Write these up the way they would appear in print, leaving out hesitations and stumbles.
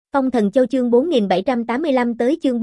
Phong Thần Châu chương 4785 tới chương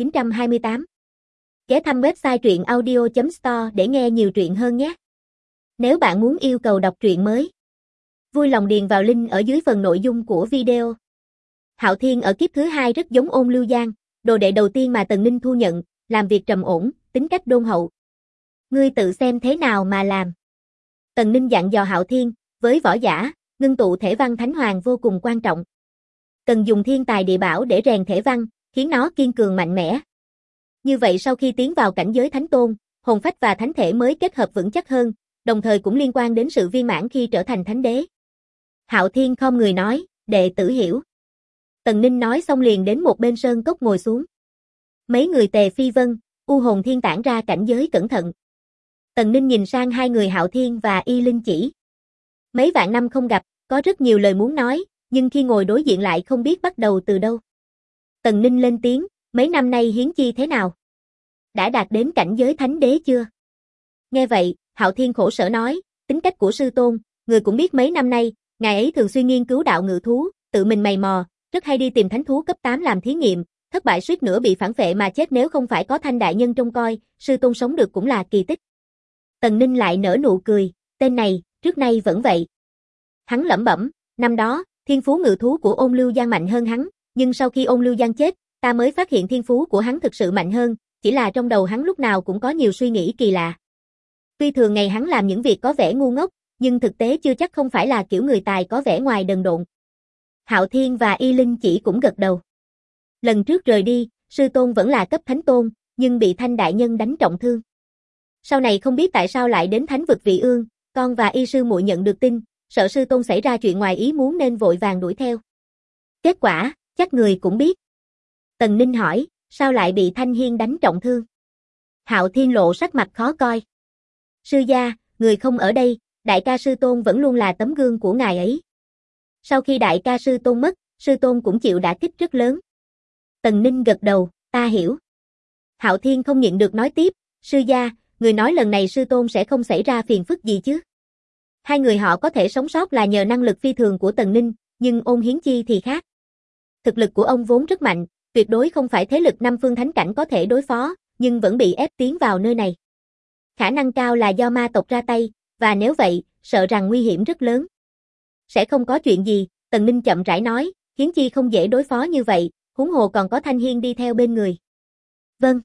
4928. Ghé thăm website truyện audio.store để nghe nhiều truyện hơn nhé. Nếu bạn muốn yêu cầu đọc truyện mới, vui lòng điền vào link ở dưới phần nội dung của video. Hạo Thiên ở kiếp thứ hai rất giống Ôn Lưu Giang, đồ đệ đầu tiên mà Tần Ninh thu nhận, làm việc trầm ổn, tính cách đôn hậu. Ngươi tự xem thế nào mà làm. Tần Ninh dặn dò Hạo Thiên, với võ giả, ngưng tụ thể văn thánh hoàng vô cùng quan trọng. Cần dùng thiên tài địa bảo để rèn thể văn, khiến nó kiên cường mạnh mẽ. Như vậy sau khi tiến vào cảnh giới thánh tôn, hồn phách và thánh thể mới kết hợp vững chắc hơn, đồng thời cũng liên quan đến sự viên mãn khi trở thành thánh đế. Hạo Thiên khom người nói, đệ tử hiểu. Tần Ninh nói xong liền đến một bên sơn cốc ngồi xuống. Mấy người Tề Phi Vân, U Hồn Thiên tản ra cảnh giới cẩn thận. Tần Ninh nhìn sang hai người Hạo Thiên và Y Linh Chỉ. Mấy vạn năm không gặp, có rất nhiều lời muốn nói, nhưng khi ngồi đối diện lại không biết bắt đầu từ đâu. Tần Ninh lên tiếng, mấy năm nay Hiến Chi thế nào? Đã đạt đến cảnh giới thánh đế chưa? Nghe vậy, Hạo Thiên khổ sở nói, tính cách của sư tôn, người cũng biết mấy năm nay, ngài ấy thường xuyên nghiên cứu đạo ngự thú, tự mình mày mò, rất hay đi tìm thánh thú cấp 8 làm thí nghiệm, thất bại suýt nữa bị phản phệ mà chết, nếu không phải có Thanh đại nhân trông coi, sư tôn sống được cũng là kỳ tích. Tần Ninh lại nở nụ cười, tên này, trước nay vẫn vậy. Hắn lẩm bẩm, năm đó, thiên phú ngự thú của Ôn Lưu Giang mạnh hơn hắn, nhưng sau khi Ôn Lưu Giang chết, ta mới phát hiện thiên phú của hắn thực sự mạnh hơn, chỉ là trong đầu hắn lúc nào cũng có nhiều suy nghĩ kỳ lạ. Tuy thường ngày hắn làm những việc có vẻ ngu ngốc, nhưng thực tế chưa chắc không phải là kiểu người tài có vẻ ngoài đần độn. Hạo Thiên và Y Linh Chỉ cũng gật đầu. Lần trước rời đi, sư tôn vẫn là cấp thánh tôn, nhưng bị Thanh đại nhân đánh trọng thương. Sau này không biết tại sao lại đến thánh vực Vị Ương, con và Y sư muội nhận được tin, sợ sư tôn xảy ra chuyện ngoài ý muốn nên vội vàng đuổi theo. Kết quả, chắc người cũng biết. Tần Ninh hỏi, sao lại bị Thanh Hiên đánh trọng thương? Hạo Thiên lộ sắc mặt khó coi. Sư gia, người không ở đây, đại ca sư tôn vẫn luôn là tấm gương của ngài ấy. Sau khi đại ca sư tôn mất, sư tôn cũng chịu đả kích rất lớn. Tần Ninh gật đầu, ta hiểu. Hạo Thiên không nhịn được nói tiếp, sư gia, người nói lần này sư tôn sẽ không xảy ra phiền phức gì chứ? Hai người họ có thể sống sót là nhờ năng lực phi thường của Tần Ninh, nhưng Ôn Hiến Chi thì khác. Thực lực của ông vốn rất mạnh, tuyệt đối không phải thế lực năm phương thánh cảnh có thể đối phó, nhưng vẫn bị ép tiến vào nơi này. Khả năng cao là do ma tộc ra tay, và nếu vậy, sợ rằng nguy hiểm rất lớn. Sẽ không có chuyện gì, Tần Ninh chậm rãi nói, Hiến Chi không dễ đối phó như vậy, huống hồ còn có Thanh Hiên đi theo bên người. Vâng.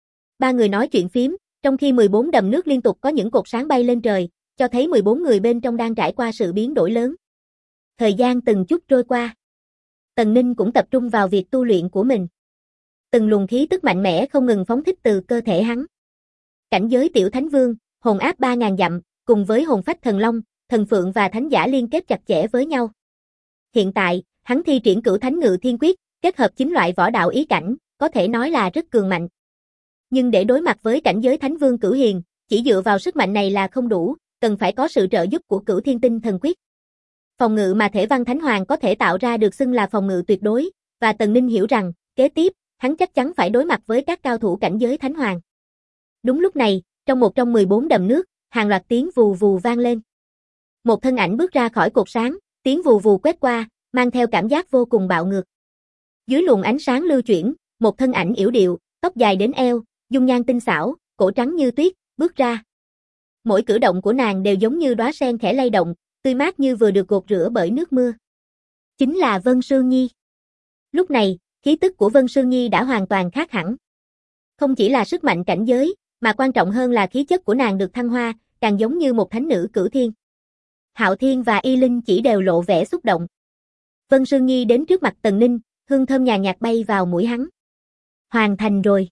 Ba người nói chuyện phím, trong khi 14 đầm nước liên tục có những cột sáng bay lên trời, cho thấy 14 người bên trong đang trải qua sự biến đổi lớn. Thời gian từng chút trôi qua. Tần Ninh cũng tập trung vào việc tu luyện của mình. Từng luồng khí tức mạnh mẽ không ngừng phóng thích từ cơ thể hắn. Cảnh giới tiểu thánh vương, hồn áp 3000 dặm, cùng với hồn phách thần long, thần phượng và thánh giả liên kết chặt chẽ với nhau. Hiện tại, hắn thi triển Cửu Thánh Ngự Thiên Quyết, kết hợp 9 loại võ đạo ý cảnh, có thể nói là rất cường mạnh. Nhưng để đối mặt với cảnh giới thánh vương Cửu Hiền, chỉ dựa vào sức mạnh này là không đủ, cần phải có sự trợ giúp của Cửu Thiên Tinh Thần Quyết. Phòng ngự mà thể văn thánh hoàng có thể tạo ra được xưng là phòng ngự tuyệt đối, và Tần Ninh hiểu rằng, kế tiếp, hắn chắc chắn phải đối mặt với các cao thủ cảnh giới thánh hoàng. Đúng lúc này, trong 14 đầm nước, hàng loạt tiếng vù vù vang lên. Một thân ảnh bước ra khỏi cột sáng, tiếng vù vù quét qua, mang theo cảm giác vô cùng bạo ngược. Dưới luồng ánh sáng lưu chuyển, một thân ảnh yểu điệu, tóc dài đến eo, dung nhan tinh xảo, cổ trắng như tuyết, bước ra. Mỗi cử động của nàng đều giống như đóa sen khẽ lay động, tươi mát như vừa được gột rửa bởi nước mưa. Chính là Vân Sương Nhi. Lúc này, khí tức của Vân Sương Nhi đã hoàn toàn khác hẳn. Không chỉ là sức mạnh cảnh giới, mà quan trọng hơn là khí chất của nàng được thăng hoa, càng giống như một thánh nữ cửu thiên. Hạo Thiên và Y Linh Chỉ đều lộ vẻ xúc động. Vân Sương Nhi đến trước mặt Tần Ninh, hương thơm nhàn nhạt bay vào mũi hắn. Hoàn thành rồi.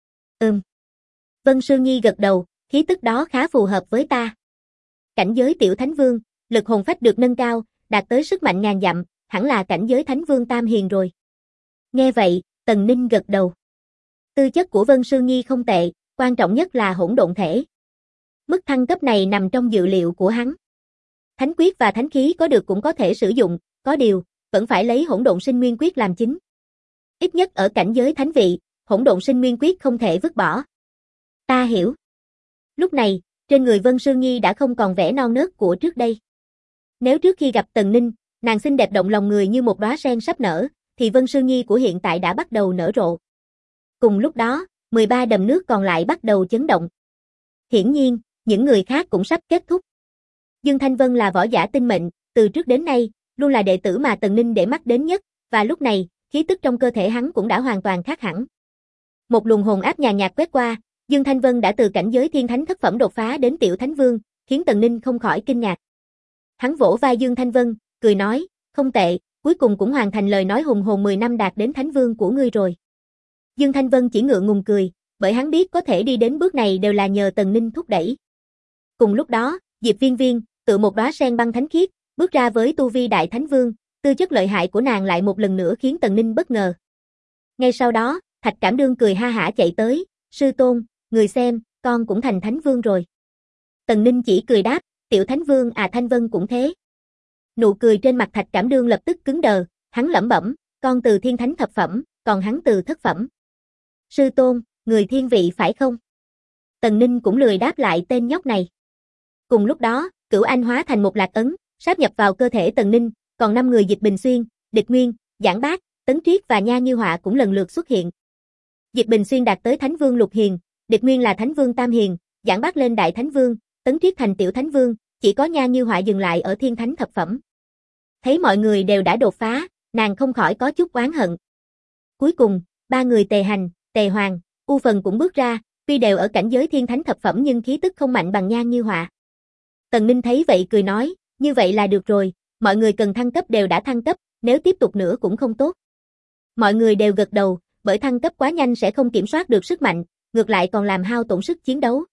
Vân Sương Nhi gật đầu, khí tức đó khá phù hợp với ta. Cảnh giới tiểu thánh vương, lực hồn phách được nâng cao, đạt tới sức mạnh ngàn dặm, hẳn là cảnh giới thánh vương tam hiền rồi. Nghe vậy, Tần Ninh gật đầu. Tư chất của Vân Sương Nhi không tệ, quan trọng nhất là hỗn độn thể. Mức thăng cấp này nằm trong dự liệu của hắn. Thánh quyết và thánh khí có được cũng có thể sử dụng, có điều, vẫn phải lấy hỗn độn sinh nguyên quyết làm chính. Ít nhất ở cảnh giới thánh vị, hỗn độn sinh nguyên quyết không thể vứt bỏ. Ta hiểu. Lúc này, trên người Vân Sương Nhi đã không còn vẻ non nớt của trước đây. Nếu trước khi gặp Tần Ninh, nàng xinh đẹp động lòng người như một đóa sen sắp nở, thì Vân Sư Nhi của hiện tại đã bắt đầu nở rộ. Cùng lúc đó, 13 đầm nước còn lại bắt đầu chấn động. Hiển nhiên, những người khác cũng sắp kết thúc. Dương Thanh Vân là võ giả tinh mệnh, từ trước đến nay, luôn là đệ tử mà Tần Ninh để mắt đến nhất, và lúc này, khí tức trong cơ thể hắn cũng đã hoàn toàn khác hẳn. Một luồng hồn áp nhàn nhạt quét qua, Dương Thanh Vân đã từ cảnh giới thiên thánh thất phẩm đột phá đến tiểu thánh vương, khiến Tần Ninh không khỏi kinh ngạc. Hắn vỗ vai Dương Thanh Vân, cười nói, không tệ, cuối cùng cũng hoàn thành lời nói hùng hồn 10 năm đạt đến thánh vương của ngươi rồi. Dương Thanh Vân chỉ ngượng ngùng cười, bởi hắn biết có thể đi đến bước này đều là nhờ Tần Ninh thúc đẩy. Cùng lúc đó, Diệp Viên Viên, tự một đóa sen băng thánh khiết, bước ra với tu vi đại thánh vương, tư chất lợi hại của nàng lại một lần nữa khiến Tần Ninh bất ngờ. Ngay sau đó, Thạch Cảm Đương cười ha hả chạy tới, sư tôn, người xem, con cũng thành thánh vương rồi. Tần Ninh chỉ cười đáp, tiểu thánh vương à, Thanh Vân cũng thế. Nụ cười trên mặt Thạch Cảm Đương lập tức cứng đờ, hắn lẩm bẩm, con từ thiên thánh thập phẩm, còn hắn từ thất phẩm. Sư tôn, người thiên vị phải không? Tần Ninh cũng lười đáp lại tên nhóc này. Cùng lúc đó, Cửu Anh hóa thành một lạc ấn, sáp nhập vào cơ thể Tần Ninh, còn 5 người Dịch Bình Xuyên, Địch Nguyên, Giảng Bác, Tấn Triết và Nha Như Họa cũng lần lượt xuất hiện. Dịch Bình Xuyên đạt tới Thánh Vương Lục Hiền, Địch Nguyên là Thánh Vương Tam Hiền, Giảng Bác lên Đại Thánh Vương, Tấn Triết thành Tiểu Thánh Vương, chỉ có Nha Như Họa dừng lại ở Thiên Thánh thập phẩm. Thấy mọi người đều đã đột phá, nàng không khỏi có chút oán hận. Cuối cùng, 3 người Tề Hành, Tề Hoàng, U Phần cũng bước ra, tuy đều ở cảnh giới Thiên Thánh thập phẩm nhưng khí tức không mạnh bằng Nha Như Họa. Tần Ninh thấy vậy cười nói, như vậy là được rồi, mọi người cần thăng cấp đều đã thăng cấp, nếu tiếp tục nữa cũng không tốt. Mọi người đều gật đầu, bởi thăng cấp quá nhanh sẽ không kiểm soát được sức mạnh, ngược lại còn làm hao tổn sức chiến đấu.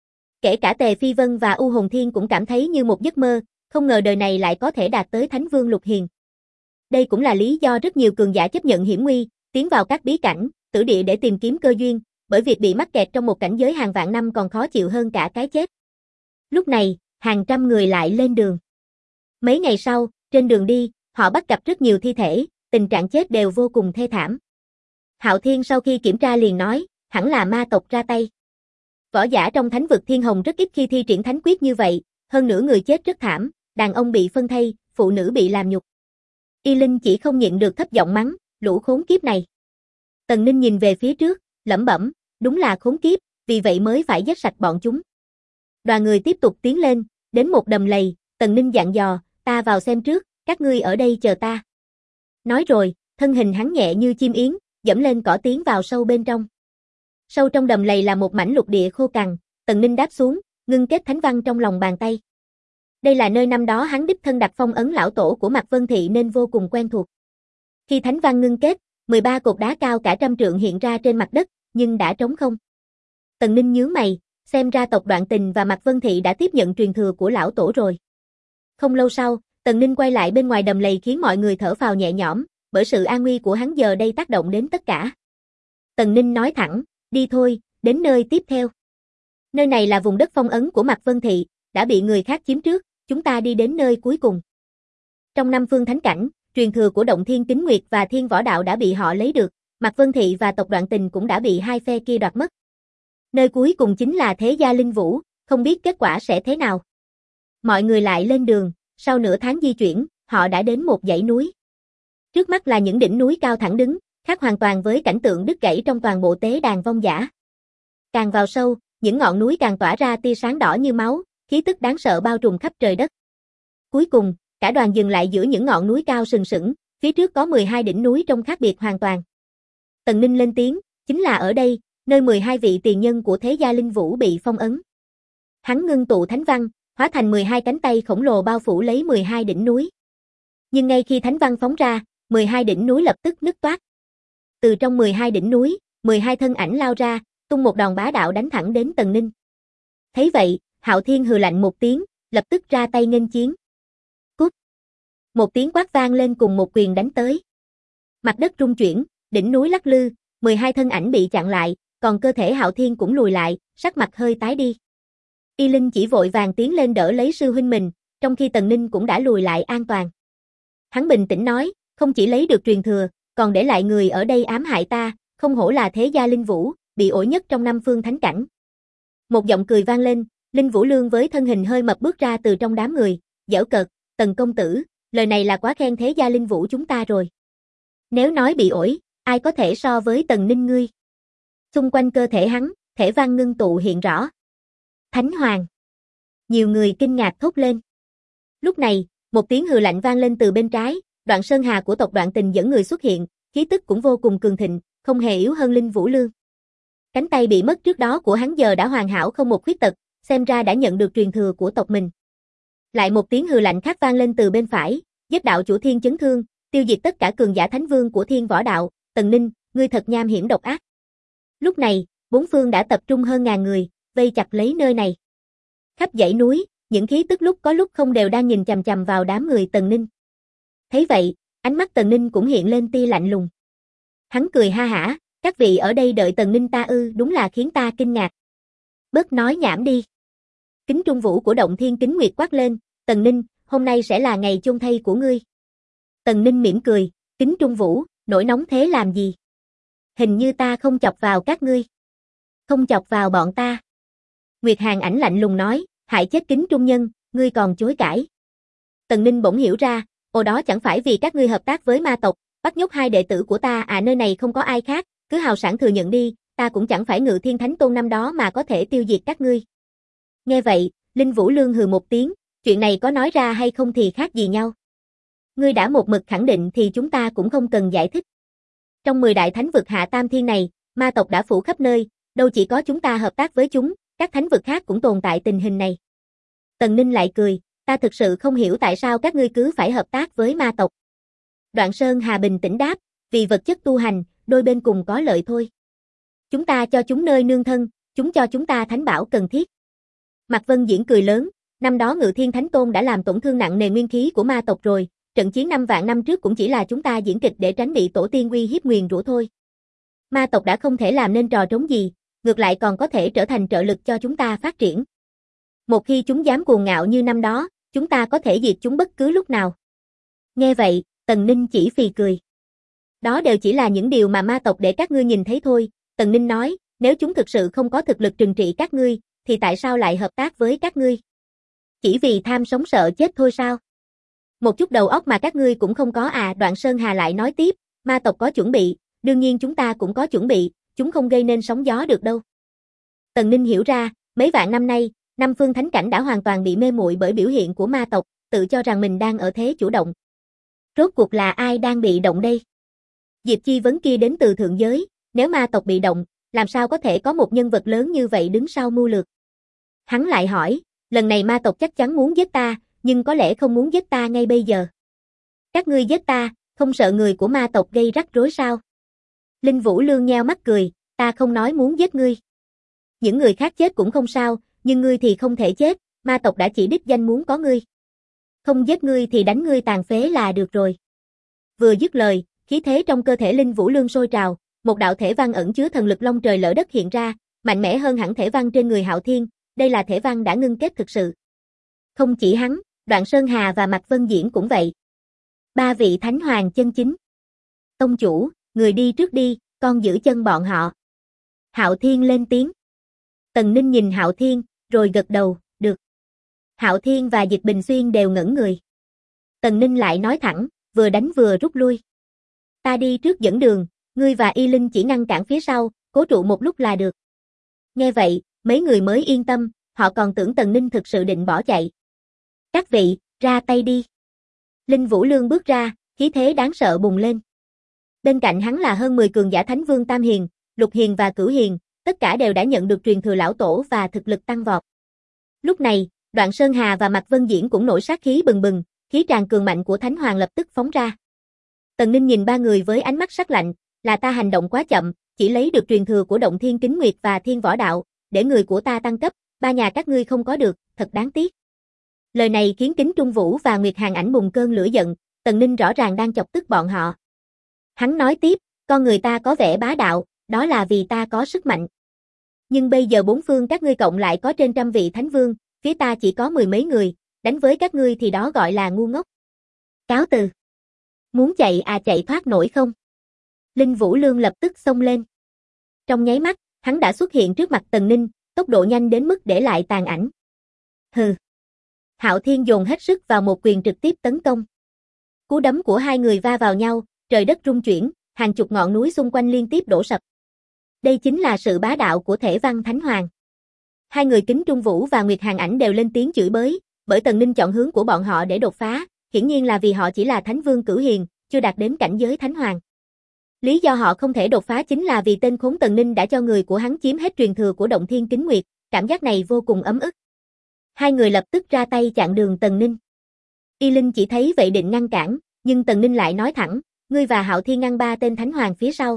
Kể cả Tề Phi Vân và U Hồn Thiên cũng cảm thấy như một giấc mơ, không ngờ đời này lại có thể đạt tới Thánh Vương Lục Hiền. Đây cũng là lý do rất nhiều cường giả chấp nhận hiểm nguy, tiến vào các bí cảnh, tử địa để tìm kiếm cơ duyên, bởi việc bị mắc kẹt trong một cảnh giới hàng vạn năm còn khó chịu hơn cả cái chết. Lúc này, hàng trăm người lại lên đường. Mấy ngày sau, trên đường đi, họ bắt gặp rất nhiều thi thể, tình trạng chết đều vô cùng thê thảm. Hạo Thiên sau khi kiểm tra liền nói, hẳn là ma tộc ra tay. Võ giả trong thánh vực Thiên Hồng rất ít khi thi triển thánh quyết như vậy, hơn nữa người chết rất thảm, đàn ông bị phân thây, phụ nữ bị làm nhục. Y Linh chỉ không nhịn được thấp giọng mắng, lũ khốn kiếp này. Tần Ninh nhìn về phía trước, lẩm bẩm, đúng là khốn kiếp, vì vậy mới phải giết sạch bọn chúng. Đoàn người tiếp tục tiến lên, đến một đầm lầy, Tần Ninh dặn dò, ta vào xem trước, các ngươi ở đây chờ ta. Nói rồi, thân hình hắn nhẹ như chim yến, dẫm lên cỏ tiến vào sâu bên trong. Sâu trong đầm lầy là một mảnh lục địa khô cằn, Tần Ninh đáp xuống, ngưng kết thánh văn trong lòng bàn tay. Đây là nơi năm đó hắn đích thân đặt phong ấn lão tổ của Mạc Vân Thị nên vô cùng quen thuộc. Khi thánh văn ngưng kết, 13 cột đá cao cả trăm trượng hiện ra trên mặt đất, nhưng đã trống không. Tần Ninh nhướng mày, xem ra tộc Đoạn Tình và Mạc Vân Thị đã tiếp nhận truyền thừa của lão tổ rồi. Không lâu sau, Tần Ninh quay lại bên ngoài đầm lầy khiến mọi người thở phào nhẹ nhõm, bởi sự an nguy của hắn giờ đây tác động đến tất cả. Tần Ninh nói thẳng, đi thôi, đến nơi tiếp theo. Nơi này là vùng đất phong ấn của Mạc Vân Thị, đã bị người khác chiếm trước, chúng ta đi đến nơi cuối cùng. Trong 5 phương thánh cảnh, truyền thừa của Động Thiên Kính Nguyệt và Thiên Võ Đạo đã bị họ lấy được, Mạc Vân Thị và tộc Đoạn Tình cũng đã bị hai phe kia đoạt mất. Nơi cuối cùng chính là Thế Gia Linh Vũ, không biết kết quả sẽ thế nào. Mọi người lại lên đường, sau nửa tháng di chuyển, họ đã đến một dãy núi. Trước mắt là những đỉnh núi cao thẳng đứng, khác hoàn toàn với cảnh tượng đứt gãy trong toàn bộ tế đàn vong dã. Càng vào sâu, những ngọn núi càng tỏa ra tia sáng đỏ như máu, khí tức đáng sợ bao trùm khắp trời đất. Cuối cùng, cả đoàn dừng lại giữa những ngọn núi cao sừng sững, phía trước có 12 đỉnh núi trông khác biệt hoàn toàn. Tần Ninh lên tiếng, chính là ở đây, nơi 12 vị tiền nhân của Thế Gia Linh Vũ bị phong ấn. Hắn ngưng tụ thánh văn, hóa thành 12 cánh tay khổng lồ bao phủ lấy 12 đỉnh núi. Nhưng ngay khi thánh văn phóng ra, 12 đỉnh núi lập tức nứt toác. Từ trong 12 đỉnh núi, 12 thân ảnh lao ra, tung một đòn bá đạo đánh thẳng đến Tần Ninh. Thấy vậy, Hạo Thiên hừ lạnh một tiếng, lập tức ra tay nghênh chiến. Cút! Một tiếng quát vang lên cùng một quyền đánh tới. Mặt đất rung chuyển, đỉnh núi lắc lư, 12 thân ảnh bị chặn lại, còn cơ thể Hạo Thiên cũng lùi lại, sắc mặt hơi tái đi. Y Linh chỉ vội vàng tiến lên đỡ lấy sư huynh mình, trong khi Tần Ninh cũng đã lùi lại an toàn. Hắn bình tĩnh nói, không chỉ lấy được truyền thừa, còn để lại người ở đây ám hại ta, không hổ là Thế Gia Linh Vũ, bị ổi nhất trong 5 phương thánh cảnh. Một giọng cười vang lên, Linh Vũ Lương với thân hình hơi mập bước ra từ trong đám người, giễu cợt, Tần công tử, lời này là quá khen Thế Gia Linh Vũ chúng ta rồi. Nếu nói bị ổi, ai có thể so với Tần Ninh ngươi? Xung quanh cơ thể hắn, thể văn ngưng tụ hiện rõ. Thánh Hoàng. Nhiều người kinh ngạc thốt lên. Lúc này, một tiếng hừ lạnh vang lên từ bên trái, Đoạn Sơn Hà của tộc Đoạn Tình dẫn người xuất hiện, khí tức cũng vô cùng cường thịnh, không hề yếu hơn Linh Vũ Lương. Cánh tay bị mất trước đó của hắn giờ đã hoàn hảo không một khuyết tật, xem ra đã nhận được truyền thừa của tộc mình. Lại một tiếng hừ lạnh khác vang lên từ bên phải, giết đạo chủ Thiên chấn thương, tiêu diệt tất cả cường giả thánh vương của Thiên Võ Đạo, Tần Ninh, ngươi thật nham hiểm độc ác. Lúc này, bốn phương đã tập trung hơn ngàn người, vây chặt lấy nơi này. Khắp dãy núi, những khí tức lúc có lúc không đều đang nhìn chằm chằm vào đám người Tần Ninh. Thấy vậy, ánh mắt Tần Ninh cũng hiện lên tia lạnh lùng. Hắn cười ha hả, các vị ở đây đợi Tần Ninh ta ư, đúng là khiến ta kinh ngạc. Bớt nói nhảm đi. Kính Trung Vũ của Động Thiên Kính Nguyệt quát lên, Tần Ninh, hôm nay sẽ là ngày chôn thây của ngươi. Tần Ninh mỉm cười, Kính Trung Vũ, nổi nóng thế làm gì? Hình như ta không chọc vào các ngươi. Không chọc vào bọn ta. Nguyệt Hàn Ảnh lạnh lùng nói, hại chết Kính Trung Nhân, ngươi còn chối cãi. Tần Ninh bỗng hiểu ra, đó chẳng phải vì các ngươi hợp tác với ma tộc, bắt nhốt hai đệ tử của ta à, nơi này không có ai khác, cứ hào sảng thừa nhận đi, ta cũng chẳng phải Ngự Thiên Thánh Tôn năm đó mà có thể tiêu diệt các ngươi. Nghe vậy, Linh Vũ Lương hừ một tiếng, chuyện này có nói ra hay không thì khác gì nhau. Ngươi đã một mực khẳng định thì chúng ta cũng không cần giải thích. Trong 10 đại thánh vực hạ tam thiên này, ma tộc đã phủ khắp nơi, đâu chỉ có chúng ta hợp tác với chúng, các thánh vực khác cũng tồn tại tình hình này. Tần Ninh lại cười, ta thực sự không hiểu tại sao các ngươi cứ phải hợp tác với ma tộc. Đoạn Sơn Hà bình tĩnh đáp, vì vật chất tu hành, đôi bên cùng có lợi thôi. Chúng ta cho chúng nơi nương thân, chúng cho chúng ta thánh bảo cần thiết. Mạc Vân Diễn cười lớn, năm đó Ngự Thiên Thánh Tôn đã làm tổn thương nặng nề nguyên khí của ma tộc rồi, trận chiến 5 vạn năm trước cũng chỉ là chúng ta diễn kịch để tránh bị tổ tiên uy hiếp nguyền rủa thôi. Ma tộc đã không thể làm nên trò trống gì, ngược lại còn có thể trở thành trợ lực cho chúng ta phát triển. Một khi chúng dám cuồng ngạo như năm đó, chúng ta có thể diệt chúng bất cứ lúc nào. Nghe vậy, Tần Ninh chỉ phì cười. Đó đều chỉ là những điều mà ma tộc để các ngươi nhìn thấy thôi, Tần Ninh nói, nếu chúng thực sự không có thực lực trừng trị các ngươi, thì tại sao lại hợp tác với các ngươi? Chỉ vì tham sống sợ chết thôi sao? Một chút đầu óc mà các ngươi cũng không có à, Đoạn Sơn Hà lại nói tiếp, ma tộc có chuẩn bị, đương nhiên chúng ta cũng có chuẩn bị, chúng không gây nên sóng gió được đâu. Tần Ninh hiểu ra, mấy vạn năm nay, năm phương thánh cảnh đã hoàn toàn bị mê muội bởi biểu hiện của ma tộc, tự cho rằng mình đang ở thế chủ động. Rốt cuộc là ai đang bị động đây? Diệp Chi Vấn kia đến từ thượng giới, nếu ma tộc bị động, làm sao có thể có một nhân vật lớn như vậy đứng sau mưu lược? Hắn lại hỏi, lần này ma tộc chắc chắn muốn giết ta, nhưng có lẽ không muốn giết ta ngay bây giờ. Các ngươi giết ta, không sợ người của ma tộc gây rắc rối sao? Linh Vũ Lương nheo mắt cười, ta không nói muốn giết ngươi. Những người khác chết cũng không sao, nhưng ngươi thì không thể chết, ma tộc đã chỉ đích danh muốn có ngươi. Không giết ngươi thì đánh ngươi tàn phế là được rồi. Vừa dứt lời, khí thế trong cơ thể Linh Vũ Lương sôi trào, một đạo thể văn ẩn chứa thần lực long trời lở đất hiện ra, mạnh mẽ hơn hẳn thể văn trên người Hạo Thiên, đây là thể văn đã ngưng kết thực sự. Không chỉ hắn, Đoạn Sơn Hà và Mạc Vân Diễn cũng vậy. Ba vị thánh hoàng chân chính. Tông chủ, người đi trước đi, con giữ chân bọn họ. Hạo Thiên lên tiếng. Tần Ninh nhìn Hạo Thiên, rồi gật đầu, được. Hạo Thiên và Dịch Bình Xuyên đều ngẩn người. Tần Ninh lại nói thẳng, vừa đánh vừa rút lui. Ta đi trước dẫn đường, ngươi và Y Linh chỉ ngăn cản phía sau, cố trụ một lúc là được. Nghe vậy, mấy người mới yên tâm, họ còn tưởng Tần Ninh thực sự định bỏ chạy. Các vị, ra tay đi. Linh Vũ Lương bước ra, khí thế đáng sợ bùng lên. Bên cạnh hắn là hơn 10 cường giả Thánh Vương Tam Hiền, Lục Hiền và Cửu Hiền, tất cả đều đã nhận được truyền thừa lão tổ và thực lực tăng vọt. Lúc này, Đoạn Sơn Hà và Mạc Vân Diễn cũng nổi sát khí bừng bừng, khí tràn cường mạnh của Thánh Hoàng lập tức phóng ra. Tần Ninh nhìn ba người với ánh mắt sắc lạnh, là ta hành động quá chậm, chỉ lấy được truyền thừa của Động Thiên Kính Nguyệt và Thiên Võ Đạo, để người của ta tăng cấp, ba nhà các ngươi không có được, thật đáng tiếc. Lời này khiến Kính Trung Vũ và Nguyệt Hàn Ảnh bùng cơn lửa giận, Tần Ninh rõ ràng đang chọc tức bọn họ. Hắn nói tiếp, con người ta có vẻ bá đạo, đó là vì ta có sức mạnh. Nhưng bây giờ bốn phương các ngươi cộng lại có trên 100 vị thánh vương, phía ta chỉ có 10 mấy người, đánh với các ngươi thì đó gọi là ngu ngốc. Cáo từ. Muốn chạy à, chạy thoát nổi không? Linh Vũ Lương lập tức xông lên. Trong nháy mắt, hắn đã xuất hiện trước mặt Tần Ninh, tốc độ nhanh đến mức để lại tàn ảnh. Hừ. Hạo Thiên dồn hết sức vào một quyền trực tiếp tấn công. Cú đấm của hai người va vào nhau, trời đất rung chuyển, hàng chục ngọn núi xung quanh liên tiếp đổ sập. Đây chính là sự bá đạo của Thể Văn Thánh Hoàng. Hai người Kính Trung Vũ và Nguyệt Hàn Ảnh đều lên tiếng chửi bới, bởi Tần Ninh chọn hướng của bọn họ để đột phá, hiển nhiên là vì họ chỉ là Thánh Vương Cửu Hiền, chưa đạt đến cảnh giới Thánh Hoàng. Lý do họ không thể đột phá chính là vì tên khốn Tần Ninh đã cho người của hắn chiếm hết truyền thừa của Động Thiên Kính Nguyệt, cảm giác này vô cùng ấm ức. Hai người lập tức ra tay chặn đường Tần Ninh. Y Linh chỉ thấy vậy định ngăn cản, nhưng Tần Ninh lại nói thẳng, ngươi và Hạo Thiên ngăn ba tên Thánh Hoàng phía sau.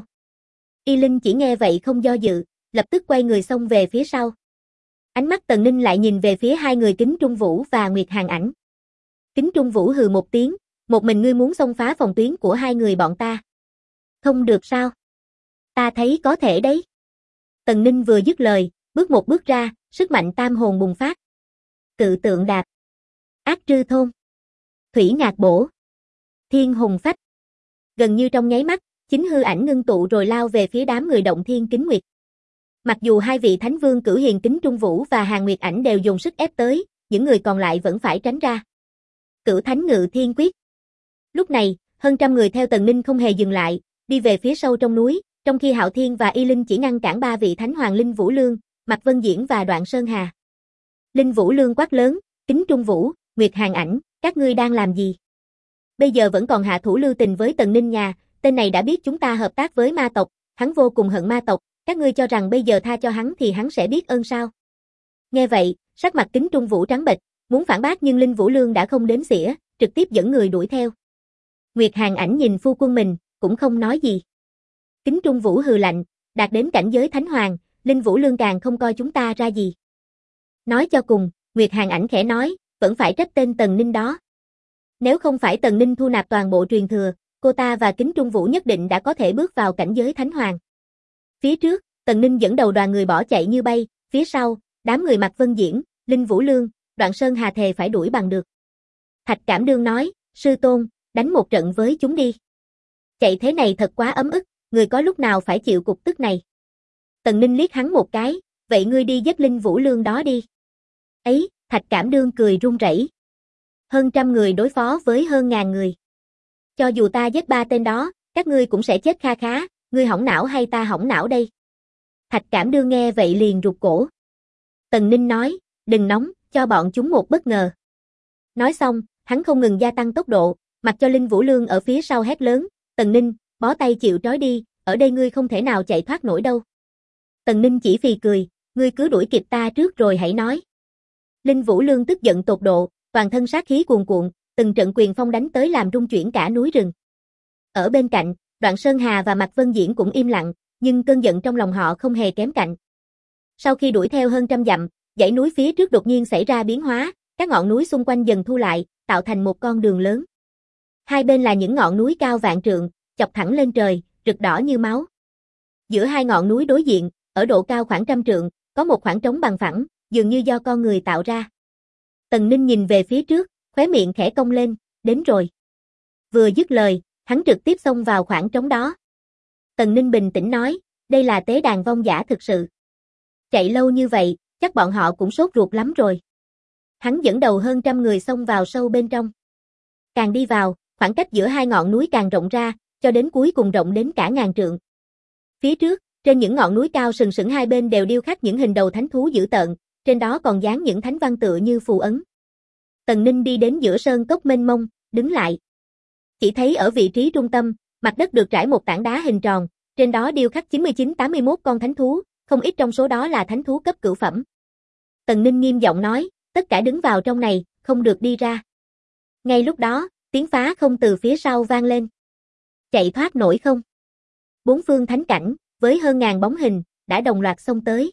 Y Linh chỉ nghe vậy không do dự, lập tức quay người xông về phía sau. Ánh mắt Tần Ninh lại nhìn về phía hai người Kính Trung Vũ và Nguyệt Hàn Ảnh. Kính Trung Vũ hừ một tiếng, một mình ngươi muốn xông phá phòng tuyến của hai người bọn ta. Không được sao? Ta thấy có thể đấy. Tần Ninh vừa dứt lời, bước một bước ra, sức mạnh tam hồn bùng phát. Cự tượng đạp, ác trư thôn, thủy ngạc bổ, thiên hùng phách. Gần như trong nháy mắt, chính hư ảnh ngưng tụ rồi lao về phía đám người Động Thiên Kính Nguyệt. Mặc dù hai vị Thánh Vương Cửu Hiền Kính Trung Vũ và Hàn Nguyệt Ảnh đều dùng sức ép tới, những người còn lại vẫn phải tránh ra. Cửu Thánh Ngự Thiên Quyết. Lúc này, hơn trăm người theo Tần Ninh không hề dừng lại, đi về phía sâu trong núi, trong khi Hạo Thiên và Y Linh chỉ ngăn cản ba vị Thánh Hoàng Linh Vũ Lương, Mạc Vân Diễn và Đoạn Sơn Hà. Linh Vũ Lương quát lớn, Kính Trung Vũ, Nguyệt Hàn Ảnh, các ngươi đang làm gì? Bây giờ vẫn còn hạ thủ lưu tình với Tần Ninh nhà, tên này đã biết chúng ta hợp tác với ma tộc, hắn vô cùng hận ma tộc, các ngươi cho rằng bây giờ tha cho hắn thì hắn sẽ biết ơn sao? Nghe vậy, sắc mặt Kính Trung Vũ trắng bệch, muốn phản bác nhưng Linh Vũ Lương đã không đếm xỉa, trực tiếp dẫn người đuổi theo. Nguyệt Hàn Ảnh nhìn phu quân mình, cũng không nói gì. Kính Trung Vũ hừ lạnh, đạt đến cảnh giới Thánh Hoàng, Linh Vũ Lương càng không coi chúng ta ra gì. Nói cho cùng, Nguyệt Hàn Ảnh khẽ nói, vẫn phải trách tên Tần Ninh đó. Nếu không phải Tần Ninh thu nạp toàn bộ truyền thừa, cô ta và Kính Trung Vũ nhất định đã có thể bước vào cảnh giới Thánh Hoàng. Phía trước, Tần Ninh dẫn đầu đoàn người bỏ chạy như bay, phía sau, đám người Mạc Vân Diễn, Linh Vũ Lương, Đoạn Sơn Hà thề phải đuổi bằng được. Thạch Cảm Đương nói, sư tôn, đánh một trận với chúng đi. Chạy thế này thật quá ấm ức, người có lúc nào phải chịu cục tức này. Tần Ninh liếc hắn một cái, vậy ngươi đi giết Linh Vũ Lương đó đi. Ấy, Thạch Cảm Đương cười run rẩy. Hơn trăm người đối phó với hơn ngàn người. Cho dù ta giết ba tên đó, các ngươi cũng sẽ chết kha khá, ngươi hỏng não hay ta hỏng não đây? Thạch Cảm Đương nghe vậy liền rụt cổ. Tần Ninh nói, đừng nóng, cho bọn chúng một bất ngờ. Nói xong, hắn không ngừng gia tăng tốc độ, mặc cho Linh Vũ Lương ở phía sau hét lớn, Tần Ninh, bó tay chịu trói đi, ở đây ngươi không thể nào chạy thoát nổi đâu. Tần Ninh chỉ phì cười, ngươi cứ đuổi kịp ta trước rồi hãy nói. Linh Vũ Lương tức giận tột độ, toàn thân sát khí cuồn cuộn, từng trận quyền phong đánh tới làm rung chuyển cả núi rừng. Ở bên cạnh, Đoạn Sơn Hà và Mạc Vân Diễn cũng im lặng, nhưng cơn giận trong lòng họ không hề kém cạnh. Sau khi đuổi theo hơn trăm dặm, dãy núi phía trước đột nhiên xảy ra biến hóa, các ngọn núi xung quanh dần thu lại, tạo thành một con đường lớn. Hai bên là những ngọn núi cao vạn trượng, chọc thẳng lên trời, rực đỏ như máu. Giữa hai ngọn núi đối diện, ở độ cao khoảng trăm trượng, có một khoảng trống bằng phẳng, dường như do con người tạo ra. Tần Ninh nhìn về phía trước, khóe miệng khẽ cong lên, đến rồi. Vừa dứt lời, hắn trực tiếp xông vào khoảng trống đó. Tần Ninh bình tĩnh nói, đây là tế đàn vong giả thực sự. Chạy lâu như vậy, chắc bọn họ cũng sốt ruột lắm rồi. Hắn dẫn đầu hơn trăm người xông vào sâu bên trong. Càng đi vào, khoảng cách giữa hai ngọn núi càng rộng ra, cho đến cuối cùng rộng đến cả ngàn trượng. Phía trước, trên những ngọn núi cao sừng sững hai bên đều điêu khắc những hình đầu thánh thú dữ tợn, trên đó còn dán những thánh văn tựa như phù ấn. Tần Ninh đi đến giữa sơn cốc mênh mông, đứng lại. Chỉ thấy ở vị trí trung tâm, mặt đất được trải một tảng đá hình tròn, trên đó điêu khắc 99-81 con thánh thú, không ít trong số đó là thánh thú cấp cửu phẩm. Tần Ninh nghiêm giọng nói, tất cả đứng vào trong này, không được đi ra. Ngay lúc đó, tiếng phá không từ phía sau vang lên. Chạy thoát nổi không? Bốn phương thánh cảnh, với hơn ngàn bóng hình, đã đồng loạt xông tới.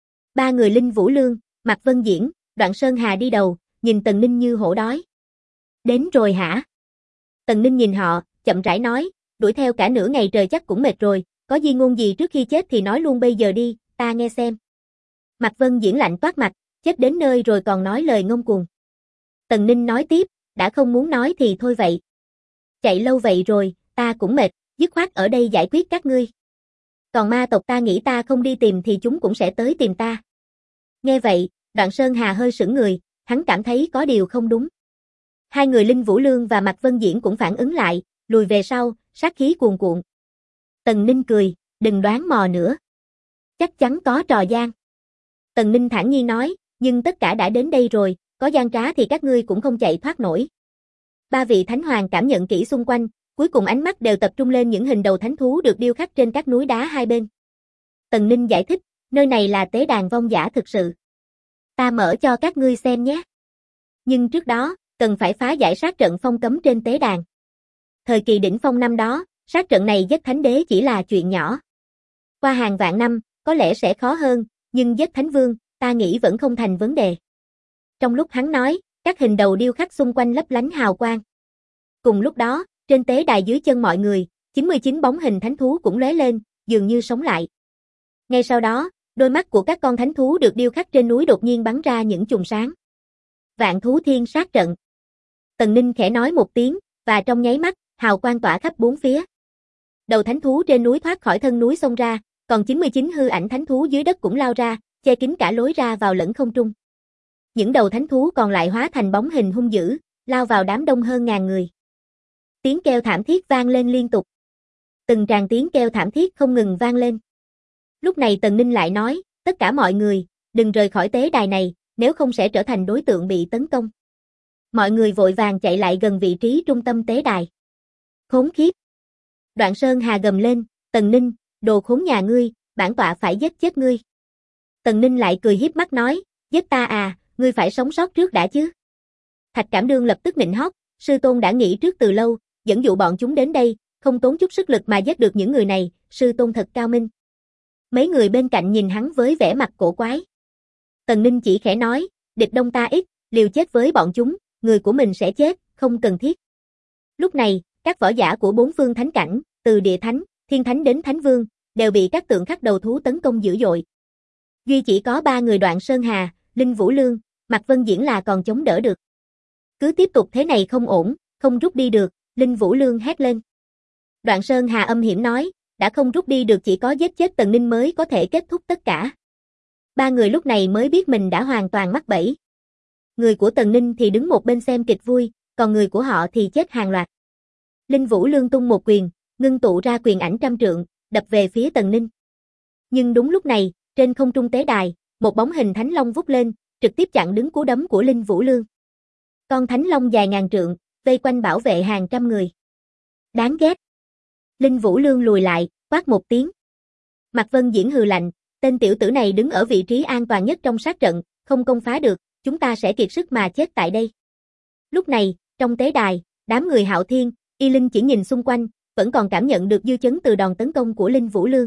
Ba người Linh Vũ Lương, Mạc Vân Diễn, Đoạn Sơn Hà đi đầu, nhìn Tần Ninh như hổ đói. Đến rồi hả? Tần Ninh nhìn họ, chậm rãi nói, đuổi theo cả nửa ngày trời chắc cũng mệt rồi, có di ngôn gì trước khi chết thì nói luôn bây giờ đi, ta nghe xem. Mạc Vân Diễn lạnh toát mặt, chết đến nơi rồi còn nói lời ngông cuồng. Tần Ninh nói tiếp, đã không muốn nói thì thôi vậy. Chạy lâu vậy rồi, ta cũng mệt, dứt khoát ở đây giải quyết các ngươi. Còn ma tộc ta nghĩ ta không đi tìm thì chúng cũng sẽ tới tìm ta. Nghe vậy, Đoạn Sơn Hà hơi sững người, hắn cảm thấy có điều không đúng. Hai người Linh Vũ Lương và Mạc Vân Diễn cũng phản ứng lại, lùi về sau, sát khí cuồn cuộn. Tần Ninh cười, đừng đoán mò nữa. Chắc chắn có trò gian. Tần Ninh thản nhiên nói, nhưng tất cả đã đến đây rồi, có gian trá thì các ngươi cũng không chạy thoát nổi. Ba vị thánh hoàng cảm nhận kỹ xung quanh, cuối cùng ánh mắt đều tập trung lên những hình đầu thánh thú được điêu khắc trên các núi đá hai bên. Tần Ninh giải thích, nơi này là tế đàn vong giả thực sự. Ta mở cho các ngươi xem nhé. Nhưng trước đó, cần phải phá giải sát trận phong cấm trên tế đàn. Thời kỳ đỉnh phong năm đó, sát trận này giết thánh đế chỉ là chuyện nhỏ. Qua hàng vạn năm, có lẽ sẽ khó hơn, nhưng giết thánh vương, ta nghĩ vẫn không thành vấn đề. Trong lúc hắn nói, các hình đầu điêu khắc xung quanh lấp lánh hào quang. Cùng lúc đó, trên tế đài dưới chân mọi người, 99 bóng hình thánh thú cũng lóe lên, dường như sống lại. Ngay sau đó, đôi mắt của các con thánh thú được điêu khắc trên núi đột nhiên bắn ra những chùm sáng. Vạn thú thiên sát trận. Tần Ninh khẽ nói một tiếng, và trong nháy mắt, hào quang tỏa khắp bốn phía. Đầu thánh thú trên núi thoát khỏi thân núi xông ra, còn 99 hư ảnh thánh thú dưới đất cũng lao ra, che kín cả lối ra vào lẫn không trung. Những đầu thánh thú còn lại hóa thành bóng hình hung dữ, lao vào đám đông hơn ngàn người. Tiếng kêu thảm thiết vang lên liên tục. Từng tràng tiếng kêu thảm thiết không ngừng vang lên. Lúc này Tần Ninh lại nói, tất cả mọi người, đừng rời khỏi tế đài này, nếu không sẽ trở thành đối tượng bị tấn công. Mọi người vội vàng chạy lại gần vị trí trung tâm tế đài. Khốn khiếp! Đoạn Sơn Hà gầm lên, Tần Ninh, đồ khốn nhà ngươi, bản tọa phải giết chết ngươi. Tần Ninh lại cười hiếp mắt nói, giết ta à, ngươi phải sống sót trước đã chứ. Thạch Cảm Đương lập tức nịnh hót, sư tôn đã nghĩ trước từ lâu, dẫn dụ bọn chúng đến đây, không tốn chút sức lực mà giết được những người này, sư tôn thật cao minh. Mấy người bên cạnh nhìn hắn với vẻ mặt cổ quái. Tần Ninh chỉ khẽ nói, địch đông ta ít, liều chết với bọn chúng, người của mình sẽ chết, không cần thiết. Lúc này, các võ giả của bốn phương thánh cảnh, từ địa thánh, thiên thánh đến thánh vương, đều bị các tượng khắc đầu thú tấn công dữ dội. Duy chỉ có ba người Đoạn Sơn Hà, Linh Vũ Lương, Mạc Vân Diễn là còn chống đỡ được. Cứ tiếp tục thế này không ổn, không rút đi được, Linh Vũ Lương hét lên. Đoạn Sơn Hà âm hiểm nói, đã không rút đi được chỉ có giết chết Tần Ninh mới có thể kết thúc tất cả. Ba người lúc này mới biết mình đã hoàn toàn mắc bẫy. Người của Tần Ninh thì đứng một bên xem kịch vui, còn người của họ thì chết hàng loạt. Linh Vũ Lương tung một quyền, ngưng tụ ra quyền ảnh trăm trượng, đập về phía Tần Ninh. Nhưng đúng lúc này, trên không trung tế đài, một bóng hình thánh long vút lên, trực tiếp chặn đứng cú đấm của Linh Vũ Lương. Con thánh long dài ngàn trượng, vây quanh bảo vệ hàng trăm người. Đáng ghét. Linh Vũ Lương lùi lại, quát một tiếng. Mạc Vân Diễn hừ lạnh, tên tiểu tử này đứng ở vị trí an toàn nhất trong sát trận, không công phá được, chúng ta sẽ kiệt sức mà chết tại đây. Lúc này, trong tế đài, đám người Hạo Thiên, Y Linh chỉ nhìn xung quanh, vẫn còn cảm nhận được dư chấn từ đòn tấn công của Linh Vũ Lương.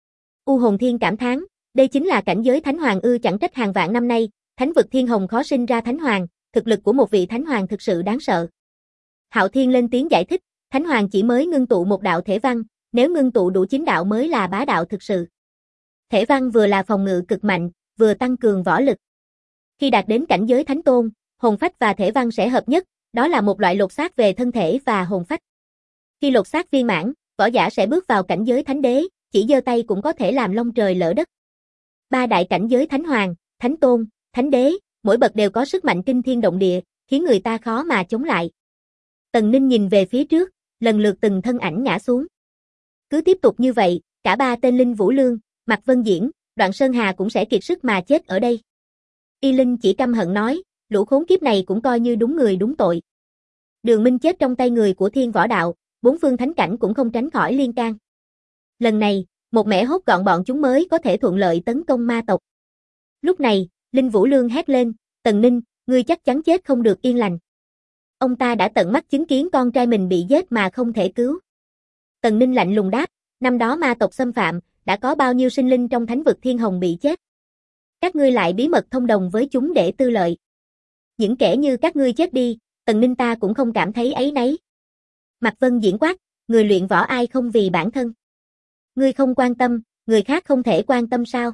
U Hồn Thiên cảm thán, đây chính là cảnh giới Thánh Hoàng ư, chẳng trách hàng vạn năm nay, thánh vực thiên hồng khó sinh ra Thánh Hoàng, thực lực của một vị Thánh Hoàng thực sự đáng sợ. Hạo Thiên lên tiếng giải thích, Thánh Hoàng chỉ mới ngưng tụ một đạo thể văn, nếu ngưng tụ đủ 9 đạo mới là bá đạo thực sự. Thể văn vừa là phòng ngự cực mạnh, vừa tăng cường võ lực. Khi đạt đến cảnh giới Thánh Tôn, hồn phách và thể văn sẽ hợp nhất, đó là một loại lột xác về thân thể và hồn phách. Khi lột xác viên mãn, võ giả sẽ bước vào cảnh giới Thánh Đế, chỉ giơ tay cũng có thể làm long trời lỡ đất. Ba đại cảnh giới Thánh Hoàng, Thánh Tôn, Thánh Đế, mỗi bậc đều có sức mạnh kinh thiên động địa, khiến người ta khó mà chống lại. Tần Ninh nhìn về phía trước, lần lượt từng thân ảnh ngã xuống. Cứ tiếp tục như vậy, cả ba tên Linh Vũ Lương, Mạc Vân Diễn, Đoạn Sơn Hà cũng sẽ kiệt sức mà chết ở đây. Y Linh chỉ căm hận nói, lũ khốn kiếp này cũng coi như đúng người đúng tội. Đường Minh chết trong tay người của Thiên Võ Đạo, bốn phương thánh cảnh cũng không tránh khỏi liên can. Lần này, một mẻ hốt gọn bọn chúng mới có thể thuận lợi tấn công ma tộc. Lúc này, Linh Vũ Lương hét lên, Tần Ninh, ngươi chắc chắn chết không được yên lành. Ông ta đã tận mắt chứng kiến con trai mình bị giết mà không thể cứu. Tần Ninh lạnh lùng đáp, năm đó ma tộc xâm phạm, đã có bao nhiêu sinh linh trong thánh vực thiên hồng bị chết. Các ngươi lại bí mật thông đồng với chúng để tư lợi. Những kẻ như các ngươi chết đi, Tần Ninh ta cũng không cảm thấy áy náy. Mạc Vân Diễn quát, người luyện võ ai không vì bản thân. Ngươi không quan tâm, người khác không thể quan tâm sao?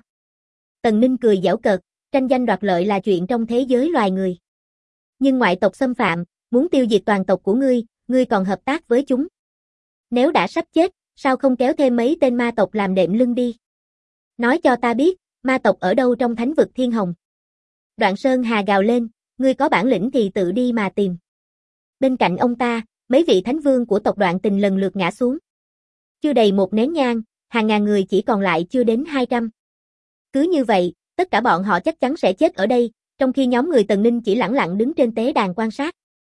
Tần Ninh cười giễu cợt, tranh danh đoạt lợi là chuyện trong thế giới loài người. Nhưng ngoại tộc xâm phạm, muốn tiêu diệt toàn tộc của ngươi còn hợp tác với chúng. Nếu đã sắp chết, sao không kéo thêm mấy tên ma tộc làm đệm lưng đi? Nói cho ta biết, ma tộc ở đâu trong thánh vực thiên hồng? Đoạn Sơn Hà gào lên, ngươi có bản lĩnh thì tự đi mà tìm. Bên cạnh ông ta, Mấy vị thánh vương của tộc Đoạn Tình lần lượt ngã xuống. Chưa đầy một nén nhang, hàng ngàn người chỉ còn lại chưa đến 200. Cứ như vậy, tất cả bọn họ chắc chắn sẽ chết ở đây, trong khi nhóm người Tần Ninh chỉ lẳng lặng đứng trên tế đàn quan sát.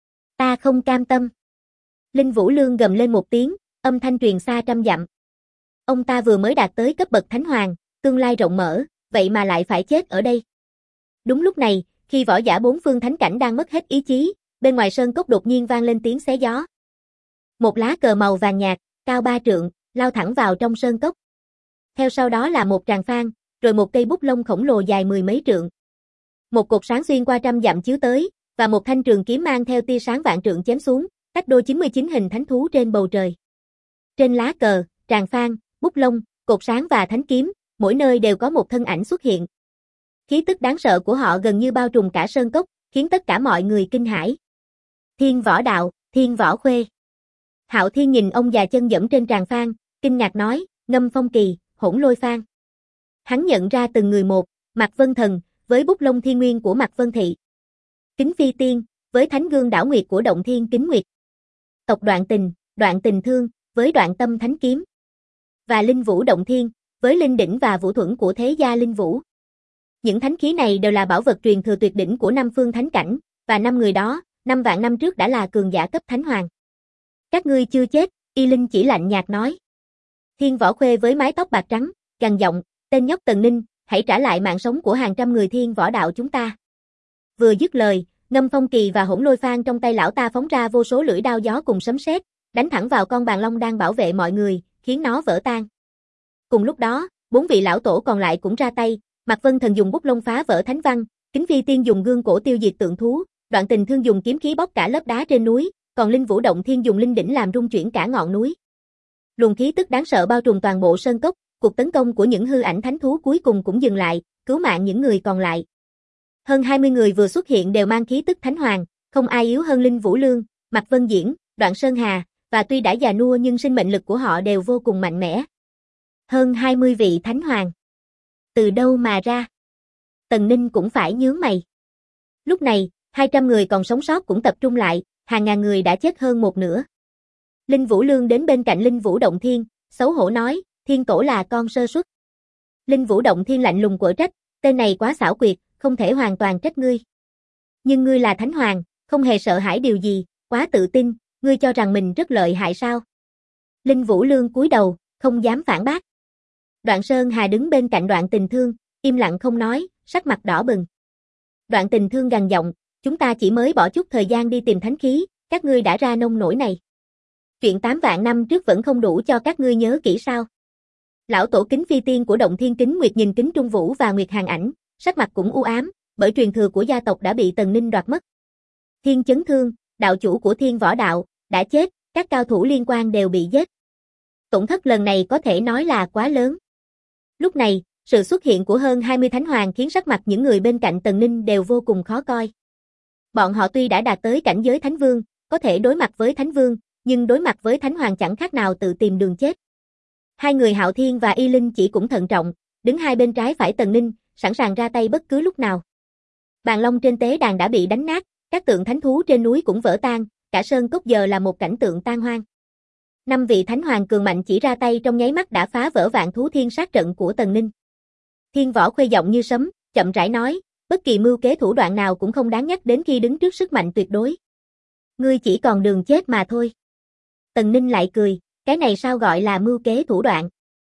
Ta không cam tâm. Linh Vũ Lương gầm lên một tiếng, âm thanh truyền xa trăm dặm. Ông ta vừa mới đạt tới cấp bậc thánh hoàng, tương lai rộng mở, vậy mà lại phải chết ở đây. Đúng lúc này, khi võ giả bốn phương thánh cảnh đang mất hết ý chí, bên ngoài sơn cốc đột nhiên vang lên tiếng xé gió. Một lá cờ màu vàng nhạt, cao 3 trượng, lao thẳng vào trong sơn cốc. Theo sau đó là một tràng phan, rồi một cây bút lông khổng lồ dài 10 mấy trượng. Một cột sáng xuyên qua trăm dặm chiếu tới, và một thanh trường kiếm mang theo tia sáng vạn trượng chém xuống, cách đô 99 hình thánh thú trên bầu trời. Trên lá cờ, tràng phan, bút lông, cột sáng và thánh kiếm, mỗi nơi đều có một thân ảnh xuất hiện. Khí tức đáng sợ của họ gần như bao trùm cả sơn cốc, khiến tất cả mọi người kinh hãi. Thiên Võ Đạo, Thiên Võ Khuê. Hạo Thiên nhìn ông già chân dẫm trên tràng phan, kinh ngạc nói, Ngâm Phong Kỳ, Hỗn Lôi Phan. Hắn nhận ra từng người một, Mạc Vân Thần, với bút lông thiên nguyên của Mạc Vân Thị. Kính Phi Tiên, với thánh gương đảo nguyệt của Động Thiên Kính Nguyệt. Tộc Đoạn Tình Thương, với Đoạn Tâm Thánh Kiếm. Và Linh Vũ Động Thiên, với Linh Đỉnh và Vũ Thuẫn của Thế Gia Linh Vũ. Những thánh khí này đều là bảo vật truyền thừa tuyệt đỉnh của năm phương thánh cảnh, và năm người đó, 5 vạn năm trước đã là cường giả cấp thánh hoàng. Các ngươi chưa chết, Y Linh chỉ lạnh nhạt nói. Thiên Võ Khuê với mái tóc bạc trắng, gằn giọng, tên nhóc Tần Ninh, hãy trả lại mạng sống của hàng trăm người Thiên Võ Đạo chúng ta. Vừa dứt lời, Ngâm Phong Kỳ và Hỗn Lôi Phan trong tay lão ta phóng ra vô số lưỡi đao gió cùng sấm sét, đánh thẳng vào con bàn long đang bảo vệ mọi người, khiến nó vỡ tan. Cùng lúc đó, 4 vị lão tổ còn lại cũng ra tay, Mạc Vân Thần dùng bút lông phá vỡ thánh văn, Kính Phi Tiên dùng gương cổ tiêu diệt tượng thú, Đoạn Tình Thương dùng kiếm khí bóc cả lớp đá trên núi, còn Linh Vũ Động Thiên dùng linh đỉnh làm rung chuyển cả ngọn núi. Luồng khí tức đáng sợ bao trùm toàn bộ sơn cốc, cuộc tấn công của những hư ảnh thánh thú cuối cùng cũng dừng lại, cứu mạng những người còn lại. Hơn 20 người vừa xuất hiện đều mang khí tức thánh hoàng, không ai yếu hơn Linh Vũ Lương, Mạc Vân Diễn, Đoạn Sơn Hà, và tuy đã già nua nhưng sinh mệnh lực của họ đều vô cùng mạnh mẽ. Hơn 20 vị thánh hoàng. Từ đâu mà ra? Tần Ninh cũng phải nhướng mày. Lúc này, 200 người còn sống sót cũng tập trung lại, hàng ngàn người đã chết hơn một nửa. Linh Vũ Lương đến bên cạnh Linh Vũ Động Thiên, xấu hổ nói, Thiên Tổ là con sơ suất. Linh Vũ Động Thiên lạnh lùng quở trách, tên này quá xảo quyệt, không thể hoàn toàn trách ngươi. Nhưng ngươi là thánh hoàng, không hề sợ hãi điều gì, quá tự tin, ngươi cho rằng mình rất lợi hại sao? Linh Vũ Lương cúi đầu, không dám phản bác. Đoạn Sơn Hà đứng bên cạnh Đoạn Tình Thương, im lặng không nói, sắc mặt đỏ bừng. Đoạn Tình Thương gằn giọng, chúng ta chỉ mới bỏ chút thời gian đi tìm thánh khí, các ngươi đã ra nông nổi này. Chuyện 8 vạn năm trước vẫn không đủ cho các ngươi nhớ kỹ sao? Lão tổ Kính Phi Tiên của Động Thiên Kính Nguyệt nhìn Kính Trung Vũ và Nguyệt Hàn Ảnh, sắc mặt cũng u ám, bởi truyền thừa của gia tộc đã bị Tần Ninh đoạt mất. Thiên Chấn Thương, đạo chủ của Thiên Võ Đạo, đã chết, các cao thủ liên quan đều bị giết. Tổn thất lần này có thể nói là quá lớn. Lúc này, sự xuất hiện của hơn 20 thánh hoàng khiến sắc mặt những người bên cạnh Tần Ninh đều vô cùng khó coi. Bọn họ tuy đã đạt tới cảnh giới thánh vương, có thể đối mặt với thánh vương, nhưng đối mặt với thánh hoàng chẳng khác nào tự tìm đường chết. Hai người Hạo Thiên và Y Linh chỉ cũng thận trọng, đứng hai bên trái phải Tần Ninh, sẵn sàng ra tay bất cứ lúc nào. Bàn long trên tế đàn đã bị đánh nát, các tượng thánh thú trên núi cũng vỡ tan, cả sơn cốc giờ là một cảnh tượng tan hoang. 5 vị thánh hoàng cường mạnh chỉ ra tay trong nháy mắt đã phá vỡ vạn thú thiên sát trận của Tần Ninh. Thiên Võ Khuê giọng như sấm, chậm rãi nói, bất kỳ mưu kế thủ đoạn nào cũng không đáng nhắc đến khi đứng trước sức mạnh tuyệt đối. Ngươi chỉ còn đường chết mà thôi. Tần Ninh lại cười, cái này sao gọi là mưu kế thủ đoạn?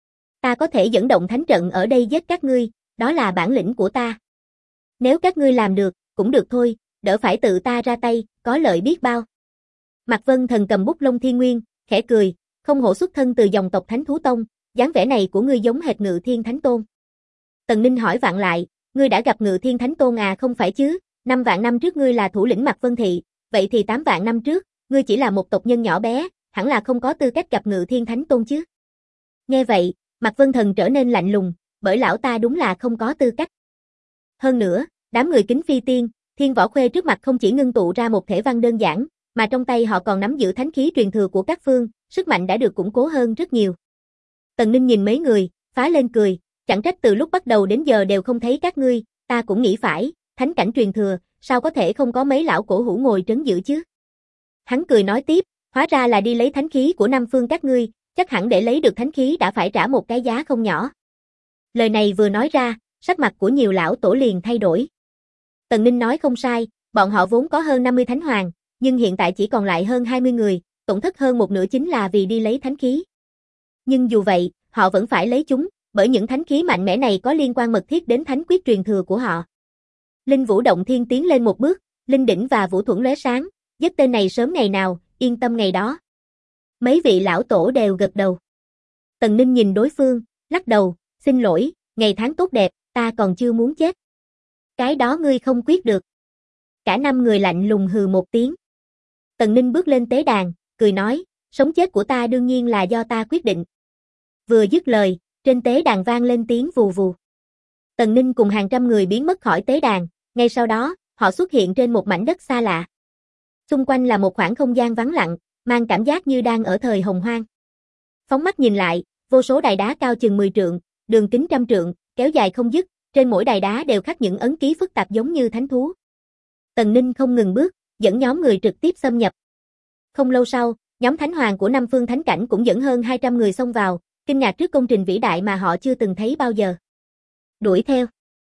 Ta có thể dẫn động thánh trận ở đây giết các ngươi, đó là bản lĩnh của ta. Nếu các ngươi làm được, cũng được thôi, đỡ phải tự ta ra tay, có lợi biết bao. Mạc Vân Thần cầm bút lông thiên nguyên, khẽ cười, không hổ xuất thân từ dòng tộc Thánh Thú Tông, dáng vẻ này của ngươi giống hệt Ngự Thiên Thánh Tôn. Tần Ninh hỏi vặn lại, ngươi đã gặp Ngự Thiên Thánh Tôn à? Không phải chứ, 5 vạn năm trước ngươi là thủ lĩnh Mạc Vân Thị, vậy thì 8 vạn năm trước, ngươi chỉ là một tộc nhân nhỏ bé, hẳn là không có tư cách gặp Ngự Thiên Thánh Tôn chứ. Nghe vậy, Mạc Vân Thần trở nên lạnh lùng, bởi lão ta đúng là không có tư cách. Hơn nữa, đám người Kính Phi Tiên, Thiên Võ Khuê trước mặt không chỉ ngưng tụ ra một thể văn đơn giản, mà trong tay họ còn nắm giữ thánh khí truyền thừa của các phương, sức mạnh đã được củng cố hơn rất nhiều. Tần Ninh nhìn mấy người, phá lên cười, chẳng trách từ lúc bắt đầu đến giờ đều không thấy các ngươi, ta cũng nghĩ phải, thánh cảnh truyền thừa, sao có thể không có mấy lão cổ hủ ngồi trấn giữ chứ. Hắn cười nói tiếp, Hóa ra là đi lấy thánh khí của Nam Phương các ngươi, chắc hẳn để lấy được thánh khí đã phải trả một cái giá không nhỏ. Lời này vừa nói ra, sắc mặt của nhiều lão tổ liền thay đổi. Tần Ninh nói không sai, bọn họ vốn có hơn 50 thánh hoàng, nhưng hiện tại chỉ còn lại hơn 20 người, tổn thất hơn một nửa chính là vì đi lấy thánh khí. Nhưng dù vậy, họ vẫn phải lấy chúng, bởi những thánh khí mạnh mẽ này có liên quan mật thiết đến thánh quyết truyền thừa của họ. Linh Vũ Động Thiên tiến lên một bước, linh đỉnh và vũ thuẫn lóe sáng, giết tên này sớm ngày nào, yên tâm ngày đó. Mấy vị lão tổ đều gật đầu. Tần Ninh nhìn đối phương, lắc đầu, xin lỗi, ngày tháng tốt đẹp, ta còn chưa muốn chết. Cái đó ngươi không quyết được. Cả 5 người lạnh lùng hừ một tiếng. Tần Ninh bước lên tế đàn, cười nói, sống chết của ta đương nhiên là do ta quyết định. Vừa dứt lời, trên tế đàn vang lên tiếng vù vù. Tần Ninh cùng hàng trăm người biến mất khỏi tế đàn, ngay sau đó, họ xuất hiện trên một mảnh đất xa lạ. Xung quanh là một khoảng không gian vắng lặng, mang cảm giác như đang ở thời hồng hoang. Phóng mắt nhìn lại, vô số đài đá cao chừng 10 trượng, đường kính trăm trượng, kéo dài không dứt, trên mỗi đài đá đều khắc những ấn ký phức tạp giống như thánh thú. Tần Ninh không ngừng bước, dẫn nhóm người trực tiếp xâm nhập. Không lâu sau, nhóm thánh hoàng của Nam Phương Thánh Cảnh cũng dẫn hơn 200 người xông vào, kinh ngạc trước công trình vĩ đại mà họ chưa từng thấy bao giờ. Đuổi theo.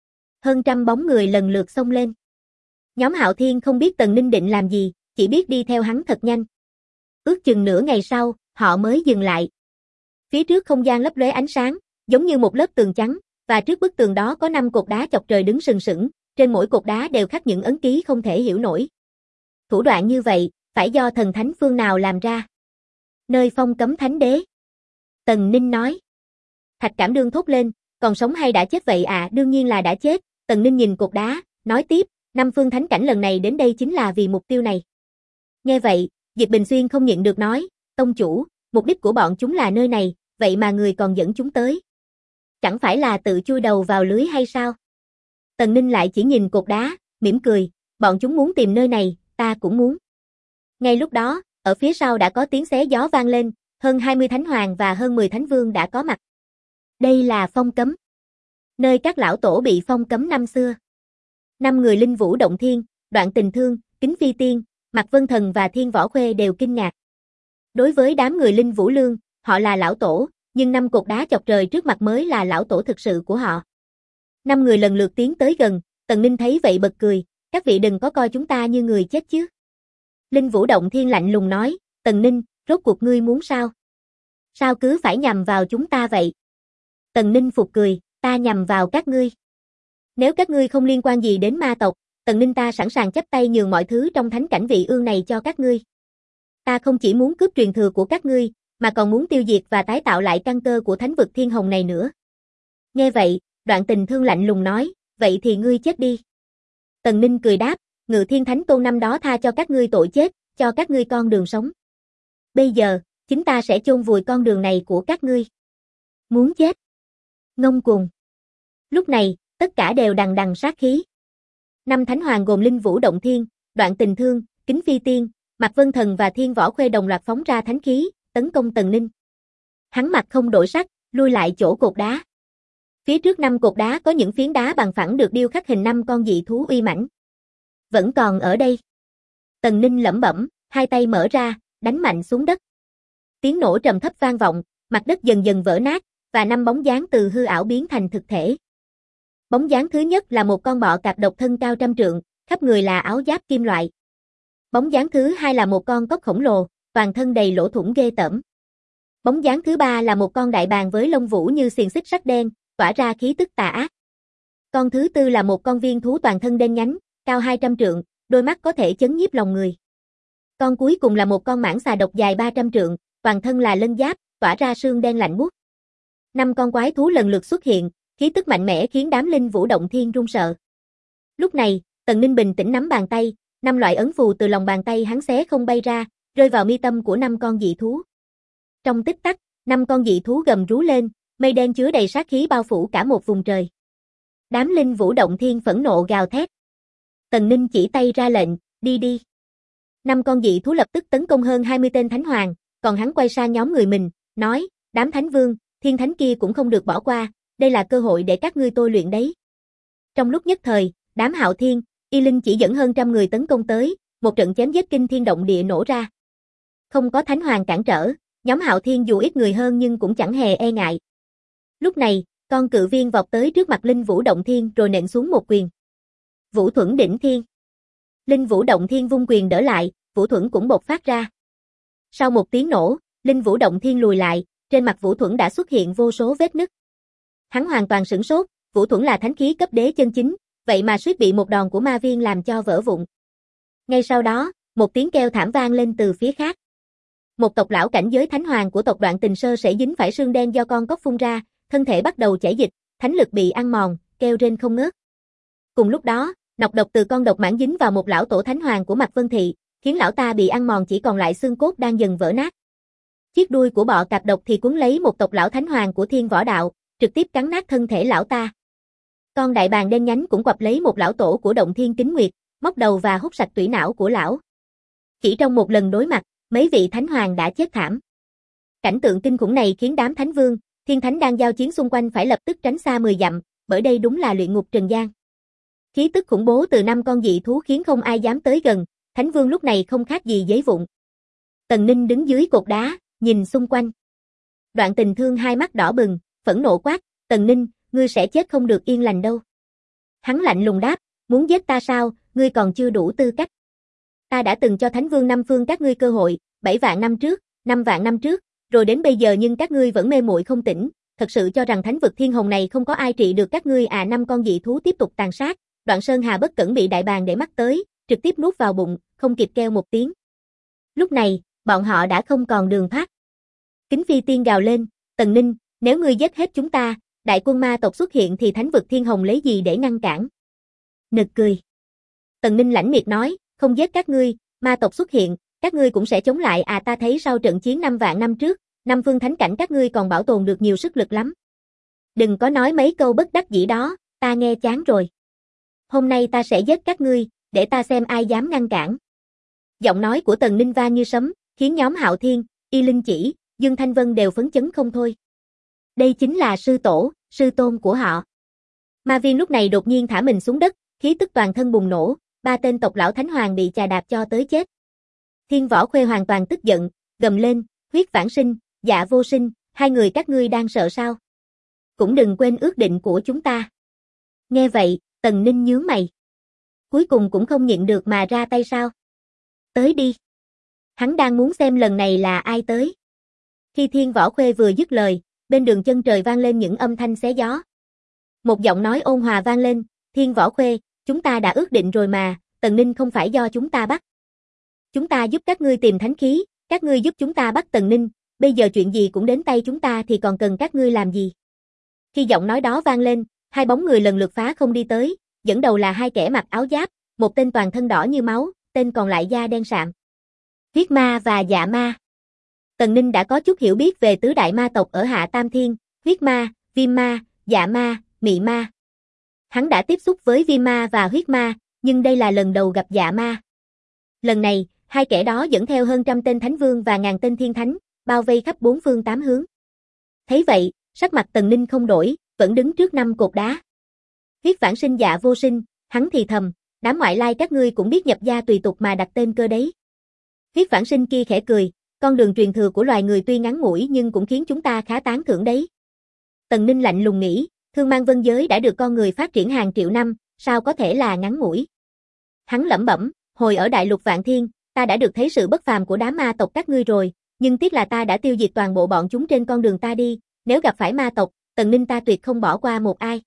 Hơn trăm bóng người lần lượt xông lên. Nhóm Hạo Thiên không biết Tần Ninh định làm gì, chỉ biết đi theo hắn thật nhanh. Ước chừng nửa ngày sau, họ mới dừng lại. Phía trước không gian lấp lóe ánh sáng, giống như một lớp tường trắng, và trước bức tường đó có 5 cột đá chọc trời đứng sừng sững, trên mỗi cột đá đều khắc những ấn ký không thể hiểu nổi. Thủ đoạn như vậy, phải do thần thánh phương nào làm ra? Nơi phong cấm thánh đế. Tần Ninh nói. Thạch Cảm Đương thốt lên, còn sống hay đã chết vậy à? Đương nhiên là đã chết. Tần Ninh nhìn cột đá, nói tiếp, Nam Phương Thánh Cảnh lần này đến đây chính là vì mục tiêu này. Nghe vậy, Diệp Bình Xuyên không nhịn được nói, tông chủ, mục đích của bọn chúng là nơi này, vậy mà người còn dẫn chúng tới. Chẳng phải là tự chui đầu vào lưới hay sao? Tần Ninh lại chỉ nhìn cột đá, mỉm cười, bọn chúng muốn tìm nơi này, ta cũng muốn. Ngay lúc đó, ở phía sau đã có tiếng xé gió vang lên, hơn 20 thánh hoàng và hơn 10 thánh vương đã có mặt. Đây là phong cấm. Nơi các lão tổ bị phong cấm năm xưa. 5 người Linh Vũ Động Thiên, Đoạn Tình Thương, Kính Phi Tiên, Mạc Vân Thần và Thiên Võ Khuê đều kinh ngạc. Đối với đám người Linh Vũ Lương, họ là lão tổ, nhưng 5 cột đá chọc trời trước mặt mới là lão tổ thực sự của họ. 5 người lần lượt tiến tới gần, Tần Ninh thấy vậy bật cười, các vị đừng có coi chúng ta như người chết chứ. Linh Vũ Động Thiên lạnh lùng nói, Tần Ninh, rốt cuộc ngươi muốn sao? Sao cứ phải nhằm vào chúng ta vậy? Tần Ninh phục cười, ta nhằm vào các ngươi. Nếu các ngươi không liên quan gì đến ma tộc, Tần Ninh ta sẵn sàng chấp tay nhường mọi thứ trong thánh cảnh vị ương này cho các ngươi. Ta không chỉ muốn cướp truyền thừa của các ngươi, mà còn muốn tiêu diệt và tái tạo lại căn cơ của thánh vực thiên hồng này nữa. Nghe vậy, Đoạn Tình Thương lạnh lùng nói, vậy thì ngươi chết đi. Tần Ninh cười đáp, Ngự Thiên Thánh Tôn năm đó tha cho các ngươi tội chết, cho các ngươi con đường sống. Bây giờ, chúng ta sẽ chôn vùi con đường này của các ngươi. Muốn chết? Ngông cuồng. Lúc này, tất cả đều đằng đằng sát khí. 5 thánh hoàng gồm Linh Vũ Động Thiên, Đoạn Tình Thương, Kính Phi Tiên, Mạc Vân Thần và Thiên Võ Khuê đồng loạt phóng ra thánh khí, tấn công Tần Ninh. Hắn mặt không đổi sắc, lui lại chỗ cột đá. Phía trước 5 cột đá có những phiến đá bằng phẳng được điêu khắc hình 5 con dị thú uy mãnh. Vẫn còn ở đây. Tần Ninh lẩm bẩm, hai tay mở ra, đánh mạnh xuống đất. Tiếng nổ trầm thấp vang vọng, mặt đất dần dần vỡ nát, và 5 bóng dáng từ hư ảo biến thành thực thể. Bóng dáng thứ nhất là một con bọ cạp độc thân cao trăm trượng, khắp người là áo giáp kim loại. Bóng dáng thứ hai là một con cóc khổng lồ, toàn thân đầy lỗ thủng ghê tởm. Bóng dáng thứ ba là một con đại bàng với lông vũ như xiềng xích sắt đen, tỏa ra khí tức tà ác. Con thứ tư là một con viên thú toàn thân đen nhánh, cao 200 trượng, đôi mắt có thể chấn nhiếp lòng người. Con cuối cùng là một con mãng xà độc dài 300 trượng, toàn thân là lân giáp, tỏa ra sương đen lạnh buốt. 5 con quái thú lần lượt xuất hiện, khí tức mạnh mẽ khiến đám Linh Vũ Động Thiên run sợ. Lúc này, Tần Ninh bình tĩnh nắm bàn tay, 5 loại ấn phù từ lòng bàn tay hắn xé không bay ra, rơi vào mi tâm của 5 con dị thú. Trong tích tắc, 5 con dị thú gầm rú lên, mây đen chứa đầy sát khí bao phủ cả một vùng trời. Đám Linh Vũ Động Thiên phẫn nộ gào thét. Tần Ninh chỉ tay ra lệnh, đi đi. 5 con dị thú lập tức tấn công hơn 20 tên thánh hoàng, còn hắn quay sang nhóm người mình, nói, đám thánh vương, thiên thánh kia cũng không được bỏ qua, đây là cơ hội để các ngươi tôi luyện đấy. Trong lúc nhất thời, đám Hạo Thiên, Y Linh chỉ dẫn hơn trăm người tấn công tới, một trận chém giết kinh thiên động địa nổ ra. Không có Thánh Hoàng cản trở, nhóm Hạo Thiên dù ít người hơn nhưng cũng chẳng hề e ngại. Lúc này, con cự viên vọt tới trước mặt Linh Vũ Động Thiên rồi nện xuống một quyền. Vũ Thuẫn Đỉnh Thiên. Linh Vũ Động Thiên vung quyền đỡ lại, Vũ Thuẫn cũng bộc phát ra. Sau một tiếng nổ, Linh Vũ Động Thiên lùi lại, trên mặt Vũ Thuẫn đã xuất hiện vô số vết nứt. Hắn hoàn toàn sửng sốt, Vũ Thuẫn là thánh khí cấp đế chân chính, vậy mà suýt bị một đòn của ma viên làm cho vỡ vụn. Ngay sau đó, một tiếng kêu thảm vang lên từ phía khác. Một tộc lão cảnh giới thánh hoàng của tộc Đoạn Tình Sơ sẽ dính phải sương đen do con cóc phun ra, thân thể bắt đầu chảy dịch, thánh lực bị ăn mòn, kêu rên không ngớt. Cùng lúc đó, nọc độc từ con độc mãng dính vào một lão tổ thánh hoàng của Mạc Vân Thị, khiến lão ta bị ăn mòn chỉ còn lại xương cốt đang dần vỡ nát. Chiếc đuôi của bọ cạp độc thì cuốn lấy một tộc lão thánh hoàng của Thiên Võ Đạo, trực tiếp cắn nát thân thể lão ta. Con đại bàng đen nhánh cũng quặp lấy một lão tổ của Động Thiên Kính Nguyệt, móc đầu và hút sạch tủy não của lão. Chỉ trong một lần đối mặt, mấy vị thánh hoàng đã chết thảm. Cảnh tượng kinh khủng này khiến đám thánh vương, thiên thánh đang giao chiến xung quanh phải lập tức tránh xa 10 dặm, bởi đây đúng là luyện ngục trần gian. Khí tức khủng bố từ 5 con dị thú khiến không ai dám tới gần, thánh vương lúc này không khác gì giấy vụn. Tần Ninh đứng dưới cột đá, nhìn xung quanh. Đoạn Tình Thương hai mắt đỏ bừng, phẫn nộ quát, Tần Ninh, ngươi sẽ chết không được yên lành đâu. Hắn lạnh lùng đáp, muốn giết ta sao, ngươi còn chưa đủ tư cách. Ta đã từng cho Thánh Vương năm phương các ngươi cơ hội, 7 vạn năm trước, 5 vạn năm trước, rồi đến bây giờ nhưng các ngươi vẫn mê muội không tỉnh, thật sự cho rằng thánh vực thiên hồn này không có ai trị được các ngươi à? 5 con dị thú tiếp tục tàn sát, Đoạn Sơn Hà bất cẩn bị đại bàng để mắt tới, trực tiếp nuốt vào bụng, không kịp kêu một tiếng. Lúc này, bọn họ đã không còn đường thoát. Kính Phi Tiên gào lên, Tần Ninh, nếu ngươi giết hết chúng ta, đại quân ma tộc xuất hiện thì thánh vực thiên hồng lấy gì để ngăn cản? Nực cười. Tần Ninh lãnh miệt nói, không giết các ngươi, ma tộc xuất hiện, các ngươi cũng sẽ chống lại à? Ta thấy sau trận chiến 5 vạn năm trước, 5 phương thánh cảnh các ngươi còn bảo tồn được nhiều sức lực lắm. Đừng có nói mấy câu bất đắc dĩ đó, ta nghe chán rồi. Hôm nay ta sẽ giết các ngươi, để ta xem ai dám ngăn cản. Giọng nói của Tần Ninh vang như sấm, khiến nhóm Hạo Thiên, Y Linh Chỉ, Dương Thanh Vân đều phấn chấn không thôi. Đây chính là sư tổ, sư tôn của họ. Ma viên lúc này đột nhiên thả mình xuống đất, khí tức toàn thân bùng nổ, 3 tên tộc lão thánh hoàng bị chà đạp cho tới chết. Thiên Võ Khuê hoàn toàn tức giận, gầm lên, Huyết Vãng Sinh, Dạ Vô Sinh, hai người các ngươi đang sợ sao? Cũng đừng quên ước định của chúng ta. Nghe vậy, Tần Ninh nhướng mày. Cuối cùng cũng không nhịn được mà ra tay sao? Tới đi. Hắn đang muốn xem lần này là ai tới. Khi Thiên Võ Khuê vừa dứt lời, bên đường chân trời vang lên những âm thanh xé gió. Một giọng nói ôn hòa vang lên, Thiên Võ Khuê, chúng ta đã ước định rồi mà, Tần Ninh không phải do chúng ta bắt. Chúng ta giúp các ngươi tìm thánh khí, các ngươi giúp chúng ta bắt Tần Ninh, bây giờ chuyện gì cũng đến tay chúng ta thì còn cần các ngươi làm gì? Khi giọng nói đó vang lên, hai bóng người lần lượt phá không đi tới, dẫn đầu là hai kẻ mặc áo giáp, một tên toàn thân đỏ như máu, tên còn lại da đen sạm. Huyết ma và dạ ma. Tần Ninh đã có chút hiểu biết về tứ đại ma tộc ở Hạ Tam Thiên, huyết ma, viêm ma, dạ ma, mị ma. Hắn đã tiếp xúc với viêm ma và huyết ma, nhưng đây là lần đầu gặp dạ ma. Lần này, hai kẻ đó dẫn theo hơn 100 tên thánh vương và ngàn tên thiên thánh, bao vây khắp 4 phương 8 hướng. Thấy vậy, sắc mặt Tần Ninh không đổi, vẫn đứng trước 5 cột đá. Huyết Vãng Sinh Dạ Vô Sinh, hắn thì thầm, đám ngoại lai các ngươi cũng biết nhập gia tùy tục mà đặt tên cơ đấy. Huyết Vãng Sinh kia khẽ cười, con đường truyền thừa của loài người tuy ngắn ngủi nhưng cũng khiến chúng ta khá tán thưởng đấy. Tần Ninh lạnh lùng nghĩ, Thương Mang Vân Giới đã được con người phát triển hàng triệu năm, sao có thể là ngắn ngủi. Hắn lẩm bẩm, hồi ở Đại Lục Vạn Thiên, ta đã được thấy sự bất phàm của đám ma tộc các ngươi rồi, nhưng tiếc là ta đã tiêu diệt toàn bộ bọn chúng trên con đường ta đi, nếu gặp phải ma tộc, Tần Ninh ta tuyệt không bỏ qua một ai.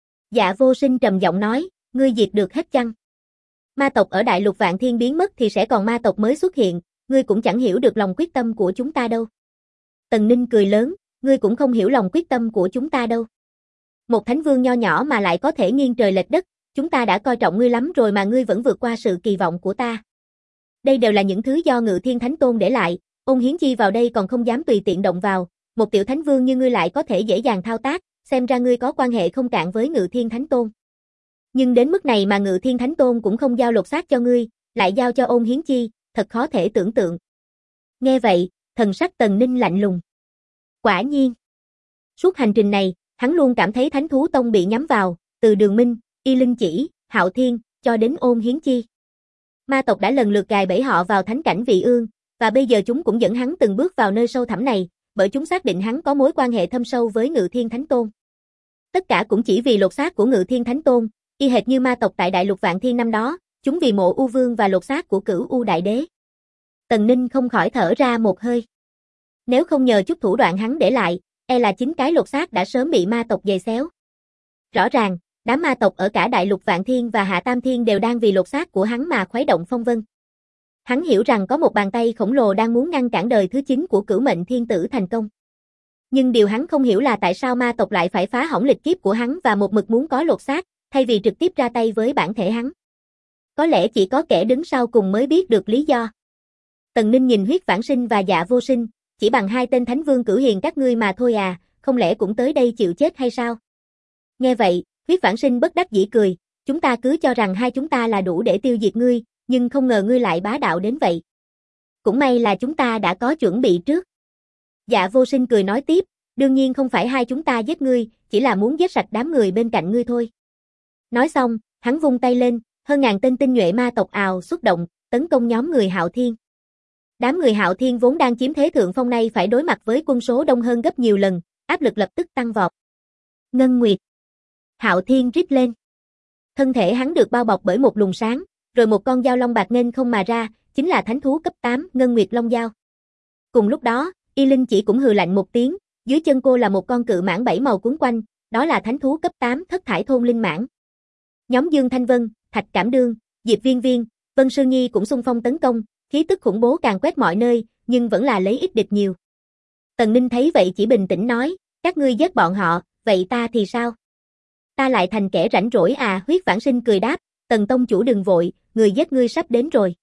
Dạ Vô Sinh trầm giọng nói, ngươi diệt được hết chăng? Ma tộc ở Đại Lục Vạn Thiên biến mất thì sẽ còn ma tộc mới xuất hiện, ngươi cũng chẳng hiểu được lòng quyết tâm của chúng ta đâu. Tần Ninh cười lớn, ngươi cũng không hiểu lòng quyết tâm của chúng ta đâu. Một thánh vương nho nhỏ mà lại có thể nghiêng trời lệch đất, chúng ta đã coi trọng ngươi lắm rồi mà ngươi vẫn vượt qua sự kỳ vọng của ta. Đây đều là những thứ do Ngự Thiên Thánh Tôn để lại, Ôn Hiến Chi vào đây còn không dám tùy tiện động vào, một tiểu thánh vương như ngươi lại có thể dễ dàng thao tác, xem ra ngươi có quan hệ không cạn với Ngự Thiên Thánh Tôn. Nhưng đến mức này mà Ngự Thiên Thánh Tôn cũng không giao lột xác cho ngươi, lại giao cho Ôn Hiến Chi, thật khó thể tưởng tượng. Nghe vậy, thần sắc Tần Ninh lạnh lùng. Quả nhiên. Suốt hành trình này, hắn luôn cảm thấy Thánh Thú Tông bị nhắm vào, từ Đường Minh, Y Linh Chỉ, Hạo Thiên, cho đến Ôn Hiến Chi. Ma tộc đã lần lượt gài bẫy họ vào thánh cảnh Vị Ương, Và bây giờ chúng cũng dẫn hắn từng bước vào nơi sâu thẳm này, bởi chúng xác định hắn có mối quan hệ thâm sâu với Ngự Thiên Thánh Tôn. Tất cả cũng chỉ vì lột xác của Ngự Thiên Thánh Tôn, y hệt như ma tộc tại Đại Lục Vạn Thiên năm đó, chúng vì mộ U Vương và lột xác của Cửu U Đại Đế. Tần Ninh không khỏi thở ra một hơi. Nếu không nhờ chút thủ đoạn hắn để lại, e là chính cái lột xác đã sớm bị ma tộc giày xéo. Rõ ràng, đám ma tộc ở cả Đại Lục Vạn Thiên và Hạ Tam Thiên đều đang vì lột xác của hắn mà khuấy động phong vân. Hắn hiểu rằng có một bàn tay khổng lồ đang muốn ngăn cản đời thứ 9 của Cửu Mệnh Thiên Tử thành công. Nhưng điều hắn không hiểu là tại sao ma tộc lại phải phá hỏng lịch kiếp của hắn và một mực muốn có lột xác, thay vì trực tiếp ra tay với bản thể hắn. Có lẽ chỉ có kẻ đứng sau cùng mới biết được lý do. Tần Ninh nhìn Huyết Vãng Sinh và Dạ Vô Sinh, chỉ bằng hai tên Thánh Vương Cửu Hiền các ngươi mà thôi à, không lẽ cũng tới đây chịu chết hay sao? Nghe vậy, Huyết Vãng Sinh bất đắc dĩ cười, chúng ta cứ cho rằng hai chúng ta là đủ để tiêu diệt ngươi, nhưng không ngờ ngươi lại bá đạo đến vậy. Cũng may là chúng ta đã có chuẩn bị trước. Dạ Vô Sinh cười nói tiếp, đương nhiên không phải hai chúng ta giết ngươi, chỉ là muốn giết sạch đám người bên cạnh ngươi thôi. Nói xong, hắn vung tay lên, hơn ngàn tên tinh nhuệ ma tộc ào xuất động, tấn công nhóm người Hạo Thiên. Đám người Hạo Thiên vốn đang chiếm thế thượng phong nay phải đối mặt với quân số đông hơn gấp nhiều lần, áp lực lập tức tăng vọt. Ngân Nguyệt. Hạo Thiên rít lên. Thân thể hắn được bao bọc bởi một luồng sáng, rồi một con dao long bạc nghênh không mà ra, chính là thánh thú cấp 8 Ngân Nguyệt Long Dao. Cùng lúc đó, Y Linh chỉ cũng hừ lạnh một tiếng, dưới chân cô là một con cự mãng 7 màu cuốn quanh, đó là thánh thú cấp 8 Thất Thải Thôn Linh Mãng. Nhóm Dương Thanh Vân, Thạch Cảm Đương, Diệp Viên Viên, Vân Sư Nhi cũng xung phong tấn công, khí tức khủng bố càng quét mọi nơi, nhưng vẫn là lấy ít địch nhiều. Tần Ninh thấy vậy chỉ bình tĩnh nói, các ngươi giết bọn họ, vậy ta thì sao? Ta lại thành kẻ rảnh rỗi à? Huyết Vãng Sinh cười đáp, Tần tông chủ đừng vội, người giết ngươi sắp đến rồi.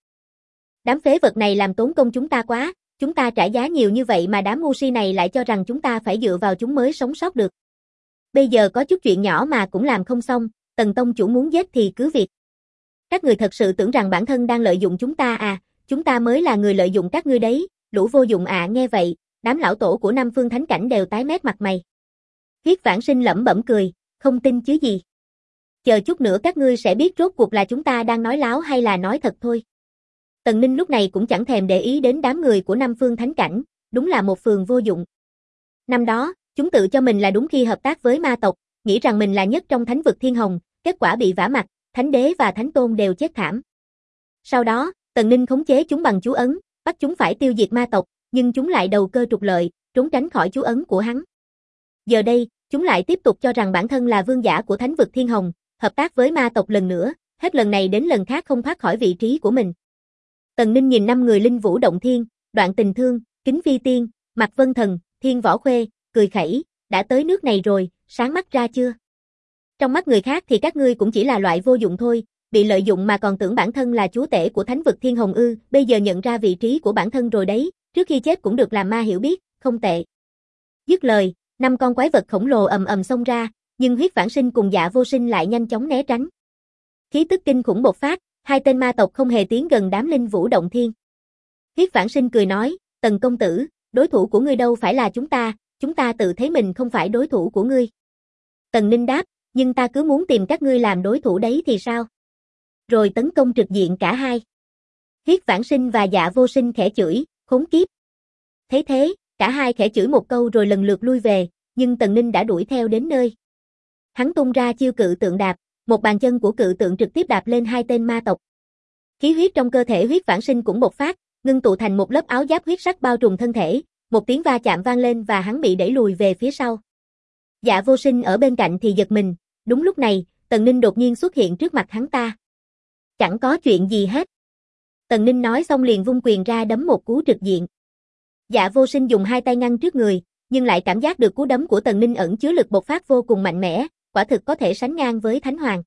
Đám phế vật này làm tốn công chúng ta quá, chúng ta trả giá nhiều như vậy mà đám ngu si này lại cho rằng chúng ta phải dựa vào chúng mới sống sót được. Bây giờ có chút chuyện nhỏ mà cũng làm không xong, Tần tông chủ muốn giết thì cứ việc. Các người thật sự tưởng rằng bản thân đang lợi dụng chúng ta à, chúng ta mới là người lợi dụng các ngươi đấy, lũ vô dụng à. Nghe vậy, đám lão tổ của Nam Phương Thánh Cảnh đều tái mét mặt mày. Huyết Vãng Sinh lẩm bẩm cười, không tin chứ gì. Chờ chút nữa các ngươi sẽ biết rốt cuộc là chúng ta đang nói láo hay là nói thật thôi. Tần Ninh lúc này cũng chẳng thèm để ý đến đám người của Nam Phương Thánh Cảnh, đúng là một phường vô dụng. Năm đó, chúng tự cho mình là đúng khi hợp tác với ma tộc, nghĩ rằng mình là nhất trong thánh vực thiên hồng, kết quả bị vả mặt, thánh đế và thánh tôn đều chết thảm. Sau đó, Tần Ninh khống chế chúng bằng chú ấn, bắt chúng phải tiêu diệt ma tộc, nhưng chúng lại đầu cơ trục lợi, trốn tránh khỏi chú ấn của hắn. Giờ đây, chúng lại tiếp tục cho rằng bản thân là vương giả của thánh vực thiên hồng, hợp tác với ma tộc lần nữa, hết lần này đến lần khác không thoát khỏi vị trí của mình. Tần Ninh nhìn 5 người Linh Vũ Động Thiên, Đoạn Tình Thương, Kính Phi Tiên, Mạc Vân Thần, Thiên Võ Khuê, cười khẩy, đã tới nước này rồi, sáng mắt ra chưa? Trong mắt người khác thì các ngươi cũng chỉ là loại vô dụng thôi, bị lợi dụng mà còn tưởng bản thân là chúa tể của thánh vực thiên hồng ư, bây giờ nhận ra vị trí của bản thân rồi đấy, trước khi chết cũng được làm ma hiểu biết, không tệ. Dứt lời, 5 con quái vật khổng lồ ầm ầm xông ra, nhưng Huyết Vãng Sinh cùng Dạ Vô Sinh lại nhanh chóng né tránh. Khí tức kinh khủng bộc phát, hai tên ma tộc không hề tiến gần đám Linh Vũ Động Thiên. Huyết Vãng Sinh cười nói, Tần công tử, đối thủ của ngươi đâu phải là chúng ta tự thấy mình không phải đối thủ của ngươi. Tần Ninh đáp, nhưng ta cứ muốn tìm các ngươi làm đối thủ đấy thì sao? Rồi tấn công trực diện cả hai. Huyết Vãng Sinh và Dạ Vô Sinh khẽ chửi, khốn kiếp. Thấy thế, cả hai khẽ chửi một câu rồi lần lượt lui về, nhưng Tần Ninh đã đuổi theo đến nơi. Hắn tung ra chiêu cự tượng đạp, một bàn chân của cự tượng trực tiếp đạp lên hai tên ma tộc. Khí huyết trong cơ thể Huyết Vãng Sinh cũng bộc phát, ngưng tụ thành một lớp áo giáp huyết sắc bao trùm thân thể, một tiếng va chạm vang lên và hắn bị đẩy lùi về phía sau. Dạ Vô Sinh ở bên cạnh thì giật mình, đúng lúc này, Tần Ninh đột nhiên xuất hiện trước mặt hắn ta. Chẳng có chuyện gì hết. Tần Ninh nói xong liền vung quyền ra đấm một cú trực diện. Dạ Vô Sinh dùng hai tay ngăn trước người, nhưng lại cảm giác được cú đấm của Tần Ninh ẩn chứa lực bộc phát vô cùng mạnh mẽ, quả thực có thể sánh ngang với Thánh Hoàng.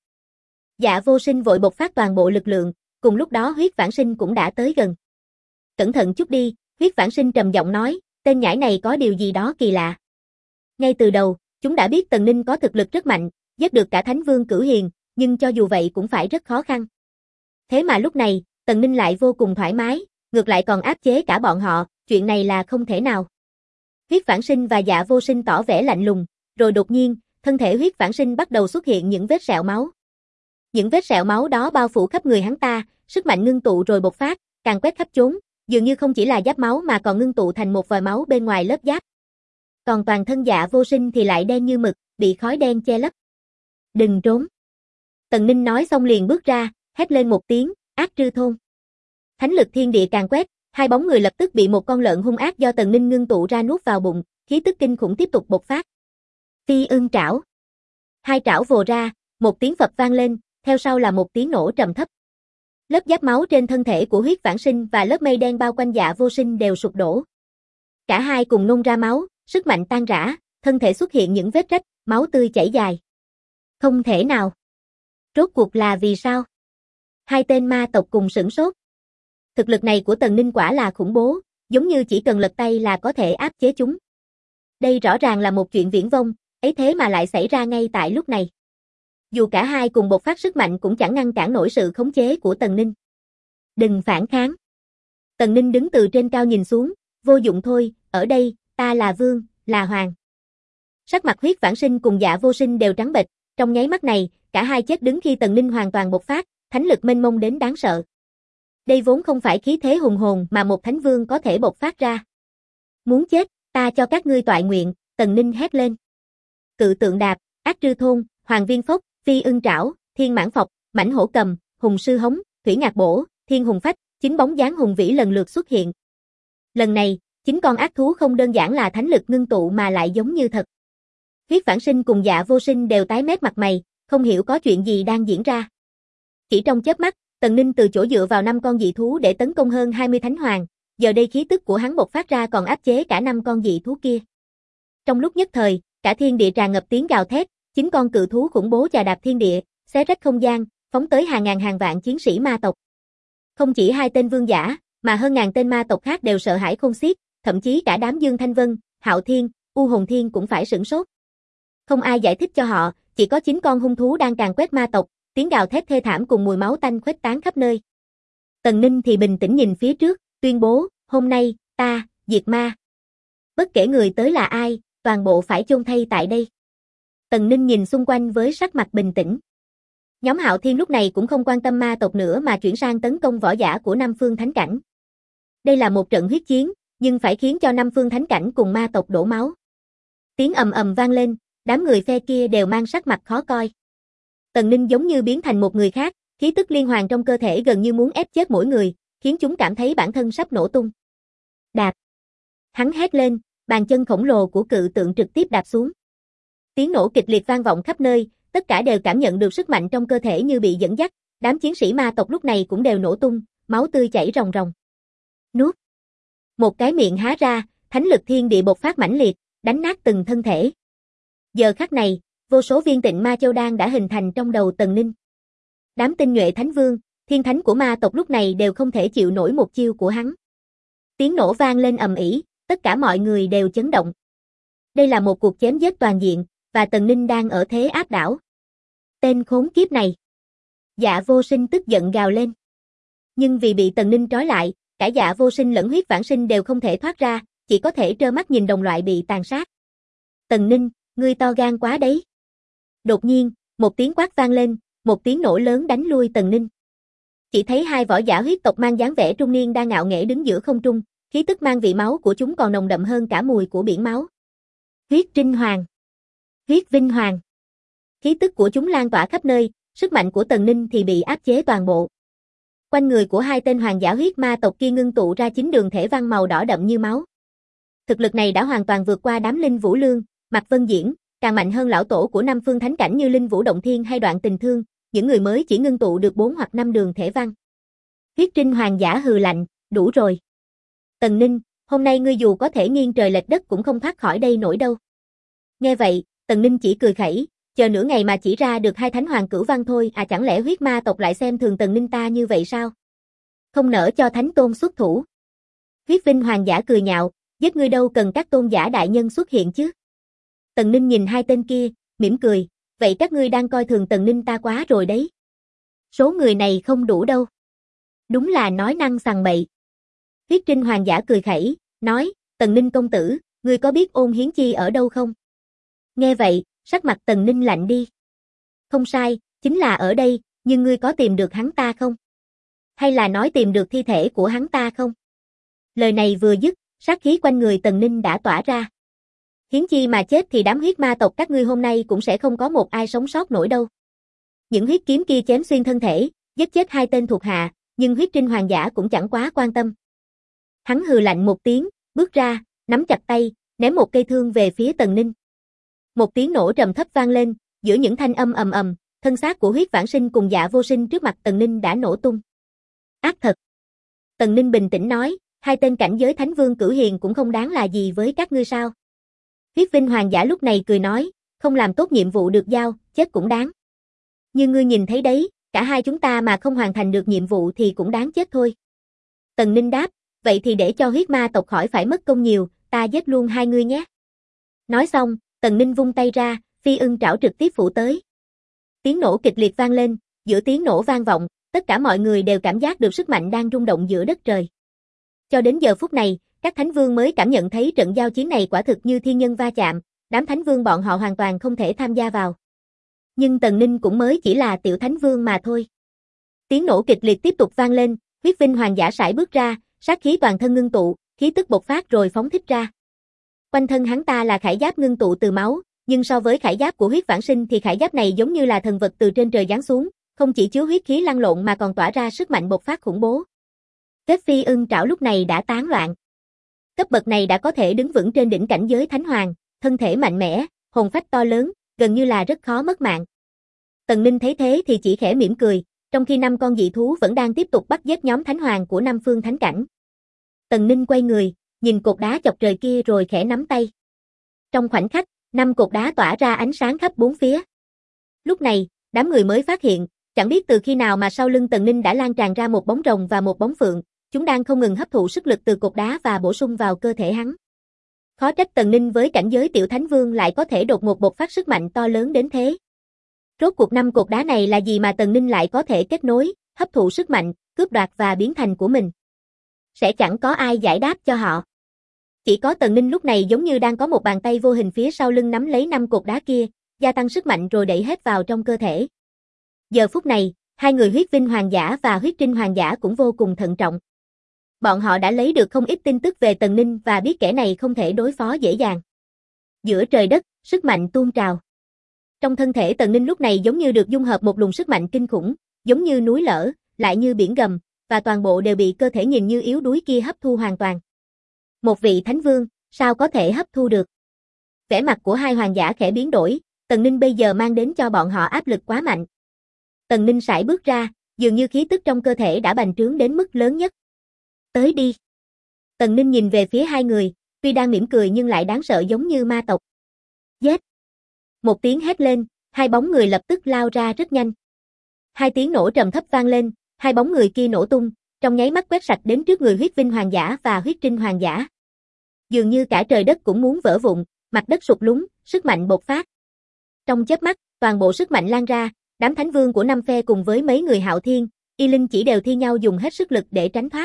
Dạ Vô Sinh vội bộc phát toàn bộ lực lượng, cùng lúc đó Huyết Vãng Sinh cũng đã tới gần. Cẩn thận chút đi, Huyết Vãng Sinh trầm giọng nói, tên nhãi này có điều gì đó kỳ lạ. Ngay từ đầu, chúng đã biết Tần Ninh có thực lực rất mạnh, giết được cả Thánh Vương Cửu Hiền, nhưng cho dù vậy cũng phải rất khó khăn. Thế mà lúc này, Tần Ninh lại vô cùng thoải mái, ngược lại còn áp chế cả bọn họ, chuyện này là không thể nào. Huyết Vãng Sinh và Dạ Vô Sinh tỏ vẻ lạnh lùng, rồi đột nhiên, thân thể Huyết Vãng Sinh bắt đầu xuất hiện những vết sẹo máu. Những vết sẹo máu đó bao phủ khắp người hắn ta, sức mạnh ngưng tụ rồi bộc phát, càng quét khắp chốn, Dường như không chỉ là giáp máu mà còn ngưng tụ thành một vòi máu bên ngoài lớp giáp. Còn toàn thân Dạ Vô Sinh thì lại đen như mực, bị khói đen che lấp. Đừng trốn. Tần Ninh nói xong liền bước ra, hét lên một tiếng, ác trư thôn. Thánh lực thiên địa càng quét, hai bóng người lập tức bị một con lợn hung ác do Tần Ninh ngưng tụ ra nuốt vào bụng, khí tức kinh khủng tiếp tục bộc phát. Phi ưng trảo. Hai trảo vồ ra, một tiếng phập vang lên, theo sau là một tiếng nổ trầm thấp. Lớp giáp máu trên thân thể của Huyết Vãng Sinh và lớp mây đen bao quanh Dạ Vô Sinh đều sụp đổ. Cả hai cùng nôn ra máu, sức mạnh tan rã, thân thể xuất hiện những vết rách, máu tươi chảy dài. Không thể nào. Rốt cuộc là vì sao? Hai tên ma tộc cùng sửng sốt. Thực lực này của Tần Ninh quả là khủng bố, giống như chỉ cần lật tay là có thể áp chế chúng. Đây rõ ràng là một chuyện viển vông, ấy thế mà lại xảy ra ngay tại lúc này. Dù cả hai cùng bộc phát sức mạnh cũng chẳng ngăn cản nổi sự khống chế của Tần Ninh. Đừng phản kháng. Tần Ninh đứng từ trên cao nhìn xuống, vô dụng thôi, ở đây, ta là vương, là hoàng. Sắc mặt Huyết Vãng Sinh cùng Dạ Vô Sinh đều trắng bệch, trong nháy mắt này, cả hai chết đứng khi Tần Ninh hoàn toàn bộc phát, thánh lực mênh mông đến đáng sợ. Đây vốn không phải khí thế hùng hồn mà một thánh vương có thể bộc phát ra. Muốn chết, ta cho các ngươi toại nguyện, Tần Ninh hét lên. Cự tượng đạp, ác trư thôn, hoàng viên phốc, phi ưng trảo, thiên mãn phộc, mãnh hổ cầm, hùng sư hống, thủy ngạc bổ, thiên hùng phách, chính bóng dáng hùng vĩ lần lượt xuất hiện. Lần này, chính con ác thú không đơn giản là thánh lực ngưng tụ mà lại giống như thật. Huyết Vãng Sinh cùng Dạ Vô Sinh đều tái mét mặt mày, không hiểu có chuyện gì đang diễn ra. Chỉ trong chớp mắt, Tần Ninh từ chỗ dựa vào 5 con dị thú để tấn công hơn 20 thánh hoàng, giờ đây khí tức của hắn bộc phát ra còn áp chế cả 5 con dị thú kia. Trong lúc nhất thời, cả thiên địa tràn ngập tiếng gào thét, 9 con cự thú khủng bố chà đạp thiên địa, xé rách không gian, phóng tới hàng ngàn hàng vạn chiến sĩ ma tộc. Không chỉ hai tên vương giả, mà hơn ngàn tên ma tộc khác đều sợ hãi khôn xiết, thậm chí cả đám Dương Thanh Vân, Hạo Thiên, U Hồn Thiên cũng phải sửng sốt. Không ai giải thích cho họ, chỉ có 9 con hung thú đang càn quét ma tộc, tiếng gào thét thê thảm cùng mùi máu tanh khuếch tán khắp nơi. Tần Ninh thì bình tĩnh nhìn phía trước, tuyên bố, hôm nay, ta, diệt ma. Bất kể người tới là ai, toàn bộ phải chôn thây tại đây. Tần Ninh nhìn xung quanh với sắc mặt bình tĩnh. Nhóm Hạo Thiên lúc này cũng không quan tâm ma tộc nữa mà chuyển sang tấn công võ giả của Nam Phương Thánh Cảnh. Đây là một trận huyết chiến, nhưng phải khiến cho Nam Phương Thánh Cảnh cùng ma tộc đổ máu. Tiếng ầm ầm vang lên, đám người phe kia đều mang sắc mặt khó coi. Tần Ninh giống như biến thành một người khác, khí tức liên hoàn trong cơ thể gần như muốn ép chết mỗi người, khiến chúng cảm thấy bản thân sắp nổ tung. Đạp. Hắn hét lên, bàn chân khổng lồ của cự tượng trực tiếp đạp xuống. Tiếng nổ kịch liệt vang vọng khắp nơi, tất cả đều cảm nhận được sức mạnh trong cơ thể như bị dẫn dắt, đám chiến sĩ ma tộc lúc này cũng đều nổ tung, máu tươi chảy ròng ròng. Nuốt. Một cái miệng há ra, thánh lực thiên địa bộc phát mãnh liệt, đánh nát từng thân thể. Giờ khắc này, vô số viên tịnh ma châu đan đã hình thành trong đầu Tần Ninh. Đám tinh nhuệ thánh vương, thiên thánh của ma tộc lúc này đều không thể chịu nổi một chiêu của hắn. Tiếng nổ vang lên ầm ĩ, tất cả mọi người đều chấn động. Đây là một cuộc chém giết toàn diện, và Tần Ninh đang ở thế áp đảo. Tên khốn kiếp này. Dạ Vô Sinh tức giận gào lên. Nhưng vì bị Tần Ninh trói lại, cả Dạ Vô Sinh lẫn Huyết Vãng Sinh đều không thể thoát ra, chỉ có thể trơ mắt nhìn đồng loại bị tàn sát. Tần Ninh, ngươi to gan quá đấy. Đột nhiên, một tiếng quát vang lên, một tiếng nổ lớn đánh lui Tần Ninh. Chỉ thấy hai võ giả huyết tộc mang dáng vẻ trung niên đang ngạo nghễ đứng giữa không trung, khí tức mang vị máu của chúng còn nồng đậm hơn cả mùi của biển máu. Huyết Trinh Hoàng, Huyết Vinh Hoàng. Khí tức của chúng lan tỏa khắp nơi, sức mạnh của Tần Ninh thì bị áp chế toàn bộ. Quanh người của hai tên hoàng giả huyết ma tộc kia ngưng tụ ra 9 đường thể văn màu đỏ đậm như máu. Thực lực này đã hoàn toàn vượt qua đám Linh Vũ Lương, Mạc Vân Diễn, càng mạnh hơn lão tổ của Nam Phương Thánh Cảnh như Linh Vũ Động Thiên hay Đoạn Tình Thương, những người mới chỉ ngưng tụ được 4 hoặc 5 đường thể văn. Huyết Trinh Hoàng giả hừ lạnh, đủ rồi. Tần Ninh, hôm nay ngươi dù có thể nghiêng trời lệch đất cũng không thoát khỏi đây nổi đâu. Nghe vậy, Tần Ninh chỉ cười khẩy, chờ nửa ngày mà chỉ ra được 2 thánh hoàng cửu văn thôi, à chẳng lẽ huyết ma tộc lại xem thường Tần Ninh ta như vậy sao? Không nỡ cho thánh tôn xuất thủ. Huyết Vinh Hoàng giả cười nhạo, giết ngươi đâu cần các tôn giả đại nhân xuất hiện chứ. Tần Ninh nhìn hai tên kia, mỉm cười, vậy các ngươi đang coi thường Tần Ninh ta quá rồi đấy. Số người này không đủ đâu. Đúng là nói năng sằng bậy. Huyết Trinh Hoàng giả cười khẩy, nói, Tần Ninh công tử, ngươi có biết Ôn Hiến Chi ở đâu không? Nghe vậy, sắc mặt Tần Ninh lạnh đi. Không sai, chính là ở đây, nhưng ngươi có tìm được hắn ta không? Hay là nói tìm được thi thể của hắn ta không? Lời này vừa dứt, sát khí quanh người Tần Ninh đã tỏa ra. Hiến chi mà chết thì đám huyết ma tộc các ngươi hôm nay cũng sẽ không có một ai sống sót nổi đâu. Những huyết kiếm kia chém xuyên thân thể, giết chết 2 tên thuộc hạ, nhưng huyết trinh hoàng giả cũng chẳng quá quan tâm. Hắn hừ lạnh một tiếng, bước ra, nắm chặt tay, ném một cây thương về phía Tần Ninh. Một tiếng nổ trầm thấp vang lên, giữa những thanh âm ầm ầm, thân xác của huyết vãng sinh cùng Dạ Vô Sinh trước mặt Tần Ninh đã nổ tung. Ác thật. Tần Ninh bình tĩnh nói, 2 tên cảnh giới thánh vương cửu hiền cũng không đáng là gì với các ngươi sao? Huyết Vinh hoàng giả lúc này cười nói, không làm tốt nhiệm vụ được giao, chết cũng đáng. Như ngươi nhìn thấy đấy, cả hai chúng ta mà không hoàn thành được nhiệm vụ thì cũng đáng chết thôi. Tần Ninh đáp, vậy thì để cho huyết ma tộc khỏi phải mất công nhiều, ta giết luôn hai ngươi nhé. Nói xong, Tần Ninh vung tay ra, phi ưng trảo trực tiếp phủ tới. Tiếng nổ kịch liệt vang lên, giữa tiếng nổ vang vọng, tất cả mọi người đều cảm giác được sức mạnh đang rung động giữa đất trời. Cho đến giờ phút này, các thánh vương mới cảm nhận thấy trận giao chiến này quả thực như thiên nhân va chạm, đám thánh vương bọn họ hoàn toàn không thể tham gia vào. Nhưng Tần Ninh cũng mới chỉ là tiểu thánh vương mà thôi. Tiếng nổ kịch liệt tiếp tục vang lên, huyết vinh hoàng giả sải bước ra, sát khí toàn thân ngưng tụ, khí tức bộc phát rồi phóng thích ra. Quanh thân hắn ta là khải giáp ngưng tụ từ máu, nhưng so với khải giáp của huyết vãng sinh thì khải giáp này giống như là thần vật từ trên trời giáng xuống, không chỉ chứa huyết khí lăn lộn mà còn tỏa ra sức mạnh bộc phát khủng bố. Kết phi ưng trảo lúc này đã tán loạn. Cấp bậc này đã có thể đứng vững trên đỉnh cảnh giới thánh hoàng, thân thể mạnh mẽ, hồn phách to lớn, gần như là rất khó mất mạng. Tần Ninh thấy thế thì chỉ khẽ mỉm cười, trong khi 5 con dị thú vẫn đang tiếp tục bắt giết nhóm thánh hoàng của 5 phương thánh cảnh. Tần Ninh quay người, nhìn cột đá chọc trời kia rồi khẽ nắm tay. Trong khoảnh khắc, 5 cột đá tỏa ra ánh sáng khắp bốn phía. Lúc này, đám người mới phát hiện, chẳng biết từ khi nào mà sau lưng Tần Ninh đã lan tràn ra một bóng rồng và một bóng phượng, chúng đang không ngừng hấp thụ sức lực từ cột đá và bổ sung vào cơ thể hắn. Khó trách Tần Ninh với cảnh giới tiểu thánh vương lại có thể đột ngột bộc phát sức mạnh to lớn đến thế. Rốt cuộc 5 cột đá này là gì mà Tần Ninh lại có thể kết nối, hấp thụ sức mạnh, cướp đoạt và biến thành của mình? Sẽ chẳng có ai giải đáp cho họ. Chỉ có Tần Ninh lúc này giống như đang có một bàn tay vô hình phía sau lưng nắm lấy 5 cột đá kia, gia tăng sức mạnh rồi đẩy hết vào trong cơ thể. Giờ phút này, hai người huyết vinh hoàng giả và huyết trinh hoàng giả cũng vô cùng thận trọng. Bọn họ đã lấy được không ít tin tức về Tần Ninh và biết kẻ này không thể đối phó dễ dàng. Giữa trời đất, sức mạnh tuôn trào. Trong thân thể Tần Ninh lúc này giống như được dung hợp một luồng sức mạnh kinh khủng, giống như núi lở, lại như biển gầm, và toàn bộ đều bị cơ thể nhìn như yếu đuối kia hấp thu hoàn toàn. Một vị thánh vương, sao có thể hấp thu được? Vẻ mặt của hai hoàng giả khẽ biến đổi, Tần Ninh bây giờ mang đến cho bọn họ áp lực quá mạnh. Tần Ninh sải bước ra, dường như khí tức trong cơ thể đã bành trướng đến mức lớn nhất. Tới đi. Tần Ninh nhìn về phía hai người, tuy đang mỉm cười nhưng lại đáng sợ giống như ma tộc. Giết! Một tiếng hét lên, hai bóng người lập tức lao ra rất nhanh. Hai tiếng nổ trầm thấp vang lên, hai bóng người kia nổ tung, trong nháy mắt quét sạch đến trước người huyết vinh hoàng giả và huyết trinh hoàng giả. Dường như cả trời đất cũng muốn vỡ vụn, mặt đất sụt lún, sức mạnh bộc phát. Trong chớp mắt, toàn bộ sức mạnh lan ra, đám thánh vương của 5 phe cùng với mấy người hạo thiên, y linh chỉ đều thi nhau dùng hết sức lực để tránh thoát.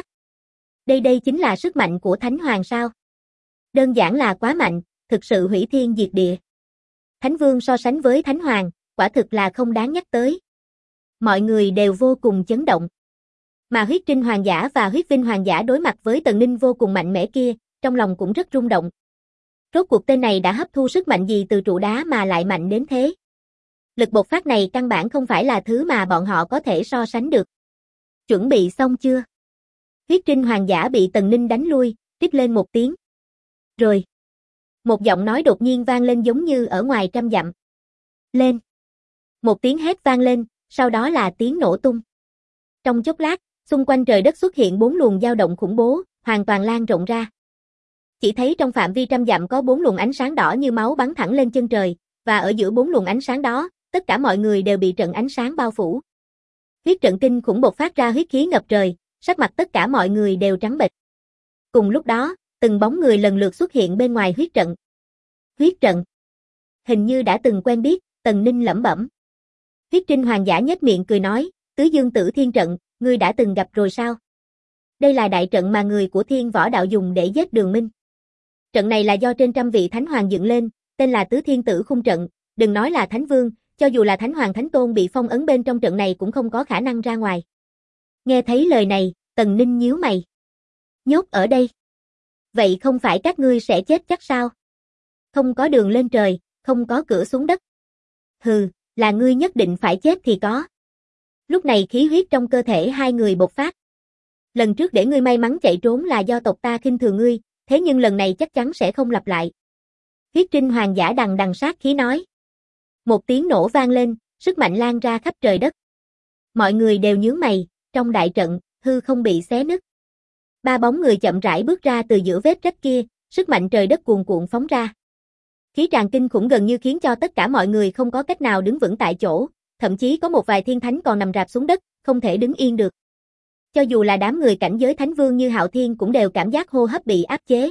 Đây chính là sức mạnh của thánh hoàng sao? Đơn giản là quá mạnh, thực sự hủy thiên diệt địa. Thánh vương so sánh với thánh hoàng, quả thực là không đáng nhắc tới. Mọi người đều vô cùng chấn động. Mà huyết trinh hoàng giả và huyết vinh hoàng giả đối mặt với Tần Ninh vô cùng mạnh mẽ kia, trong lòng cũng rất rung động. Rốt cuộc tên này đã hấp thu sức mạnh gì từ trụ đá mà lại mạnh đến thế? Lực bộc phát này căn bản không phải là thứ mà bọn họ có thể so sánh được. Chuẩn bị xong chưa? Huyết trinh hoàng giả bị Tần Ninh đánh lui, rít lên một tiếng. Rồi. Một giọng nói đột nhiên vang lên giống như ở ngoài trăm dặm. Lên. Một tiếng hét vang lên, sau đó là tiếng nổ tung. Trong chốc lát, xung quanh trời đất xuất hiện 4 luồng dao động khủng bố, hoàn toàn lan rộng ra. Chỉ thấy trong phạm vi trăm dặm có 4 luồng ánh sáng đỏ như máu bắn thẳng lên chân trời, và ở giữa 4 luồng ánh sáng đó, tất cả mọi người đều bị trận ánh sáng bao phủ. Huyết trận kinh khủng bộc phát ra huyết khí ngập trời, sắc mặt tất cả mọi người đều trắng bệch. Cùng lúc đó, từng bóng người lần lượt xuất hiện bên ngoài huyết trận. Huyết trận. Hình như đã từng quen biết, Tần Ninh lẩm bẩm. Huyết trinh hoàng giả nhếch miệng cười nói, Tứ Dương Tử Thiên trận, ngươi đã từng gặp rồi sao? Đây là đại trận mà người của Thiên Võ Đạo dùng để giết Đường Minh. Trận này là do trên trăm vị thánh hoàng dựng lên, tên là Tứ Thiên Tử Khung trận, đừng nói là thánh vương, cho dù là thánh hoàng thánh tôn bị phong ấn bên trong trận này cũng không có khả năng ra ngoài. Nghe thấy lời này, Tần Ninh nhíu mày. Nhốt ở đây. Vậy không phải các ngươi sẽ chết chắc sao? Không có đường lên trời, không có cửa xuống đất. Hừ, là ngươi nhất định phải chết thì có. Lúc này khí huyết trong cơ thể hai người bộc phát. Lần trước để ngươi may mắn chạy trốn là do tộc ta khinh thường ngươi, thế nhưng lần này chắc chắn sẽ không lặp lại. Huyết Trinh Hoàng giả đằng đằng sát khí nói. Một tiếng nổ vang lên, sức mạnh lan ra khắp trời đất. Mọi người đều nhướng mày, trong đại trận, hư không bị xé nứt. Ba bóng người chậm rãi bước ra từ giữa vết rách kia, sức mạnh trời đất cuồn cuộn phóng ra. Khí tràn kinh khủng gần như khiến cho tất cả mọi người không có cách nào đứng vững tại chỗ, thậm chí có một vài thiên thánh còn nằm rạp xuống đất, không thể đứng yên được. Cho dù là đám người cảnh giới thánh vương như Hạo Thiên cũng đều cảm giác hô hấp bị áp chế.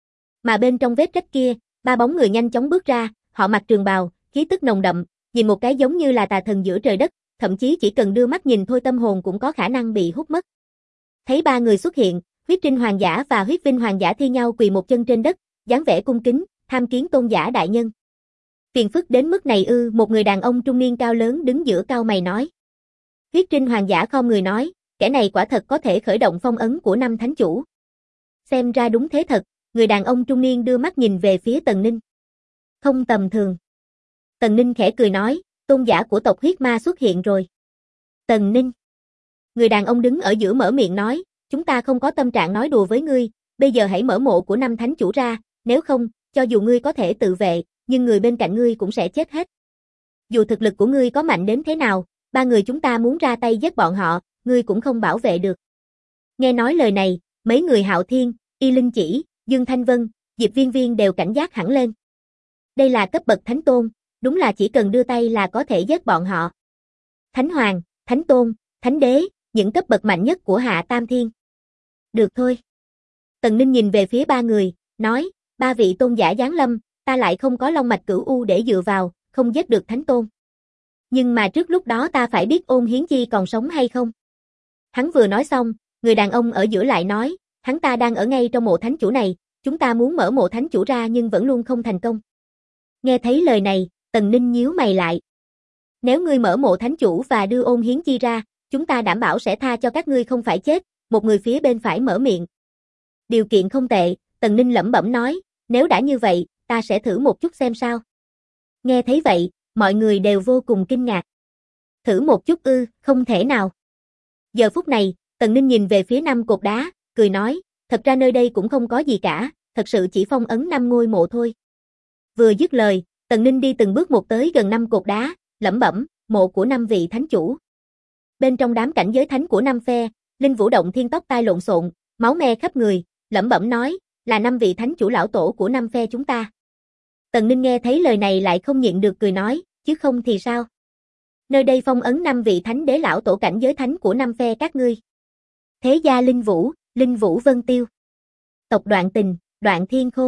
Mà bên trong vết rách kia, ba bóng người nhanh chóng bước ra, họ mặc trường bào, khí tức nồng đậm, nhìn một cái giống như là tà thần giữa trời đất, thậm chí chỉ cần đưa mắt nhìn thôi tâm hồn cũng có khả năng bị hút mất. Thấy ba người xuất hiện, Huyết Trinh Hoàng giả và Huyết Vinh Hoàng giả thi nhau quỳ một chân trên đất, dáng vẻ cung kính, tham kiến tôn giả đại nhân. Phiền phức đến mức này ư? Một người đàn ông trung niên cao lớn đứng giữa cau mày nói. Huyết Trinh Hoàng giả khom người nói, kẻ này quả thật có thể khởi động phong ấn của năm thánh chủ. Xem ra đúng thế thật, người đàn ông trung niên đưa mắt nhìn về phía Tần Ninh. Không tầm thường. Tần Ninh khẽ cười nói, tôn giả của tộc huyết ma xuất hiện rồi. Tần Ninh. Người đàn ông đứng ở giữa mở miệng nói, chúng ta không có tâm trạng nói đùa với ngươi, bây giờ hãy mở mộ của năm thánh chủ ra, nếu không, cho dù ngươi có thể tự vệ, nhưng người bên cạnh ngươi cũng sẽ chết hết. Dù thực lực của ngươi có mạnh đến thế nào, ba người chúng ta muốn ra tay giết bọn họ, ngươi cũng không bảo vệ được. Nghe nói lời này, mấy người Hạo Thiên, Y Linh Chỉ, Dương Thanh Vân, Diệp Viên Viên đều cảnh giác hẳn lên. Đây là cấp bậc thánh tôn, đúng là chỉ cần đưa tay là có thể giết bọn họ. Thánh Hoàng, Thánh Tôn, Thánh Đế, những cấp bậc mạnh nhất của Hạ Tam Thiên. Được thôi. Tần Ninh nhìn về phía ba người, nói, ba vị tôn giả giáng lâm, ta lại không có long mạch cửu u để dựa vào, không giết được Thánh Tôn. Nhưng mà trước lúc đó ta phải biết Ôn Hiến Chi còn sống hay không. Hắn vừa nói xong, người đàn ông ở giữa lại nói, hắn ta đang ở ngay trong mộ thánh chủ này, chúng ta muốn mở mộ thánh chủ ra nhưng vẫn luôn không thành công. Nghe thấy lời này, Tần Ninh nhíu mày lại. Nếu ngươi mở mộ thánh chủ và đưa Ôn Hiến Chi ra, chúng ta đảm bảo sẽ tha cho các ngươi không phải chết, một người phía bên phải mở miệng. Điều kiện không tệ, Tần Ninh lẩm bẩm nói, nếu đã như vậy, ta sẽ thử một chút xem sao. Nghe thấy vậy, mọi người đều vô cùng kinh ngạc. Thử một chút ư, không thể nào. Giờ phút này, Tần Ninh nhìn về phía năm cột đá, cười nói, thật ra nơi đây cũng không có gì cả, thật sự chỉ phong ấn 5 ngôi mộ thôi. Vừa dứt lời, Tần Ninh đi từng bước một tới gần 5 cột đá, lẩm bẩm, mộ của 5 vị thánh chủ. Bên trong đám cảnh giới thánh của 5 phe, Linh Vũ Động Thiên tóc tai lộn xộn, máu me khắp người, lẩm bẩm nói, là 5 vị thánh chủ lão tổ của 5 phe chúng ta. Tần Ninh nghe thấy lời này lại không nhịn được cười nói, chứ không thì sao? Nơi đây phong ấn 5 vị thánh đế lão tổ cảnh giới thánh của 5 phe các ngươi. Thế gia Linh Vũ Vân Tiêu. Tộc Đoạn Tình, Đoạn Thiên Khôn.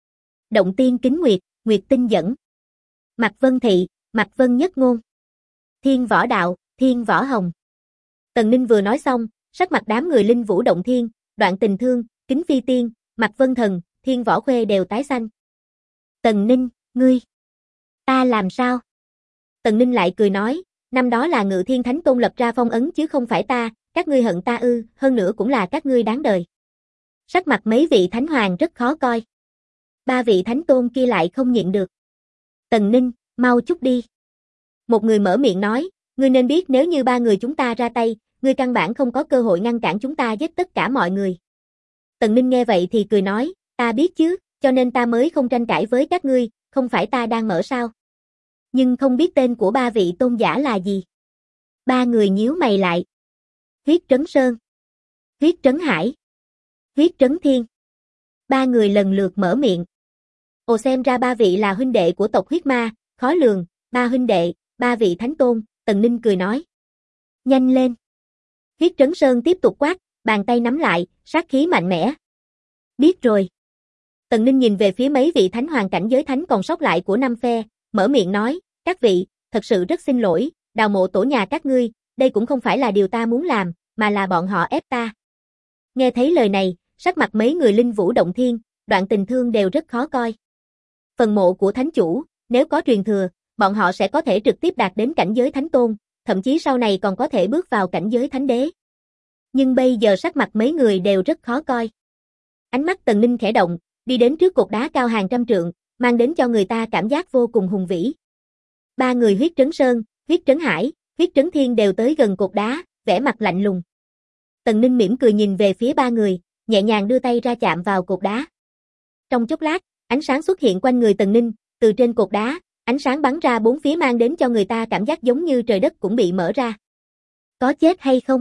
Động Tiên Kính Nguyệt, Nguyệt Tinh Dẫn. Mạc Vân Thị, Mạc Vân Nhất Ngôn. Thiên Võ Đạo, Thiên Võ Hồng. Tần Ninh vừa nói xong, sắc mặt đám người Linh Vũ Động Thiên, Đoạn Tình Thương, Kính Phi Tiên, Mạc Vân Thần, Thiên Võ Khuê đều tái xanh. Tần Ninh, ngươi. Ta làm sao? Tần Ninh lại cười nói, năm đó là Ngự Thiên Thánh Tôn lập ra phong ấn chứ không phải ta, các ngươi hận ta ư, hơn nữa cũng là các ngươi đáng đời. Sắc mặt mấy vị thánh hoàng rất khó coi. Ba vị thánh tôn kia lại không nhịn được. Tần Ninh, mau chút đi. Một người mở miệng nói, ngươi nên biết nếu như ba người chúng ta ra tay, ngươi căn bản không có cơ hội ngăn cản chúng ta giết tất cả mọi người. Tần Ninh nghe vậy thì cười nói, ta biết chứ, cho nên ta mới không tranh cãi với các ngươi, không phải ta đang mở sao. Nhưng không biết tên của ba vị tôn giả là gì. Ba người nhíu mày lại. Huyết Trấn Sơn, Huyết Trấn Hải, Huyết Trấn Thiên. Ba người lần lượt mở miệng. Ồ, xem ra ba vị là huynh đệ của tộc huyết ma, khó lường, ba huynh đệ, ba vị thánh tôn, Tần Ninh cười nói. Nhanh lên. Huyết Trấn Sơn tiếp tục quát, bàn tay nắm lại, sát khí mạnh mẽ. Biết rồi. Tần Ninh nhìn về phía mấy vị thánh hoàng cảnh giới thánh còn sót lại của 5 phe, mở miệng nói, các vị, thật sự rất xin lỗi, đào mộ tổ nhà các ngươi, đây cũng không phải là điều ta muốn làm, mà là bọn họ ép ta. Nghe thấy lời này, sắc mặt mấy người Linh Vũ Động Thiên, Đoạn Tình Thương đều rất khó coi. Phần mộ của thánh chủ, nếu có truyền thừa, bọn họ sẽ có thể trực tiếp đạt đến cảnh giới thánh tôn, thậm chí sau này còn có thể bước vào cảnh giới thánh đế. Nhưng bây giờ sắc mặt mấy người đều rất khó coi. Ánh mắt Tần Ninh khẽ động, đi đến trước cột đá cao hàng trăm trượng, mang đến cho người ta cảm giác vô cùng hùng vĩ. Ba người Huyết Trấn Sơn, Huyết Trấn Hải, Huyết Trấn Thiên đều tới gần cột đá, vẻ mặt lạnh lùng. Tần Ninh mỉm cười nhìn về phía ba người, nhẹ nhàng đưa tay ra chạm vào cột đá. Trong chốc lát, ánh sáng xuất hiện quanh người Tần Ninh, từ trên cột đá, ánh sáng bắn ra bốn phía mang đến cho người ta cảm giác giống như trời đất cũng bị mở ra. Có chết hay không?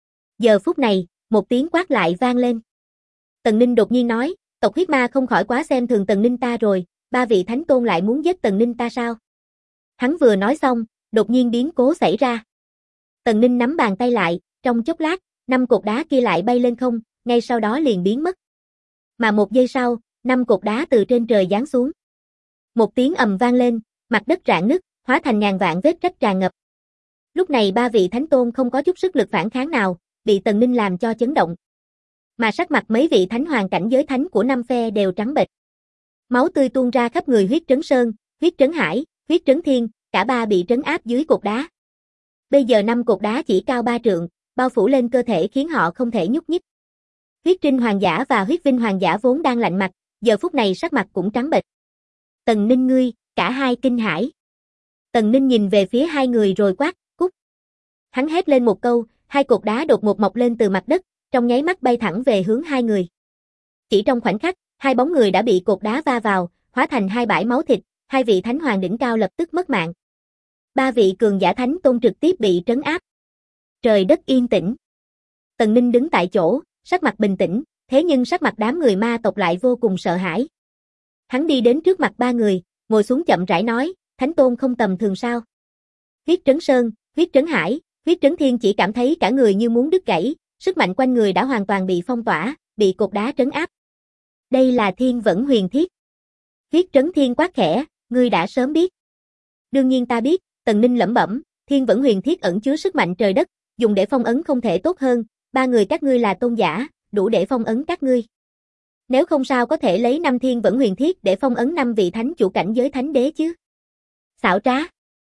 Giờ phút này, một tiếng quát lại vang lên. Tần Ninh đột nhiên nói, tộc huyết ma không khỏi quá xem thường Tần Ninh ta rồi, ba vị thánh tôn lại muốn giết Tần Ninh ta sao? Hắn vừa nói xong, đột nhiên biến cố xảy ra. Tần Ninh nắm bàn tay lại, trong chốc lát, 5 cột đá kia lại bay lên không, ngay sau đó liền biến mất. Mà một giây sau, 5 cột đá từ trên trời giáng xuống. Một tiếng ầm vang lên, mặt đất rạn nứt, hóa thành ngàn vạn vết rách tràn ngập. Lúc này ba vị thánh tôn không có chút sức lực phản kháng nào, bị Tần Ninh làm cho chấn động. Mà sắc mặt mấy vị thánh hoàng cảnh giới thánh của năm phe đều trắng bệch. Máu tươi tuôn ra khắp người Huyết Trấn Sơn, Huyết Trấn Hải, Huyết Trấn Thiên, cả ba bị trấn áp dưới cột đá. Bây giờ 5 cột đá chỉ cao 3 trượng, bao phủ lên cơ thể khiến họ không thể nhúc nhích. Huyết Trinh hoàng giả và Huyết Vinh hoàng giả vốn đang lạnh mặt, giờ phút này sắc mặt cũng trắng bệch. Tần Ninh ngươi, cả hai kinh hãi. Tần Ninh nhìn về phía hai người rồi quát, cút. Hắn hét lên một câu, hai cột đá đột ngột mọc lên từ mặt đất, trong nháy mắt bay thẳng về hướng hai người. Chỉ trong khoảnh khắc, hai bóng người đã bị cột đá va vào, hóa thành hai bãi máu thịt, hai vị thánh hoàng đỉnh cao lập tức mất mạng. Ba vị cường giả thánh tôn trực tiếp bị trấn áp. Trời đất yên tĩnh. Tần Ninh đứng tại chỗ, sắc mặt bình tĩnh, thế nhưng sắc mặt đám người ma tộc lại vô cùng sợ hãi. Hắn đi đến trước mặt ba người, ngồi xuống chậm rãi nói, thánh tôn không tầm thường sao? Huyết Trấn Sơn, Huyết Trấn Hải, Huyết Trấn Thiên chỉ cảm thấy cả người như muốn đứt gãy, sức mạnh quanh người đã hoàn toàn bị phong tỏa, bị cột đá trấn áp. Đây là Thiên Vẫn Huyền Thiết. Huyết Trấn Thiên quát khẽ, ngươi đã sớm biết. Đương nhiên ta biết, Tần Ninh lẩm bẩm, Thiên Vẫn Huyền Thiết ẩn chứa sức mạnh trời đất, dùng để phong ấn không thể tốt hơn, ba người các ngươi là tôn giả, đủ để phong ấn các ngươi. Nếu không sao có thể lấy 5 Thiên Vẫn Huyền Thiết để phong ấn 5 vị thánh chủ cảnh giới thánh đế chứ. Xảo trá.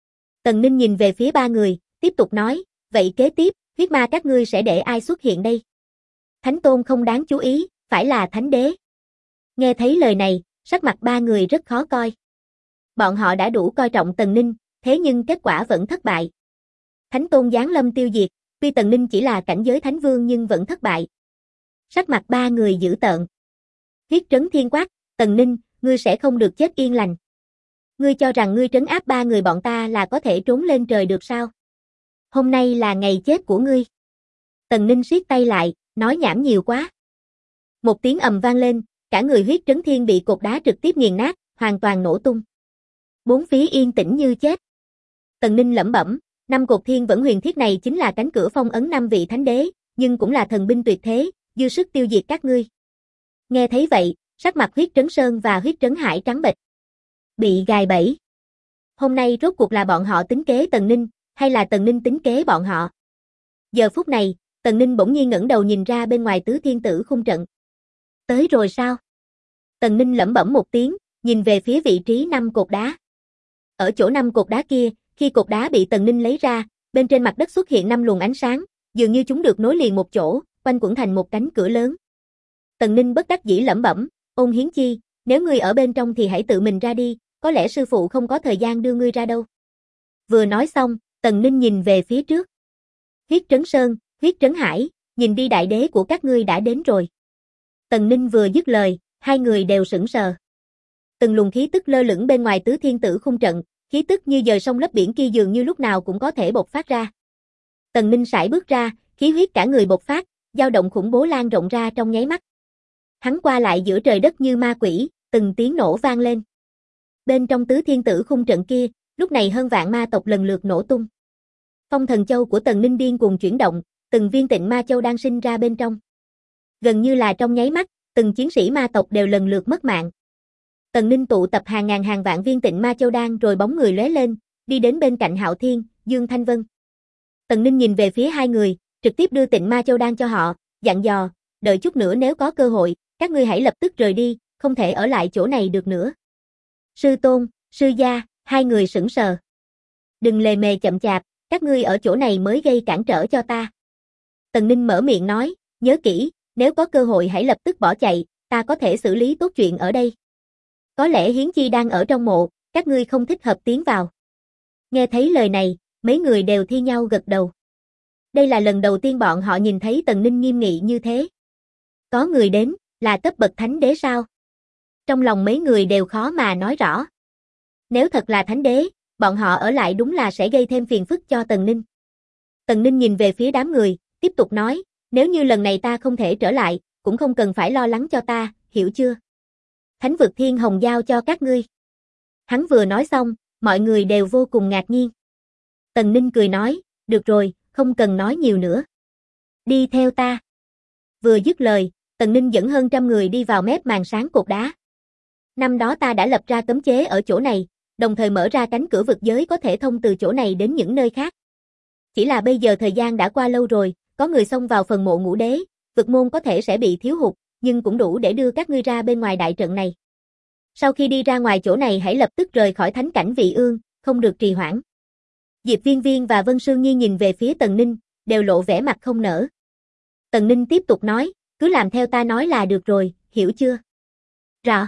Tần Ninh nhìn về phía ba người, tiếp tục nói, vậy kế tiếp, huyết ma các ngươi sẽ để ai xuất hiện đây? Thánh tôn không đáng chú ý, phải là thánh đế. Nghe thấy lời này, sắc mặt ba người rất khó coi. Bọn họ đã đủ coi trọng Tần Ninh, thế nhưng kết quả vẫn thất bại. Thánh tôn giáng lâm tiêu diệt, tuy Tần Ninh chỉ là cảnh giới thánh vương nhưng vẫn thất bại. Sắc mặt ba người dữ tợn. Huyết Trấn Thiên quát, Tần Ninh, ngươi sẽ không được chết yên lành. Ngươi cho rằng ngươi trấn áp ba người bọn ta là có thể trốn lên trời được sao? Hôm nay là ngày chết của ngươi. Tần Ninh siết tay lại, nói nhảm nhiều quá. Một tiếng ầm vang lên, cả người Huyết Trấn Thiên bị cột đá trực tiếp nghiền nát, hoàn toàn nổ tung. Bốn phía yên tĩnh như chết. Tần Ninh lẩm bẩm, 5 cột Thiên Vẫn Huyền Thiết này chính là cánh cửa phong ấn 5 vị thánh đế, nhưng cũng là thần binh tuyệt thế, dư sức tiêu diệt các ngươi. Nghe thấy vậy, sắc mặt Huyết Trấn Sơn và Huyết Trấn Hải trắng bệch. Bị gài bẫy. Hôm nay rốt cuộc là bọn họ tính kế Tần Ninh, hay là Tần Ninh tính kế bọn họ? Giờ phút này, Tần Ninh bỗng nhiên ngẩng đầu nhìn ra bên ngoài Tứ Thiên Tử Khung trận. Tới rồi sao? Tần Ninh lẩm bẩm một tiếng, nhìn về phía vị trí 5 cột đá. Ở chỗ 5 cột đá kia, khi cột đá bị Tần Ninh lấy ra, bên trên mặt đất xuất hiện 5 luồng ánh sáng, dường như chúng được nối liền một chỗ, quanh quẩn thành một cánh cửa lớn. Tần Ninh bất đắc dĩ lẩm bẩm, Ôn Hiến Chi, nếu ngươi ở bên trong thì hãy tự mình ra đi, có lẽ sư phụ không có thời gian đưa ngươi ra đâu. Vừa nói xong, Tần Ninh nhìn về phía trước. Huyết Trấn Sơn, Huyết Trấn Hải, nhìn đi đại đế của các ngươi đã đến rồi. Tần Ninh vừa dứt lời, hai người đều sững sờ. Từng luồng khí tức lơ lửng bên ngoài Tứ Thiên Tử Khung trận, khí tức như dời sông lấp biển kia dường như lúc nào cũng có thể bộc phát ra. Tần Ninh sải bước ra, khí huyết cả người bộc phát, dao động khủng bố lan rộng ra trong nháy mắt. Hắn qua lại giữa trời đất như ma quỷ, từng tiếng nổ vang lên. Bên trong Tứ Thiên Tử Khung trận kia, lúc này hơn vạn ma tộc lần lượt nổ tung. Phong Thần Châu của Tần Ninh điên cuồng chuyển động, từng viên Tịnh Ma Châu đang sinh ra bên trong. Gần như là trong nháy mắt, từng chiến sĩ ma tộc đều lần lượt mất mạng. Tần Ninh tụ tập hàng ngàn hàng vạn viên Tịnh Ma Châu đan rồi bóng người lóe lên, đi đến bên cạnh Hạo Thiên, Dương Thanh Vân. Tần Ninh nhìn về phía hai người, trực tiếp đưa Tịnh Ma Châu đan cho họ, dặn dò, đợi chút nữa nếu có cơ hội, các ngươi hãy lập tức rời đi, không thể ở lại chỗ này được nữa. Sư tôn, sư gia, hai người sững sờ. Đừng lề mề chậm chạp, các ngươi ở chỗ này mới gây cản trở cho ta. Tần Ninh mở miệng nói, nhớ kỹ, nếu có cơ hội hãy lập tức bỏ chạy, ta có thể xử lý tốt chuyện ở đây. Có lẽ Hiến Chi đang ở trong mộ, các ngươi không thích hợp tiến vào. Nghe thấy lời này, mấy người đều thi nhau gật đầu. Đây là lần đầu tiên bọn họ nhìn thấy Tần Ninh nghiêm nghị như thế. Có người đến, là cấp bậc thánh đế sao? Trong lòng mấy người đều khó mà nói rõ. Nếu thật là thánh đế, bọn họ ở lại đúng là sẽ gây thêm phiền phức cho Tần Ninh. Tần Ninh nhìn về phía đám người, tiếp tục nói, nếu như lần này ta không thể trở lại, cũng không cần phải lo lắng cho ta, hiểu chưa? Thánh vực thiên hồng giao cho các ngươi. Hắn vừa nói xong, mọi người đều vô cùng ngạc nhiên. Tần Ninh cười nói, được rồi, không cần nói nhiều nữa. Đi theo ta. Vừa dứt lời, Tần Ninh dẫn hơn trăm người đi vào mép màn sáng cột đá. Năm đó ta đã lập ra cấm chế ở chỗ này, đồng thời mở ra cánh cửa vực giới có thể thông từ chỗ này đến những nơi khác. Chỉ là bây giờ thời gian đã qua lâu rồi, có người xông vào phần mộ ngũ đế, vực môn có thể sẽ bị thiếu hụt, nhưng cũng đủ để đưa các ngươi ra bên ngoài đại trận này. Sau khi đi ra ngoài chỗ này hãy lập tức rời khỏi thánh cảnh Vị Ương, không được trì hoãn. Diệp Viên Viên và Vân Sương Nhi nhìn về phía Tần Ninh, đều lộ vẻ mặt không nỡ. Tần Ninh tiếp tục nói, cứ làm theo ta nói là được rồi, hiểu chưa? Rõ.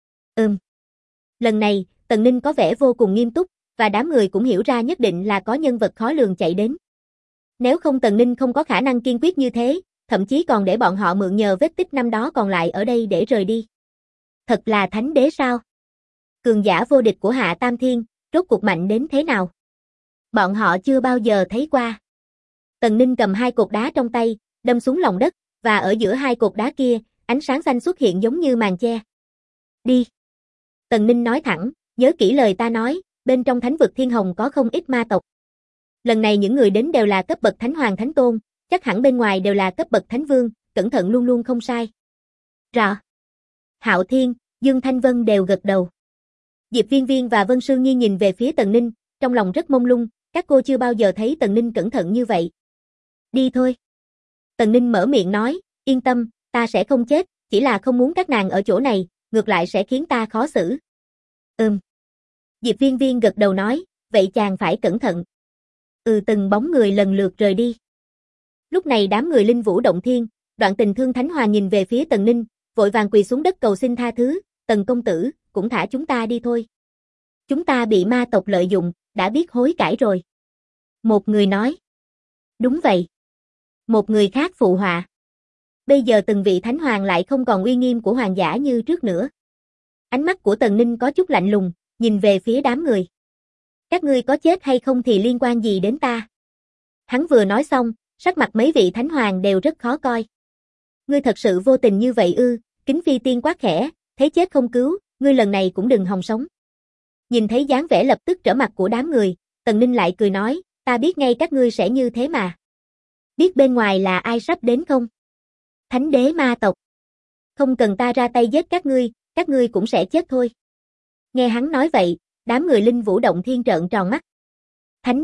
Lần này, Tần Ninh có vẻ vô cùng nghiêm túc, và đám người cũng hiểu ra nhất định là có nhân vật khó lường chạy đến. Nếu không Tần Ninh không có khả năng kiên quyết như thế, thậm chí còn để bọn họ mượn nhờ vết tích năm đó còn lại ở đây để rời đi. Thật là thánh đế sao? Cường giả vô địch của Hạ Tam Thiên, rốt cuộc mạnh đến thế nào? Bọn họ chưa bao giờ thấy qua. Tần Ninh cầm hai cột đá trong tay, đâm xuống lòng đất, và ở giữa hai cột đá kia, ánh sáng xanh xuất hiện giống như màn che. Đi. Tần Ninh nói thẳng, nhớ kỹ lời ta nói, bên trong thánh vực thiên hồng có không ít ma tộc. Lần này những người đến đều là cấp bậc thánh hoàng thánh tôn, chắc hẳn bên ngoài đều là cấp bậc thánh vương, cẩn thận luôn luôn không sai. Rõ. Hạo Thiên, Dương Thanh Vân đều gật đầu. Diệp Viên Viên và Vân Sương Nhi nhìn về phía Tần Ninh, trong lòng rất mông lung, các cô chưa bao giờ thấy Tần Ninh cẩn thận như vậy. Đi thôi. Tần Ninh mở miệng nói, yên tâm, ta sẽ không chết, chỉ là không muốn các nàng ở chỗ này, ngược lại sẽ khiến ta khó xử. Diệp Viên Viên gật đầu nói, vậy chàng phải cẩn thận. Từng bóng người lần lượt rời đi. Lúc này đám người Linh Vũ Động Thiên, Đoạn Tình Thương Thánh Hòa nhìn về phía Tần Ninh, vội vàng quỳ xuống đất cầu xin tha thứ, Tần công tử, cũng thả chúng ta đi thôi. Chúng ta bị ma tộc lợi dụng, đã biết hối cải rồi. Một người nói. Đúng vậy. Một người khác phụ họa. Bây giờ từng vị thánh hoàng lại không còn uy nghiêm của hoàng giả như trước nữa. Ánh mắt của Tần Ninh có chút lạnh lùng, nhìn về phía đám người. Các ngươi có chết hay không thì liên quan gì đến ta? Hắn vừa nói xong, sắc mặt mấy vị thánh hoàng đều rất khó coi. Ngươi thật sự vô tình như vậy ư? Kính Phi Tiên quát khẽ, thấy chết không cứu, ngươi lần này cũng đừng hòng sống. Nhìn thấy dáng vẻ lập tức trở mặt của đám người, Tần Ninh lại cười nói, ta biết ngay các ngươi sẽ như thế mà. Biết bên ngoài là ai sắp đến không? Thánh đế ma tộc. Không cần ta ra tay giết các ngươi cũng sẽ chết thôi. Nghe hắn nói vậy, đám người Linh Vũ Động Thiên trợn tròn mắt. Thánh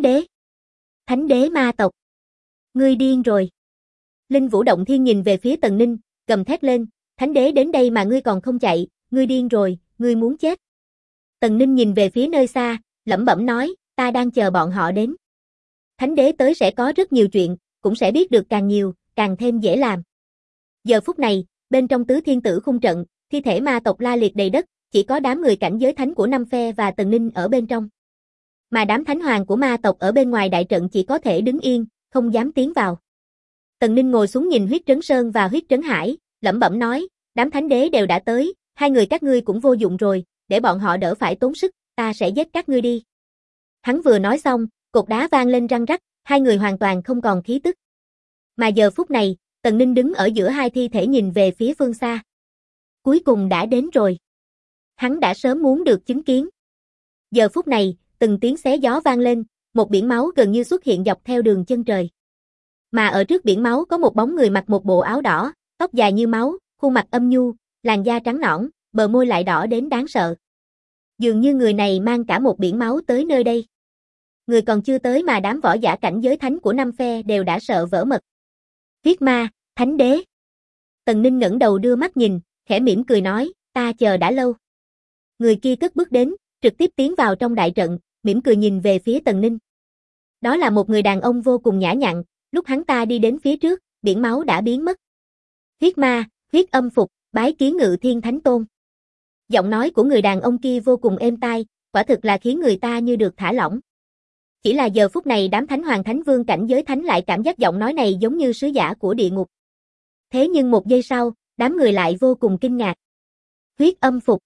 đế ma tộc. Ngươi điên rồi. Linh Vũ Động Thiên nhìn về phía Tần Ninh, gầm thét lên, thánh đế đến đây mà ngươi còn không chạy, ngươi điên rồi, ngươi muốn chết. Tần Ninh nhìn về phía nơi xa, lẩm bẩm nói, ta đang chờ bọn họ đến. Thánh đế tới sẽ có rất nhiều chuyện, cũng sẽ biết được càng nhiều, càng thêm dễ làm. Giờ phút này, bên trong Tứ Thiên Tử Khung trận, thi thể ma tộc la liệt đầy đất, chỉ có đám người cảnh giới thánh của năm phe và Tần Ninh ở bên trong. Mà đám thánh hoàng của ma tộc ở bên ngoài đại trận chỉ có thể đứng yên, không dám tiến vào. Tần Ninh ngồi xuống nhìn Huyết Trấn Sơn và Huyết Trấn Hải, lẩm bẩm nói, đám thánh đế đều đã tới, hai người các ngươi cũng vô dụng rồi, để bọn họ đỡ phải tốn sức, ta sẽ giết các ngươi đi. Hắn vừa nói xong, cột đá vang lên răng rắc, hai người hoàn toàn không còn khí tức. Mà giờ phút này, Tần Ninh đứng ở giữa hai thi thể nhìn về phía phương xa. Cuối cùng đã đến rồi. Hắn đã sớm muốn được chứng kiến. Giờ phút này, từng tiếng xé gió vang lên, một biển máu gần như xuất hiện dọc theo đường chân trời. Mà ở trước biển máu có một bóng người mặc một bộ áo đỏ, tóc dài như máu, khuôn mặt âm nhu, làn da trắng nõn, bờ môi lại đỏ đến đáng sợ. Dường như người này mang cả một biển máu tới nơi đây. Người còn chưa tới mà đám võ giả cảnh giới thánh của năm phe đều đã sợ vỡ mật. Huyết ma, thánh đế. Tần Ninh ngẩng đầu đưa mắt nhìn, khẽ mỉm cười nói, ta chờ đã lâu. Người kia cất bước đến, trực tiếp tiến vào trong đại trận, mỉm cười nhìn về phía Tần Ninh. Đó là một người đàn ông vô cùng nhã nhặn, lúc hắn ta đi đến phía trước, biển máu đã biến mất. Huyết ma, huyết âm phục, Bái kiến Ngự Thiên Thánh Tôn. Giọng nói của người đàn ông kia vô cùng êm tai, quả thực là khiến người ta như được thả lỏng. Chỉ là giờ phút này đám thánh hoàng thánh vương cảnh giới thánh lại cảm giác giọng nói này giống như sứ giả của địa ngục. Thế nhưng một giây sau, đám người lại vô cùng kinh ngạc. Huyết âm phục.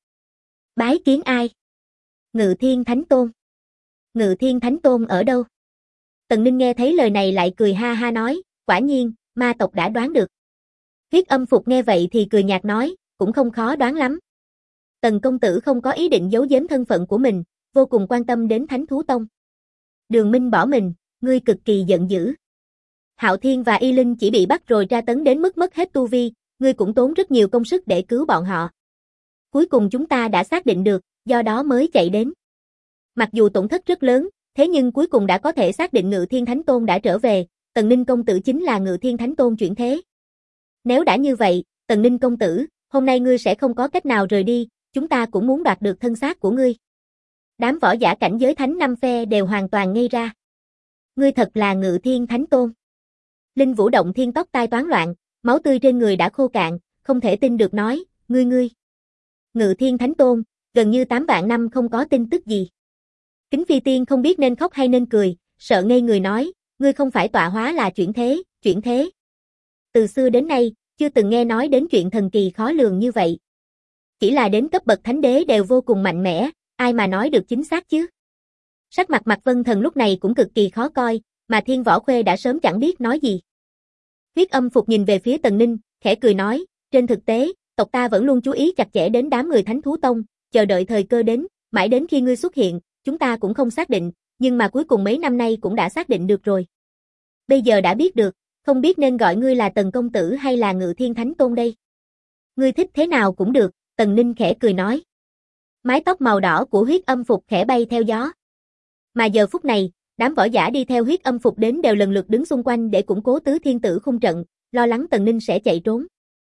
Bái kiến ai? Ngự Thiên Thánh Tôn. Ngự Thiên Thánh Tôn ở đâu? Tần Ninh nghe thấy lời này lại cười ha ha nói, quả nhiên, ma tộc đã đoán được. Huyết âm phục nghe vậy thì cười nhạt nói, cũng không khó đoán lắm. Tần công tử không có ý định giấu giếm thân phận của mình, vô cùng quan tâm đến Thánh Thú Tông. Đường Minh bỏ mình, ngươi cực kỳ giận dữ. Hạo Thiên và Y Linh chỉ bị bắt rồi tra tấn đến mức mất hết tu vi, ngươi cũng tốn rất nhiều công sức để cứu bọn họ. Cuối cùng chúng ta đã xác định được, do đó mới chạy đến. Mặc dù tổn thất rất lớn, thế nhưng cuối cùng đã có thể xác định Ngự Thiên Thánh Tôn đã trở về, Tần Ninh công tử chính là Ngự Thiên Thánh Tôn chuyển thế. Nếu đã như vậy, Tần Ninh công tử, hôm nay ngươi sẽ không có cách nào rời đi, chúng ta cũng muốn đoạt được thân xác của ngươi. Đám võ giả cảnh giới thánh năm phe đều hoàn toàn ngây ra. Ngươi thật là Ngự Thiên Thánh Tôn. Linh Vũ động thiên tóc tai toán loạn, máu tươi trên người đã khô cạn, không thể tin được nói, ngươi. Ngự Thiên Thánh Tôn, gần như 8 vạn năm không có tin tức gì. Kính Phi Tiên không biết nên khóc hay nên cười, sợ ngây người nói, ngươi không phải tọa hóa là chuyển thế. Từ xưa đến nay, chưa từng nghe nói đến chuyện thần kỳ khó lường như vậy. Chỉ là đến cấp bậc thánh đế đều vô cùng mạnh mẽ, ai mà nói được chính xác chứ. Sắc mặt Mạc Vân Thần lúc này cũng cực kỳ khó coi, mà Thiên Võ Khuê đã sớm chẳng biết nói gì. Huyết âm phục nhìn về phía Tần Ninh, khẽ cười nói, trên thực tế, tộc ta vẫn luôn chú ý chặt chẽ đến đám người Thánh Thú Tông, chờ đợi thời cơ đến, mãi đến khi ngươi xuất hiện, chúng ta cũng không xác định, nhưng mà cuối cùng mấy năm nay cũng đã xác định được rồi. Bây giờ đã biết được, không biết nên gọi ngươi là Tần công tử hay là Ngự Thiên Thánh Tôn đây. Ngươi thích thế nào cũng được, Tần Ninh khẽ cười nói. Mái tóc màu đỏ của huyết âm phục khẽ bay theo gió. Mà giờ phút này, đám võ giả đi theo huyết âm phục đến đều lần lượt đứng xung quanh để củng cố tứ thiên tử khung trận, lo lắng Tần Ninh sẽ chạy trốn.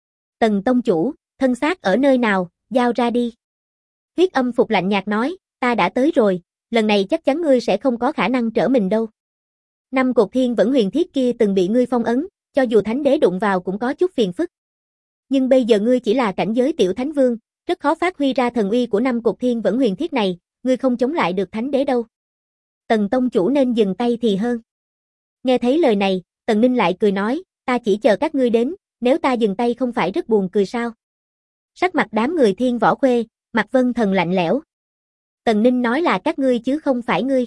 Tần tông chủ, thân xác ở nơi nào, giao ra đi. Huyết âm phục lạnh nhạt nói, ta đã tới rồi, lần này chắc chắn ngươi sẽ không có khả năng trở mình đâu. 5 cột thiên vẫn huyền thiết kia từng bị ngươi phong ấn, cho dù thánh đế đụng vào cũng có chút phiền phức. Nhưng bây giờ ngươi chỉ là cảnh giới tiểu thánh vương, rất khó phát huy ra thần uy của 5 cột thiên vẫn huyền thiết này, ngươi không chống lại được thánh đế đâu. Tần tông chủ nên dừng tay thì hơn. Nghe thấy lời này, Tần Ninh lại cười nói, ta chỉ chờ các ngươi đến, nếu ta dừng tay không phải rất buồn cười sao? Sắc mặt đám người Thiên Võ Khuê, Mạc Vân Thần lạnh lẽo. Tần Ninh nói là các ngươi chứ không phải ngươi.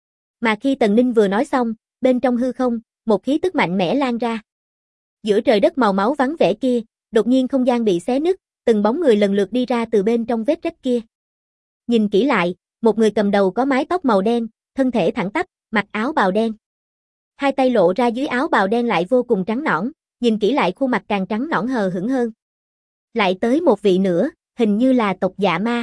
Mà khi Tần Ninh vừa nói xong, bên trong hư không, một khí tức mạnh mẽ lan ra. Giữa trời đất màu máu vắng vẻ kia, đột nhiên không gian bị xé nứt, từng bóng người lần lượt đi ra từ bên trong vết rách kia. Nhìn kỹ lại, một người cầm đầu có mái tóc màu đen, thân thể thẳng tắp, mặc áo bào đen. Hai tay lộ ra dưới áo bào đen lại vô cùng trắng nõn, nhìn kỹ lại khuôn mặt càng trắng nõn hờ hững hơn. Lại tới một vị nữa, hình như là tộc Dạ Ma.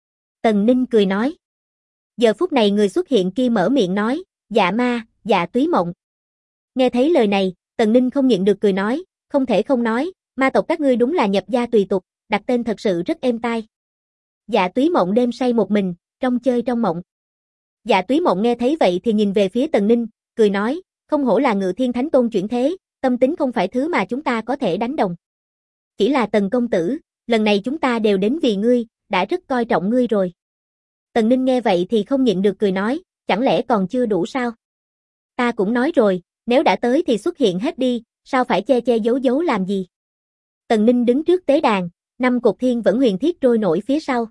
Tần Ninh cười nói. Giờ phút này người xuất hiện kia mở miệng nói, Dạ Ma, Dạ Túy Mộng. Nghe thấy lời này, Tần Ninh không nhịn được cười nói, không thể không nói, ma tộc các ngươi đúng là nhập gia tùy tục, đặt tên thật sự rất êm tai. Dạ Túy Mộng đêm say một mình, trong chơi trong mộng. Dạ Túy Mộng nghe thấy vậy thì nhìn về phía Tần Ninh, cười nói, không hổ là Ngự Thiên Thánh Tôn chuyển thế, tâm tính không phải thứ mà chúng ta có thể đánh đồng. Chỉ là Tần công tử, lần này chúng ta đều đến vì ngươi, đã rất coi trọng ngươi rồi. Tần Ninh nghe vậy thì không nhịn được cười nói, chẳng lẽ còn chưa đủ sao? Ta cũng nói rồi, nếu đã tới thì xuất hiện hết đi, sao phải che che giấu giấu làm gì? Tần Ninh đứng trước tế đàn, 5 cột thiên vẫn huyền thiết trôi nổi phía sau.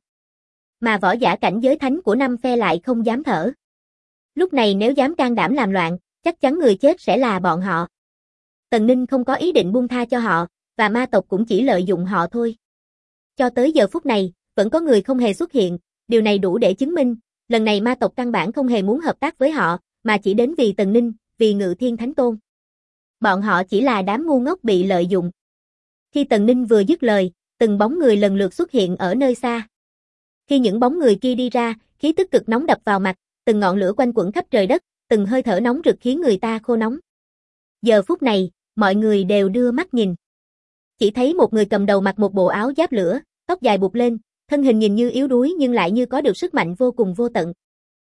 Mà võ giả cảnh giới thánh của 5 phe lại không dám thở. Lúc này nếu dám can đảm làm loạn, chắc chắn người chết sẽ là bọn họ. Tần Ninh không có ý định buông tha cho họ, và ma tộc cũng chỉ lợi dụng họ thôi. Cho tới giờ phút này, vẫn có người không hề xuất hiện, điều này đủ để chứng minh, lần này ma tộc căn bản không hề muốn hợp tác với họ, mà chỉ đến vì Tần Ninh, vì Ngự Thiên Thánh Tôn. Bọn họ chỉ là đám ngu ngốc bị lợi dụng. Khi Tần Ninh vừa dứt lời, từng bóng người lần lượt xuất hiện ở nơi xa. Khi những bóng người kia đi ra, khí tức cực nóng đập vào mặt, từng ngọn lửa quanh quẩn khắp trời đất, từng hơi thở nóng rực khiến người ta khô nóng. Giờ phút này, mọi người đều đưa mắt nhìn. Chỉ thấy một người cầm đầu mặc một bộ áo giáp lửa, tóc dài buộc lên, thân hình nhìn như yếu đuối nhưng lại như có được sức mạnh vô cùng vô tận.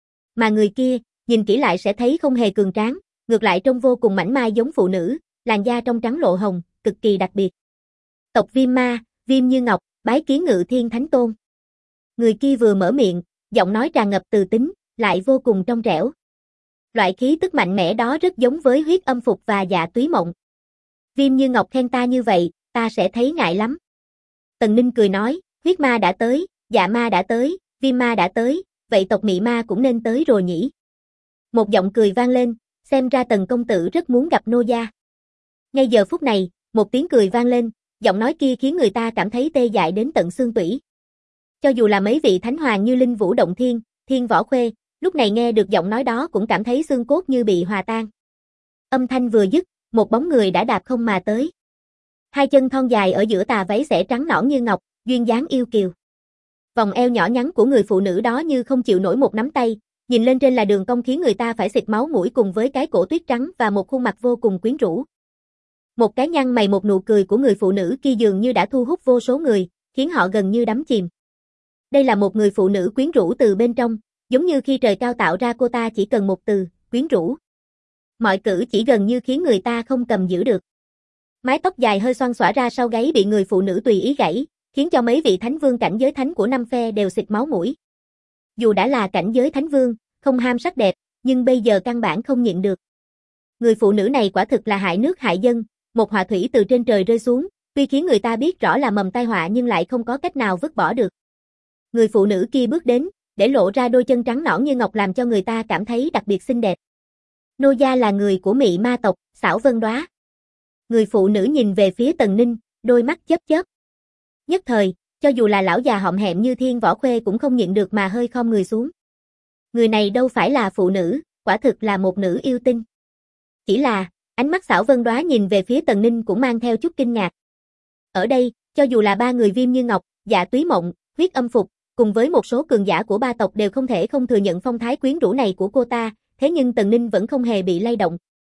Mà người kia, nhìn kỹ lại sẽ thấy không hề cường tráng, ngược lại trông vô cùng mảnh mai giống phụ nữ, làn da trong trắng lộ hồng, cực kỳ đặc biệt. Tộc Viêm Ma, Viêm Như Ngọc, bái kiến Ngự Thiên Thánh Tôn. Người kia vừa mở miệng, giọng nói tràn ngập từ tính, lại vô cùng trong trẻo. Loại khí tức mạnh mẽ đó rất giống với Huyết Âm Phục và Dạ Túy Mộng. Viêm Như Ngọc khen ta như vậy, ta sẽ thấy ngại lắm. Tần Ninh cười nói, Huyết Ma đã tới, Dạ Ma đã tới, Viêm Ma đã tới, vậy tộc Mị Ma cũng nên tới rồi nhỉ. Một giọng cười vang lên, xem ra Tần công tử rất muốn gặp nô gia. Ngay giờ phút này, một tiếng cười vang lên, giọng nói kia khiến người ta cảm thấy tê dại đến tận xương tủy. Cho dù là mấy vị thánh hoàng như Linh Vũ Động Thiên, Thiên Võ Khuê, lúc này nghe được giọng nói đó cũng cảm thấy xương cốt như bị hòa tan. Âm thanh vừa dứt, một bóng người đã đạp không mà tới. Hai chân thon dài ở giữa tà váy xẻ trắng nõn như ngọc, duyên dáng yêu kiều. Vòng eo nhỏ nhắn của người phụ nữ đó như không chịu nổi một nắm tay, nhìn lên trên là đường cong khiến người ta phải xịt máu mũi cùng với cái cổ tuyết trắng và một khuôn mặt vô cùng quyến rũ. Một cái nhăn mày một nụ cười của người phụ nữ kia dường như đã thu hút vô số người, khiến họ gần như đắm chìm. Đây là một người phụ nữ quyến rũ từ bên trong, giống như khi trời cao tạo ra cô ta chỉ cần một từ, quyến rũ. Mọi cử chỉ gần như khiến người ta không cầm giữ được. Mái tóc dài hơi xoăn xõa ra sau gáy bị người phụ nữ tùy ý gãy, khiến cho mấy vị thánh vương cảnh giới thánh của năm phe đều xịt máu mũi. Dù đã là cảnh giới thánh vương, không ham sắc đẹp, nhưng bây giờ căn bản không nhịn được. Người phụ nữ này quả thực là hại nước hại dân, một họa thủy từ trên trời rơi xuống, tuy khiến người ta biết rõ là mầm tai họa nhưng lại không có cách nào vứt bỏ được. Người phụ nữ kia bước đến, để lộ ra đôi chân trắng nõn như ngọc làm cho người ta cảm thấy đặc biệt xinh đẹp. Nô gia là người của Mị Ma tộc, Xảo Vân Đóa. Người phụ nữ nhìn về phía Tần Ninh, đôi mắt chớp chớp. Nhất thời, cho dù là lão già hõm hẹm như Thiên Võ Khuê cũng không nhịn được mà hơi khom người xuống. Người này đâu phải là phụ nữ, quả thực là một nữ yêu tinh. Chỉ là, ánh mắt Xảo Vân Đóa nhìn về phía Tần Ninh cũng mang theo chút kinh ngạc. Ở đây, cho dù là ba người Viêm Như Ngọc, Dạ Túy Mộng, Huyết Âm Phục, cùng với một số cường giả của ba tộc đều không thể không thừa nhận phong thái quyến rũ này của cô ta, thế nhưng Tần Ninh vẫn không hề bị lay động.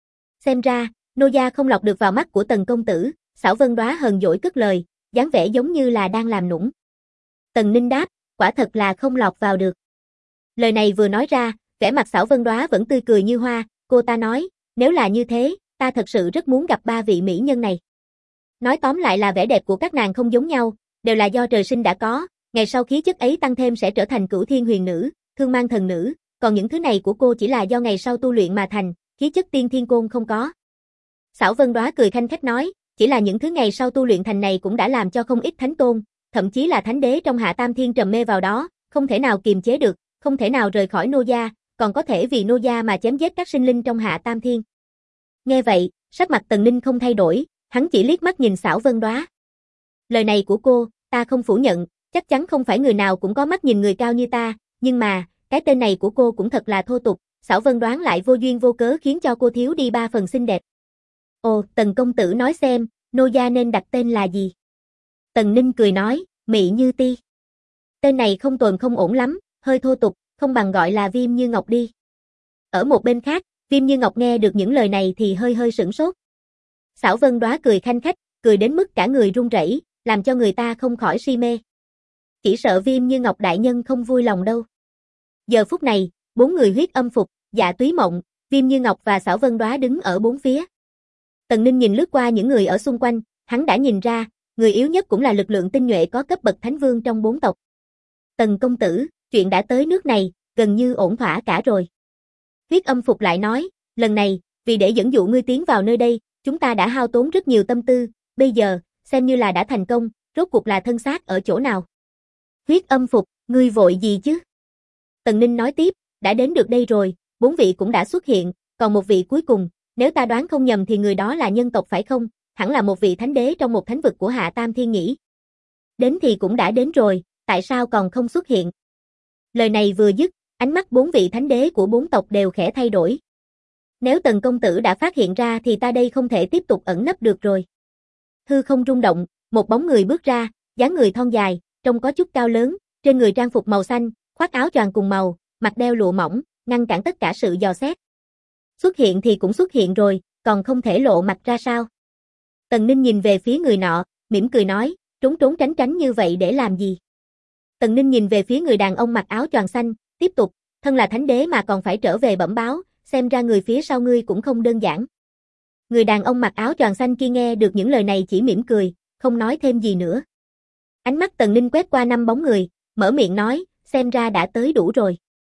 Xem ra, nô gia không lọt được vào mắt của Tần công tử, Xảo Vân Đóa hờn dỗi cất lời, dáng vẻ giống như là đang làm nũng. Tần Ninh đáp, quả thật là không lọt vào được. Lời này vừa nói ra, vẻ mặt Xảo Vân Đóa vẫn tươi cười như hoa, cô ta nói, nếu là như thế, ta thật sự rất muốn gặp ba vị mỹ nhân này. Nói tóm lại là vẻ đẹp của các nàng không giống nhau, đều là do trời sinh đã có, ngày sau khí chất ấy tăng thêm sẽ trở thành Cửu Thiên Huyền Nữ, Thương Mang Thần Nữ, còn những thứ này của cô chỉ là do ngày sau tu luyện mà thành, khí chất Tiên Thiên Côn không có. Xảo Vân Đóa cười khanh khách nói, chỉ là những thứ ngày sau tu luyện thành này cũng đã làm cho không ít thánh tôn, thậm chí là thánh đế trong Hạ Tam Thiên trầm mê vào đó, không thể nào kiềm chế được, không thể nào rời khỏi nô gia, còn có thể vì nô gia mà chém giết các sinh linh trong Hạ Tam Thiên. Nghe vậy, sắc mặt Tần Ninh không thay đổi, hắn chỉ liếc mắt nhìn Xảo Vân Đóa. Lời này của cô, ta không phủ nhận, chắc chắn không phải người nào cũng có mắt nhìn người cao như ta, nhưng mà, cái tên này của cô cũng thật là thô tục, Xảo Vân Đoán lại vô duyên vô cớ khiến cho cô thiếu đi ba phần xinh đẹp. Ồ, Tần công tử nói xem, nô gia nên đặt tên là gì? Tần Ninh cười nói, Mị Như Ti. Tên này không tồi không ổn lắm, hơi thô tục, không bằng gọi là Viêm Như Ngọc đi. Ở một bên khác, Viêm Như Ngọc nghe được những lời này thì hơi sửng sốt. Xảo Vân Đóa cười khanh khách, cười đến mức cả người run rẩy, làm cho người ta không khỏi si mê. Chỉ sợ Viêm Như Ngọc đại nhân không vui lòng đâu. Giờ phút này, bốn người Huyết Âm Phục, Dạ Túy Mộng, Viêm Như Ngọc và Xảo Vân Đóa đứng ở bốn phía. Tần Ninh nhìn lướt qua những người ở xung quanh, hắn đã nhìn ra, người yếu nhất cũng là lực lượng tinh nhuệ có cấp bậc thánh vương trong bốn tộc. Tần công tử, chuyện đã tới nước này, gần như ổn thỏa cả rồi. Huyết Âm Phục lại nói, lần này, vì để dẫn dụ ngươi tiến vào nơi đây, chúng ta đã hao tốn rất nhiều tâm tư, bây giờ, xem như là đã thành công, rốt cuộc là thân xác ở chỗ nào. Huyết Âm Phục, ngươi vội gì chứ? Tần Ninh nói tiếp, đã đến được đây rồi, bốn vị cũng đã xuất hiện, còn một vị cuối cùng, nếu ta đoán không nhầm thì người đó là nhân tộc phải không, hẳn là một vị thánh đế trong một thánh vực của Hạ Tam Thiên nhỉ. Đến thì cũng đã đến rồi, tại sao còn không xuất hiện? Lời này vừa dứt, ánh mắt bốn vị thánh đế của bốn tộc đều khẽ thay đổi. Nếu Tần công tử đã phát hiện ra thì ta đây không thể tiếp tục ẩn nấp được rồi. Hư không rung động, một bóng người bước ra, dáng người thon dài, trông có chút cao lớn, trên người trang phục màu xanh, khoác áo choàng cùng màu, mặt đeo lụa mỏng, ngăn cản tất cả sự dò xét. Xuất hiện thì cũng xuất hiện rồi, còn không thể lộ mặt ra sao? Tần Ninh nhìn về phía người nọ, mỉm cười nói, trốn trốn tránh tránh như vậy để làm gì? Tần Ninh nhìn về phía người đàn ông mặc áo choàng xanh, tiếp tục, thân là thánh đế mà còn phải trở về bẩm báo, xem ra người phía sau ngươi cũng không đơn giản. Người đàn ông mặc áo choàng xanh kia nghe được những lời này chỉ mỉm cười, không nói thêm gì nữa. Ánh mắt Tần Ninh quét qua 5 bóng người, mở miệng nói, xem ra đã tới đủ rồi.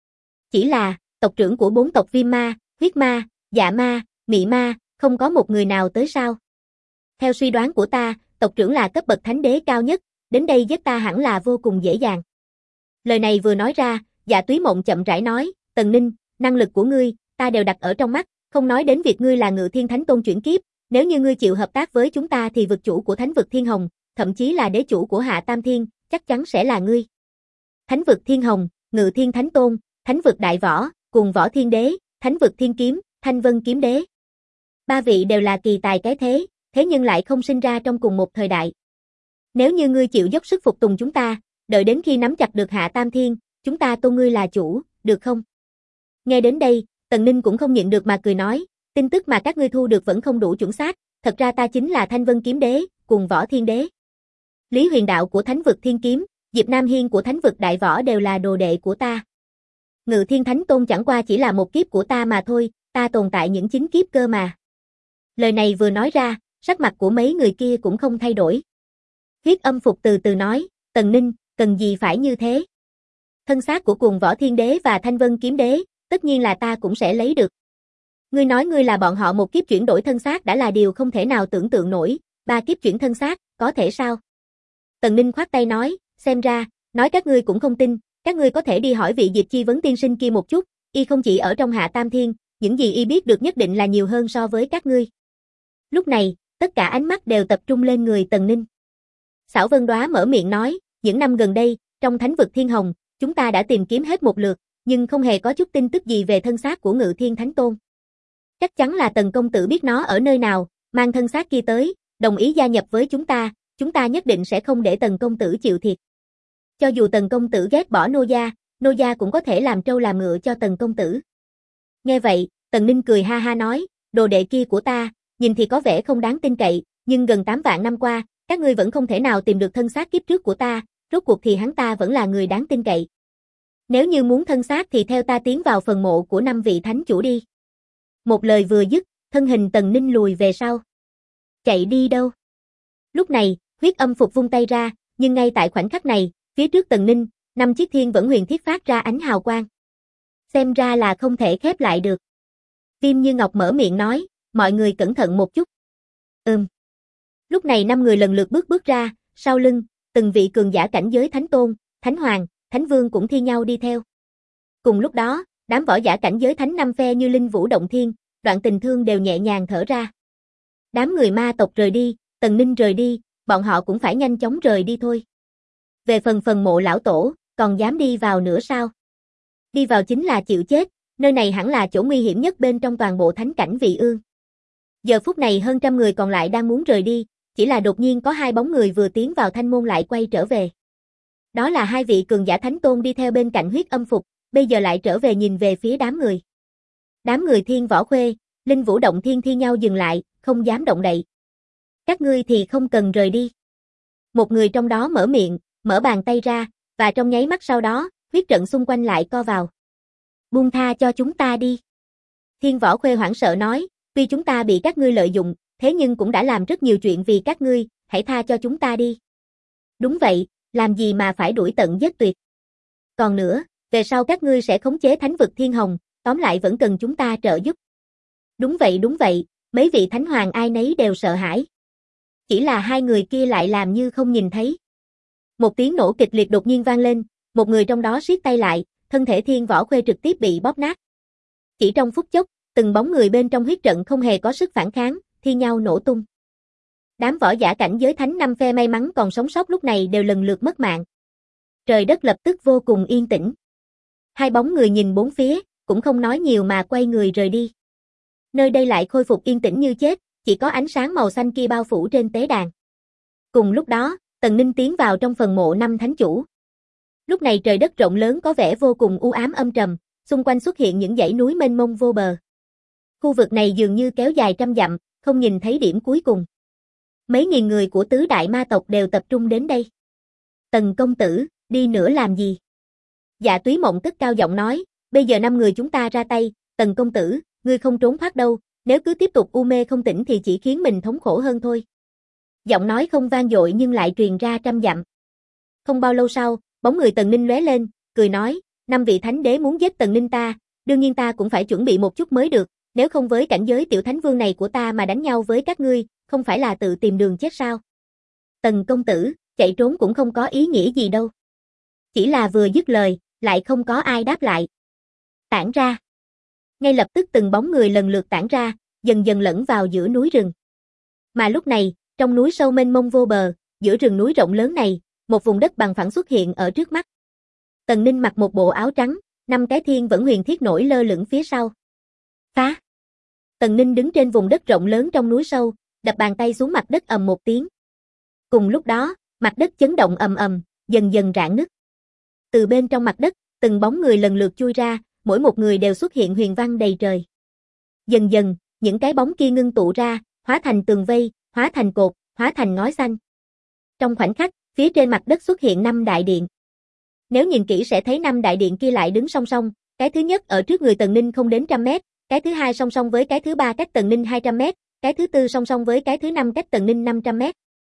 Chỉ là, tộc trưởng của 4 tộc Viêm Ma, Huyết Ma, Dạ Ma, Mị Ma, không có một người nào tới sao? Theo suy đoán của ta, tộc trưởng là cấp bậc thánh đế cao nhất, đến đây giết ta hẳn là vô cùng dễ dàng. Lời này vừa nói ra, Dạ Túy Mộng chậm rãi nói, Tần Ninh, năng lực của ngươi, ta đều đặt ở trong mắt, không nói đến việc ngươi là Ngự Thiên Thánh Tôn chuyển kiếp, nếu như ngươi chịu hợp tác với chúng ta thì vực chủ của Thánh vực Thiên Hồng, thậm chí là đế chủ của Hạ Tam Thiên, chắc chắn sẽ là ngươi. Thánh vực Thiên Hồng, Ngự Thiên Thánh Tôn, Thánh vực Đại Võ, cùng Võ Thiên Đế, Thánh vực Thiên Kiếm, Thanh Vân Kiếm Đế. 3 vị đều là kỳ tài cái thế, thế nhưng lại không sinh ra trong cùng một thời đại. Nếu như ngươi chịu dốc sức phục tùng chúng ta, đợi đến khi nắm chặt được Hạ Tam Thiên, chúng ta tôn ngươi là chủ, được không? Nghe đến đây, Tần Ninh cũng không nhịn được mà cười nói, tin tức mà các ngươi thu được vẫn không đủ chuẩn xác, thật ra ta chính là Thanh Vân Kiếm Đế, cùng Võ Thiên Đế. Lý Huyền Đạo của Thánh vực Thiên Kiếm, Diệp Nam Hiên của Thánh vực Đại Võ đều là đồ đệ của ta. Ngự Thiên Thánh Tôn chẳng qua chỉ là một kiếp của ta mà thôi, ta tồn tại những 9 kiếp cơ mà. Lời này vừa nói ra, sắc mặt của mấy người kia cũng không thay đổi. Huyết Âm Phục từ từ nói, Tần Ninh, cần gì phải như thế? Thân xác của cùng Võ Thiên Đế và Thanh Vân Kiếm Đế, tất nhiên là ta cũng sẽ lấy được. Ngươi nói ngươi là bọn họ một kiếp chuyển đổi thân xác đã là điều không thể nào tưởng tượng nổi, 3 kiếp chuyển thân xác, có thể sao? Tần Ninh khoát tay nói, xem ra, nói các ngươi cũng không tin, các ngươi có thể đi hỏi vị Diệp Chi Vấn tiên sinh kia một chút, y không chỉ ở trong Hạ Tam Thiên, những gì y biết được nhất định là nhiều hơn so với các ngươi. Lúc này, tất cả ánh mắt đều tập trung lên người Tần Ninh. Xảo Vân Đóa mở miệng nói, những năm gần đây, trong Thánh vực Thiên Hồng, chúng ta đã tìm kiếm hết một lượt, nhưng không hề có chút tin tức gì về thân xác của Ngự Thiên Thánh Tôn. Chắc chắn là Tần công tử biết nó ở nơi nào, mang thân xác kia tới, đồng ý gia nhập với chúng ta nhất định sẽ không để Tần công tử chịu thiệt. Cho dù Tần công tử ghét bỏ Nô gia cũng có thể làm trâu làm ngựa cho Tần công tử. Nghe vậy, Tần Ninh cười ha ha nói, đồ đệ kia của ta, nhìn thì có vẻ không đáng tin cậy, nhưng gần 8 vạn năm qua, các ngươi vẫn không thể nào tìm được thân xác kiếp trước của ta, rốt cuộc thì hắn ta vẫn là người đáng tin cậy. Nếu như muốn thân xác thì theo ta tiến vào phần mộ của 5 vị thánh chủ đi. Một lời vừa dứt, thân hình Tần Ninh lùi về sau. Chạy đi đâu? Lúc này, Huyết Âm Phục vung tay ra, nhưng ngay tại khoảnh khắc này, phía trước Tần Ninh, 5 chiếc thiên vẫn huyền thiết phát ra ánh hào quang. Xem ra là không thể khép lại được. Viêm Như Ngọc mở miệng nói, mọi người cẩn thận một chút. Lúc này 5 người lần lượt bước ra, sau lưng, từng vị cường giả cảnh giới Thánh Tôn, Thánh Hoàng, Thánh Vương cũng thi nhau đi theo. Cùng lúc đó, đám võ giả cảnh giới Thánh năm phe như Linh Vũ Động Thiên, Đoạn Tình Thương đều nhẹ nhàng thở ra. Đám người ma tộc rời đi, Tần Ninh rời đi, bọn họ cũng phải nhanh chóng rời đi thôi. Về phần mộ lão tổ, còn dám đi vào nữa sao? Đi vào chính là chịu chết, nơi này hẳn là chỗ nguy hiểm nhất bên trong toàn bộ thánh cảnh Vị Ương. Giờ phút này hơn trăm người còn lại đang muốn rời đi, chỉ là đột nhiên có 2 bóng người vừa tiến vào thanh môn lại quay trở về. Đó là 2 vị cường giả Thánh Tôn đi theo bên cạnh Huyết Âm Phục, bây giờ lại trở về nhìn về phía đám người. Đám người Thiên Võ Khuê, Linh Vũ Động Thiên thi nhau dừng lại, không dám động đậy. Các ngươi thì không cần rời đi. Một người trong đó mở miệng, mở bàn tay ra, và trong nháy mắt sau đó, huyết trận xung quanh lại co vào. Buông tha cho chúng ta đi. Thiên Võ Khuê hoảng sợ nói, tuy chúng ta bị các ngươi lợi dụng, thế nhưng cũng đã làm rất nhiều chuyện vì các ngươi, hãy tha cho chúng ta đi. Đúng vậy, làm gì mà phải đuổi tận giết tuyệt. Còn nữa, về sau các ngươi sẽ khống chế Thánh vực Thiên Hồng, tóm lại vẫn cần chúng ta trợ giúp. Đúng vậy, mấy vị thánh hoàng ai nấy đều sợ hãi. Chỉ là 2 người kia lại làm như không nhìn thấy. Một tiếng nổ kịch liệt đột nhiên vang lên, một người trong đó siết tay lại, thân thể Thiên Võ Khuê trực tiếp bị bóp nát. Chỉ trong phút chốc, từng bóng người bên trong huyết trận không hề có sức phản kháng, thi nhau nổ tung. Đám võ giả cảnh giới thánh năm phe may mắn còn sống sót lúc này đều lần lượt mất mạng. Trời đất lập tức vô cùng yên tĩnh. 2 bóng người nhìn bốn phía, cũng không nói nhiều mà quay người rời đi. Nơi đây lại khôi phục yên tĩnh như chết, chỉ có ánh sáng màu xanh kia bao phủ trên tế đàn. Cùng lúc đó, Tần Ninh tiến vào trong phần mộ 5 thánh chủ. Lúc này trời đất rộng lớn có vẻ vô cùng u ám âm trầm, xung quanh xuất hiện những dãy núi mênh mông vô bờ. Khu vực này dường như kéo dài trăm dặm, không nhìn thấy điểm cuối cùng. Mấy nghìn người của tứ đại ma tộc đều tập trung đến đây. Tần công tử, đi nữa làm gì? Dạ Túy Mộng cất cao giọng nói, bây giờ 5 người chúng ta ra tay, Tần công tử, ngươi không trốn thoát đâu, nếu cứ tiếp tục u mê không tỉnh thì chỉ khiến mình thống khổ hơn thôi. Giọng nói không vang dội nhưng lại truyền ra trăm dặm. Không bao lâu sau, bóng người Tần Ninh lóe lên, cười nói, 5 vị thánh đế muốn giết Tần Ninh ta, đương nhiên ta cũng phải chuẩn bị một chút mới được, nếu không với cảnh giới tiểu thánh vương này của ta mà đánh nhau với các ngươi, không phải là tự tìm đường chết sao? Tần công tử, chạy trốn cũng không có ý nghĩa gì đâu. Chỉ là vừa dứt lời, lại không có ai đáp lại. Tản ra. Ngay lập tức từng bóng người lần lượt tản ra, dần dần lẫn vào giữa núi rừng. Mà lúc này, trong núi sâu mênh mông vô bờ, giữa rừng núi rộng lớn này, một vùng đất bằng phẳng xuất hiện ở trước mắt. Tần Ninh mặc một bộ áo trắng, 5 cái thiên vẫn huyền thiết nổi lơ lửng phía sau. Phá! Tần Ninh đứng trên vùng đất rộng lớn trong núi sâu, đập bàn tay xuống mặt đất ầm một tiếng. Cùng lúc đó, mặt đất chấn động ầm ầm, dần dần rạn nứt. Từ bên trong mặt đất, từng bóng người lần lượt chui ra, mỗi một người đều xuất hiện huyền văn đầy trời. Dần dần, những cái bóng kia ngưng tụ ra, hóa thành tường vây, hóa thành cột, hóa thành ngói xanh. Trong khoảnh khắc, phía trên mặt đất xuất hiện 5 đại điện. Nếu nhìn kỹ sẽ thấy 5 đại điện kia lại đứng song song, cái thứ nhất ở trước người Tần Ninh không đến 100 mét, cái thứ hai song song với cái thứ ba cách Tần Ninh 200 mét, cái thứ tư song song với cái thứ năm cách Tần Ninh 500 mét.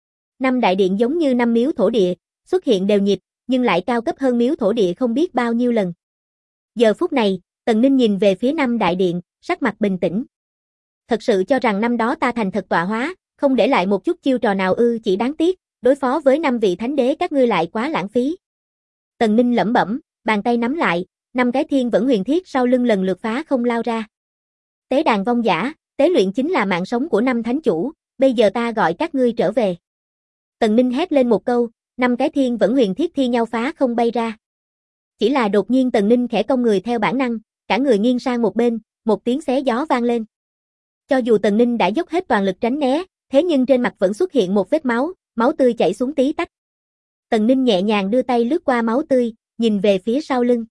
5 đại điện giống như 5 miếu thổ địa, xuất hiện đều nhịp, nhưng lại cao cấp hơn miếu thổ địa không biết bao nhiêu lần. Giờ phút này, Tần Ninh nhìn về phía 5 đại điện, sắc mặt bình tĩnh. Thật sự cho rằng năm đó ta thành thật tọa hóa, không để lại một chút chiêu trò nào ư, chỉ đáng tiếc, đối phó với 5 vị thánh đế các ngươi lại quá lãng phí. Tần Ninh lẩm bẩm, bàn tay nắm lại, 5 cái thiên vẫn huyền thiết sau lưng lần lượt phá không lao ra. Tế đàn vong giả, tế luyện chính là mạng sống của 5 thánh chủ, bây giờ ta gọi các ngươi trở về. Tần Ninh hét lên một câu, 5 cái thiên vẫn huyền thiết thi nhau phá không bay ra. Chỉ là đột nhiên Tần Ninh khẽ cong người theo bản năng, cả người nghiêng sang một bên, một tiếng xé gió vang lên. Cho dù Tần Ninh đã dốc hết toàn lực tránh né, thế nhưng trên mặt vẫn xuất hiện một vết máu, máu tươi chảy xuống tí tách. Tần Ninh nhẹ nhàng đưa tay lướt qua máu tươi, nhìn về phía sau lưng.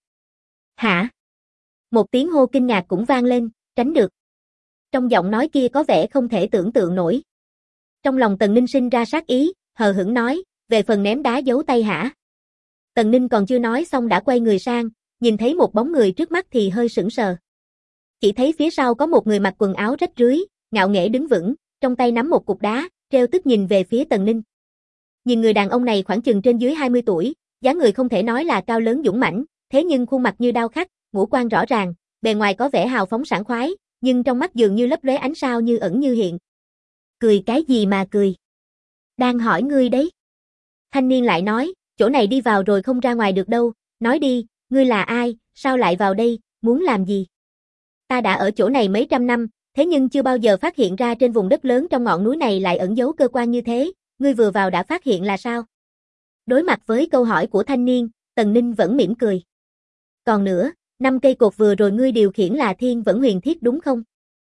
Hả? Một tiếng hô kinh ngạc cũng vang lên, tránh được. Trong giọng nói kia có vẻ không thể tưởng tượng nổi. Trong lòng Tần Ninh sinh ra sát ý, hờ hững nói, về phần ném đá giấu tay hả? Tần Ninh còn chưa nói xong đã quay người sang, nhìn thấy một bóng người trước mắt thì hơi sững sờ. Chỉ thấy phía sau có một người mặc quần áo rách rưới, ngạo nghễ đứng vững, trong tay nắm một cục đá, trêu tức nhìn về phía Tần Ninh. Nhìn người đàn ông này khoảng chừng trên dưới 20 tuổi, dáng người không thể nói là cao lớn dũng mãnh, thế nhưng khuôn mặt như đao khắc, ngũ quan rõ ràng, bề ngoài có vẻ hào phóng sảng khoái, nhưng trong mắt dường như lấp lóe ánh sao như ẩn như hiện. Cười cái gì mà cười? Đang hỏi ngươi đấy. Thanh niên lại nói, chỗ này đi vào rồi không ra ngoài được đâu, nói đi, ngươi là ai, sao lại vào đây, muốn làm gì? Ta đã ở chỗ này mấy trăm năm, thế nhưng chưa bao giờ phát hiện ra trên vùng đất lớn trong ngọn núi này lại ẩn giấu cơ quan như thế, ngươi vừa vào đã phát hiện là sao? Đối mặt với câu hỏi của thanh niên, Tần Ninh vẫn mỉm cười. Còn nữa, 5 cây cột vừa rồi ngươi điều khiển là thiên vẫn huyền thiết đúng không?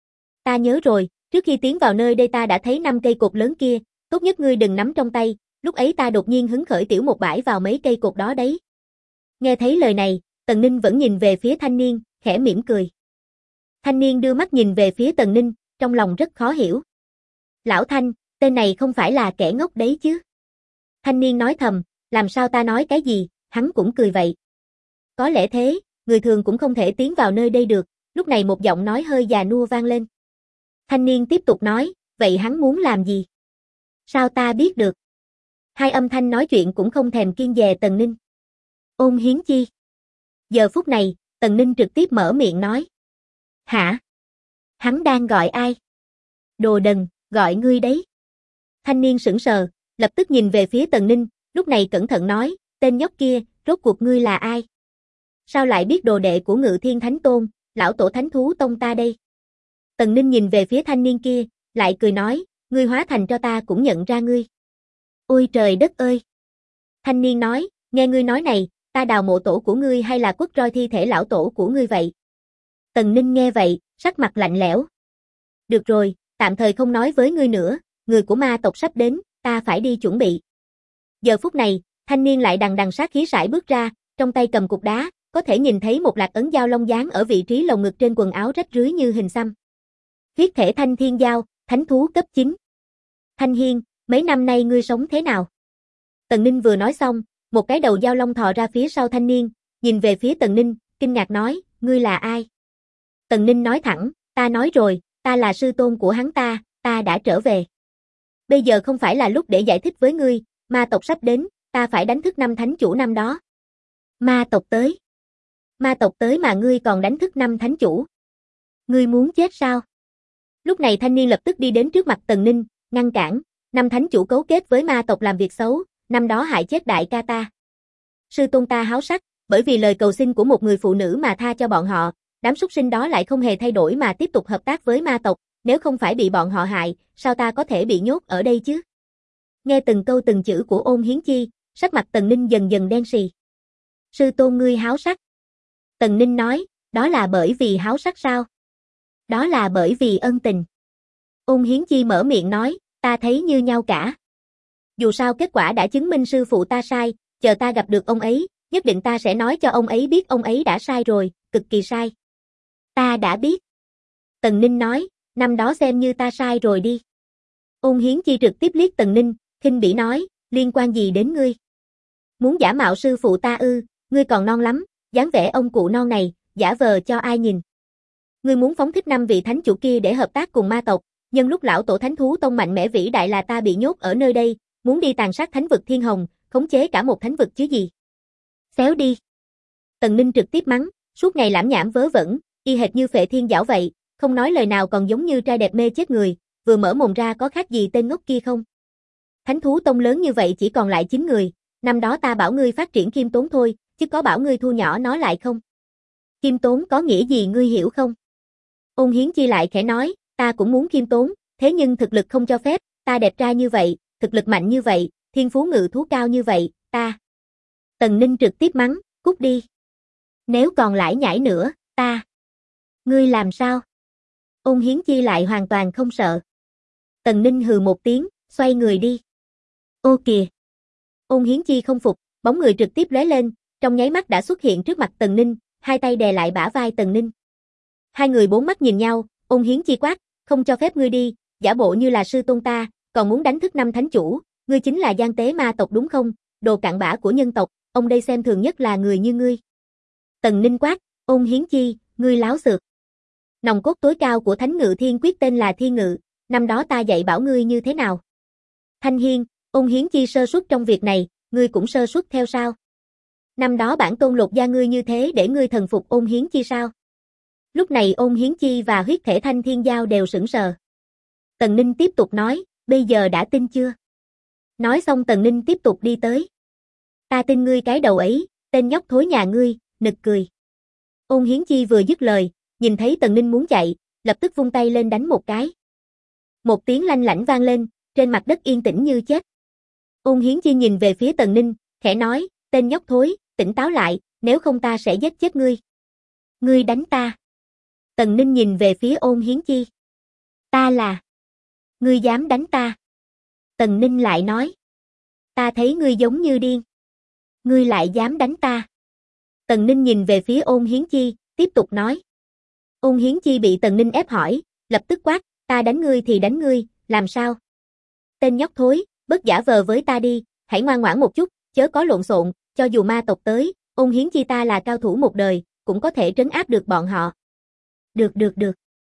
Ta nhớ rồi, trước khi tiến vào nơi đây ta đã thấy 5 cây cột lớn kia, tốt nhất ngươi đừng nắm trong tay, lúc ấy ta đột nhiên hứng khởi tiểu một bãi vào mấy cây cột đó đấy. Nghe thấy lời này, Tần Ninh vẫn nhìn về phía thanh niên, khẽ mỉm cười. Thanh niên đưa mắt nhìn về phía Tần Ninh, trong lòng rất khó hiểu. Lão Thanh, tên này không phải là kẻ ngốc đấy chứ? Thanh niên nói thầm, làm sao ta nói cái gì, hắn cũng cười vậy. Có lẽ thế, người thường cũng không thể tiến vào nơi đây được, lúc này một giọng nói hơi già nua vang lên. Thanh niên tiếp tục nói, vậy hắn muốn làm gì? Sao ta biết được? Hai âm thanh nói chuyện cũng không thèm kiêng dè Tần Ninh. Ôn Hiến Chi. Giờ phút này, Tần Ninh trực tiếp mở miệng nói. Hả? Hắn đang gọi ai? Đồ đần, gọi ngươi đấy. Thanh niên sững sờ, lập tức nhìn về phía Tần Ninh, lúc này cẩn thận nói, tên nhóc kia, rốt cuộc ngươi là ai? Sao lại biết đồ đệ của Ngự Thiên Thánh Tôn, lão tổ thánh thú tông ta đây? Tần Ninh nhìn về phía thanh niên kia, lại cười nói, ngươi hóa thành cho ta cũng nhận ra ngươi. Ôi trời đất ơi! Thanh niên nói, nghe ngươi nói này, ta đào mộ tổ của ngươi hay là quất roi thi thể lão tổ của ngươi vậy? Tần Ninh nghe vậy, sắc mặt lạnh lẽo. Được rồi, tạm thời không nói với ngươi nữa, người của ma tộc sắp đến, ta phải đi chuẩn bị. Giờ phút này, thanh niên lại đằng đằng sát khí sải bước ra, trong tay cầm cục đá, có thể nhìn thấy một lạc ấn dao long dáng ở vị trí lồng ngực trên quần áo rách rưới như hình xăm. Huyết thể thanh thiên dao, thánh thú cấp 9. Thanh Hiên, mấy năm nay ngươi sống thế nào? Tần Ninh vừa nói xong, một cái đầu dao long thò ra phía sau thanh niên, nhìn về phía Tần Ninh, kinh ngạc nói, ngươi là ai? Tần Ninh nói thẳng, ta nói rồi, ta là sư tôn của hắn ta đã trở về. Bây giờ không phải là lúc để giải thích với ngươi, ma tộc sắp đến, ta phải đánh thức 5 thánh chủ năm đó. Ma tộc tới. Ma tộc tới mà ngươi còn đánh thức 5 thánh chủ. Ngươi muốn chết sao? Lúc này thanh niên lập tức đi đến trước mặt Tần Ninh, ngăn cản, 5 thánh chủ cấu kết với ma tộc làm việc xấu, năm đó hại chết đại ca ta. Sư tôn ta háo sắc, bởi vì lời cầu xin của một người phụ nữ mà tha cho bọn họ, đám súc sinh đó lại không hề thay đổi mà tiếp tục hợp tác với ma tộc, nếu không phải bị bọn họ hại, sao ta có thể bị nhốt ở đây chứ? Nghe từng câu từng chữ của Ôn Hiến Chi, sắc mặt Tần Ninh dần dần đen sì. Sư tôn ngươi háo sắc. Tần Ninh nói, đó là bởi vì háo sắc sao? Đó là bởi vì ân tình. Ôn Hiến Chi mở miệng nói, ta thấy như nhau cả. Dù sao kết quả đã chứng minh sư phụ ta sai, chờ ta gặp được ông ấy, nhất định ta sẽ nói cho ông ấy biết ông ấy đã sai rồi, cực kỳ sai. Ta đã biết. Tần Ninh nói, năm đó xem như ta sai rồi đi. Ôn Hiến Chi trực tiếp liếc Tần Ninh, khinh bỉ nói, liên quan gì đến ngươi? Muốn giả mạo sư phụ ta ư, ngươi còn non lắm, dáng vẻ ông cụ non này, giả vờ cho ai nhìn. Ngươi muốn phóng thích 5 vị thánh chủ kia để hợp tác cùng ma tộc, nhân lúc lão tổ thánh thú tông mạnh mẽ vĩ đại là ta bị nhốt ở nơi đây, muốn đi tàn sát thánh vực thiên hồng, khống chế cả một thánh vực chứ gì. Xéo đi. Tần Ninh trực tiếp mắng, suốt ngày lảm nhảm vớ vẩn, y hệt như Phệ Thiên Giảo vậy, không nói lời nào còn giống như trai đẹp mê chết người, vừa mở mồm ra có khác gì tên ngốc kia không. Thánh thú tông lớn như vậy chỉ còn lại 9 người, năm đó ta bảo ngươi phát triển khiêm tốn thôi, chứ có bảo ngươi thu nhỏ nó lại không. Khiêm tốn có nghĩa gì ngươi hiểu không? Ôn Hiến Chi lại khẽ nói, ta cũng muốn khiêm tốn, thế nhưng thực lực không cho phép, ta đẹp trai như vậy, thực lực mạnh như vậy, thiên phú ngự thú cao như vậy, ta. Tần Ninh trực tiếp mắng, cút đi. Nếu còn lải nhải nữa, ta. Ngươi làm sao? Ôn Hiến Chi lại hoàn toàn không sợ. Tần Ninh hừ một tiếng, xoay người đi. Ô kìa. Ôn Hiến Chi không phục, bóng người trực tiếp lóe lên, trong nháy mắt đã xuất hiện trước mặt Tần Ninh, hai tay đè lại bả vai Tần Ninh. Hai người bốn mắt nhìn nhau, Ôn Hiến Chi quát, không cho phép ngươi đi, giả bộ như là sư tôn ta, còn muốn đánh thức 5 thánh chủ, ngươi chính là gian tế ma tộc đúng không, đồ cặn bã của nhân tộc, ông đây xem thường nhất là người như ngươi. Tần Ninh quát, Ôn Hiến Chi, ngươi láo xược. Nòng cốt tối cao của Thánh Ngự Thiên Quyết tên là Thiên Ngự, năm đó ta dạy bảo ngươi như thế nào. Thanh Hiên, Ôn Hiến Chi sơ suất trong việc này, ngươi cũng sơ suất theo sao? Năm đó bản tôn lột da ngươi như thế để ngươi thần phục Ôn Hiến Chi sao? Lúc này Ôn Hiến Chi và huyết thể Thanh Thiên Giao đều sững sờ. Tần Ninh tiếp tục nói, bây giờ đã tin chưa? Nói xong Tần Ninh tiếp tục đi tới. Ta tin ngươi cái đầu ấy, tên nhóc thối nhà ngươi, nực cười. Ôn Hiến Chi vừa dứt lời, nhìn thấy Tần Ninh muốn chạy, lập tức vung tay lên đánh một cái. Một tiếng lanh lảnh vang lên, trên mặt đất yên tĩnh như chết. Ôn Hiến Chi nhìn về phía Tần Ninh, khẽ nói, tên nhóc thối, tỉnh táo lại, nếu không ta sẽ giết chết ngươi. Ngươi đánh ta. Tần Ninh nhìn về phía Ôn Hiến Chi. Ta là. Ngươi dám đánh ta. Tần Ninh lại nói. Ta thấy ngươi giống như điên. Ngươi lại dám đánh ta. Tần Ninh nhìn về phía Ôn Hiến Chi, tiếp tục nói. Ôn Hiến Chi bị Tần Ninh ép hỏi, lập tức quát, ta đánh ngươi thì đánh ngươi, làm sao? Tên nhóc thối, bớt giả vờ với ta đi, hãy ngoan ngoãn một chút, chớ có lộn xộn, cho dù ma tộc tới, Ôn Hiến Chi ta là cao thủ một đời, cũng có thể trấn áp được bọn họ. Được.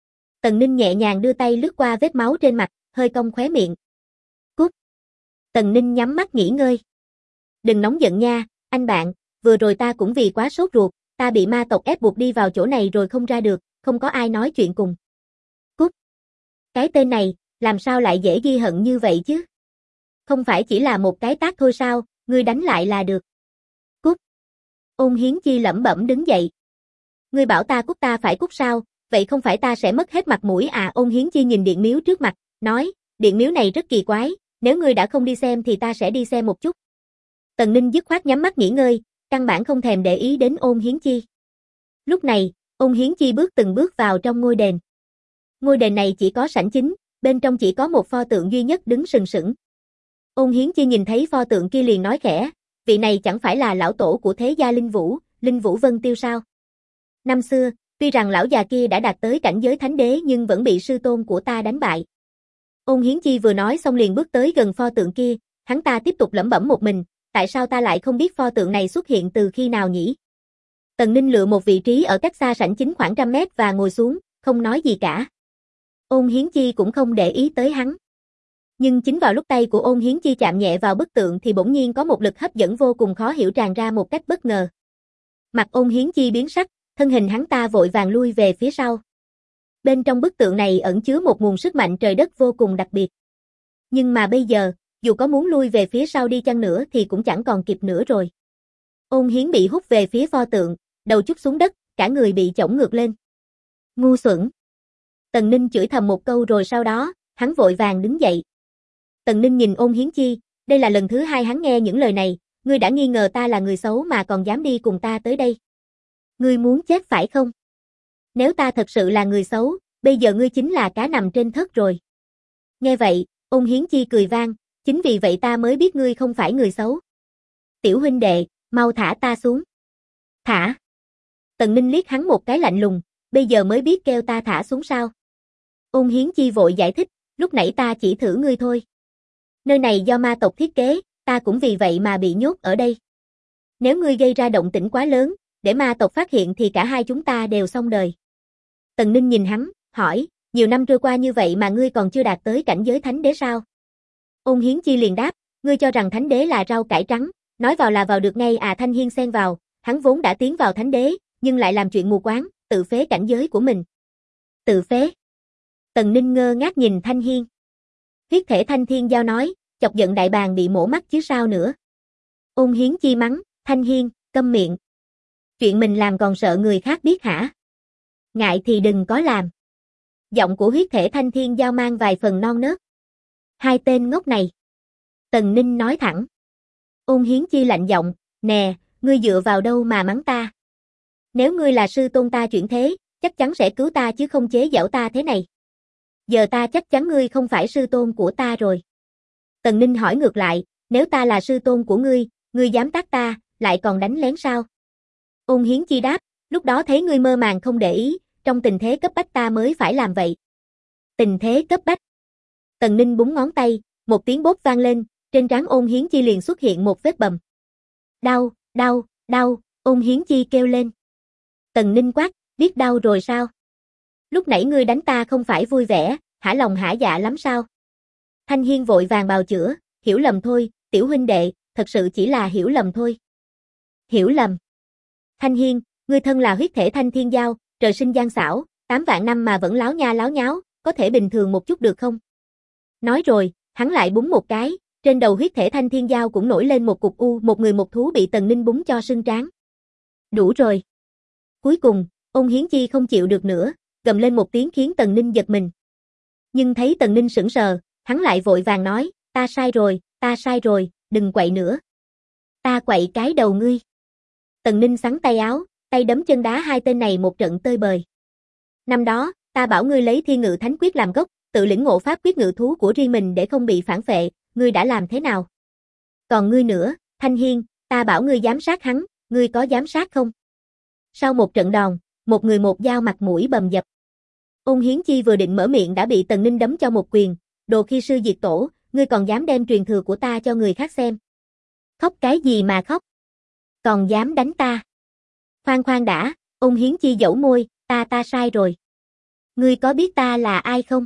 Tần Ninh nhẹ nhàng đưa tay lướt qua vết máu trên mặt, hơi cong khóe miệng. Cút. Tần Ninh nhắm mắt nghỉ ngơi. Đừng nóng giận nha, anh bạn, vừa rồi ta cũng vì quá sốt ruột, ta bị ma tộc ép buộc đi vào chỗ này rồi không ra được, không có ai nói chuyện cùng. Cút. Cái tên này, làm sao lại dễ ghi hận như vậy chứ? Không phải chỉ là một cái tát thôi sao, ngươi đánh lại là được. Cút. Ôn Hiến Chi lẩm bẩm đứng dậy. Ngươi bảo ta cút ta phải cút sao, vậy không phải ta sẽ mất hết mặt mũi à? Ôn Hiến Chi nhìn điện miếu trước mặt, nói, điện miếu này rất kỳ quái, nếu ngươi đã không đi xem thì ta sẽ đi xem một chút. Tần Ninh dứt khoát nhắm mắt nghỉ ngơi, căn bản không thèm để ý đến Ôn Hiến Chi. Lúc này, Ôn Hiến Chi bước từng bước vào trong ngôi đền. Ngôi đền này chỉ có sảnh chính, bên trong chỉ có một pho tượng duy nhất đứng sừng sững. Ôn Hiến Chi nhìn thấy pho tượng kia liền nói khẽ, vị này chẳng phải là lão tổ của thế gia Linh Vũ Vân Tiêu sao? Năm xưa, tuy rằng lão già kia đã đạt tới cảnh giới thánh đế nhưng vẫn bị sư tôn của ta đánh bại. Ôn Hiến Chi vừa nói xong liền bước tới gần pho tượng kia, hắn ta tiếp tục lẩm bẩm một mình, tại sao ta lại không biết pho tượng này xuất hiện từ khi nào nhỉ? Tần Ninh lựa một vị trí ở cách xa sảnh chính khoảng 100 mét và ngồi xuống, không nói gì cả. Ôn Hiến Chi cũng không để ý tới hắn. Nhưng chính vào lúc tay của Ôn Hiến Chi chạm nhẹ vào bức tượng thì bỗng nhiên có một lực hấp dẫn vô cùng khó hiểu tràn ra một cách bất ngờ. Mặt Ôn Hiến Chi biến sắc, thân hình hắn ta vội vàng lui về phía sau. Bên trong bức tượng này ẩn chứa một nguồn sức mạnh trời đất vô cùng đặc biệt. Nhưng mà bây giờ, dù có muốn lui về phía sau đi chăng nữa thì cũng chẳng còn kịp nữa rồi. Ôn Hiến bị hút về phía pho tượng, đầu chút xuống đất, cả người bị chổng ngược lên. Ngu xuẩn! Tần Ninh chửi thầm một câu rồi sau đó, hắn vội vàng đứng dậy. Tần Ninh nhìn Ôn Hiến Chi, đây là lần thứ hai hắn nghe những lời này, ngươi đã nghi ngờ ta là người xấu mà còn dám đi cùng ta tới đây. Ngươi muốn chết phải không? Nếu ta thật sự là người xấu, bây giờ ngươi chính là cá nằm trên thớt rồi. Nghe vậy, Ôn Hiến Chi cười vang, chính vì vậy ta mới biết ngươi không phải người xấu. Tiểu huynh đệ, mau thả ta xuống. Thả. Tần Ninh liếc hắn một cái lạnh lùng, bây giờ mới biết kêu ta thả xuống sao. Ôn Hiến Chi vội giải thích, lúc nãy ta chỉ thử ngươi thôi. Nơi này do ma tộc thiết kế, ta cũng vì vậy mà bị nhốt ở đây. Nếu ngươi gây ra động tĩnh quá lớn, để ma tộc phát hiện thì cả hai chúng ta đều xong đời. Tần Ninh nhìn hắn, hỏi, nhiều năm trôi qua như vậy mà ngươi còn chưa đạt tới cảnh giới thánh đế sao? Ôn Hiến Chi liền đáp, ngươi cho rằng thánh đế là rau cải trắng, nói vào là vào được ngay à? Thanh Hiên xen vào, hắn vốn đã tiến vào thánh đế, nhưng lại làm chuyện mù quáng, tự phế cảnh giới của mình. Tự phế? Tần Ninh ngơ ngác nhìn Thanh Hiên. Huyết thể Thanh Thiên Giao nói, chọc giận đại bàng bị mổ mắt chứ sao nữa. Ôn Hiến Chi mắng, Thanh Hiên, câm miệng. Chuyện mình làm còn sợ người khác biết hả? Ngại thì đừng có làm. Giọng của huyết thể Thanh Thiên Giao mang vài phần non nớt. Hai tên ngốc này. Tần Ninh nói thẳng. Ôn Hiến Chi lạnh giọng, nè, ngươi dựa vào đâu mà mắng ta? Nếu ngươi là sư tôn ta chuyển thế, chắc chắn sẽ cứu ta chứ không chế giễu ta thế này. Giờ ta chắc chắn ngươi không phải sư tôn của ta rồi. Tần Ninh hỏi ngược lại, nếu ta là sư tôn của ngươi dám tát ta, lại còn đánh lén sao? Ôn Hiến Chi đáp, lúc đó thấy ngươi mơ màng không để ý, trong tình thế cấp bách ta mới phải làm vậy. Tình thế cấp bách. Tần Ninh búng ngón tay, một tiếng bốp vang lên, trên trán Ôn Hiến Chi liền xuất hiện một vết bầm. Đau, đau, đau, Ôn Hiến Chi kêu lên. Tần Ninh quát, biết đau rồi sao? Lúc nãy ngươi đánh ta không phải vui vẻ, hả lòng hả dạ lắm sao? Thanh Hiên vội vàng bào chữa, hiểu lầm thôi, tiểu huynh đệ, thật sự chỉ là hiểu lầm thôi. Hiểu lầm. Thanh Hiên, ngươi thân là huyết thể Thanh Thiên Giao, trời sinh gian xảo, 8 vạn năm mà vẫn láo nha láo nháo, có thể bình thường một chút được không? Nói rồi, hắn lại búng một cái, trên đầu huyết thể Thanh Thiên Giao cũng nổi lên một cục u, một người một thú bị Tần Ninh búng cho sưng trán. Đủ rồi. Cuối cùng, Ôn Hiến Chi không chịu được nữa, gầm lên một tiếng khiến Tần Ninh giật mình. Nhưng thấy Tần Ninh sững sờ, hắn lại vội vàng nói, ta sai rồi, đừng quậy nữa. Ta quậy cái đầu ngươi. Tần Ninh xắn tay áo, tay đấm chân đá hai tên này một trận tơi bời. Năm đó, ta bảo ngươi lấy Thiên Ngự Thánh Quyết làm gốc, tự lĩnh ngộ pháp quyết ngự thú của riêng mình để không bị phản phệ, ngươi đã làm thế nào? Còn ngươi nữa, Thanh Hiên, ta bảo ngươi giám sát hắn, ngươi có giám sát không? Sau một trận đòn, một người một dao mặt mũi bầm dập. Ôn Hiến Chi vừa định mở miệng đã bị Tần Ninh đấm cho một quyền, đồ khi sư diệt tổ, ngươi còn dám đem truyền thừa của ta cho người khác xem. Khóc cái gì mà khóc? Còn dám đánh ta? Khoan đã, Ôn Hiến Chi dẫu môi, ta sai rồi. Ngươi có biết ta là ai không?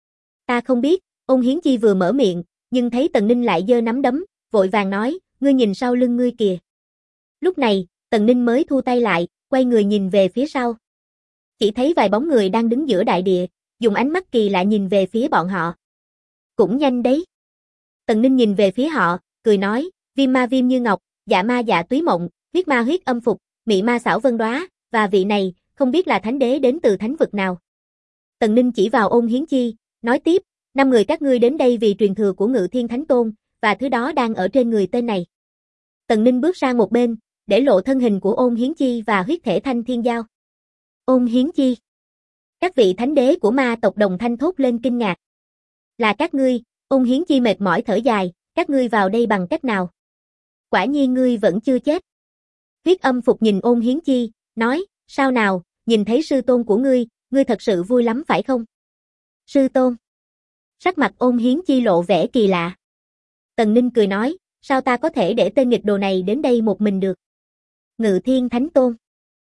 Ta không biết, Ôn Hiến Chi vừa mở miệng, nhưng thấy Tần Ninh lại giơ nắm đấm, vội vàng nói, ngươi nhìn sau lưng ngươi kìa. Lúc này, Tần Ninh mới thu tay lại, quay người nhìn về phía sau. Chỉ thấy vài bóng người đang đứng giữa đại địa, dùng ánh mắt kỳ lạ nhìn về phía bọn họ. Cũng nhanh đấy. Tần Ninh nhìn về phía họ, cười nói, Viêm Ma Viêm Như Ngọc, Dạ Ma Dạ Túy Mộng, Huyết Ma Huyết Âm Phục, Mị Ma Xảo Vân Đóa, và vị này, không biết là thánh đế đến từ thánh vực nào. Tần Ninh chỉ vào Ôn Hiến Chi, nói tiếp, 5 người các ngươi đến đây vì truyền thừa của Ngự Thiên Thánh Tôn, và thứ đó đang ở trên người tên này. Tần Ninh bước sang một bên, để lộ thân hình của Ôn Hiến Chi và huyết thể Thanh Thiên Giao. Ôn Hiến Chi. Các vị thánh đế của ma tộc đồng thanh thốt lên kinh ngạc. Là các ngươi, Ôn Hiến Chi mệt mỏi thở dài, các ngươi vào đây bằng cách nào? Quả nhiên ngươi vẫn chưa chết. Huyết Âm Phục nhìn Ôn Hiến Chi, nói, sao nào, nhìn thấy sư tôn của ngươi thật sự vui lắm phải không? Sư tôn. Sắc mặt Ôn Hiến Chi lộ vẻ kỳ lạ. Tần Ninh cười nói, sao ta có thể để tên nghịch đồ này đến đây một mình được? Ngự Thiên Thánh Tôn.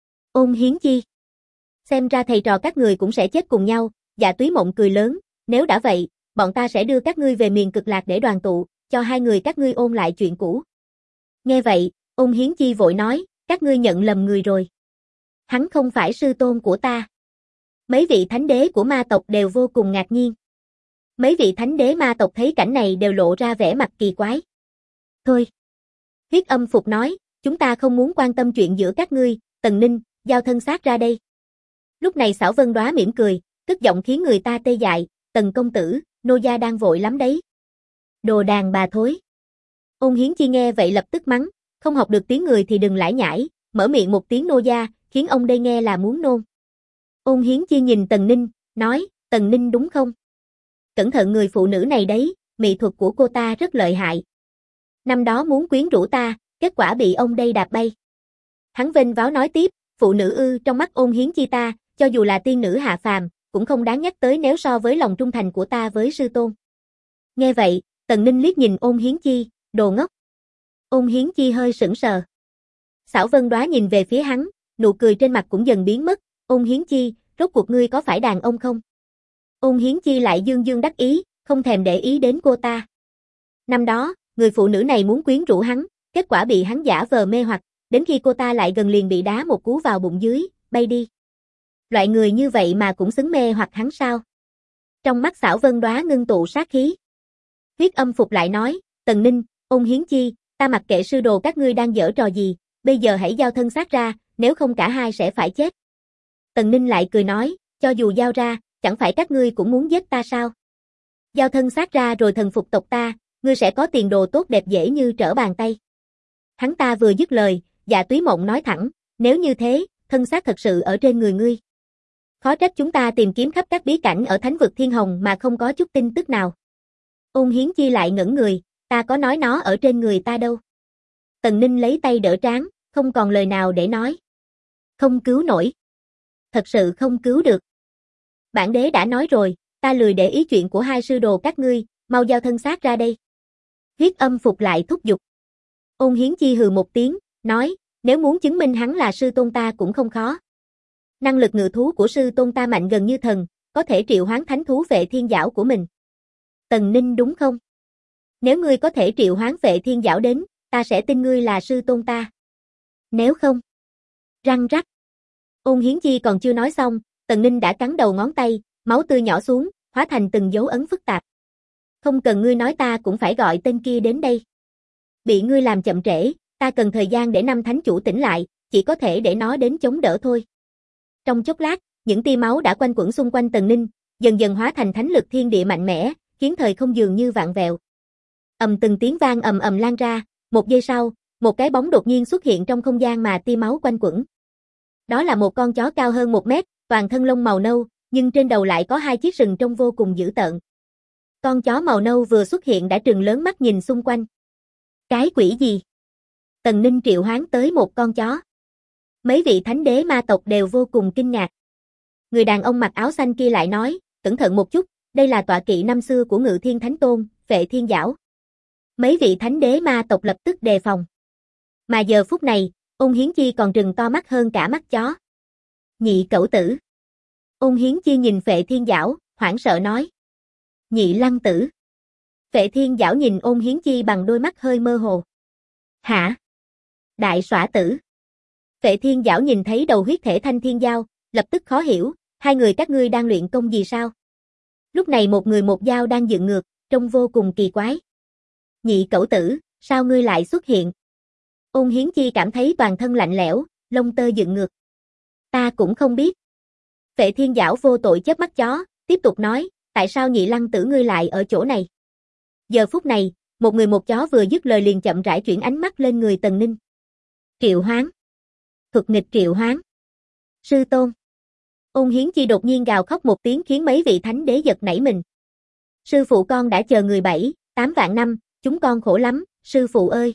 Ôn Hiến Chi. Xem ra thầy trò các người cũng sẽ chết cùng nhau, Dạ Túy Mộng cười lớn, nếu đã vậy, bọn ta sẽ đưa các ngươi về miền Cực Lạc để đoàn tụ, cho hai người các ngươi ôn lại chuyện cũ. Nghe vậy, Ôn Hiến Chi vội nói, các ngươi nhận lầm người rồi. Hắn không phải sư tôn của ta. Mấy vị thánh đế của ma tộc đều vô cùng ngạc nhiên. Mấy vị thánh đế ma tộc thấy cảnh này đều lộ ra vẻ mặt kỳ quái. Thôi. Huyết Âm Phục nói, chúng ta không muốn quan tâm chuyện giữa các ngươi, Tần Ninh, giao thân xác ra đây. Lúc này Xảo Vân Đóa mỉm cười, tức giọng khiến người ta tê dại, Tần công tử, nô gia đang vội lắm đấy. Đồ đàn bà thối. Ôn Hiến Chi nghe vậy lập tức mắng, không học được tiếng người thì đừng lải nhải, mở miệng một tiếng nô gia, khiến ông đây nghe là muốn nôn. Ôn Hiến Chi nhìn Tần Ninh, nói, Tần Ninh đúng không? Cẩn thận người phụ nữ này đấy, mỹ thuật của cô ta rất lợi hại. Năm đó muốn quyến rũ ta, kết quả bị ông đây đạp bay. Hắn vênh váo nói tiếp, phụ nữ ư, trong mắt Ôn Hiến Chi ta, cho dù là tiên nữ hạ phàm, cũng không đáng nhắc tới nếu so với lòng trung thành của ta với sư tôn. Nghe vậy, Tần Ninh liếc nhìn Ôn Hiến Chi, đồ ngốc. Ôn Hiến Chi hơi sững sờ. Xảo Vân Đóa nhìn về phía hắn, nụ cười trên mặt cũng dần biến mất, Ôn Hiến Chi, rốt cuộc ngươi có phải đàn ông không? Ôn Hiến Chi lại dương dương đắc ý, không thèm để ý đến cô ta. Năm đó, người phụ nữ này muốn quyến rũ hắn, kết quả bị hắn giả vờ mê hoặc, đến khi cô ta lại gần liền bị đá một cú vào bụng dưới, bay đi. Loại người như vậy mà cũng xứng mê hoặc hắn sao? Trong mắt Xảo Vân Đóa ngưng tụ sát khí. Huyết Âm Phục lại nói, Tần Ninh, Ôn Hiến Chi, ta mặc kệ sư đồ các ngươi đang giở trò gì, bây giờ hãy giao thân xác ra, nếu không cả hai sẽ phải chết. Tần Ninh lại cười nói, cho dù giao ra, chẳng phải các ngươi cũng muốn giết ta sao? Giao thân xác ra rồi thần phục tộc ta, ngươi sẽ có tiền đồ tốt đẹp dễ như trở bàn tay. Hắn ta vừa dứt lời, Dạ Túy Mộng nói thẳng, nếu như thế, thân xác thật sự ở trên người ngươi. Khó trách chúng ta tìm kiếm khắp các bí cảnh ở Thánh vực Thiên Hồng mà không có chút tin tức nào. Ôn Hiến Chi lại ngẩn người, ta có nói nó ở trên người ta đâu. Tần Ninh lấy tay đỡ trán, không còn lời nào để nói. Không cứu nổi. Thật sự không cứu được. Bản đế đã nói rồi, ta lười để ý chuyện của hai sư đồ các ngươi, mau giao thân xác ra đây. Huyết Âm Phục lại thúc giục. Ôn Hiến Chi hừ một tiếng, nói, nếu muốn chứng minh hắn là sư tôn ta cũng không khó. Năng lực ngự thú của sư tôn ta mạnh gần như thần, có thể triệu hoán thánh thú Vệ Thiên Giảo của mình. Tần Ninh đúng không? Nếu ngươi có thể triệu hoán Vệ Thiên Giảo đến, ta sẽ tin ngươi là sư tôn ta. Nếu không, răng rắc. Ôn Hiến Chi còn chưa nói xong, Tần Ninh đã cắn đầu ngón tay, máu tươi nhỏ xuống, hóa thành từng dấu ấn phức tạp. Không cần ngươi nói ta cũng phải gọi tên kia đến đây. Bị ngươi làm chậm trễ, ta cần thời gian để năm thánh chủ tỉnh lại, chỉ có thể để nó đến chống đỡ thôi. Trong chốc lát, những tia máu đã quanh quẩn xung quanh Tần Ninh, dần dần hóa thành thánh lực thiên địa mạnh mẽ, khiến thời không dường như vạn vẹo. Từng tiếng vang ầm ầm lan ra, một giây sau, một cái bóng đột nhiên xuất hiện trong không gian mà tia máu quanh quẩn. Đó là một con chó cao hơn 1 mét, toàn thân lông màu nâu, nhưng trên đầu lại có 2 chiếc sừng trông vô cùng dữ tợn. Con chó màu nâu vừa xuất hiện đã trừng lớn mắt nhìn xung quanh. Cái quỷ gì? Tần Ninh triệu hoán tới một con chó. Mấy vị thánh đế ma tộc đều vô cùng kinh ngạc. Người đàn ông mặc áo xanh kia lại nói, cẩn thận một chút, đây là tọa kỵ năm xưa của Ngự Thiên Thánh Tôn, Vệ Thiên Giảo. Mấy vị thánh đế ma tộc lập tức đề phòng. Mà giờ phút này, Ôn Hiến Chi còn trừng to mắt hơn cả mắt chó. Nhị cẩu tử. Ôn Hiến Chi nhìn Vệ Thiên Giảo, hoảng sợ nói. Nhị lăng tử. Vệ Thiên Giảo nhìn Ôn Hiến Chi bằng đôi mắt hơi mơ hồ. Hả? Đại xõa tử. Vệ Thiên Giảo nhìn thấy đầu huyết thể Thanh Thiên Giao, lập tức khó hiểu, hai người các ngươi đang luyện công gì sao? Lúc này một người một dao đang dựng ngược, trông vô cùng kỳ quái. Nhị cẩu tử, sao ngươi lại xuất hiện? Ôn Hiến Chi cảm thấy toàn thân lạnh lẽo, lông tơ dựng ngược. Ta cũng không biết. Vệ Thiên Giảo vô tội chớp mắt chó, tiếp tục nói, tại sao nhị lăng tử ngươi lại ở chỗ này? Giờ phút này, một người một chó vừa dứt lời liền chậm rãi chuyển ánh mắt lên người Tần Ninh. Triệu hoán. Thuật nghịch triệu hoán. Sư tôn. Ôn Hiến Chi đột nhiên gào khóc một tiếng khiến mấy vị thánh đế giật nảy mình. Sư phụ con đã chờ người 7-8 vạn năm, chúng con khổ lắm, sư phụ ơi.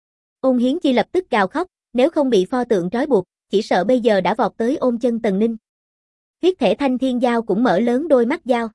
Ôn Hiến Chi lập tức gào khóc, nếu không bị pho tượng trói buộc, chỉ sợ bây giờ đã vọt tới ôm chân Tần Ninh. Huyết thể Thanh Thiên Giao cũng mở lớn đôi mắt dao.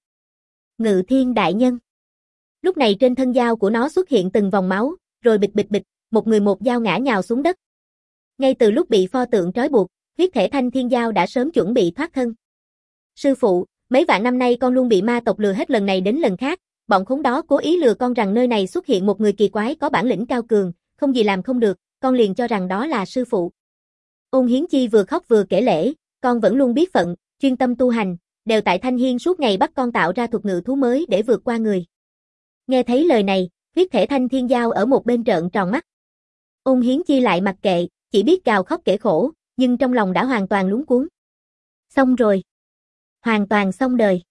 Ngự Thiên đại nhân. Lúc này trên thân dao của nó xuất hiện từng vòng máu, rồi bịch bịch bịch, một người một dao ngã nhào xuống đất. Ngay từ lúc bị pho tượng trói buộc, huyết thể Thanh Thiên Giao đã sớm chuẩn bị thoát thân. Sư phụ, mấy vạn năm nay con luôn bị ma tộc lừa hết lần này đến lần khác, bọn khốn đó cố ý lừa con rằng nơi này xuất hiện một người kỳ quái có bản lĩnh cao cường, không gì làm không được, con liền cho rằng đó là sư phụ. Ôn Hiến Chi vừa khóc vừa kể lể, con vẫn luôn biết phận, chuyên tâm tu hành, đều tại Thanh Hiên suốt ngày bắt con tạo ra thuật ngự thú mới để vượt qua người. Nghe thấy lời này, huyết thể Thanh Thiên Giao ở một bên trợn tròn mắt. Ôn Hiến Chi lại mặc kệ, chỉ biết gào khóc kể khổ, nhưng trong lòng đã hoàn toàn luống cuống. Xong rồi. Hoàn toàn xong đời.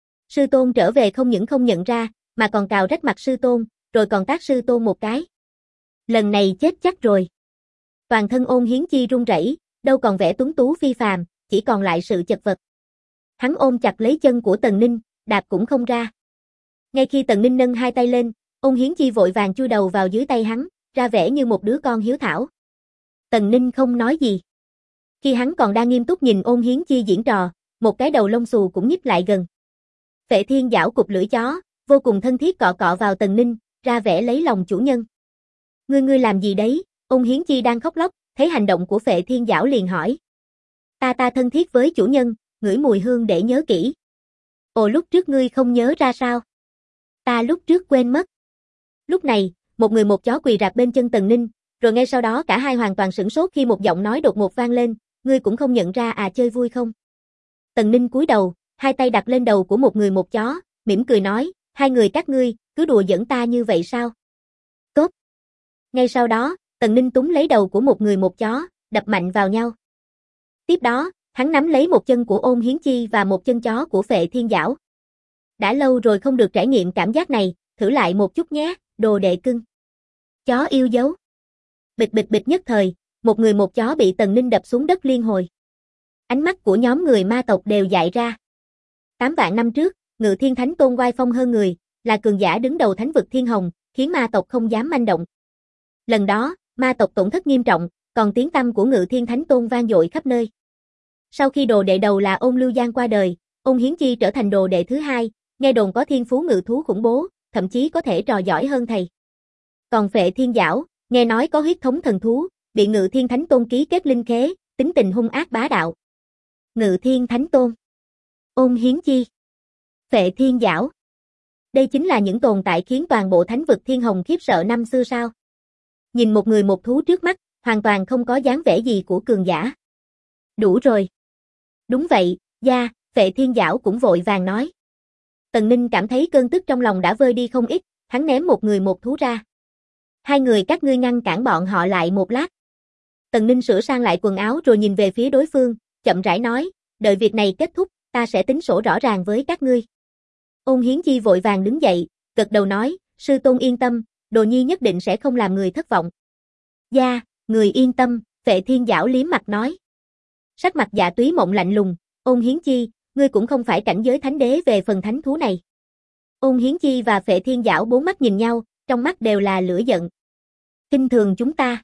Sư tôn trở về không những không nhận ra, mà còn cào rách mặt sư tôn, rồi còn tát sư tôn một cái. Lần này chết chắc rồi. Toàn thân Ôn Hiến Chi run rẩy, đâu còn vẻ tuấn tú phi phàm, chỉ còn lại sự chật vật. Hắn ôm chặt lấy chân của Tần Ninh, đạp cũng không ra. Ngay khi Tần Ninh nâng hai tay lên, Ôn Hiến Chi vội vàng chui đầu vào dưới tay hắn, ra vẻ như một đứa con hiếu thảo. Tần Ninh không nói gì. Khi hắn còn đang nghiêm túc nhìn Ôn Hiến Chi diễn trò, một cái đầu lông xù cũng nhích lại gần. Phệ Thiên Giảo cụp lưỡi chó, vô cùng thân thiết cọ cọ vào Tần Ninh, ra vẻ lấy lòng chủ nhân. Ngươi làm gì đấy? Ôn Hiến Chi đang khóc lóc, thấy hành động của Phệ Thiên Giảo liền hỏi. Ta thân thiết với chủ nhân, ngửi mùi hương để nhớ kỹ. Ồ, lúc trước ngươi không nhớ ra sao? Ta lúc trước quên mất. Lúc này, một người một chó quỳ rạp bên chân Tần Ninh, rồi ngay sau đó cả hai hoàn toàn sửng sốt khi một giọng nói đột ngột vang lên, ngươi cũng không nhận ra à, chơi vui không? Tần Ninh cúi đầu, hai tay đặt lên đầu của một người một chó, mỉm cười nói, hai người các ngươi, cứ đùa giỡn ta như vậy sao? Tốt. Ngay sau đó, Tần Ninh túm lấy đầu của một người một chó, đập mạnh vào nhau. Tiếp đó, hắn nắm lấy một chân của Ôn Hiến Chi và một chân chó của Phệ Thiên Giảo. Đã lâu rồi không được trải nghiệm cảm giác này, thử lại một chút nhé, đồ đệ cưng. Chó yêu dấu. Bịch bịch bịch nhất thời, một người một chó bị Tần Ninh đập xuống đất liên hồi. Ánh mắt của nhóm người ma tộc đều dại ra. 8 vạn năm trước, Ngự Thiên Thánh Tôn oai phong hơn người, là cường giả đứng đầu thánh vực Thiên Hồng, khiến ma tộc không dám manh động. Lần đó, ma tộc tổn thất nghiêm trọng, còn tiếng tăm của Ngự Thiên Thánh Tôn vang dội khắp nơi. Sau khi đồ đệ đầu là Ôn Lưu Giang qua đời, Ôn Hiến Chi trở thành đồ đệ thứ hai, nghe đồn có thiên phú ngự thú khủng bố, thậm chí có thể trò giỏi hơn thầy. Còn Phệ Thiên Giảo, nghe nói có huyết thống thần thú, bị Ngự Thiên Thánh Tôn ký kết linh khế, tính tình hung ác bá đạo. Ngự Thiên Thánh Tôn, Ôn Hiến Chi, Phệ Thiên Giảo. Đây chính là những tồn tại khiến toàn bộ thánh vực Thiên Hồng khiếp sợ năm xưa sao? Nhìn một người một thú trước mắt, hoàn toàn không có dáng vẻ gì của cường giả. Đủ rồi. Đúng vậy, gia, Phệ Thiên Giảo cũng vội vàng nói. Tần Ninh cảm thấy cơn tức trong lòng đã vơi đi không ít, hắn ném một người một thú ra. Hai người các ngươi ngăn cản bọn họ lại một lát. Tần Ninh sửa sang lại quần áo rồi nhìn về phía đối phương, chậm rãi nói, đợi việc này kết thúc, ta sẽ tính sổ rõ ràng với các ngươi. Ôn Hiến Chi vội vàng đứng dậy, gật đầu nói, sư tôn yên tâm, đồ nhi nhất định sẽ không làm người thất vọng. Gia, người yên tâm, Phệ Thiên Giảo liếm mặt nói. Sắc mặt Dạ Túy Mộng lạnh lùng, Ôn Hiến Chi, ngươi cũng không phải cảnh giới thánh đế về phần thánh thú này. Ôn Hiến Chi và Phệ Thiên Giảo bốn mắt nhìn nhau, trong mắt đều là lửa giận. Khinh thường chúng ta.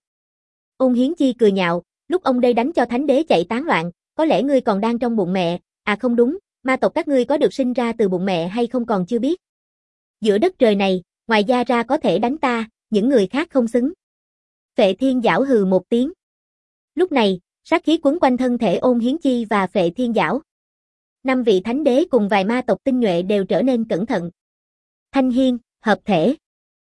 Ôn Hiến Chi cười nhạo, lúc ông đây đánh cho thánh đế chạy tán loạn, có lẽ ngươi còn đang trong bụng mẹ, à không đúng, ma tộc các ngươi có được sinh ra từ bụng mẹ hay không còn chưa biết. Giữa đất trời này, ngoài Gia ra có thể đánh ta, những người khác không xứng. Phệ Thiên Giảo hừ một tiếng. Lúc này, sát khí quấn quanh thân thể Ôn Hiến Chi và Phệ Thiên Giảo. 5 vị thánh đế cùng vài ma tộc tinh nhuệ đều trở nên cẩn thận. Thanh Hiên, hợp thể.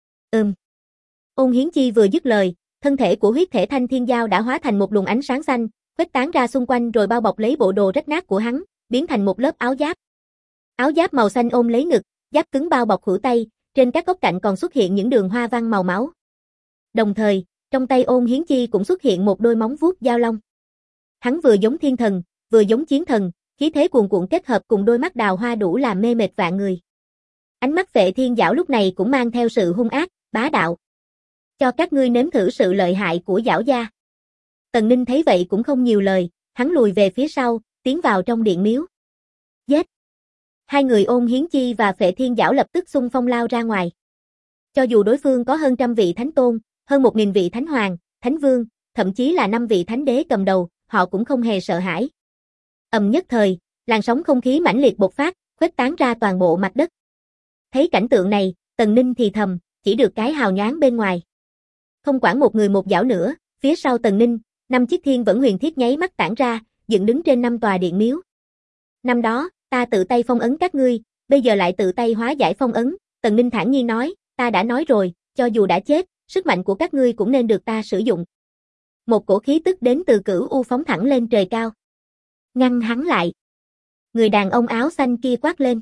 Ôn Hiến Chi vừa dứt lời, thân thể của huyết thể Thanh Thiên Giao đã hóa thành một luồng ánh sáng xanh, khuếch tán ra xung quanh rồi bao bọc lấy bộ đồ rách nát của hắn, biến thành một lớp áo giáp. Áo giáp màu xanh ôm lấy ngực, giáp cứng bao bọc khuỷu tay, trên các góc cạnh còn xuất hiện những đường hoa văn màu máu. Đồng thời, trong tay Ôn Hiến Chi cũng xuất hiện một đôi móng vuốt giao long. Hắn vừa giống thiên thần, vừa giống chiến thần, khí thế cuồn cuộn kết hợp cùng đôi mắt đào hoa đủ làm mê mệt vạn người. Ánh mắt Phệ Thiên Giảo lúc này cũng mang theo sự hung ác, bá đạo. Cho các ngươi nếm thử sự lợi hại của Giảo gia. Tần Ninh thấy vậy cũng không nhiều lời, hắn lùi về phía sau, tiến vào trong điện miếu. Giết! Hai người Ôn Hiến Chi và Phệ Thiên Giảo lập tức xung phong lao ra ngoài. Cho dù đối phương có hơn trăm vị thánh tôn, hơn 1000 vị thánh hoàng, thánh vương, thậm chí là 5 vị thánh đế cầm đầu, họ cũng không hề sợ hãi. Ầm nhất thời, làn sóng không khí mãnh liệt bộc phát, khuếch tán ra toàn bộ mặt đất. Thấy cảnh tượng này, Tần Ninh thì thầm, chỉ được cái hào nhoáng bên ngoài. Không quản một người một giảo nữa, phía sau Tần Ninh, 5 chiếc thiên vẫn huyền thiết nháy mắt tản ra, dựng đứng trên 5 tòa điện miếu. Năm đó, ta tự tay phong ấn các ngươi, bây giờ lại tự tay hóa giải phong ấn, Tần Ninh thản nhiên nói, ta đã nói rồi, cho dù đã chết, sức mạnh của các ngươi cũng nên được ta sử dụng. Một cổ khí tức đến từ Cửu U phóng thẳng lên trời cao. Ngăn hắn lại. Người đàn ông áo xanh kia quát lên.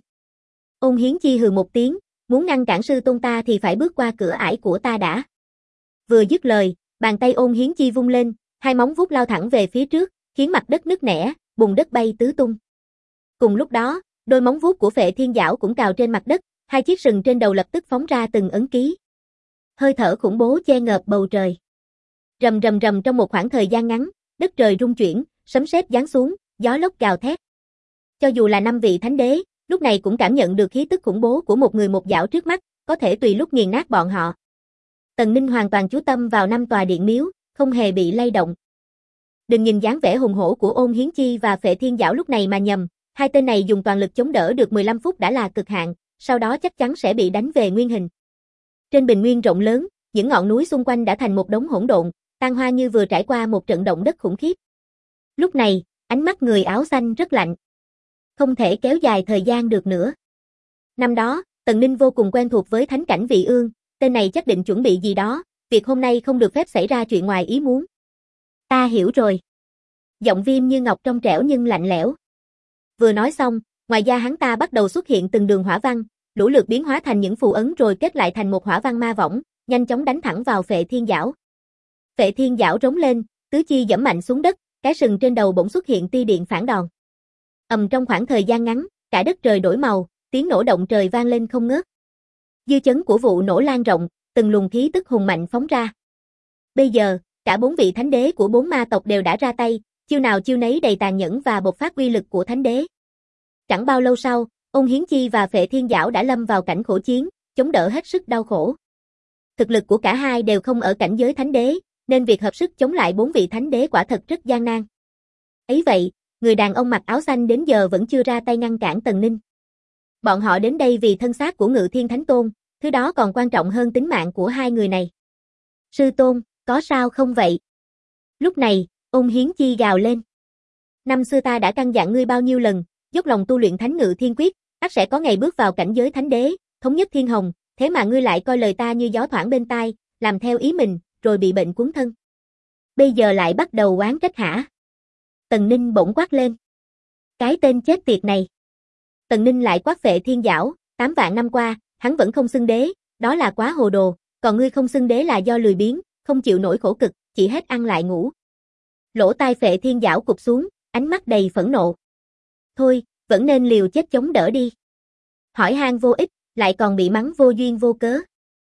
Ôn Hiến Chi hừ một tiếng, muốn ngăn cản sư tôn ta thì phải bước qua cửa ải của ta đã. Vừa dứt lời, bàn tay Ôn Hiến Chi vung lên, hai móng vuốt lao thẳng về phía trước, khiến mặt đất nứt nẻ, bùn đất bay tứ tung. Cùng lúc đó, đôi móng vuốt của Phệ Thiên Giảo cũng cào trên mặt đất, hai chiếc sừng trên đầu lập tức phóng ra từng ấn ký. Hơi thở khủng bố che ngợp bầu trời. Rầm rầm rầm, trong một khoảng thời gian ngắn, đất trời rung chuyển, sấm sét giáng xuống, gió lốc gào thét. Cho dù là 5 vị thánh đế, lúc này cũng cảm nhận được khí tức khủng bố của một người một dạo trước mắt, có thể tùy lúc nghiền nát bọn họ. Tần Ninh hoàn toàn chú tâm vào 5 tòa điện miếu, không hề bị lay động. Đừng nhìn dáng vẻ hùng hổ của Ôn Hiến Chi và Phệ Thiên Giảo lúc này mà nhầm, hai tên này dùng toàn lực chống đỡ được 15 phút đã là cực hạn, sau đó chắc chắn sẽ bị đánh về nguyên hình. Trên bình nguyên rộng lớn, những ngọn núi xung quanh đã thành một đống hỗn độn, tan hoa như vừa trải qua một trận động đất khủng khiếp. Lúc này, ánh mắt người áo xanh rất lạnh. Không thể kéo dài thời gian được nữa. Năm đó, Tần Ninh vô cùng quen thuộc với thánh cảnh Vị Ương, tên này chắc định chuẩn bị gì đó, việc hôm nay không được phép xảy ra chuyện ngoài ý muốn. Ta hiểu rồi. Giọng Viêm Như Ngọc trong trẻo nhưng lạnh lẽo. Vừa nói xong, ngoài da hắn ta bắt đầu xuất hiện từng đường hỏa văn, lũ lượt biến hóa thành những phù ấn rồi kết lại thành một hỏa văn ma võng, nhanh chóng đánh thẳng vào Phệ Thiên Giảo. Phệ Thiên Giảo rống lên, tứ chi giẫm mạnh xuống đất, cái sừng trên đầu bỗng xuất hiện tia điện phản đòn. Trong khoảng thời gian ngắn, cả đất trời đổi màu, tiếng nổ động trời vang lên không ngớt. Dư chấn của vụ nổ lan rộng, từng luồng khí tức hùng mạnh phóng ra. Bây giờ, cả 4 vị thánh đế của 4 ma tộc đều đã ra tay, chiêu nào chiêu nấy đầy tàn nhẫn và bộc phát uy lực của thánh đế. Chẳng bao lâu sau, Ôn Hiến Chi và Phệ Thiên Giảo đã lâm vào cảnh khổ chiến, chống đỡ hết sức đau khổ. Thực lực của cả hai đều không ở cảnh giới thánh đế, nên việc hợp sức chống lại 4 vị thánh đế quả thật rất gian nan. Ấy vậy, người đàn ông mặc áo xanh đến giờ vẫn chưa ra tay ngăn cản Tần Ninh. Bọn họ đến đây vì thân xác của Ngự Thiên Thánh Tôn, thứ đó còn quan trọng hơn tính mạng của hai người này. Sư tôn, có sao không vậy? Lúc này, Ôn Hiến Chi gào lên. Năm xưa ta đã căn dặn ngươi bao nhiêu lần, dốc lòng tu luyện Thánh Ngự Thiên Quyết, ắt sẽ có ngày bước vào cảnh giới thánh đế, thống nhất thiên hồng, thế mà ngươi lại coi lời ta như gió thoảng bên tai, làm theo ý mình, rồi bị bệnh cuốn thân. Bây giờ lại bắt đầu oán trách hả? Tần Ninh bỗng quát lên. Cái tên chết tiệt này. Tần Ninh lại quát Phệ Thiên Giảo, 8 vạn năm qua, hắn vẫn không xưng đế, đó là quá hồ đồ, còn ngươi không xưng đế là do lười biếng, không chịu nổi khổ cực, chỉ hết ăn lại ngủ. Lỗ tai Phệ Thiên Giảo cụp xuống, ánh mắt đầy phẫn nộ. Thôi, vẫn nên liều chết chống đỡ đi. Hỏi han vô ích, lại còn bị mắng vô duyên vô cớ.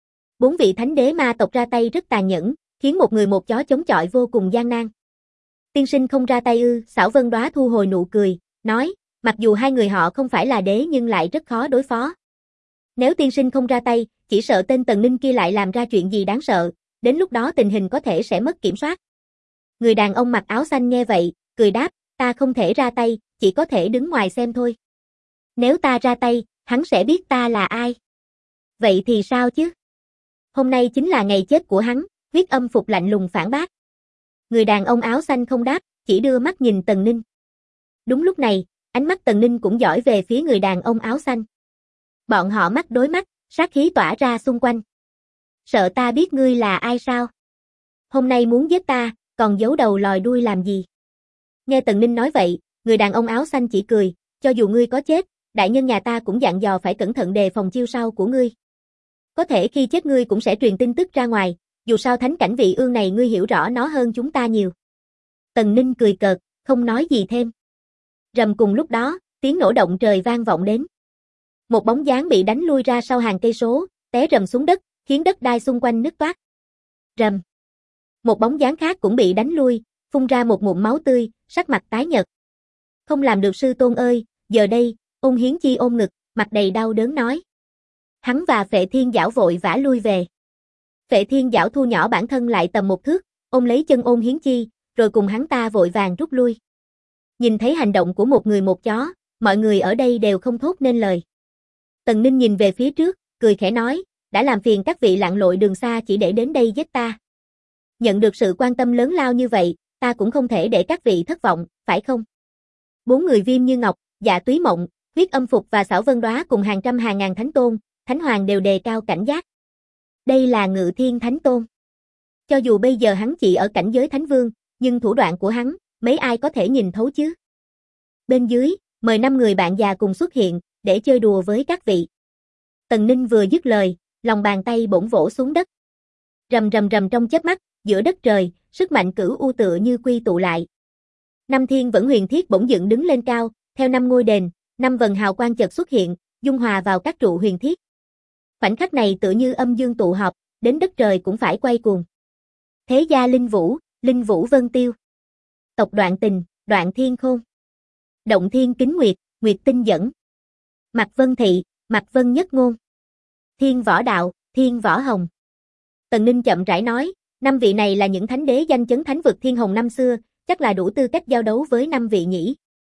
4 vị thánh đế ma tộc ra tay rất tàn nhẫn, khiến một người một chó chống chọi vô cùng gian nan. Tiên sinh không ra tay ư? Xảo Vân Đóa thu hồi nụ cười, nói, mặc dù hai người họ không phải là đế nhưng lại rất khó đối phó. Nếu tiên sinh không ra tay, chỉ sợ tên Tần Ninh kia lại làm ra chuyện gì đáng sợ, đến lúc đó tình hình có thể sẽ mất kiểm soát. Người đàn ông mặc áo xanh nghe vậy, cười đáp, ta không thể ra tay, chỉ có thể đứng ngoài xem thôi. Nếu ta ra tay, hắn sẽ biết ta là ai. Vậy thì sao chứ? Hôm nay chính là ngày chết của hắn, Huyết Âm Phục lạnh lùng phản bác. Người đàn ông áo xanh không đáp, chỉ đưa mắt nhìn Tần Ninh. Đúng lúc này, ánh mắt Tần Ninh cũng dõi về phía người đàn ông áo xanh. Bọn họ mắt đối mắt, sát khí tỏa ra xung quanh. Sợ ta biết ngươi là ai sao? Hôm nay muốn giết ta, còn giấu đầu lòi đuôi làm gì? Nghe Tần Ninh nói vậy, người đàn ông áo xanh chỉ cười, cho dù ngươi có chết, đại nhân nhà ta cũng dặn dò phải cẩn thận đề phòng chiêu sau của ngươi. Có thể khi chết ngươi cũng sẽ truyền tin tức ra ngoài, dù sao thánh cảnh Vị Ương này ngươi hiểu rõ nó hơn chúng ta nhiều. Tần Ninh cười cợt, không nói gì thêm. Rầm, cùng lúc đó, tiếng nổ động trời vang vọng đến. Một bóng dáng bị đánh lui ra sau hàng cây số, té rầm xuống đất, khiến đất đai xung quanh nứt toác. Rầm. Một bóng dáng khác cũng bị đánh lui, phun ra một ngụm máu tươi, sắc mặt tái nhợt. Không làm được sư tôn ơi, giờ đây, Ôn Hiến Chi ôm ngực, mặt đầy đau đớn nói. Hắn và Phệ Thiên Giảo vội vã lui về. Phệ Thiên Giảo thu nhỏ bản thân lại tầm 1 thước, ôm lấy chân Ôn Hiến Chi, rồi cùng hắn ta vội vàng rút lui. Nhìn thấy hành động của một người một chó, mọi người ở đây đều không thốt nên lời. Tần Ninh nhìn về phía trước, cười khẽ nói, đã làm phiền các vị lặn lội đường xa chỉ để đến đây giết ta. Nhận được sự quan tâm lớn lao như vậy, ta cũng không thể để các vị thất vọng, phải không? 4 người Viêm Như Ngọc, Dạ Túy Mộng, Huyết Âm Phục và Xảo Vân Đóa cùng hàng trăm hàng ngàn thánh tôn, Thánh Hoàng đều đề cao cảnh giác. Đây là Ngự Thiên Thánh Tôn. Cho dù bây giờ hắn chỉ ở cảnh giới Thánh Vương, nhưng thủ đoạn của hắn, mấy ai có thể nhìn thấu chứ? Bên dưới, mời 5 người bạn già cùng xuất hiện, để chơi đùa với các vị. Tần Ninh vừa dứt lời, lòng bàn tay bỗng vỗ xuống đất. Rầm rầm rầm trong chớp mắt, giữa đất trời, sức mạnh cửu u tựa như quy tụ lại. 5 thiên vẫn huyền thiết bỗng dựng đứng lên cao, theo 5 ngôi đền, 5 vần hào quang chợt xuất hiện, dung hòa vào các trụ huyền thiết. Khoảnh khắc này tựa như âm dương tụ họp, đến đất trời cũng phải quay cuồng. Thế gia Linh Vũ Vân Tiêu. Tộc Đoạn Tình, Đoạn Thiên Khôn. Động Thiên Kính Nguyệt, Nguyệt Tinh Dẫn. Mạc Vân Thị, Mạc Vân Nhất Ngôn. Thiên Võ Đạo, Thiên Võ Hồng. Tần Ninh chậm rãi nói, 5 vị này là những thánh đế danh chấn thánh vực Thiên Hồng năm xưa, chắc là đủ tư cách giao đấu với 5 vị nhỉ.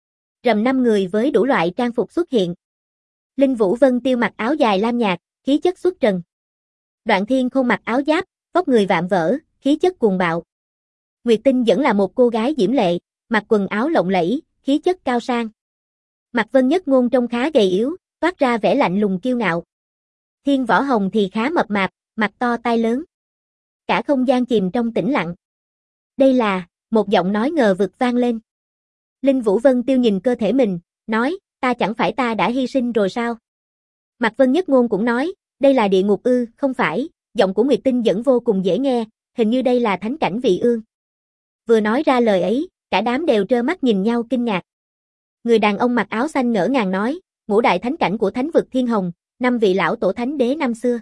Rầm 5 người với đủ loại trang phục xuất hiện. Linh Vũ Vân Tiêu mặc áo dài lam nhạt, khí chất xuất trần. Đoạn Thiên Khôn mặc áo giáp, vóc người vạm vỡ, khí chất cuồng bạo. Nguyệt Tinh Dẫn là một cô gái diễm lệ, mặc quần áo lộng lẫy, khí chất cao sang. Mạc Vân Nhất Ngôn trông khá gầy yếu, toát ra vẻ lạnh lùng kiêu ngạo. Thiên Võ Hồng thì khá mập mạp, mặt to tai lớn. Cả không gian chìm trong tĩnh lặng. Đây là, một giọng nói ngờ vực vang lên. Linh Vũ Vân Tiêu nhìn cơ thể mình, nói, chẳng phải ta đã hy sinh rồi sao? Mạc Vân Nhất Ngôn cũng nói, đây là địa ngục ư, không phải, giọng của Nguyệt Tinh Dẫn vô cùng dễ nghe, hình như đây là thánh cảnh vị ương. Vừa nói ra lời ấy, cả đám đều trơ mắt nhìn nhau kinh ngạc. Người đàn ông mặc áo xanh ngỡ ngàng nói, ngũ đại thánh cảnh của thánh vực Thiên Hồng, 5 vị lão tổ thánh đế năm xưa.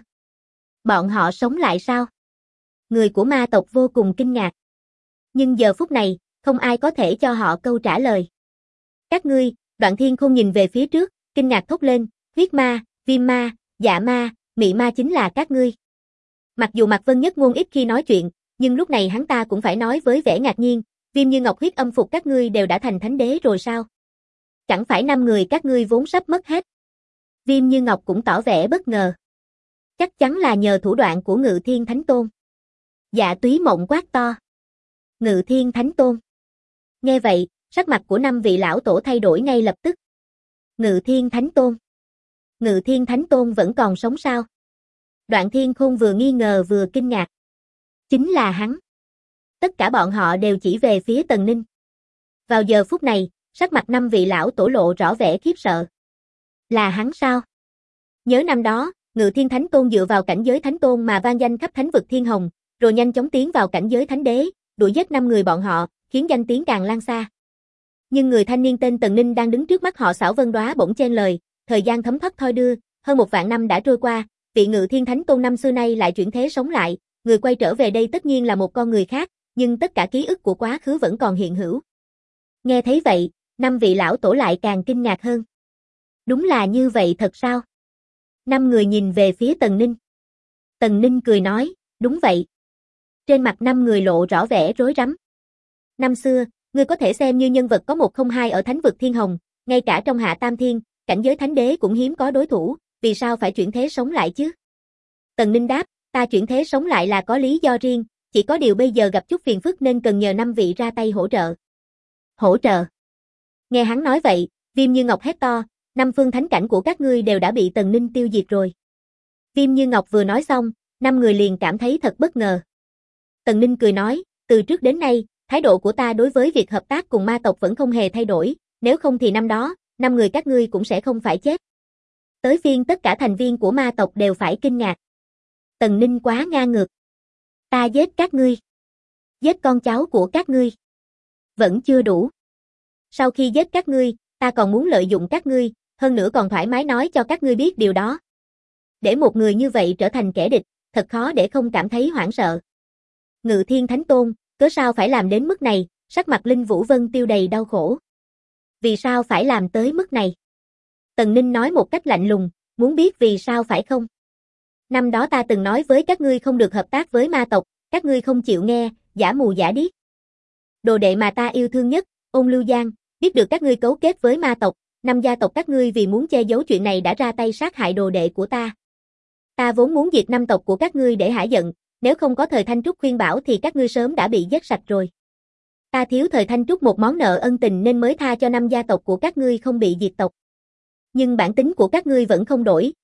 Bọn họ sống lại sao? Người của ma tộc vô cùng kinh ngạc. Nhưng giờ phút này, không ai có thể cho họ câu trả lời. Các ngươi, Đoạn Thiên Khôn nhìn về phía trước, kinh ngạc thốt lên, huyết ma, viêm ma, dạ ma, mị ma chính là các ngươi. Mặc dù Mạc Vân Nhất Ngôn ít khi nói chuyện, nhưng lúc này hắn ta cũng phải nói với vẻ ngạc nhiên, Viêm Như Ngọc huyết âm phục các ngươi đều đã thành thánh đế rồi sao? Chẳng phải 5 người các ngươi vốn sắp mất hết? Viêm Như Ngọc cũng tỏ vẻ bất ngờ. Chắc chắn là nhờ thủ đoạn của Ngự Thiên Thánh Tôn. Dạ Túy Mộng quát to. Ngự Thiên Thánh Tôn. Nghe vậy, sắc mặt của 5 vị lão tổ thay đổi ngay lập tức. Ngự Thiên Thánh Tôn. Ngự Thiên Thánh Tôn vẫn còn sống sao? Đoạn Thiên Khôn vừa nghi ngờ vừa kinh ngạc. Chính là hắn. Tất cả bọn họ đều chỉ về phía Tần Ninh. Vào giờ phút này, sắc mặt 5 vị lão tổ lộ rõ vẻ khiếp sợ. Là hắn sao? Nhớ năm đó, Ngự Thiên Thánh Tôn dựa vào cảnh giới Thánh Tôn mà vang danh khắp thánh vực Thiên Hồng, rồi nhanh chóng tiến vào cảnh giới Thánh Đế, đuổi giết 5 người bọn họ, khiến danh tiếng càng lan xa. Nhưng người thanh niên tên Tần Ninh đang đứng trước mắt họ xảo vân đóa bỗng chen lời, thời gian thấm thoát thoi đưa, hơn 1 vạn năm đã trôi qua, vị Ngự Thiên Thánh Tôn năm xưa nay lại chuyển thế sống lại, người quay trở về đây tất nhiên là một con người khác, nhưng tất cả ký ức của quá khứ vẫn còn hiện hữu. Nghe thấy vậy, 5 vị lão tổ lại càng kinh ngạc hơn. Đúng là như vậy thật sao? 5 người nhìn về phía Tần Ninh. Tần Ninh cười nói, đúng vậy. Trên mặt 5 người lộ rõ vẻ rối rắm. Năm xưa, ngươi có thể xem như nhân vật có 102 ở thánh vực Thiên Hồng, ngay cả trong Hạ Tam Thiên, cảnh giới thánh đế cũng hiếm có đối thủ, vì sao phải chuyển thế sống lại chứ? Tần Ninh đáp, ta chuyển thế sống lại là có lý do riêng, chỉ có điều bây giờ gặp chút phiền phức nên cần nhờ 5 vị ra tay hỗ trợ. Hỗ trợ? Nghe hắn nói vậy, Viêm Như Ngọc hét to, 5 phương thánh cảnh của các ngươi đều đã bị Tần Ninh tiêu diệt rồi. Viêm Như Ngọc vừa nói xong, 5 người liền cảm thấy thật bất ngờ. Tần Ninh cười nói, từ trước đến nay, thái độ của ta đối với việc hợp tác cùng ma tộc vẫn không hề thay đổi, nếu không thì năm đó, 5 người các ngươi cũng sẽ không phải chết. Tới phiên tất cả thành viên của ma tộc đều phải kinh ngạc. Tần Ninh quá ngang ngược. Ta giết các ngươi. Giết con cháu của các ngươi. Vẫn chưa đủ. Sau khi giết các ngươi, ta còn muốn lợi dụng các ngươi, hơn nữa còn thoải mái nói cho các ngươi biết điều đó. Để một người như vậy trở thành kẻ địch, thật khó để không cảm thấy hoảng sợ. Ngự Thiên Thánh Tôn, cớ sao phải làm đến mức này, sắc mặt Linh Vũ Vân Tiêu đầy đau khổ. Vì sao phải làm tới mức này? Tần Ninh nói một cách lạnh lùng, muốn biết vì sao phải không? Năm đó ta từng nói với các ngươi không được hợp tác với ma tộc, các ngươi không chịu nghe, giả mù giả điếc. Đồ đệ mà ta yêu thương nhất, Ôn Lưu Giang, biết được các ngươi cấu kết với ma tộc, 5 gia tộc các ngươi vì muốn che giấu chuyện này đã ra tay sát hại đồ đệ của ta. Ta vốn muốn diệt 5 tộc của các ngươi để hả giận, nếu không có Thời Thanh Trúc khuyên bảo thì các ngươi sớm đã bị giết sạch rồi. Ta thiếu Thời Thanh Trúc một món nợ ân tình nên mới tha cho 5 gia tộc của các ngươi không bị diệt tộc. Nhưng bản tính của các ngươi vẫn không đổi,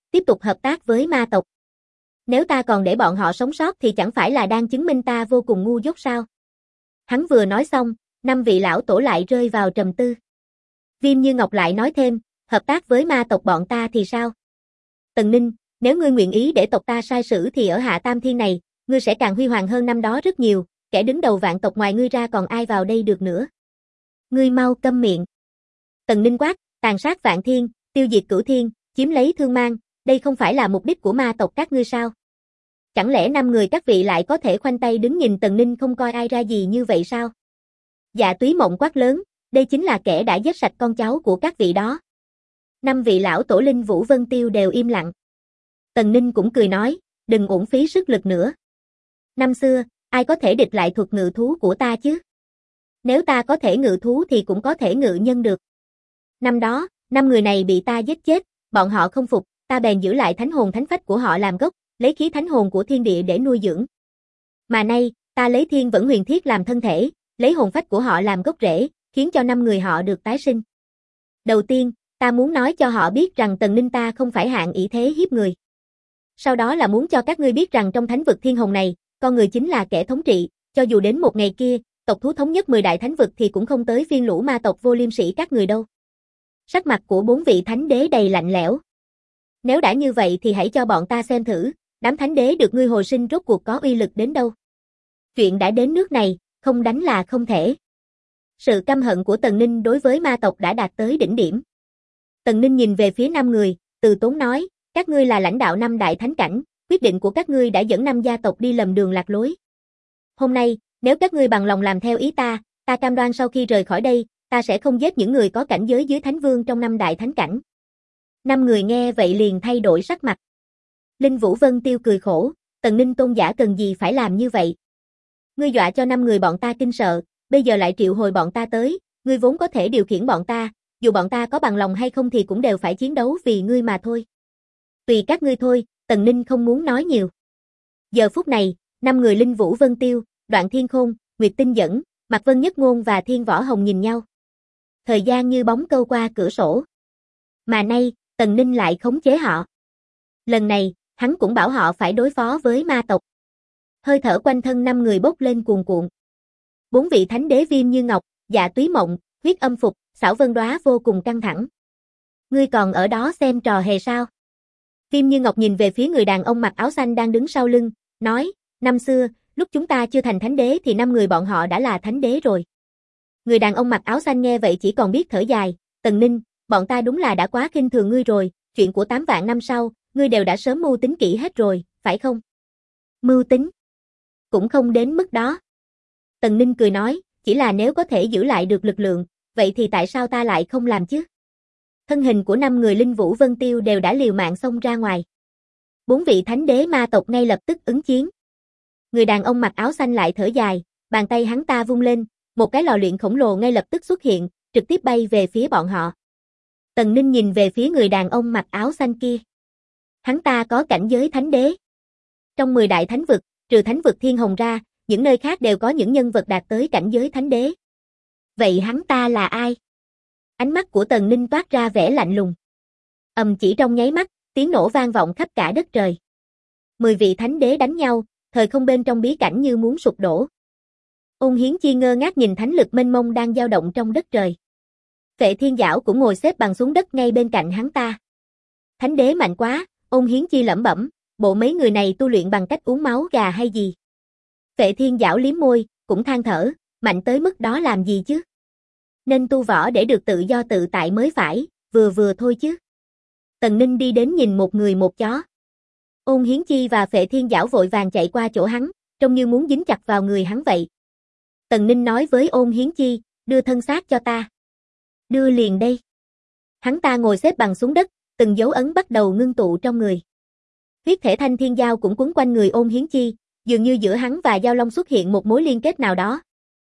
tiếp tục hợp tác với ma tộc. Nếu ta còn để bọn họ sống sót thì chẳng phải là đang chứng minh ta vô cùng ngu dốt sao? Hắn vừa nói xong, 5 vị lão tổ lại rơi vào trầm tư. Viêm Như Ngọc lại nói thêm, hợp tác với ma tộc bọn ta thì sao? Tần Ninh, nếu ngươi nguyện ý để tộc ta sai sử thì ở Hạ Tam Thiên này, ngươi sẽ càng huy hoàng hơn năm đó rất nhiều, kẻ đứng đầu vạn tộc ngoài ngươi ra còn ai vào đây được nữa. Ngươi mau câm miệng. Tần Ninh quát, tàn sát vạn thiên, tiêu diệt cửu thiên, chiếm lấy Thương Mang, đây không phải là mục đích của ma tộc các ngươi sao? Chẳng lẽ 5 người các vị lại có thể khoanh tay đứng nhìn Tần Ninh không coi ai ra gì như vậy sao? Dạ Túy Mộng quát lớn, đây chính là kẻ đã giết sạch con cháu của các vị đó. 5 vị lão tổ Linh Vũ Vân Tiêu đều im lặng. Tần Ninh cũng cười nói, đừng uổng phí sức lực nữa. Năm xưa, ai có thể địch lại thuật ngự thú của ta chứ? Nếu ta có thể ngự thú thì cũng có thể ngự nhân được. Năm đó, 5 người này bị ta giết chết, bọn họ không phục, ta bèn giữ lại thánh hồn thánh phách của họ làm gốc, lấy khí thánh hồn của thiên địa để nuôi dưỡng. Mà nay, ta lấy thiên vẫn huyền thiết làm thân thể, lấy hồn phách của họ làm gốc rễ, khiến cho 5 người họ được tái sinh. Đầu tiên, ta muốn nói cho họ biết rằng Tần Ninh ta không phải hạng ỷ thế hiếp người. Sau đó là muốn cho các ngươi biết rằng trong thánh vực thiên hồn này, con người chính là kẻ thống trị, cho dù đến một ngày kia, tộc thú thống nhất 10 đại thánh vực thì cũng không tới phiên lũ ma tộc vô liêm sỉ các người đâu. Sắc mặt của 4 vị thánh đế đầy lạnh lẽo. Nếu đã như vậy thì hãy cho bọn ta xem thử, đám thánh đế được ngươi hồi sinh rốt cuộc có uy lực đến đâu. Chuyện đã đến nước này, không đánh là không thể. Sự căm hận của Tần Ninh đối với ma tộc đã đạt tới đỉnh điểm. Tần Ninh nhìn về phía 5 người, từ tốn nói, các ngươi là lãnh đạo 5 đại thánh cảnh, quyết định của các ngươi đã dẫn 5 gia tộc đi lầm đường lạc lối. Hôm nay, nếu các ngươi bằng lòng làm theo ý ta, ta cam đoan sau khi rời khỏi đây, ta sẽ không giết những người có cảnh giới dưới thánh vương trong 5 đại thánh cảnh. 5 người nghe vậy liền thay đổi sắc mặt. Linh Vũ Vân Tiêu cười khổ, Tần Ninh tôn giả cần gì phải làm như vậy? Ngươi dọa cho 5 người bọn ta kinh sợ, bây giờ lại triệu hồi bọn ta tới, ngươi vốn có thể điều khiển bọn ta, dù bọn ta có bằng lòng hay không thì cũng đều phải chiến đấu vì ngươi mà thôi. Tùy các ngươi thôi, Tần Ninh không muốn nói nhiều. Giờ phút này, 5 người Linh Vũ Vân Tiêu, Đoạn Thiên Khôn, Nguyệt Tinh Dẫn, Mạc Vân Nhất Ngôn và Thiên Võ Hồng nhìn nhau. Thời gian như bóng câu qua cửa sổ. Mà nay, Tần Ninh lại khống chế họ. Lần này, hắn cũng bảo họ phải đối phó với ma tộc. Hơi thở quanh thân 5 người bốc lên cuồn cuộn. 4 vị thánh đế Viêm Như Ngọc, Dạ Túy Mộng, Huyết Âm Phục, Xảo Vân Đóa vô cùng căng thẳng. Ngươi còn ở đó xem trò hề sao? Viêm Như Ngọc nhìn về phía người đàn ông mặc áo xanh đang đứng sau lưng, nói, năm xưa, lúc chúng ta chưa thành thánh đế thì 5 người bọn họ đã là thánh đế rồi. Người đàn ông mặc áo xanh nghe vậy chỉ còn biết thở dài, Tần Ninh, bọn ta đúng là đã quá khinh thường ngươi rồi, chuyện của 8 vạn năm sau, ngươi đều đã sớm mưu tính kỹ hết rồi, phải không? Mưu tính? Cũng không đến mức đó. Tần Ninh cười nói, chỉ là nếu có thể giữ lại được lực lượng, vậy thì tại sao ta lại không làm chứ? Thân hình của 5 người Linh Vũ Vân Tiêu đều đã liều mạng xông ra ngoài. 4 vị thánh đế ma tộc ngay lập tức ứng chiến. Người đàn ông mặc áo xanh lại thở dài, bàn tay hắn ta vung lên, một cái lò luyện khổng lồ ngay lập tức xuất hiện, trực tiếp bay về phía bọn họ. Tần Ninh nhìn về phía người đàn ông mặc áo xanh kia. Hắn ta có cảnh giới thánh đế. Trong 10 đại thánh vực, trừ thánh vực Thiên Hồng ra, những nơi khác đều có những nhân vật đạt tới cảnh giới thánh đế. Vậy hắn ta là ai? Ánh mắt của Tần Ninh toát ra vẻ lạnh lùng. Chỉ trong nháy mắt, tiếng nổ vang vọng khắp cả đất trời. 10 vị thánh đế đánh nhau, thời không bên trong bí cảnh như muốn sụp đổ. Ôn Hiến Chi ngơ ngác nhìn thánh lực mênh mông đang dao động trong đất trời. Phệ Thiên Giảo cũng ngồi xếp bằng xuống đất ngay bên cạnh hắn ta. Thánh đế mạnh quá, Ôn Hiến Chi lẩm bẩm, bộ mấy người này tu luyện bằng cách uống máu gà hay gì? Phệ Thiên Giảo liếm môi, cũng than thở, mạnh tới mức đó làm gì chứ? Nên tu võ để được tự do tự tại mới phải, vừa vừa thôi chứ. Tần Ninh đi đến nhìn một người một chó. Ôn Hiến Chi và Phệ Thiên Giảo vội vàng chạy qua chỗ hắn, trông như muốn dính chặt vào người hắn vậy. Tần Ninh nói với Ôn Hiến Chi, đưa thân xác cho ta. Đưa liền đây. Hắn ta ngồi xếp bằng xuống đất, từng dấu ấn bắt đầu ngưng tụ trong người. Huyết thể thanh thiên giao cũng quấn quanh người Ôn Hiến Chi, dường như giữa hắn và Giao Long xuất hiện một mối liên kết nào đó.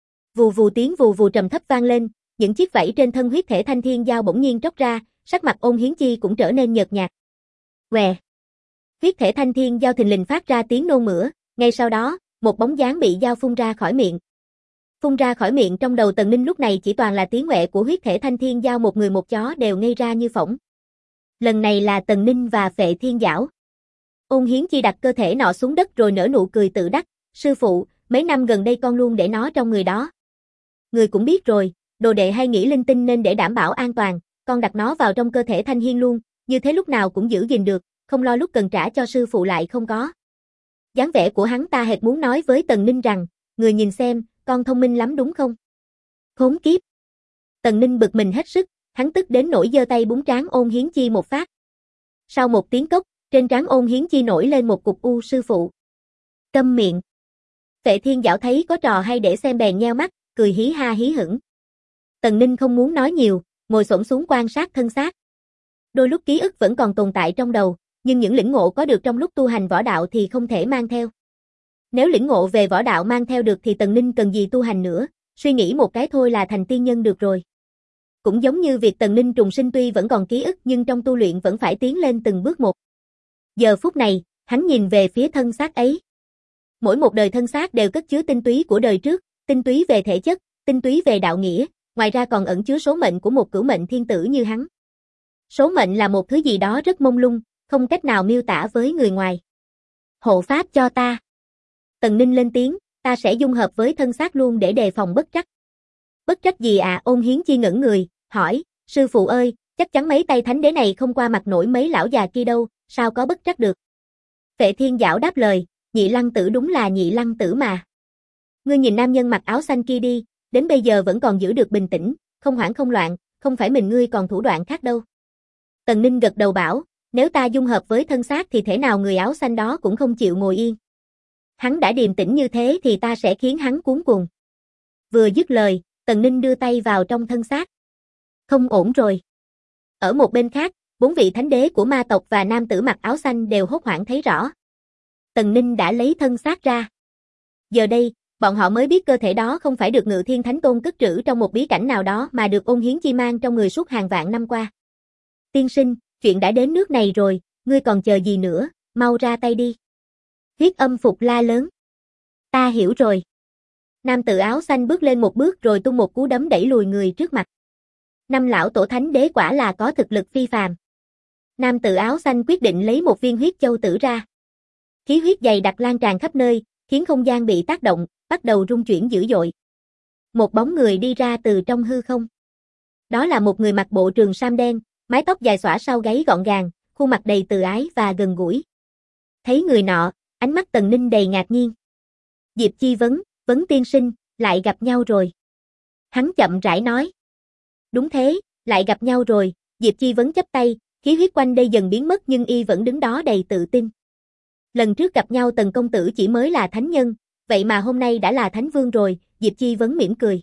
Vù vù tiếng vù vù trầm thấp vang lên, những chiếc vảy trên thân huyết thể thanh thiên giao bỗng nhiên tróc ra, sắc mặt Ôn Hiến Chi cũng trở nên nhợt nhạt. Què. Huyết thể thanh thiên giao thình lình phát ra tiếng nôn mửa, ngay sau đó, một bóng dáng bị dao phun ra khỏi miệng. Phun ra khỏi miệng trong đầu Tần Ninh lúc này chỉ toàn là tiếng quẹ của huyết thể thanh thiên giao, một người một chó đều ngây ra như phỗng. Lần này là Tần Ninh và Phệ Thiên Giảo. Ôn Hiến Chi đặt cơ thể nọ xuống đất rồi nở nụ cười tự đắc, sư phụ, mấy năm gần đây con luôn để nó trong người đó. Người cũng biết rồi, đồ đệ hay nghĩ linh tinh nên để đảm bảo an toàn, con đặt nó vào trong cơ thể Thanh Hiên luôn, như thế lúc nào cũng giữ gìn được, không lo lúc cần trả cho sư phụ lại không có. Dáng vẻ của hắn ta hệt muốn nói với Tần Ninh rằng, người nhìn xem, con thông minh lắm đúng không? Khốn kiếp! Tần Ninh bực mình hết sức, hắn tức đến nỗi giơ tay búng trán Ôn Hiến Chi một phát. Sau một tiếng cốc, trên trán Ôn Hiến Chi nổi lên một cục u. Sư phụ. Câm miệng. Phệ Thiên Giảo thấy có trò hay để xem bèn nheo mắt, cười hí ha hí hửng. Tần Ninh không muốn nói nhiều, ngồi xổm xuống quan sát thân xác. Đôi lúc ký ức vẫn còn tồn tại trong đầu, nhưng những lĩnh ngộ có được trong lúc tu hành võ đạo thì không thể mang theo. Nếu lĩnh ngộ về võ đạo mang theo được thì Tần Ninh cần gì tu hành nữa, suy nghĩ một cái thôi là thành tiên nhân được rồi. Cũng giống như việc Tần Ninh trùng sinh tuy vẫn còn ký ức nhưng trong tu luyện vẫn phải tiến lên từng bước một. Giờ phút này, hắn nhìn về phía thân xác ấy. Mỗi một đời thân xác đều cất chứa tinh túy của đời trước, tinh túy về thể chất, tinh túy về đạo nghĩa, ngoài ra còn ẩn chứa số mệnh của một cửu mệnh thiên tử như hắn. Số mệnh là một thứ gì đó rất mông lung, không cách nào miêu tả với người ngoài. Hộ pháp cho ta. Tần Ninh lên tiếng, ta sẽ dung hợp với thân xác luôn để đề phòng bất trắc. Bất trắc gì à? Ôn Hiến Chi ngẩn người, hỏi, sư phụ ơi, chắc chắn mấy tay thánh đế này không qua mặt nổi mấy lão già kia đâu, sao có bất trắc được? Phệ Thiên Giảo đáp lời, Nhị Lăng Tử đúng là Nhị Lăng Tử mà. Ngươi nhìn nam nhân mặc áo xanh kia đi, đến bây giờ vẫn còn giữ được bình tĩnh, không hoảng không loạn, không phải mình ngươi còn thủ đoạn khác đâu. Tần Ninh gật đầu bảo, nếu ta dung hợp với thân xác thì thể nào người áo xanh đó cũng không chịu ngồi yên. Hắn đã điềm tĩnh như thế thì ta sẽ khiến hắn cuống cuồng. Vừa dứt lời, Tần Ninh đưa tay vào trong thân xác. Không ổn rồi. Ở một bên khác, 4 vị thánh đế của ma tộc và nam tử mặc áo xanh đều hốt hoảng thấy rõ. Tần Ninh đã lấy thân xác ra. Giờ đây, bọn họ mới biết cơ thể đó không phải được Ngự Thiên Thánh Tôn cất trữ trong một bí cảnh nào đó mà được Ôn Hiến Chi mang trong người suốt hàng vạn năm qua. Tiên sinh, chuyện đã đến nước này rồi, ngươi còn chờ gì nữa, mau ra tay đi. Huyết Âm Phục la lớn. Ta hiểu rồi. Nam tử áo xanh bước lên một bước rồi tung một cú đấm đẩy lùi người trước mặt. Năm lão tổ thánh đế quả là có thực lực phi phàm. Nam tử áo xanh quyết định lấy một viên huyết châu tử ra. Khí huyết dày đặc lan tràn khắp nơi, khiến không gian bị tác động, bắt đầu rung chuyển dữ dội. Một bóng người đi ra từ trong hư không. Đó là một người mặc bộ trường sam đen, mái tóc dài xõa sau gáy gọn gàng, khuôn mặt đầy từ ái và gần gũi. Thấy người nọ, ánh mắt Tần Ninh đầy ngạc nhiên. Diệp Chi Vấn tiên sinh, lại gặp nhau rồi. Hắn chậm rãi nói. Đúng thế, lại gặp nhau rồi, Diệp Chi Vấn chắp tay, khí huyết quanh đây dần biến mất nhưng y vẫn đứng đó đầy tự tin. Lần trước gặp nhau Tần công tử chỉ mới là thánh nhân, vậy mà hôm nay đã là thánh vương rồi, Diệp Chi Vấn mỉm cười.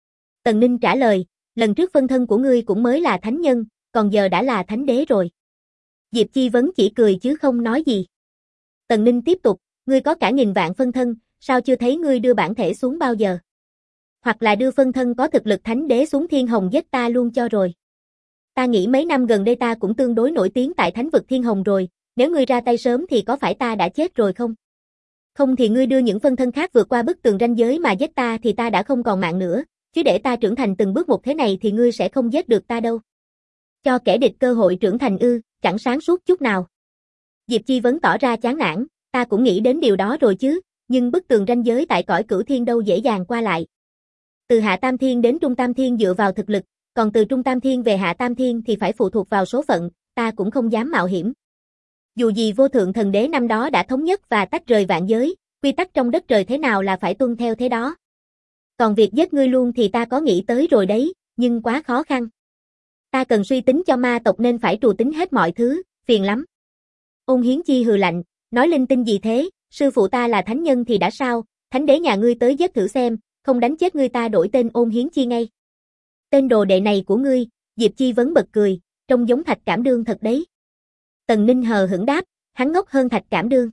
Tần Ninh trả lời, lần trước phân thân của ngươi cũng mới là thánh nhân, còn giờ đã là thánh đế rồi. Diệp Chi Vấn chỉ cười chứ không nói gì. Tần Ninh tiếp tục, ngươi có cả 1000 vạn phân thân, sao chưa thấy ngươi đưa bản thể xuống bao giờ? Hoặc là đưa phân thân có thực lực thánh đế xuống Thiên Hồng giết ta luôn cho rồi. Ta nghĩ mấy năm gần đây ta cũng tương đối nổi tiếng tại thánh vực Thiên Hồng rồi, nếu ngươi ra tay sớm thì có phải ta đã chết rồi không? Không thì ngươi đưa những phân thân khác vượt qua bức tường ranh giới mà giết ta thì ta đã không còn mạng nữa, chứ để ta trưởng thành từng bước một thế này thì ngươi sẽ không giết được ta đâu. Cho kẻ địch cơ hội trưởng thành ư, chẳng sáng suốt chút nào. Diệp Chi Vấn tỏ ra chán nản, ta cũng nghĩ đến điều đó rồi chứ, nhưng bức tường ranh giới tại cõi Cửu Thiên đâu dễ dàng qua lại. Từ Hạ Tam Thiên đến Trung Tam Thiên dựa vào thực lực, còn từ Trung Tam Thiên về Hạ Tam Thiên thì phải phụ thuộc vào số phận, ta cũng không dám mạo hiểm. Dù gì vô thượng thần đế năm đó đã thống nhất và tách rời vạn giới, quy tắc trong đất trời thế nào là phải tuân theo thế đó. Còn việc giết ngươi luôn thì ta có nghĩ tới rồi đấy, nhưng quá khó khăn. Ta cần suy tính cho ma tộc nên phải trù tính hết mọi thứ, phiền lắm. Ôn Hiến Chi hừ lạnh, nói linh tinh gì thế, sư phụ ta là thánh nhân thì đã sao, thánh đế nhà ngươi tới giết thử xem, không đánh chết ngươi ta đổi tên Ôn Hiến Chi ngay. Tên đồ đệ này của ngươi, Diệp Chi Vấn bật cười, trông giống Thạch Cảm Đương thật đấy. Tần Ninh hờ hững đáp, hắn ngốc hơn Thạch Cảm Đương.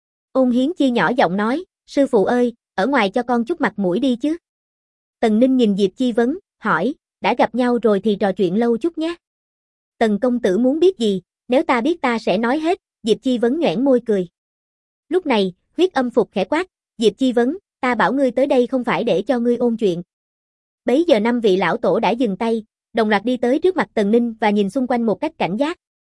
Ôn Hiến Chi nhỏ giọng nói, sư phụ ơi, ở ngoài cho con chút mặt mũi đi chứ. Tần Ninh nhìn Diệp Chi Vấn, hỏi, đã gặp nhau rồi thì trò chuyện lâu chút nhé. Tần công tử muốn biết gì, nếu ta biết ta sẽ nói hết, Diệp Chi Vấn nhoẻn môi cười. Lúc này, Huyết Âm Phục khẽ quát, Diệp Chi Vấn, ta bảo ngươi tới đây không phải để cho ngươi ôn chuyện. Bấy giờ 5 vị lão tổ đã dừng tay, đồng loạt đi tới trước mặt Tần Ninh và nhìn xung quanh một cách cảnh giác.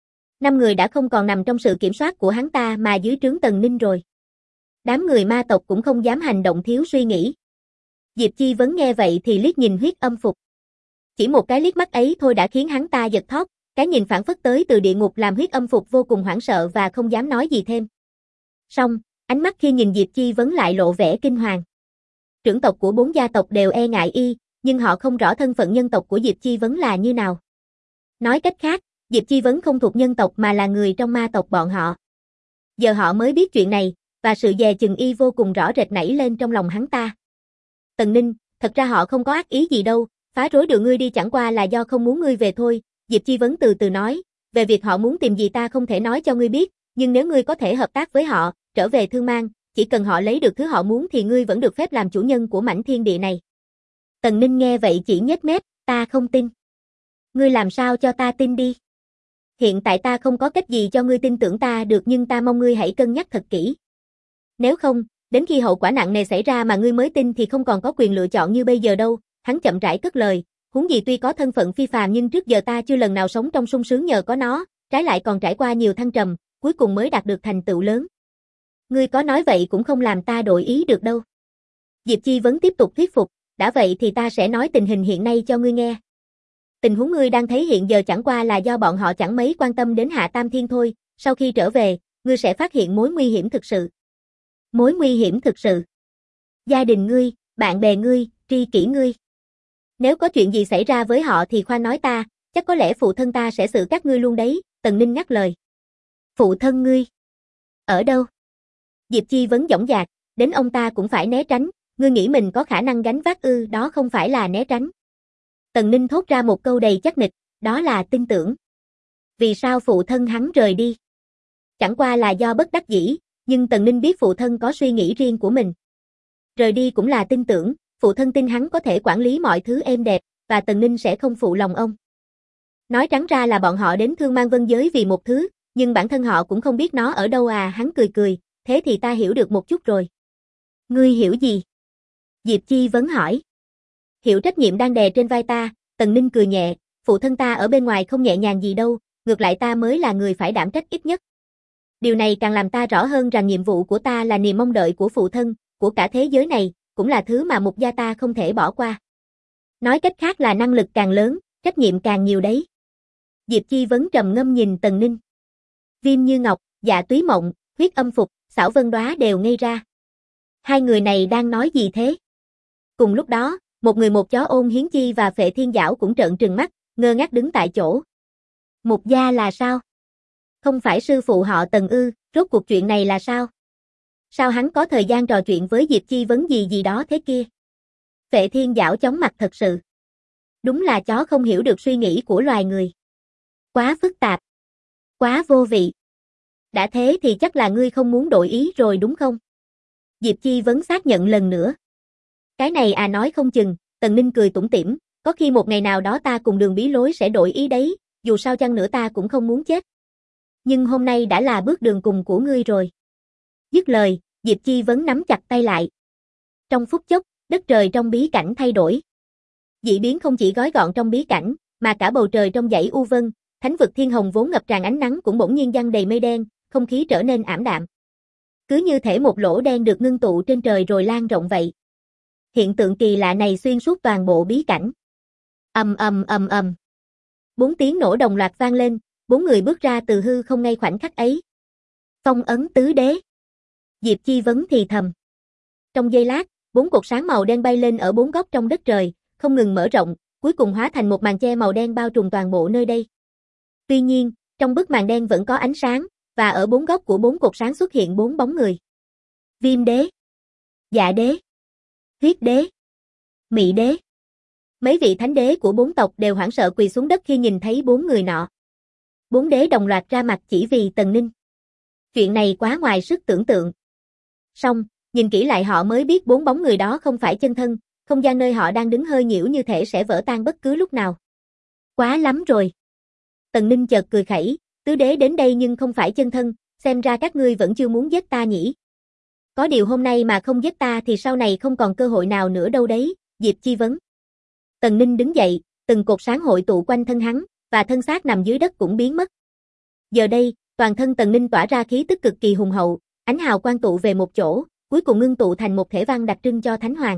5 người đã không còn nằm trong sự kiểm soát của hắn ta mà dưới trướng Tần Ninh rồi. Đám người ma tộc cũng không dám hành động thiếu suy nghĩ. Diệp Chi Vấn nghe vậy thì liếc nhìn Huyết Âm Phục. Chỉ một cái liếc mắt ấy thôi đã khiến hắn ta giật thót, cái nhìn phảng phất tới từ địa ngục làm Huyết Âm Phục vô cùng hoảng sợ và không dám nói gì thêm. Song, ánh mắt khi nhìn Diệp Chi Vấn lại lộ vẻ kinh hoàng. Trưởng tộc của 4 gia tộc đều e ngại y, nhưng họ không rõ thân phận nhân tộc của Diệp Chi Vấn là như nào. Nói cách khác, Diệp Chi Vấn không thuộc nhân tộc mà là người trong ma tộc bọn họ. Giờ họ mới biết chuyện này, và sự dè chừng y vô cùng rõ rệt nảy lên trong lòng hắn ta. Tần Ninh, thật ra họ không có ác ý gì đâu, phá rối đưa ngươi đi chẳng qua là do không muốn ngươi về thôi, Diệp Chi Vấn từ từ nói, về việc họ muốn tìm gì ta không thể nói cho ngươi biết, nhưng nếu ngươi có thể hợp tác với họ, trở về Thương Mang, chỉ cần họ lấy được thứ họ muốn thì ngươi vẫn được phép làm chủ nhân của mảnh thiên địa này. Tần Ninh nghe vậy chỉ nhếch mép, ta không tin. Ngươi làm sao cho ta tin đi. Hiện tại ta không có cách gì cho ngươi tin tưởng ta được nhưng ta mong ngươi hãy cân nhắc thật kỹ. Nếu không, đến khi hậu quả nặng nề xảy ra mà ngươi mới tin thì không còn có quyền lựa chọn như bây giờ đâu, hắn chậm rãi cất lời, huống gì tuy có thân phận phi phàm nhưng trước giờ ta chưa lần nào sống trong sung sướng nhờ có nó, trái lại còn trải qua nhiều thăng trầm, cuối cùng mới đạt được thành tựu lớn. Ngươi có nói vậy cũng không làm ta đổi ý được đâu. Diệp Chi vẫn tiếp tục thuyết phục, đã vậy thì ta sẽ nói tình hình hiện nay cho ngươi nghe. Tình huống ngươi đang thấy hiện giờ chẳng qua là do bọn họ chẳng mấy quan tâm đến Hạ Tam Thiên thôi, sau khi trở về, ngươi sẽ phát hiện mối nguy hiểm thực sự. Mối nguy hiểm thực sự. Gia đình ngươi, bạn bè ngươi, tri kỷ ngươi. Nếu có chuyện gì xảy ra với họ thì khoan nói ta, chắc có lẽ phụ thân ta sẽ xử các ngươi luôn đấy, Tần Ninh ngắt lời. Phụ thân ngươi? Ở đâu? Diệp Chi vấn dõng dạc, đến ông ta cũng phải né tránh, ngươi nghĩ mình có khả năng gánh vác ư, đó không phải là né tránh. Tần Ninh thốt ra một câu đầy chắc nịch, đó là tin tưởng. Vì sao phụ thân hắn rời đi? Chẳng qua là do bất đắc dĩ, nhưng Tần Ninh biết phụ thân có suy nghĩ riêng của mình. Rời đi cũng là tin tưởng, phụ thân tin hắn có thể quản lý mọi thứ êm đẹp, và Tần Ninh sẽ không phụ lòng ông. Nói trắng ra là bọn họ đến Thương Mang Vân Giới vì một thứ, nhưng bản thân họ cũng không biết nó ở đâu à, hắn cười cười, thế thì ta hiểu được một chút rồi. Ngươi hiểu gì? Diệp Chi vấn hỏi. Hiểu trách nhiệm đang đè trên vai ta, Tần Ninh cười nhẹ, phụ thân ta ở bên ngoài không nhẹ nhàng gì đâu, ngược lại ta mới là người phải đảm trách ít nhất. Điều này càng làm ta rõ hơn rằng nhiệm vụ của ta là niềm mong đợi của phụ thân, của cả thế giới này, cũng là thứ mà mục gia ta không thể bỏ qua. Nói cách khác là năng lực càng lớn, trách nhiệm càng nhiều đấy. Diệp Chi vấn trầm ngâm nhìn Tần Ninh. Viêm Như Ngọc, Dạ Túy Mộng, Huyết Âm Phục, Xảo Vân Đóa đều ngây ra. Hai người này đang nói gì thế? Cùng lúc đó, một người một chó Ôn Hiến Chi và Phệ Thiên Giảo cũng trợn trừng mắt, ngơ ngác đứng tại chỗ. Mục gia là sao? Không phải sư phụ họ Tần ư, rốt cuộc chuyện này là sao? Sao hắn có thời gian trò chuyện với Diệp Chi vấn gì đó thế kia? Phệ Thiên Giảo chóng mặt thật sự. Đúng là chó không hiểu được suy nghĩ của loài người. Quá phức tạp. Quá vô vị. Đã thế thì chắc là ngươi không muốn đổi ý rồi đúng không? Diệp Chi vấn xác nhận lần nữa. Cái này à nói không chừng, Tần Ninh cười tủm tỉm, có khi một ngày nào đó ta cùng đường bí lối sẽ đổi ý đấy, dù sao chăng nữa ta cũng không muốn chết. Nhưng hôm nay đã là bước đường cùng của ngươi rồi. Dứt lời, Diệp Chi vấn nắm chặt tay lại. Trong phút chốc, đất trời trong bí cảnh thay đổi. Dị biến không chỉ gói gọn trong bí cảnh, mà cả bầu trời trong dãy U Vân, thánh vực Thiên Hồng vốn ngập tràn ánh nắng cũng bỗng nhiên giăng đầy mây đen, không khí trở nên ảm đạm. Cứ như thể một lỗ đen được ngưng tụ trên trời rồi lan rộng vậy. Hiện tượng kỳ lạ này xuyên suốt toàn bộ bí cảnh. Ầm ầm ầm ầm. 4 tiếng nổ đồng loạt vang lên, 4 người bước ra từ hư không ngay khoảnh khắc ấy. Phong ấn tứ đế. Diệp Chi vấn thì thầm. Trong giây lát, 4 cột sáng màu đen bay lên ở 4 góc trong đất trời, không ngừng mở rộng, cuối cùng hóa thành một màn che màu đen bao trùm toàn bộ nơi đây. Tuy nhiên, trong bức màn đen vẫn có ánh sáng, và ở 4 góc của 4 cột sáng xuất hiện 4 bóng người. Viêm đế, Dạ đế, Huyết đế, Mị đế. Mấy vị thánh đế của 4 tộc đều hoảng sợ quỳ xuống đất khi nhìn thấy 4 người nọ. 4 đế đồng loạt ra mặt chỉ vì Tần Ninh. Chuyện này quá ngoài sức tưởng tượng. Song, nhìn kỹ lại họ mới biết 4 bóng người đó không phải chân thân, không gian nơi họ đang đứng hơi nhiễu như thể sẽ vỡ tan bất cứ lúc nào. Quá lắm rồi. Tần Ninh chợt cười khẩy, tứ đế đến đây nhưng không phải chân thân, xem ra các ngươi vẫn chưa muốn giết ta nhỉ. Có điều hôm nay mà không giết ta thì sau này không còn cơ hội nào nữa đâu đấy, Diệp Chi vấn. Tần Ninh đứng dậy, từng cột sáng hội tụ quanh thân hắn, và thân xác nằm dưới đất cũng biến mất. Giờ đây, toàn thân Tần Ninh tỏa ra khí tức cực kỳ hùng hậu, ánh hào quang tụ về một chỗ, cuối cùng ngưng tụ thành một thể văn đặc trưng cho Thánh Hoàng.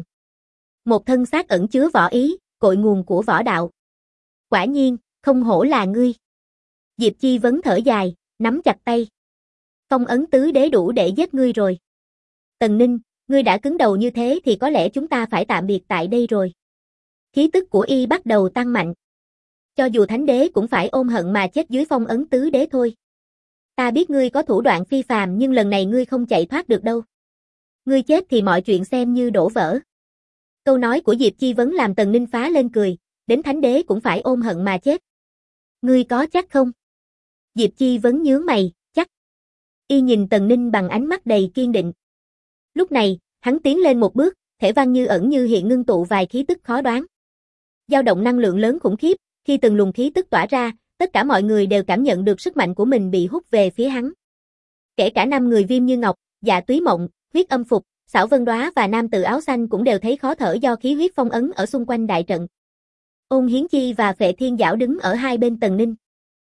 Một thân xác ẩn chứa võ ý, cội nguồn của võ đạo. Quả nhiên, không hổ là ngươi. Diệp Chi Vấn thở dài, nắm chặt tay. Phong ấn tứ đế đủ để giết ngươi rồi. Tần Ninh, ngươi đã cứng đầu như thế thì có lẽ chúng ta phải tạm biệt tại đây rồi. Khí tức của y bắt đầu tăng mạnh. Cho dù thánh đế cũng phải ôm hận mà chết dưới phong ấn tứ đế thôi. Ta biết ngươi có thủ đoạn phi phàm nhưng lần này ngươi không chạy thoát được đâu. Ngươi chết thì mọi chuyện xem như đổ vỡ. Câu nói của Diệp Chi Vấn làm Tần Ninh phá lên cười, đến thánh đế cũng phải ôm hận mà chết. Ngươi có chắc không? Diệp Chi Vấn nhướng mày, chắc. Y nhìn Tần Ninh bằng ánh mắt đầy kiên định. Lúc này, hắn tiến lên một bước, thể văn như ẩn như hiện ngưng tụ vài khí tức khó đoán. Dao động năng lượng lớn khủng khiếp, khi từng luồng khí tức tỏa ra, tất cả mọi người đều cảm nhận được sức mạnh của mình bị hút về phía hắn. Kể cả 5 người Viêm Như Ngọc, Dạ Túy Mộng, Huyết Âm Phục, Xảo Vân Đóa và nam tử áo xanh cũng đều thấy khó thở do khí huyết phong ấn ở xung quanh đại trận. Ôn Hiến Chi và Phệ Thiên Giảo đứng ở hai bên Tần Ninh.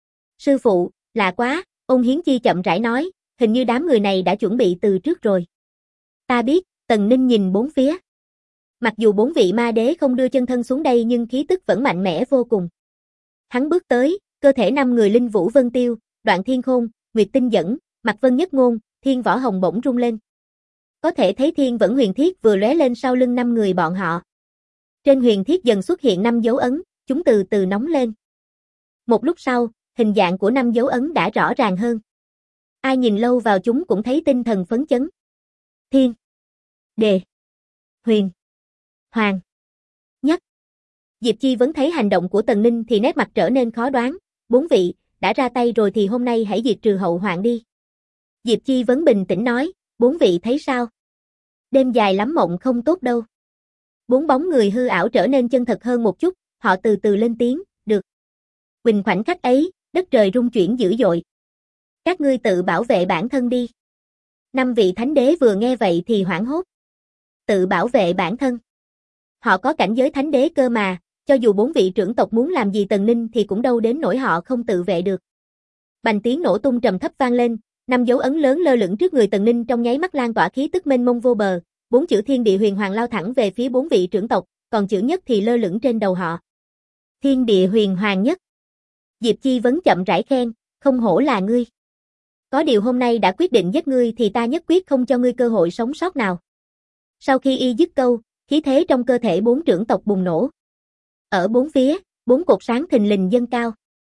Sư phụ, lạ quá, Ôn Hiến Chi chậm rãi nói, hình như đám người này đã chuẩn bị từ trước rồi. Ta biết, Tần Ninh nhìn bốn phía. Mặc dù 4 vị ma đế không đưa chân thân xuống đây nhưng khí tức vẫn mạnh mẽ vô cùng. Hắn bước tới, cơ thể 5 người Linh Vũ Vân Tiêu, Đoạn Thiên Khôn, Nguyệt Tinh Dẫn, Mạc Vân Nhất Ngôn, Thiên Võ Hồng bỗng rung lên. Có thể thấy Thiên Vẫn Huyền Thiết vừa lóe lên sau lưng 5 người bọn họ. Trên huyền thiết dần xuất hiện 5 dấu ấn, chúng từ từ nóng lên. Một lúc sau, hình dạng của 5 dấu ấn đã rõ ràng hơn. Ai nhìn lâu vào chúng cũng thấy tinh thần phấn chấn. Thiên, Đề, Huyền, Hoàng, Nhất. Diệp Chi Vấn thấy hành động của Tần Ninh thì nét mặt trở nên khó đoán. 4 vị, đã ra tay rồi thì hôm nay hãy diệt trừ hậu hoạn đi. Diệp Chi Vấn bình tĩnh nói, 4 vị thấy sao? Đêm dài lắm mộng không tốt đâu. 4 bóng người hư ảo trở nên chân thật hơn một chút, họ từ từ lên tiếng, được. Quỳnh khoảnh khắc ấy, đất trời rung chuyển dữ dội. Các ngươi tự bảo vệ bản thân đi. 5 vị thánh đế vừa nghe vậy thì hoảng hốt. Tự bảo vệ bản thân. Họ có cảnh giới thánh đế cơ mà, cho dù 4 vị trưởng tộc muốn làm gì Tần Ninh thì cũng đâu đến nỗi họ không tự vệ được. Bành tiếng nổ tung trầm thấp vang lên, 5 dấu ấn lớn lơ lửng trước người Tần Ninh trong nháy mắt lan tỏa khí tức mênh mông vô bờ, 4 chữ Thiên Địa Huyền Hoàng lao thẳng về phía 4 vị trưởng tộc, còn chữ Nhất thì lơ lửng trên đầu họ. Thiên Địa Huyền Hoàng Nhất. Diệp Chi Vấn chậm rãi khen, không hổ là ngươi. Có điều hôm nay đã quyết định giết ngươi thì ta nhất quyết không cho ngươi cơ hội sống sót nào. Sau khi y dứt câu, khí thế trong cơ thể 4 trưởng tộc bùng nổ. Ở 4 phía, 4 cột sáng thình lình dâng cao.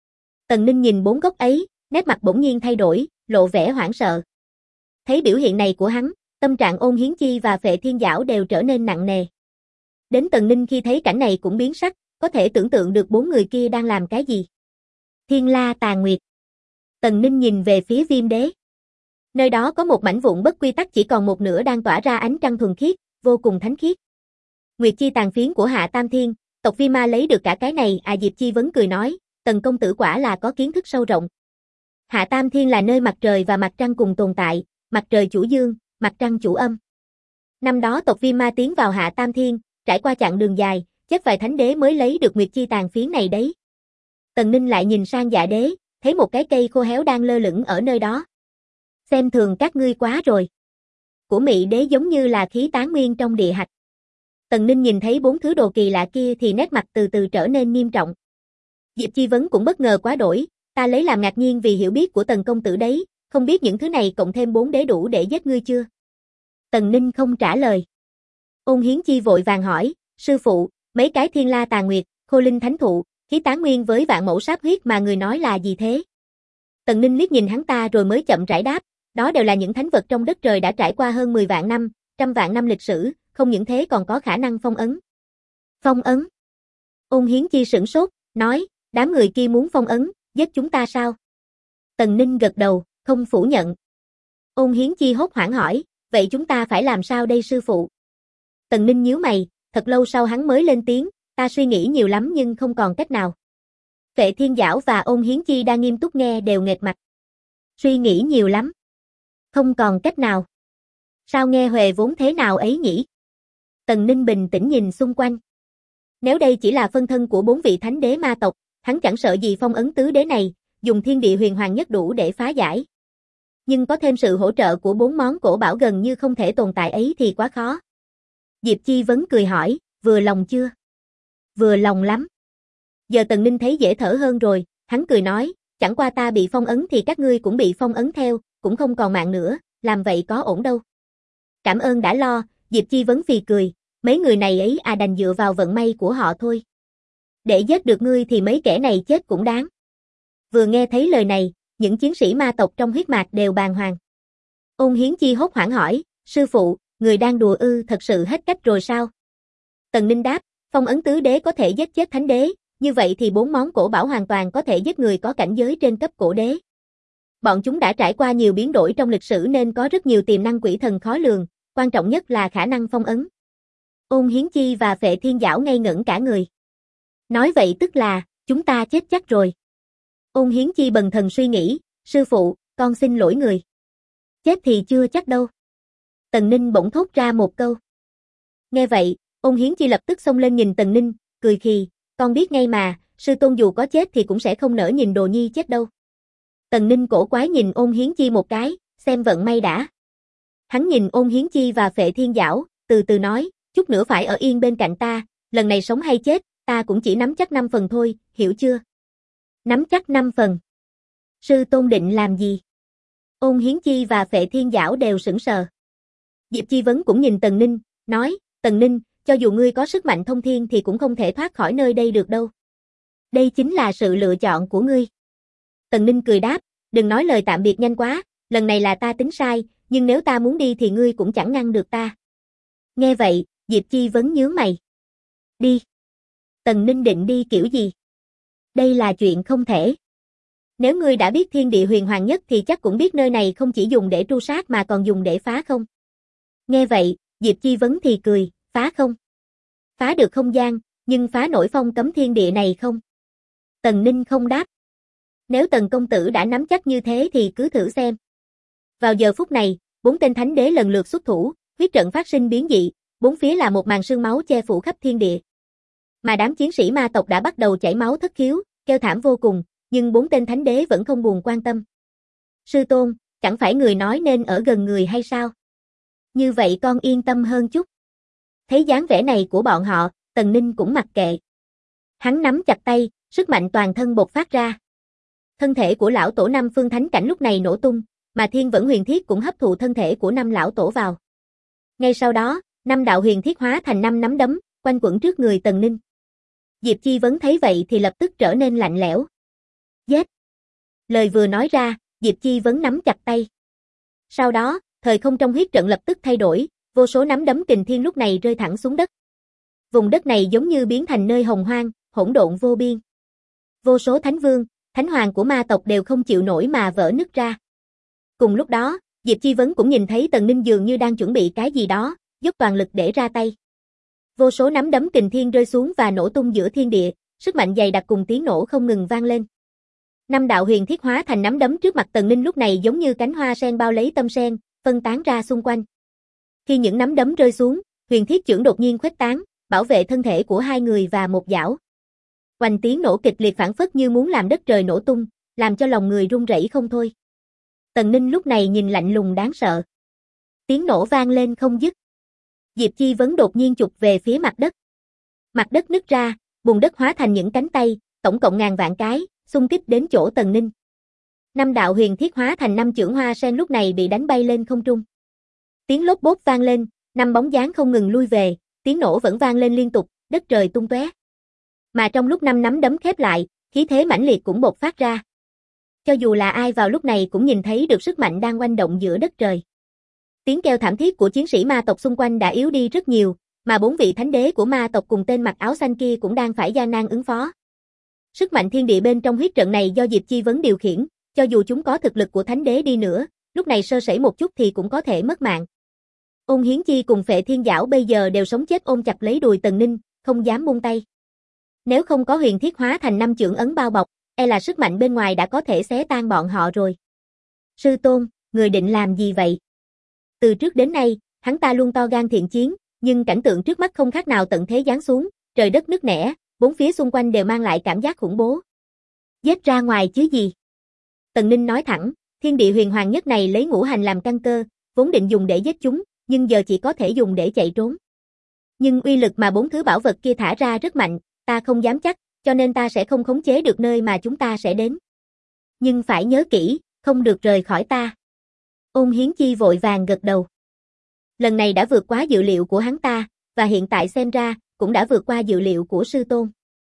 Tần Ninh nhìn 4 góc ấy, nét mặt bỗng nhiên thay đổi, lộ vẻ hoảng sợ. Thấy biểu hiện này của hắn, tâm trạng Ôn Hiến Chi và Phệ Thiên Giảo đều trở nên nặng nề. Đến Tần Ninh khi thấy cảnh này cũng biến sắc, có thể tưởng tượng được 4 người kia đang làm cái gì. Thiên La Tà Nguyệt. Tần Ninh nhìn về phía Viêm Đế. Nơi đó có một mảnh vụn bất quy tắc chỉ còn một nửa đang tỏa ra ánh trăng thuần khiết, vô cùng thánh khiết. Nguyệt chi tàn phiến của Hạ Tam Thiên, tộc Vi Ma lấy được cả cái này à? Diệp Chi Vấn cười nói, Tần công tử quả là có kiến thức sâu rộng. Hạ Tam Thiên là nơi mặt trời và mặt trăng cùng tồn tại, mặt trời chủ dương, mặt trăng chủ âm. Năm đó tộc Vi Ma tiến vào Hạ Tam Thiên, trải qua chặng đường dài, chết vài thánh đế mới lấy được Nguyệt chi tàn phiến này đấy. Tần Ninh lại nhìn sang Dạ Đế, thấy một cái cây khô héo đang lơ lửng ở nơi đó. Xem thường các ngươi quá rồi. Của Mị Đế giống như là khí tán nguyên trong địa hạch. Tần Ninh nhìn thấy 4 thứ đồ kỳ lạ kia thì nét mặt từ từ trở nên nghiêm trọng. Diệp Chi Vấn cũng bất ngờ quá đổi, ta lấy làm ngạc nhiên vì hiểu biết của Tần công tử đấy, không biết những thứ này cộng thêm 4 đế đủ để giết ngươi chưa? Tần Ninh không trả lời. Ôn Hiến Chi vội vàng hỏi, sư phụ, mấy cái Thiên La Tà Nguyệt, Khô Linh Thánh Thụ, khí tán nguyên với vạn mẫu sáp huyết mà người nói là gì thế? Tần Ninh liếc nhìn hắn ta rồi mới chậm rãi đáp, đó đều là những thánh vật trong đất trời đã trải qua hơn 10 vạn năm, trăm vạn năm lịch sử, không những thế còn có khả năng phong ấn. Phong ấn? Ôn Hiến Chi sửng sốt, nói, đám người kia muốn phong ấn, giết chúng ta sao? Tần Ninh gật đầu, không phủ nhận. Ôn Hiến Chi hốt hoảng hỏi, vậy chúng ta phải làm sao đây sư phụ? Tần Ninh nhíu mày, thật lâu sau hắn mới lên tiếng, ta suy nghĩ nhiều lắm nhưng không còn cách nào. Phệ Thiên Giảo và Ôn Hiến Chi đang nghiêm túc nghe đều nghệt mặt. Suy nghĩ nhiều lắm. Không còn cách nào. Sao nghe huề vốn thế nào ấy nhỉ? Tần Ninh bình tĩnh nhìn xung quanh. Nếu đây chỉ là phân thân của 4 vị thánh đế ma tộc, hắn chẳng sợ gì phong ấn tứ đế này, dùng thiên địa huyền hoàng nhất đủ để phá giải. Nhưng có thêm sự hỗ trợ của 4 món cổ bảo gần như không thể tồn tại ấy thì quá khó. Diệp Chi Vấn cười hỏi, vừa lòng chưa? Vừa lòng lắm. Giờ Tần Ninh thấy dễ thở hơn rồi, hắn cười nói, chẳng qua ta bị phong ấn thì các ngươi cũng bị phong ấn theo, cũng không còn mạng nữa, làm vậy có ổn đâu. Cảm ơn đã lo, Diệp Chi Vấn phì cười, mấy người này ấy đành dựa vào vận may của họ thôi. Để giết được ngươi thì mấy kẻ này chết cũng đáng. Vừa nghe thấy lời này, những chiến sĩ ma tộc trong huyết mạch đều bàng hoàng. Ôn Hiến Chi hốt hoảng hỏi, sư phụ, người đang đùa ư, thật sự hết cách rồi sao? Tần Ninh đáp, phong ấn tứ đế có thể giết chết thánh đế, như vậy thì 4 món cổ bảo hoàn toàn có thể giết người có cảnh giới trên cấp cổ đế. Bọn chúng đã trải qua nhiều biến đổi trong lịch sử nên có rất nhiều tiềm năng quỷ thần khó lường, quan trọng nhất là khả năng phong ấn. Ôn Hiến Chi và Phệ Thiên Giảo ngây ngẩn cả người. Nói vậy tức là, chúng ta chết chắc rồi. Ôn Hiến Chi bần thần suy nghĩ, sư phụ, con xin lỗi người. Chết thì chưa chắc đâu. Tần Ninh bỗng thốt ra một câu. Nghe vậy, Ôn Hiến Chi lập tức xông lên nhìn Tần Ninh, cười khì, con biết ngay mà, sư tôn dù có chết thì cũng sẽ không nỡ nhìn đồ nhi chết đâu. Tần Ninh cổ quái nhìn Ôn Hiến Chi một cái, xem vận may đã. Hắn nhìn Ôn Hiến Chi và Phệ Thiên Giảo, từ từ nói, chút nữa phải ở yên bên cạnh ta, lần này sống hay chết, ta cũng chỉ nắm chắc 5 phần thôi, hiểu chưa? Nắm chắc 5 phần. Sư tôn định làm gì? Ôn Hiến Chi và Phệ Thiên Giảo đều sững sờ. Diệp Chi Vấn cũng nhìn Tần Ninh, nói, Tần Ninh, cho dù ngươi có sức mạnh thông thiên thì cũng không thể thoát khỏi nơi đây được đâu. Đây chính là sự lựa chọn của ngươi. Tần Ninh cười đáp, đừng nói lời tạm biệt nhanh quá, lần này là ta tính sai, nhưng nếu ta muốn đi thì ngươi cũng chẳng ngăn được ta. Nghe vậy, Diệp Chi Vấn nhướng mày. Đi. Tần Ninh định đi kiểu gì? Đây là chuyện không thể. Nếu ngươi đã biết thiên địa huyền hoàng nhất thì chắc cũng biết nơi này không chỉ dùng để tru sát mà còn dùng để phá không? Nghe vậy, Diệp Chi Vấn thì cười, phá không? Phá được không gian, nhưng phá nổi phong cấm thiên địa này không? Tần Ninh không đáp. Nếu Tần công tử đã nắm chắc như thế thì cứ thử xem. Vào giờ phút này, 4 tên thánh đế lần lượt xuất thủ, huyết trận phát sinh biến dị, bốn phía là một màn sương máu che phủ khắp thiên địa. Mà đám chiến sĩ ma tộc đã bắt đầu chảy máu thất khiếu, kêu thảm vô cùng, nhưng 4 tên thánh đế vẫn không buồn quan tâm. Sư tôn, chẳng phải người nói nên ở gần người hay sao? Như vậy con yên tâm hơn chút. Thấy dáng vẻ này của bọn họ, Tần Ninh cũng mặc kệ. Hắn nắm chặt tay, sức mạnh toàn thân bộc phát ra. Thân thể của lão tổ 5 phương thánh cảnh lúc này nổ tung, mà Thiên Vẫn Huyền Thiết cũng hấp thụ thân thể của 5 lão tổ vào. Ngay sau đó, 5 đạo huyền thiết hóa thành 5 nắm đấm, quanh quẩn trước người Tần Ninh. Diệp Chi Vấn thấy vậy thì lập tức trở nên lạnh lẽo. Giết! Lời vừa nói ra, Diệp Chi Vấn nắm chặt tay. Sau đó, thời không trong huyết trận lập tức thay đổi, vô số nắm đấm kình thiên lúc này rơi thẳng xuống đất. Vùng đất này giống như biến thành nơi hồng hoang, hỗn độn vô biên. Vô số thánh vương, thánh hoàng của ma tộc đều không chịu nổi mà vỡ nứt ra. Cùng lúc đó, Diệp Chi Vấn cũng nhìn thấy Tần Ninh dường như đang chuẩn bị cái gì đó, dốc toàn lực để ra tay. Vô số nắm đấm kình thiên rơi xuống và nổ tung giữa thiên địa, sức mạnh dày đặc cùng tiếng nổ không ngừng vang lên. 5 đạo huyền thiết hóa thành nắm đấm trước mặt Tần Ninh lúc này giống như cánh hoa sen bao lấy tâm sen, phân tán ra xung quanh. Khi những nắm đấm rơi xuống, huyền thiết chưởng đột nhiên khuếch tán, bảo vệ thân thể của hai người và một giảo. Oanh tiếng nổ kịch liệt phảng phất như muốn làm đất trời nổ tung, làm cho lòng người run rẩy không thôi. Tần Ninh lúc này nhìn lạnh lùng đáng sợ. Tiếng nổ vang lên không dứt. Diệp Chi Vấn đột nhiên chụp về phía mặt đất. Mặt đất nứt ra, bùn đất hóa thành những cánh tay, tổng cộng ngàn vạn cái, xung kích đến chỗ Tần Ninh. 5 đạo huyền thiết hóa thành 5 chưởng hoa sen lúc này bị đánh bay lên không trung. Tiếng lốp bốp vang lên, 5 bóng dáng không ngừng lui về, tiếng nổ vẫn vang lên liên tục, đất trời tung tóe. Mà trong lúc 5 nắm đấm khép lại, khí thế mãnh liệt cũng bộc phát ra. Cho dù là ai vào lúc này cũng nhìn thấy được sức mạnh đang oanh động giữa đất trời. Tiếng kêu thảm thiết của chiến sĩ ma tộc xung quanh đã yếu đi rất nhiều, mà 4 vị thánh đế của ma tộc cùng tên mặc áo xanh kia cũng đang phải gian nan ứng phó. Sức mạnh thiên địa bên trong huyết trận này do Diệp Chi Vấn điều khiển, cho dù chúng có thực lực của thánh đế đi nữa, lúc này sơ sẩy một chút thì cũng có thể mất mạng. Ôn Hiến Chi cùng Phệ Thiên Giảo bây giờ đều sống chết ôm chặt lấy đùi Tần Ninh, không dám buông tay. Nếu không có huyền thiết hóa thành 5 chưởng ấn bao bọc, e là sức mạnh bên ngoài đã có thể xé tan bọn họ rồi. Sư tôn, người định làm gì vậy? Từ trước đến nay, hắn ta luôn to gan thiện chiến, nhưng cảnh tượng trước mắt không khác nào tận thế giáng xuống, trời đất nứt nẻ, bốn phía xung quanh đều mang lại cảm giác khủng bố. Giết ra ngoài chứ gì? Tần Ninh nói thẳng, thiên địa huyền hoàng nhất này lấy ngũ hành làm căn cơ, vốn định dùng để giết chúng, nhưng giờ chỉ có thể dùng để chạy trốn. Nhưng uy lực mà 4 thứ bảo vật kia thả ra rất mạnh, ta không dám chắc, cho nên ta sẽ không khống chế được nơi mà chúng ta sẽ đến. Nhưng phải nhớ kỹ, không được rời khỏi ta. Ôn Hiến Chi vội vàng gật đầu. Lần này đã vượt quá dự liệu của hắn ta, và hiện tại xem ra, cũng đã vượt qua dự liệu của sư tôn.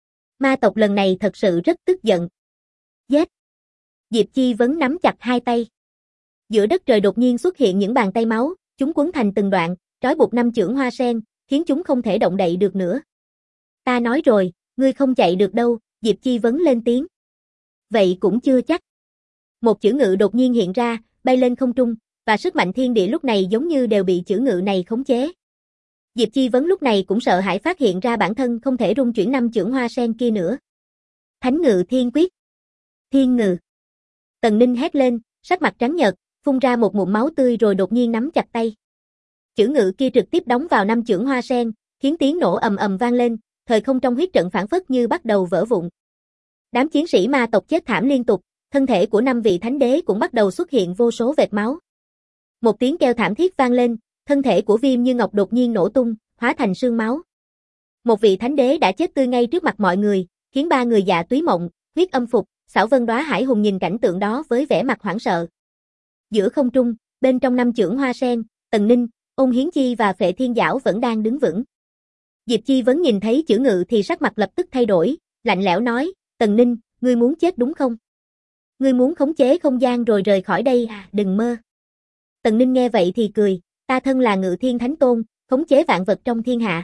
Ma tộc lần này thật sự rất tức giận. Giết! Diệp Chi Vấn nắm chặt hai tay. Giữa đất trời đột nhiên xuất hiện những bàn tay máu, chúng quấn thành từng đoạn, trói buộc 5 chưởng hoa sen, khiến chúng không thể động đậy được nữa. Ta nói rồi, ngươi không chạy được đâu, Diệp Chi Vấn lên tiếng. Vậy cũng chưa chắc. Một chữ ngự đột nhiên hiện ra, bay lên không trung, và sức mạnh thiên địa lúc này giống như đều bị chữ ngự này khống chế. Diệp Chi Vấn lúc này cũng sợ hãi phát hiện ra bản thân không thể rung chuyển 5 chưởng hoa sen kia nữa. Thánh ngự thiên quyết. Thiên ngự. Tần Ninh hét lên, sắc mặt trắng nhợt, phun ra một ngụm máu tươi rồi đột nhiên nắm chặt tay. Chữ ngự kia trực tiếp đóng vào 5 chưởng hoa sen, khiến tiếng nổ ầm ầm vang lên, thời không trong huyết trận phản phất như bắt đầu vỡ vụn. Đám chiến sĩ ma tộc chết thảm liên tục, thân thể của 5 vị thánh đế cũng bắt đầu xuất hiện vô số vệt máu. Một tiếng kêu thảm thiết vang lên, thân thể của Viêm Như Ngọc đột nhiên nổ tung, hóa thành sương máu. Một vị thánh đế đã chết tươi ngay trước mặt mọi người, khiến 3 người Dạ Túy Mộng, Huyết Âm Phục, Xảo Vân Đóa Hải Hùng nhìn cảnh tượng đó với vẻ mặt hoảng sợ. Giữa không trung, bên trong 5 chưởng hoa sen, Tần Ninh, Ôn Hiến Chi và Phệ Thiên Giảo vẫn đang đứng vững. Diệp Chi Vấn nhìn thấy chữ ngự thì sắc mặt lập tức thay đổi, lạnh lẽo nói, Tần Ninh, ngươi muốn chết đúng không? Ngươi muốn khống chế không gian rồi rời khỏi đây à, đừng mơ. Tần Ninh nghe vậy thì cười, ta thân là Ngự Thiên Thánh Tôn, khống chế vạn vật trong thiên hạ.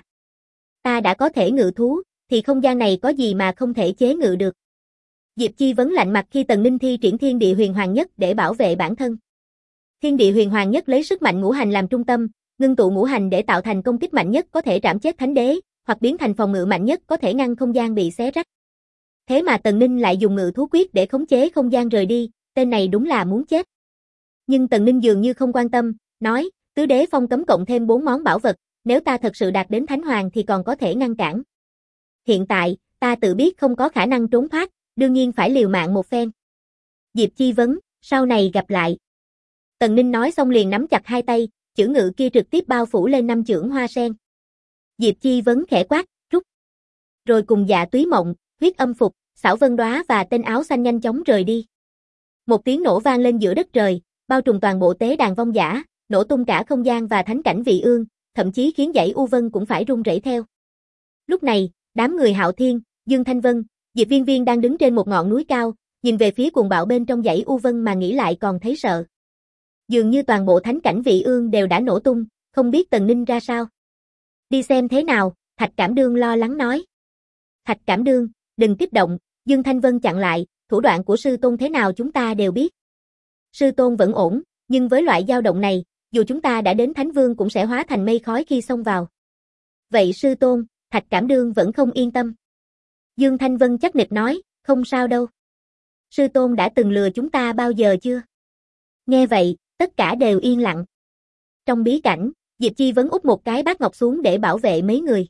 Ta đã có thể ngự thú, thì không gian này có gì mà không thể chế ngự được. Diệp Chi Vấn lạnh mặt khi Tần Ninh thi triển Thiên Địa Huyền Hoàng Nhất để bảo vệ bản thân. Thiên Địa Huyền Hoàng Nhất lấy sức mạnh ngũ hành làm trung tâm, ngưng tụ ngũ hành để tạo thành công kích mạnh nhất có thể trảm chết thánh đế, hoặc biến thành phòng ngự mạnh nhất có thể ngăn không gian bị xé rách. Thế mà Tần Ninh lại dùng ngự thú quyết để khống chế không gian rời đi, tên này đúng là muốn chết. Nhưng Tần Ninh dường như không quan tâm, nói, tứ đế phong cấm cộng thêm 4 món bảo vật, nếu ta thật sự đạt đến Thánh Hoàng thì còn có thể ngăn cản. Hiện tại, ta tự biết không có khả năng trốn thoát, đương nhiên phải liều mạng một phen. Diệp Chi Vấn, sau này gặp lại. Tần Ninh nói xong liền nắm chặt hai tay, chữ ngự kia trực tiếp bao phủ lên 5 chưởng hoa sen. Diệp Chi Vấn khẽ quát, rút. Rồi cùng Dạ Túy Mộng, Huyết Âm Phục, Xảo Vân Đóa và tên áo xanh nhanh chóng rời đi. Một tiếng nổ vang lên giữa đất trời, bao trùm toàn bộ tế đàn vong giả, nổ tung cả không gian và thánh cảnh Vị Ương, thậm chí khiến dãy U Vân cũng phải rung rẩy theo. Lúc này, đám người Hạo Thiên, Dương Thanh Vân, Diệp Viên Viên đang đứng trên một ngọn núi cao, nhìn về phía cuồng bạo bên trong dãy U Vân mà nghĩ lại còn thấy sợ. Dường như toàn bộ thánh cảnh Vị Ương đều đã nổ tung, không biết Tần Ninh ra sao. Đi xem thế nào, Thạch Cảm Đương lo lắng nói. Thạch Cảm Đương, đừng kích động, Dương Thanh Vân chặn lại, thủ đoạn của sư tôn thế nào chúng ta đều biết. Sư tôn vẫn ổn, nhưng với loại dao động này, dù chúng ta đã đến Thánh Vương cũng sẽ hóa thành mây khói khi xông vào. Vậy sư tôn, Thạch Cảm Đương vẫn không yên tâm. Dương Thanh Vân chắc nịch nói, không sao đâu. Sư tôn đã từng lừa chúng ta bao giờ chưa? Nghe vậy, tất cả đều yên lặng. Trong bí cảnh, Diệp Chi Vấn úp một cái bát ngọc xuống để bảo vệ mấy người.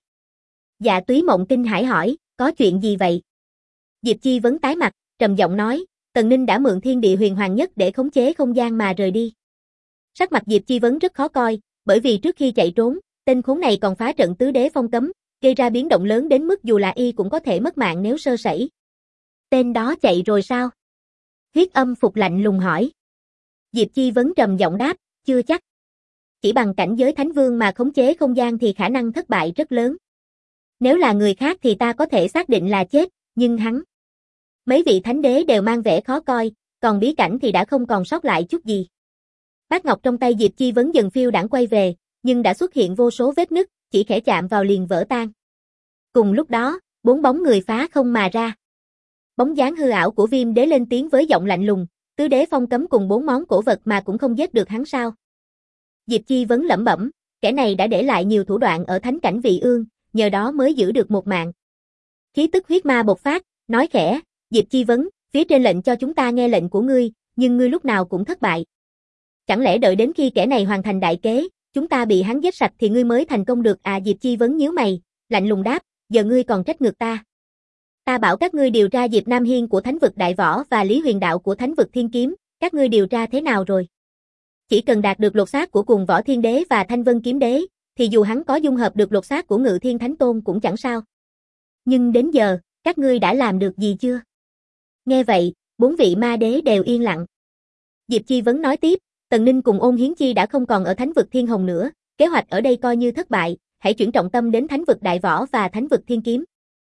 Dạ Túy Mộng kinh hãi hỏi, có chuyện gì vậy? Diệp Chi Vấn tái mặt, trầm giọng nói, Tần Ninh đã mượn Thiên Địa Huyền Hoàng Nhất để khống chế không gian mà rời đi. Sắc mặt Diệp Chi Vấn rất khó coi, bởi vì trước khi chạy trốn, tên khốn này còn phá trận tứ đế phong cấm, gây ra biến động lớn đến mức dù là y cũng có thể mất mạng nếu sơ sẩy. Tên đó chạy rồi sao? Huyết Âm Phục lạnh lùng hỏi. Diệp Chi Vấn trầm giọng đáp, chưa chắc. Chỉ bằng cảnh giới Thánh Vương mà khống chế không gian thì khả năng thất bại rất lớn. Nếu là người khác thì ta có thể xác định là chết, nhưng hắn. Mấy vị thánh đế đều mang vẻ khó coi, còn bí cảnh thì đã không còn sót lại chút gì. Bát ngọc trong tay Diệp Chi Vấn dần phiêu đãng quay về, nhưng đã xuất hiện vô số vết nứt, chỉ khẽ chạm vào liền vỡ tan. Cùng lúc đó, 4 bóng người phá không mà ra. Bóng dáng hư ảo của Viêm Đế lên tiếng với giọng lạnh lùng, tứ đế phong cấm cùng 4 món cổ vật mà cũng không giết được hắn sao? Diệp Chi Vấn lẩm bẩm, kẻ này đã để lại nhiều thủ đoạn ở thánh cảnh Vị Ương, nhờ đó mới giữ được một mạng. Khí tức huyết ma bộc phát, nói khẽ, Diệp Chi Vấn, phía trên lệnh cho chúng ta nghe lệnh của ngươi, nhưng ngươi lúc nào cũng thất bại. Chẳng lẽ đợi đến khi kẻ này hoàn thành đại kế, chúng ta bị hắn giết sạch thì ngươi mới thành công được à? Diệp Chi Vấn nhíu mày, lạnh lùng đáp, giờ ngươi còn trách ngược ta. Ta bảo các ngươi điều tra Diệp Nam Hiên của Thánh vực Đại Võ và Lý Huyền Đạo của Thánh vực Thiên Kiếm, các ngươi điều tra thế nào rồi? Chỉ cần đạt được lột xác của cùng Võ Thiên Đế và Thanh Vân Kiếm Đế, thì dù hắn có dung hợp được lột xác của Ngự Thiên Thánh Tôn cũng chẳng sao. Nhưng đến giờ, các ngươi đã làm được gì chưa? Nghe vậy, 4 vị ma đế đều yên lặng. Diệp Chi Vấn nói tiếp, Tần Ninh cùng Ôn Hiến Chi đã không còn ở Thánh vực Thiên Hồng nữa, kế hoạch ở đây coi như thất bại, hãy chuyển trọng tâm đến Thánh vực Đại Võ và Thánh vực Thiên Kiếm.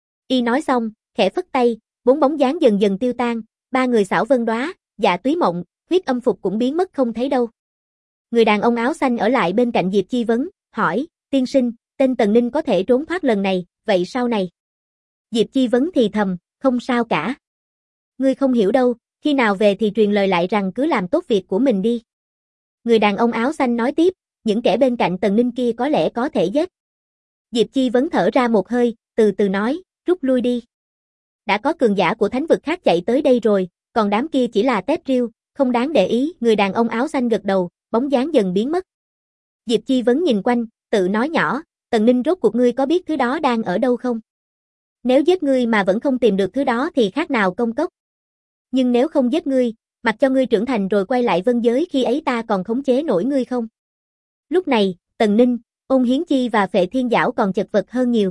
Y nói xong, khẽ phất tay, 4 bóng dáng dần dần tiêu tan, 3 người Xảo Vân Đóa, Dạ Túy Mộng, Huyết Âm Phục cũng biến mất không thấy đâu. Người đàn ông áo xanh ở lại bên cạnh Diệp Chi Vấn, hỏi, tiên sinh, tên Tần Ninh có thể trốn thoát lần này, vậy sau này? Diệp Chi Vấn thì thầm, không sao cả. Ngươi không hiểu đâu, khi nào về thì truyền lời lại rằng cứ làm tốt việc của mình đi. Người đàn ông áo xanh nói tiếp, những kẻ bên cạnh Tần Ninh kia có lẽ có thể giết. Diệp Chi Vấn thở ra một hơi, từ từ nói, rút lui đi. Đã có cường giả của thánh vực khác chạy tới đây rồi, còn đám kia chỉ là tép riêu, không đáng để ý. Người đàn ông áo xanh gật đầu, bóng dáng dần biến mất. Diệp Chi Vấn nhìn quanh, tự nói nhỏ, Tần Ninh rốt cuộc ngươi có biết thứ đó đang ở đâu không? Nếu giết ngươi mà vẫn không tìm được thứ đó thì khác nào công cốc. Nhưng nếu không giết ngươi, mặc cho ngươi trưởng thành rồi quay lại vân giới khi ấy ta còn khống chế nổi ngươi không? Lúc này, Tần Ninh, Ôn Hiến Chi và Phệ Thiên Giảo còn chật vật hơn nhiều.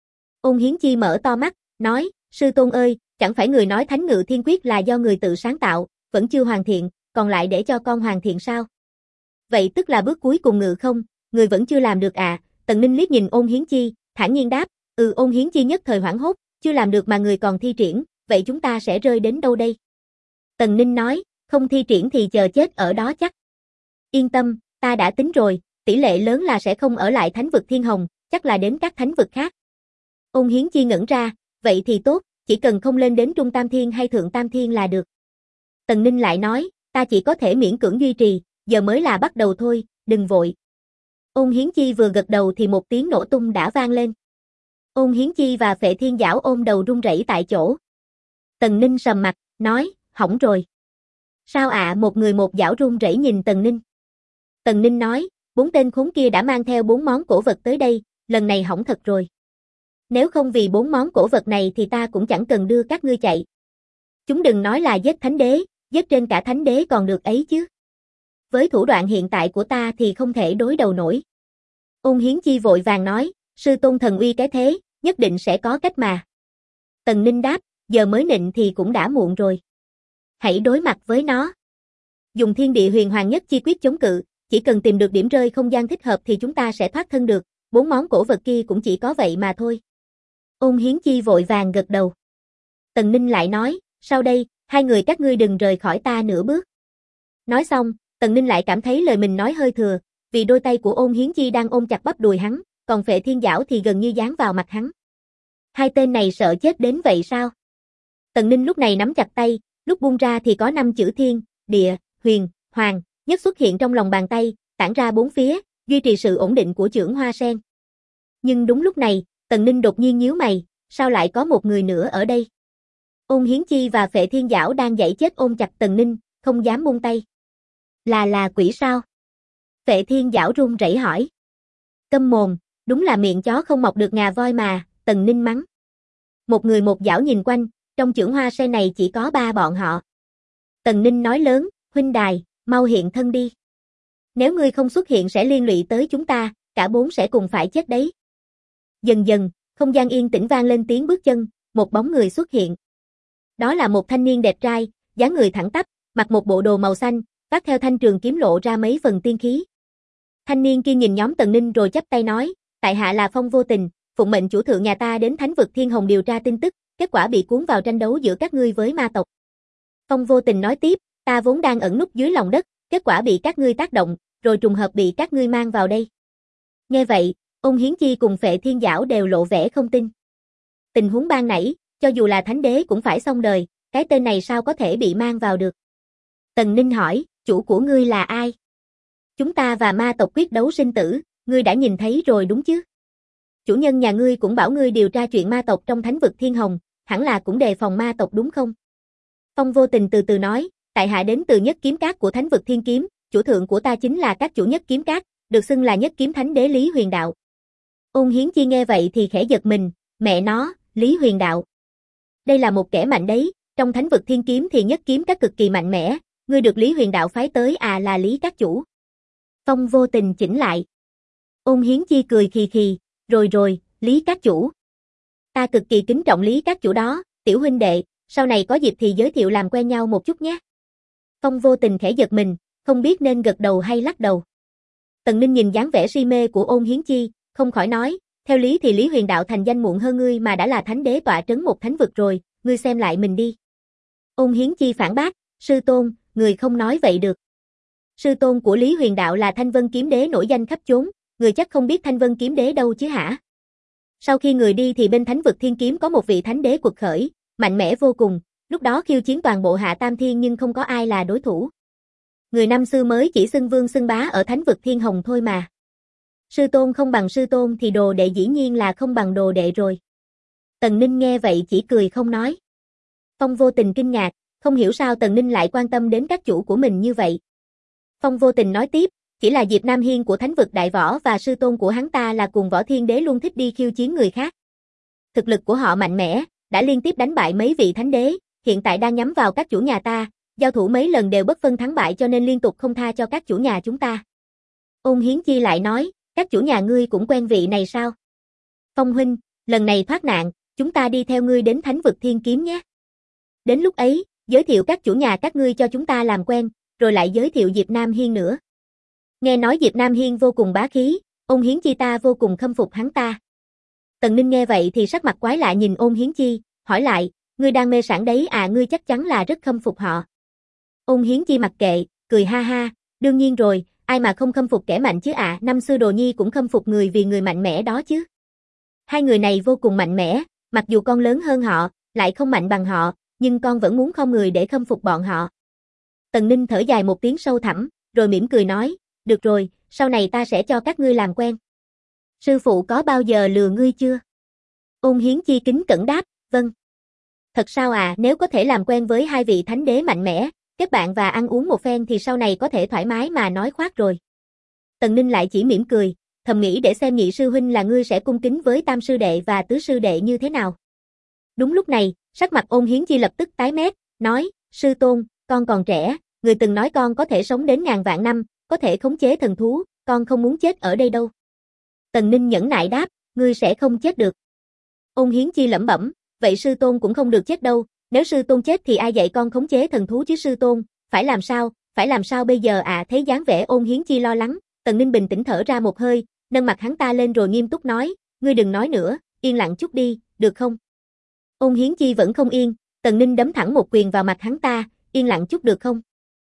Ôn Hiến Chi mở to mắt, nói, sư tôn ơi, chẳng phải người nói Thánh Ngự Thiên Quyết là do người tự sáng tạo, vẫn chưa hoàn thiện, còn lại để cho con hoàn thiện sao? Vậy tức là bước cuối cùng ngự không, người vẫn chưa làm được à? Tần Ninh liếc nhìn Ôn Hiến Chi, thản nhiên đáp, Ôn Hiến Chi nhất thời hoảng hốt, chưa làm được mà người còn thi triển, vậy chúng ta sẽ rơi đến đâu đây? Tần Ninh nói, không thi triển thì chờ chết ở đó chắc. Yên tâm, ta đã tính rồi, tỷ lệ lớn là sẽ không ở lại Thánh vực Thiên Hồng, chắc là đến các thánh vực khác. Ôn Hiến Chi ngẩn ra, vậy thì tốt, chỉ cần không lên đến Trung Tam Thiên hay Thượng Tam Thiên là được. Tần Ninh lại nói, ta chỉ có thể miễn cưỡng duy trì, giờ mới là bắt đầu thôi, đừng vội. Ôn Hiến Chi vừa gật đầu thì một tiếng nổ tung đã vang lên. Ôn Hiến Chi và Phệ Thiên Giảo ôm đầu run rẩy tại chỗ. Tần Ninh sầm mặt, nói, hỏng rồi. Sao ạ? Một người một giảo run rẩy nhìn Tần Ninh. Tần Ninh nói, 4 tên khốn kia đã mang theo 4 món cổ vật tới đây, lần này hỏng thật rồi. Nếu không vì 4 món cổ vật này thì ta cũng chẳng cần đưa các ngươi chạy. Chúng đừng nói là giết thánh đế, giết trên cả thánh đế còn được ấy chứ. Với thủ đoạn hiện tại của ta thì không thể đối đầu nổi. Ôn Hiến Chi vội vàng nói, sư tôn thần uy cái thế, nhất định sẽ có cách mà. Tần Ninh đáp, giờ mới nịnh thì cũng đã muộn rồi. Hãy đối mặt với nó. Dùng thiên địa huyền hoàng nhất chi quyết chống cự, chỉ cần tìm được điểm rơi không gian thích hợp thì chúng ta sẽ thoát thân được, 4 món cổ vật kia cũng chỉ có vậy mà thôi. Ôn Hiến Chi vội vàng gật đầu. Tần Ninh lại nói, sau đây, 2 người các ngươi đừng rời khỏi ta nửa bước. Nói xong, Tần Ninh lại cảm thấy lời mình nói hơi thừa, vì đôi tay của Ôn Hiến Chi đang ôm chặt bắp đùi hắn, còn Phệ Thiên Giảo thì gần như dán vào mặt hắn. Hai tên này sợ chết đến vậy sao? Tần Ninh lúc này nắm chặt tay, lúc buông ra thì có 5 chữ thiên, địa, huyền, hoàng, nhất xuất hiện trong lòng bàn tay, tản ra 4 phía, duy trì sự ổn định của chưởng hoa sen. Nhưng đúng lúc này, Tần Ninh đột nhiên nhíu mày, sao lại có một người nữa ở đây? Ôn Hiến Chi và Phệ Thiên Giảo đang giãy chết ôm chặt Tần Ninh, không dám buông tay. Là quỷ sao? Phệ Thiên Giảo run rẩy hỏi. Câm mồm, đúng là miệng chó không mọc được ngà voi mà, Tần Ninh mắng. Một người một giảo nhìn quanh, trong chưởng hoa sen này chỉ có 3 bọn họ. Tần Ninh nói lớn, huynh đài, mau hiện thân đi. Nếu ngươi không xuất hiện sẽ liên lụy tới chúng ta, cả 4 sẽ cùng phải chết đấy. Dần dần, không gian yên tĩnh vang lên tiếng bước chân, một bóng người xuất hiện. Đó là một thanh niên đẹp trai, dáng người thẳng tắp, mặc một bộ đồ màu xanh, vác theo thanh trường kiếm lộ ra mấy phần tiên khí. Thanh niên kia nhìn nhóm Tần Ninh rồi chắp tay nói, tại hạ là Phong Vô Tình, phụng mệnh chủ thượng nhà ta đến Thánh vực Thiên Hồng điều tra tin tức, kết quả bị cuốn vào tranh đấu giữa các ngươi với ma tộc. Phong Vô Tình nói tiếp, ta vốn đang ẩn núp dưới lòng đất, kết quả bị các ngươi tác động, rồi trùng hợp bị các ngươi mang vào đây. Nghe vậy, Ôn Hiến Chi cùng Phệ Thiên Giảo đều lộ vẻ không tin. Tình huống ban nãy, cho dù là thánh đế cũng phải xong đời, cái tên này sao có thể bị mang vào được? Tần Ninh hỏi, chủ của ngươi là ai? Chúng ta và ma tộc quyết đấu sinh tử, ngươi đã nhìn thấy rồi đúng chứ? Chủ nhân nhà ngươi cũng bảo ngươi điều tra chuyện ma tộc trong Thánh vực Thiên Hồng, hẳn là cũng đề phòng ma tộc đúng không? Phong Vô Tình từ từ nói, tại hạ đến từ Nhất Kiếm Các của Thánh vực Thiên Kiếm, chủ thượng của ta chính là các chủ Nhất Kiếm Các, được xưng là Nhất Kiếm Thánh Đế Lý Huyền Đạo. Ôn Hiến Chi nghe vậy thì khẽ giật mình, mẹ nó, Lý Huyền Đạo. Đây là một kẻ mạnh đấy, trong thánh vực thiên kiếm thì nhất kiếm các cực kỳ mạnh mẽ, ngươi được Lý Huyền đạo phái tới à, là Lý các chủ. Phong Vô Tình chỉnh lại. Ôn Hiến Chi cười khì khì, rồi, Lý các chủ. Ta cực kỳ kính trọng Lý các chủ đó, tiểu huynh đệ, sau này có dịp thì giới thiệu làm quen nhau một chút nhé. Phong Vô Tình khẽ giật mình, không biết nên gật đầu hay lắc đầu. Tần Ninh nhìn dáng vẻ si mê của Ôn Hiến Chi, không khỏi nói, theo lý thì Lý Huyền đạo thành danh muộn hơn ngươi mà đã là thánh đế tọa trấn một thánh vực rồi, ngươi xem lại mình đi. Ôn Hiến Chi phản bác, sư tôn, người không nói vậy được. Sư tôn của Lý Huyền đạo là Thanh Vân kiếm đế nổi danh khắp chốn, người chắc không biết Thanh Vân kiếm đế đâu chứ hả? Sau khi người đi thì bên thánh vực thiên kiếm có một vị thánh đế quật khởi, mạnh mẽ vô cùng, lúc đó khiêu chiến toàn bộ hạ tam thiên nhưng không có ai là đối thủ. Người năm xưa mới chỉ xưng vương xưng bá ở thánh vực thiên hồng thôi mà. Sư tôn không bằng sư tôn thì đồ đệ dĩ nhiên là không bằng đồ đệ rồi. Tần Ninh nghe vậy chỉ cười không nói. Phong Vô Tình kinh ngạc, không hiểu sao Tần Ninh lại quan tâm đến các chủ của mình như vậy. Phong Vô Tình nói tiếp, chỉ là Diệp Nam Hiên của thánh vực đại võ và sư tôn của hắn ta là Cuồng Võ Thiên Đế luôn thích đi khiêu chiến người khác. Thực lực của họ mạnh mẽ, đã liên tiếp đánh bại mấy vị thánh đế, hiện tại đang nhắm vào các chủ nhà ta, giao thủ mấy lần đều bất phân thắng bại cho nên liên tục không tha cho các chủ nhà chúng ta. Ôn Hiến Chi lại nói, các chủ nhà ngươi cũng quen vị này sao? Phong huynh, lần này thoát nạn, chúng ta đi theo ngươi đến thánh vực thiên kiếm nhé. Đến lúc ấy, giới thiệu các chủ nhà các ngươi cho chúng ta làm quen, rồi lại giới thiệu Diệp Nam Hiên nữa. Nghe nói Diệp Nam Hiên vô cùng bá khí, Ôn Hiến Chi ta vô cùng khâm phục hắn ta. Tần Ninh nghe vậy thì sắc mặt quái lạ nhìn Ôn Hiến Chi, hỏi lại, ngươi đang mê sảng đấy à, ngươi chắc chắn là rất khâm phục họ. Ôn Hiến Chi mặc kệ, cười ha ha, đương nhiên rồi, ai mà không khâm phục kẻ mạnh chứ ạ, năm xưa Đồ Nhi cũng khâm phục người vì người mạnh mẽ đó chứ. Hai người này vô cùng mạnh mẽ, mặc dù con lớn hơn họ, lại không mạnh bằng họ, nhưng con vẫn muốn không người để khâm phục bọn họ. Tần Ninh thở dài một tiếng sâu thẳm, rồi mỉm cười nói, được rồi, sau này ta sẽ cho các ngươi làm quen. Sư phụ có bao giờ lừa ngươi chưa? Ôn Hiến Chi kính cẩn đáp, vâng. Thật sao à, nếu có thể làm quen với hai vị thánh đế mạnh mẽ, kết bạn và ăn uống một phen thì sau này có thể thoải mái mà nói khoác rồi. Tần Ninh lại chỉ mỉm cười, thầm nghĩ để xem Nhị sư huynh là ngươi sẽ cung kính với Tam sư đệ và Tứ sư đệ như thế nào. Đúng lúc này, sắc mặt Ôn Hiến Chi lập tức tái mét, nói, sư tôn, con còn trẻ, người từng nói con có thể sống đến ngàn vạn năm, có thể khống chế thần thú, con không muốn chết ở đây đâu. Tần Ninh nhẫn nại đáp, ngươi sẽ không chết được. Ôn Hiến Chi lẩm bẩm, vậy sư tôn cũng không được chết đâu, nếu sư tôn chết thì ai dạy con khống chế thần thú chứ sư tôn, phải làm sao bây giờ à, thấy dáng vẻ Ôn Hiến Chi lo lắng, Tần Ninh bình tĩnh thở ra một hơi, nâng mặt hắn ta lên rồi nghiêm túc nói, ngươi đừng nói nữa, yên lặng chút đi, được không? Ôn Hiến Chi vẫn không yên, Tần Ninh đấm thẳng một quyền vào mặt hắn ta, yên lặng chút được không?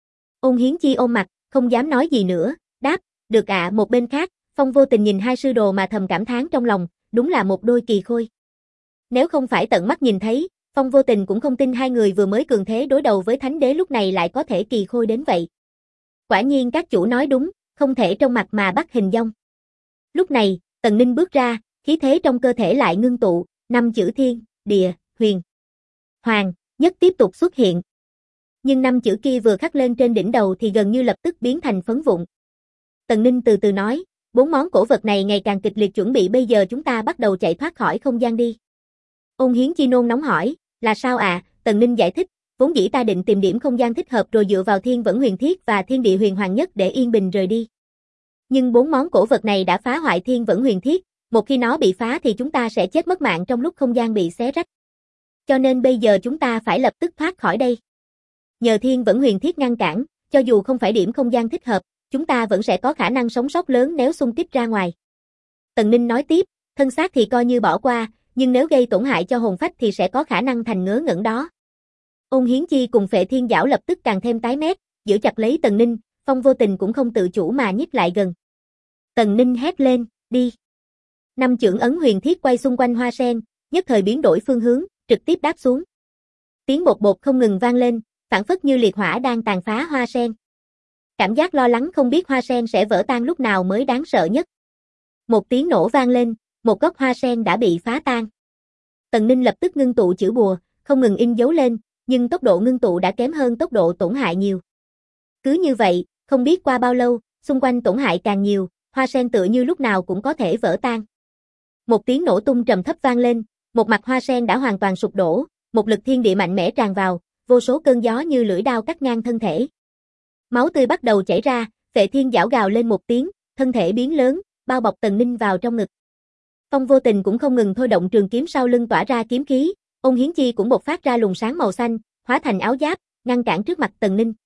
Ôn Hiến Chi ôm mặt, không dám nói gì nữa, đáp, được ạ. Một bên khác, Phong Vô Tình nhìn hai sư đồ mà thầm cảm thán trong lòng, đúng là một đôi kỳ khôi. Nếu không phải tận mắt nhìn thấy, Phong Vô Tình cũng không tin hai người vừa mới cường thế đối đầu với thánh đế lúc này lại có thể kỳ khôi đến vậy. Quả nhiên các chủ nói đúng, không thể trông mặt mà bắt hình dong. Lúc này, Tần Ninh bước ra, khí thế trong cơ thể lại ngưng tụ, 5 chữ thiên, địa, huyền, hoàng, nhất tiếp tục xuất hiện. Nhưng 5 chữ kia vừa khắc lên trên đỉnh đầu thì gần như lập tức biến thành phấn vụn. Tần Ninh từ từ nói, 4 món cổ vật này ngày càng kịch liệt chuẩn bị bây giờ chúng ta bắt đầu chạy thoát khỏi không gian đi. Ôn Hiến Chi nôn nóng hỏi, là sao à? Tần Ninh giải thích, vốn dĩ ta định tìm điểm không gian thích hợp rồi dựa vào thiên vẫn huyền thiết và thiên địa huyền hoàng nhất để yên bình rời đi. Nhưng 4 món cổ vật này đã phá hoại thiên vẫn huyền thiết, một khi nó bị phá thì chúng ta sẽ chết mất mạng trong lúc không gian bị xé rách. Cho nên bây giờ chúng ta phải lập tức thoát khỏi đây. Nhờ thiên vẫn huyền thiết ngăn cản, cho dù không phải điểm không gian thích hợp, chúng ta vẫn sẽ có khả năng sống sót lớn nếu xung kích ra ngoài. Tần Ninh nói tiếp, thân xác thì coi như bỏ qua, nhưng nếu gây tổn hại cho hồn phách thì sẽ có khả năng thành ngớ ngẩn đó. Ôn Hiến Chi cùng Phệ Thiên Giảo lập tức càng thêm tái mét, giữ chặt lấy Tần Ninh, Phong Vô Tình cũng không tự chủ mà nhích lại gần. Tần Ninh hét lên, đi. 5 chưởng ấn huyền thiết quay xung quanh hoa sen, nhất thời biến đổi phương hướng, trực tiếp đáp xuống. Tiếng bột bột không ngừng vang lên, phảng phất như liệt hỏa đang tàn phá hoa sen. Cảm giác lo lắng không biết hoa sen sẽ vỡ tan lúc nào mới đáng sợ nhất. Một tiếng nổ vang lên, một gốc hoa sen đã bị phá tan. Tần Ninh lập tức ngưng tụ chữ bùa, không ngừng in dấu lên, nhưng tốc độ ngưng tụ đã kém hơn tốc độ tổn hại nhiều. Cứ như vậy, không biết qua bao lâu, xung quanh tổn hại càng nhiều, hoa sen tựa như lúc nào cũng có thể vỡ tan. Một tiếng nổ tung trầm thấp vang lên, một mặt hoa sen đã hoàn toàn sụp đổ, một lực thiên địa mạnh mẽ tràn vào, vô số cơn gió như lưỡi đao cắt ngang thân thể. Máu tươi bắt đầu chảy ra, Phệ Thiên Giảo gào lên một tiếng, thân thể biến lớn, bao bọc Tần Ninh vào trong ngực. Phong Vô Tình cũng không ngừng thôi động trường kiếm sau lưng tỏa ra kiếm khí, Ôn Hiến Chi cũng bộc phát ra luồng sáng màu xanh, hóa thành áo giáp, ngăn cản trước mặt Tần Ninh.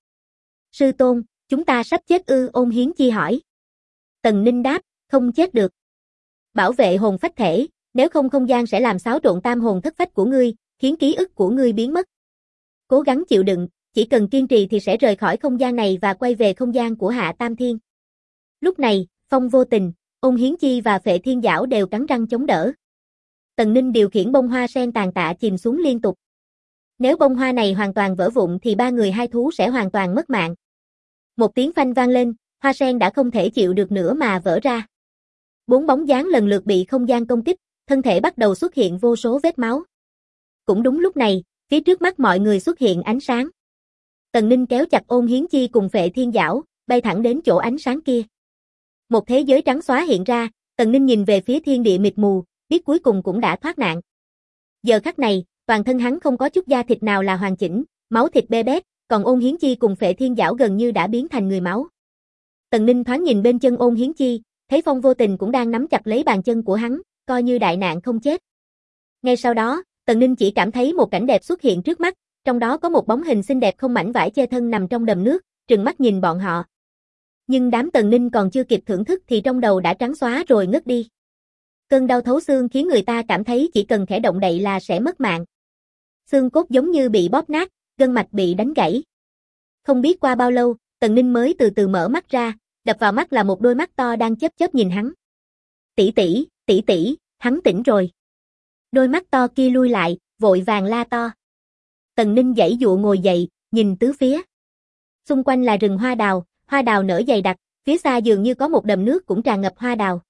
Sư tôn, chúng ta sắp chết ư? Ôn Hiến Chi hỏi. Tần Ninh đáp, không chết được. Bảo vệ hồn phách thể, nếu không không gian sẽ làm xáo trộn tam hồn thất phách của ngươi, khiến ký ức của ngươi biến mất. Cố gắng chịu đựng, chỉ cần kiên trì thì sẽ rời khỏi không gian này và quay về không gian của Hạ Tam Thiên. Lúc này, Phong Vô Tình, Ôn Hiến Chi và Phệ Thiên Giảo đều cắn răng chống đỡ. Tần Ninh điều khiển bông hoa sen tàn tạ chìm xuống liên tục. Nếu bông hoa này hoàn toàn vỡ vụn thì ba người hai thú sẽ hoàn toàn mất mạng. Một tiếng phanh vang lên, hoa sen đã không thể chịu được nữa mà vỡ ra. 4 bóng dáng lần lượt bị không gian công kích, thân thể bắt đầu xuất hiện vô số vết máu. Cũng đúng lúc này, phía trước mắt mọi người xuất hiện ánh sáng. Tần Ninh kéo chặt Ôn Hiến Chi cùng Phệ Thiên Giảo, bay thẳng đến chỗ ánh sáng kia. Một thế giới trắng xóa hiện ra, Tần Ninh nhìn về phía thiên địa mịt mù, biết cuối cùng cũng đã thoát nạn. Giờ khắc này, toàn thân hắn không có chút da thịt nào là hoàn chỉnh, máu thịt bê bết, còn Ôn Hiến Chi cùng Phệ Thiên Giảo gần như đã biến thành người máu. Tần Ninh thoáng nhìn bên chân Ôn Hiến Chi, thấy Phong Vô Tình cũng đang nắm chặt lấy bàn chân của hắn, coi như đại nạn không chết. Ngay sau đó, Tần Ninh chỉ cảm thấy một cảnh đẹp xuất hiện trước mắt, trong đó có một bóng hình xinh đẹp không mảnh vải che thân nằm trong đầm nước, trừng mắt nhìn bọn họ. Nhưng đám Tần Ninh còn chưa kịp thưởng thức thì trong đầu đã trắng xóa rồi ngất đi. Cơn đau thấu xương khiến người ta cảm thấy chỉ cần khẽ động đậy là sẽ mất mạng. Xương cốt giống như bị bóp nát, gân mạch bị đánh gãy. Không biết qua bao lâu, Tần Ninh mới từ từ mở mắt ra, đập vào mắt là một đôi mắt to đang chớp chớp nhìn hắn. Tỷ tỷ, hắn tỉnh rồi. Đôi mắt to kia lui lại, vội vàng la to. Tần Ninh giãy dụa ngồi dậy, nhìn tứ phía. Xung quanh là rừng hoa đào nở dày đặc, phía xa dường như có một đầm nước cũng tràn ngập hoa đào.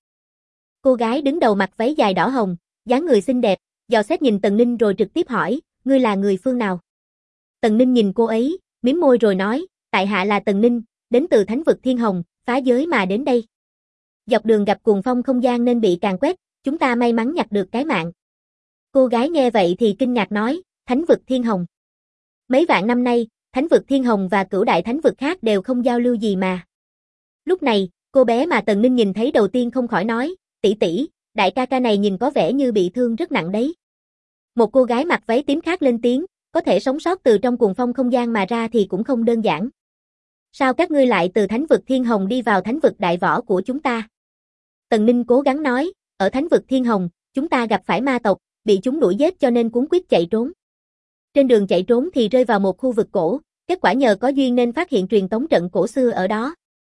Cô gái đứng đầu mặc váy dài đỏ hồng, dáng người xinh đẹp, dò xét nhìn Tần Ninh rồi trực tiếp hỏi, ngươi là người phương nào? Tần Ninh nhìn cô ấy, mím môi rồi nói, tại hạ là Tần Ninh, đến từ thánh vực Thiên Hồng, phá giới mà đến đây. Dọc đường gặp cuồng phong không gian nên bị càn quét, chúng ta may mắn nhặt được cái mạng. Cô gái nghe vậy thì kinh ngạc nói, thánh vực Thiên Hồng. Mấy vạn năm nay, thánh vực Thiên Hồng và cửu đại thánh vực khác đều không giao lưu gì mà. Lúc này, cô bé mà Tần Ninh nhìn thấy đầu tiên không khỏi nói, tỷ, đại ca ca này nhìn có vẻ như bị thương rất nặng đấy. Một cô gái mặc váy tím khác lên tiếng, có thể sống sót từ trong cuồng phong không gian mà ra thì cũng không đơn giản. Sao các ngươi lại từ thánh vực Thiên Hồng đi vào thánh vực đại võ của chúng ta? Tần Ninh cố gắng nói, ở thánh vực Thiên Hồng, chúng ta gặp phải ma tộc, bị chúng đuổi giết cho nên cuống quýt chạy trốn. Trên đường chạy trốn thì rơi vào một khu vực cổ, kết quả nhờ có duyên nên phát hiện truyền tống trận cổ xưa ở đó.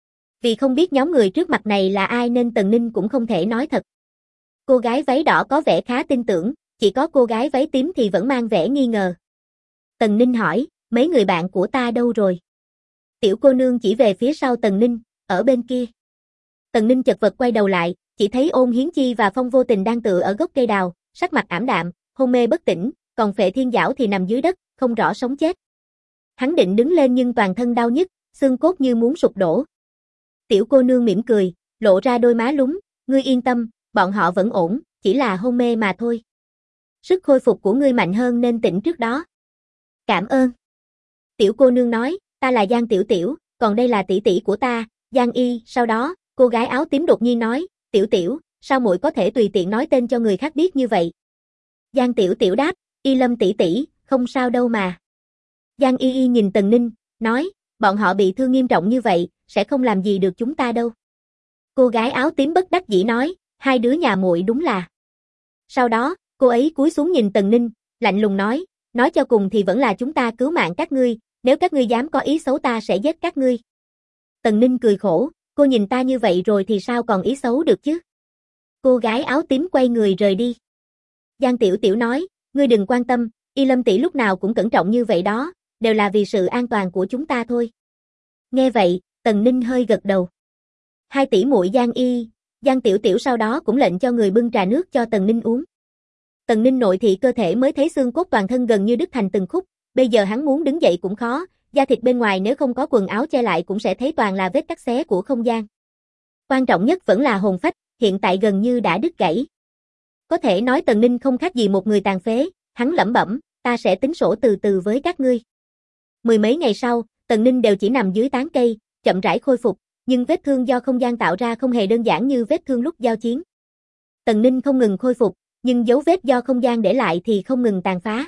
Vì không biết nhóm người trước mặt này là ai nên Tần Ninh cũng không thể nói thật. Cô gái váy đỏ có vẻ khá tin tưởng, chỉ có cô gái váy tím thì vẫn mang vẻ nghi ngờ. Tần Ninh hỏi, mấy người bạn của ta đâu rồi? Tiểu cô nương chỉ về phía sau Tần Ninh, ở bên kia. Tần Ninh chật vật quay đầu lại, chỉ thấy Ôn Hiến Chi và Phong Vô Tình đang tựa ở gốc cây đào, sắc mặt ảm đạm, hôn mê bất tỉnh, còn Phệ Thiên Giảo thì nằm dưới đất, không rõ sống chết. Hắn định đứng lên nhưng toàn thân đau nhức, xương cốt như muốn sụp đổ. Tiểu cô nương mỉm cười, lộ ra đôi má lúng, ngươi yên tâm, bọn họ vẫn ổn, chỉ là hôn mê mà thôi. Sức khôi phục của ngươi mạnh hơn nên tỉnh trước đó. Cảm ơn. Tiểu cô nương nói, ta là Giang Tiểu Tiểu, còn đây là tỷ tỷ của ta, Giang Y. Sau đó, cô gái áo tím đột nhiên nói, Tiểu Tiểu, sao muội có thể tùy tiện nói tên cho người khác biết như vậy? Giang Tiểu Tiểu đáp, Y Lâm tỷ tỷ, không sao đâu mà. Giang Y nhìn Tần Ninh, nói, bọn họ bị thương nghiêm trọng như vậy, sẽ không làm gì được chúng ta đâu. Cô gái áo tím bất đắc dĩ nói, hai đứa nhà muội đúng là. Sau đó, cô ấy cúi xuống nhìn Tần Ninh, lạnh lùng nói cho cùng thì vẫn là chúng ta cứu mạng các ngươi, nếu các ngươi dám có ý xấu ta sẽ giết các ngươi. Tần Ninh cười khổ, cô nhìn ta như vậy rồi thì sao còn ý xấu được chứ? Cô gái áo tím quay người rời đi. Giang Tiểu Tiểu nói, ngươi đừng quan tâm, Y Lâm tỷ lúc nào cũng cẩn trọng như vậy đó, đều là vì sự an toàn của chúng ta thôi. Nghe vậy, Tần Ninh hơi gật đầu. Hai tỷ muội Giang Tiểu Tiểu sau đó cũng lệnh cho người bưng trà nước cho Tần Ninh uống. Tần Ninh nội thị cơ thể mới thấy xương cốt toàn thân gần như đứt thành từng khúc, bây giờ hắn muốn đứng dậy cũng khó, da thịt bên ngoài nếu không có quần áo che lại cũng sẽ thấy toàn là vết cắt xé của không gian. Quan trọng nhất vẫn là hồn phách, hiện tại gần như đã đứt gãy. Có thể nói Tần Ninh không khác gì một người tàn phế, hắn lẩm bẩm, ta sẽ tính sổ từ từ với các ngươi. Mười mấy ngày sau, Tần Ninh đều chỉ nằm dưới tán cây, chậm rãi khôi phục, nhưng vết thương do không gian tạo ra không hề đơn giản như vết thương lúc giao chiến. Tần Ninh không ngừng khôi phục, nhưng dấu vết do không gian để lại thì không ngừng tàn phá.